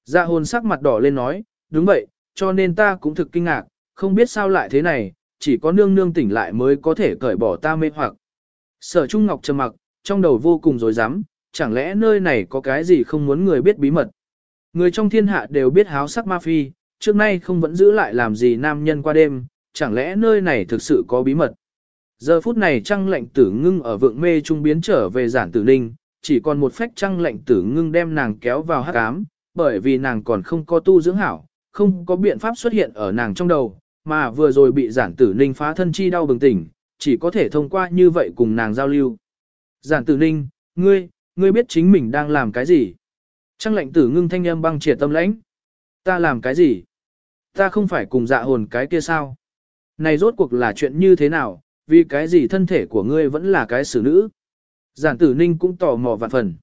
A: Dạ hồn sắc mặt đỏ lên nói, đúng vậy, cho nên ta cũng thực kinh ngạc, không biết sao lại thế này, chỉ có nương nương tỉnh lại mới có thể cởi bỏ ta mê hoặc. Sở Trung Ngọc trầm mặc, trong đầu vô cùng rối rắm, chẳng lẽ nơi này có cái gì không muốn người biết bí mật. Người trong thiên hạ đều biết háo sắc ma phi, trước nay không vẫn giữ lại làm gì nam nhân qua đêm, chẳng lẽ nơi này thực sự có bí mật. Giờ phút này trăng lệnh tử ngưng ở vượng mê trung biến trở về giản tử ninh, chỉ còn một phách trăng lệnh tử ngưng đem nàng kéo vào hắc ám, bởi vì nàng còn không có tu dưỡng hảo, không có biện pháp xuất hiện ở nàng trong đầu, mà vừa rồi bị giản tử ninh phá thân chi đau bừng tỉnh, chỉ có thể thông qua như vậy cùng nàng giao lưu. Giản tử ninh, ngươi biết chính mình đang làm cái gì? Trăng lệnh tử ngưng thanh âm băng triệt tâm lãnh. Ta làm cái gì? Ta không phải cùng dạ hồn cái kia sao? Này rốt cuộc là chuyện như thế nào? Vì cái gì thân thể của ngươi vẫn là cái xử nữ? Giản tử ninh cũng tò mò vạn phần.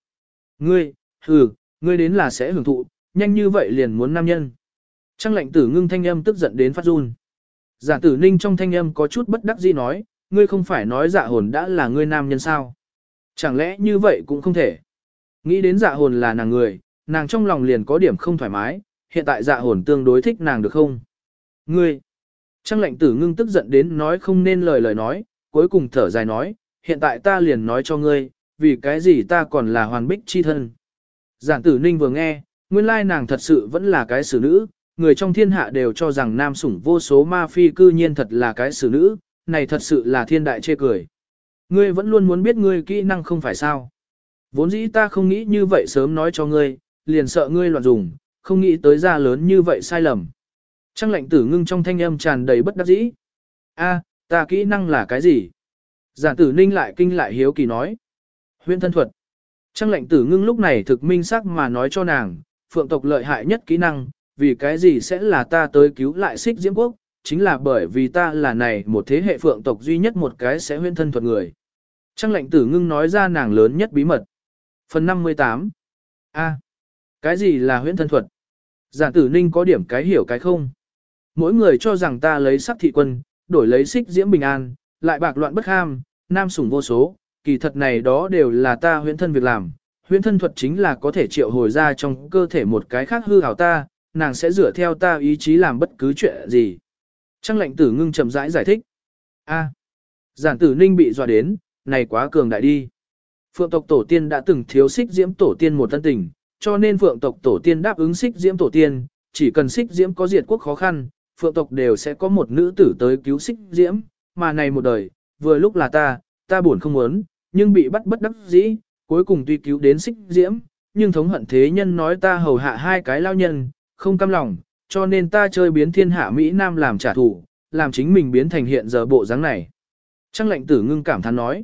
A: Ngươi đến là sẽ hưởng thụ, nhanh như vậy liền muốn nam nhân. Trăng lệnh tử ngưng thanh âm tức giận đến phát run. Giản tử ninh trong thanh âm có chút bất đắc dĩ nói, ngươi không phải nói dạ hồn đã là ngươi nam nhân sao? Chẳng lẽ như vậy cũng không thể? Nghĩ đến dạ hồn là nàng người, nàng trong lòng liền có điểm không thoải mái, hiện tại dạ hồn tương đối thích nàng được không? Ngươi! Trăng lệnh tử ngưng tức giận đến nói không nên lời nói, cuối cùng thở dài nói, hiện tại ta liền nói cho ngươi, vì cái gì ta còn là hoàn bích chi thân. Giản tử ninh vừa nghe, nguyên lai nàng thật sự vẫn là cái xử nữ, người trong thiên hạ đều cho rằng nam sủng vô số ma phi cư nhiên thật là cái xử nữ, này thật sự là thiên đại chê cười. Ngươi vẫn luôn muốn biết ngươi kỹ năng không phải sao. Vốn dĩ ta không nghĩ như vậy sớm nói cho ngươi, liền sợ ngươi loạn dùng, không nghĩ tới ra lớn như vậy sai lầm. Trăng lệnh tử ngưng trong thanh âm tràn đầy bất đắc dĩ. A, ta kỹ năng là cái gì? Giản tử ninh lại kinh lại hiếu kỳ nói. Huyễn thân thuật. Trăng lệnh tử ngưng lúc này thực minh sắc mà nói cho nàng, phượng tộc lợi hại nhất kỹ năng, vì cái gì sẽ là ta tới cứu lại Xích Diễm Quốc, chính là bởi vì ta là này một thế hệ phượng tộc duy nhất một cái sẽ huyễn thân thuật người. Trăng lệnh tử ngưng nói ra nàng lớn nhất bí mật. Phần 58. A. Cái gì là huyễn thân thuật? Giản tử ninh có điểm cái hiểu cái không. Mỗi người cho rằng ta lấy sắc thị quân, đổi lấy Xích Diễm bình an, lại bạc loạn bất ham, nam sủng vô số, kỳ thật này đó đều là ta huyễn thân việc làm. Huyễn thân thuật chính là có thể triệu hồi ra trong cơ thể một cái khác hư hảo ta, nàng sẽ dựa theo ta ý chí làm bất cứ chuyện gì. Trăng lệnh tử ngưng chậm rãi giải thích. A. Giản tử ninh bị dọa đến, này quá cường đại đi. Phượng tộc tổ tiên đã từng thiếu Xích Diễm tổ tiên một thân tình, cho nên Phượng tộc tổ tiên đáp ứng Xích Diễm tổ tiên, chỉ cần Xích Diễm có diệt quốc khó khăn, Phượng tộc đều sẽ có một nữ tử tới cứu Xích Diễm, mà này một đời, vừa lúc là ta buồn không muốn, nhưng bị bắt bất đắc dĩ, cuối cùng tuy cứu đến Xích Diễm, nhưng thống hận thế nhân nói ta hầu hạ hai cái lao nhân, không cam lòng, cho nên ta chơi biến thiên hạ Mỹ Nam làm trả thù, làm chính mình biến thành hiện giờ bộ dáng này. Trăng lệnh tử ngưng cảm thán nói,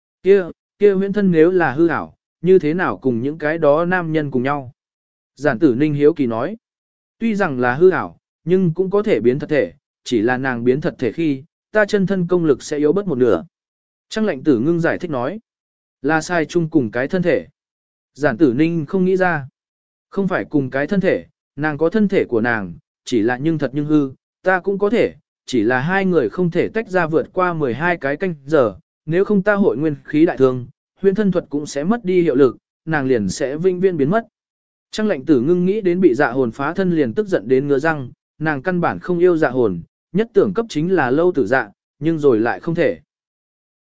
A: kia huyễn thân nếu là hư ảo, như thế nào cùng những cái đó nam nhân cùng nhau? Giản tử ninh hiếu kỳ nói, tuy rằng là hư ảo, nhưng cũng có thể biến thật thể, chỉ là nàng biến thật thể khi, ta chân thân công lực sẽ yếu bớt một nửa. Trăng lệnh tử ngưng giải thích nói, là sai chung cùng cái thân thể. Giản tử ninh không nghĩ ra, không phải cùng cái thân thể, nàng có thân thể của nàng, chỉ là nhưng thật nhưng hư, ta cũng có thể, chỉ là hai người không thể tách ra vượt qua 12 cái canh giờ, nếu không ta hội nguyên khí đại thương, huyễn thân thuật cũng sẽ mất đi hiệu lực, nàng liền sẽ vinh viên biến mất. Trăng lệnh tử ngưng nghĩ đến bị dạ hồn phá thân liền tức giận đến ngứa răng, nàng căn bản không yêu dạ hồn, nhất tưởng cấp chính là lâu tử dạ, nhưng rồi lại không thể.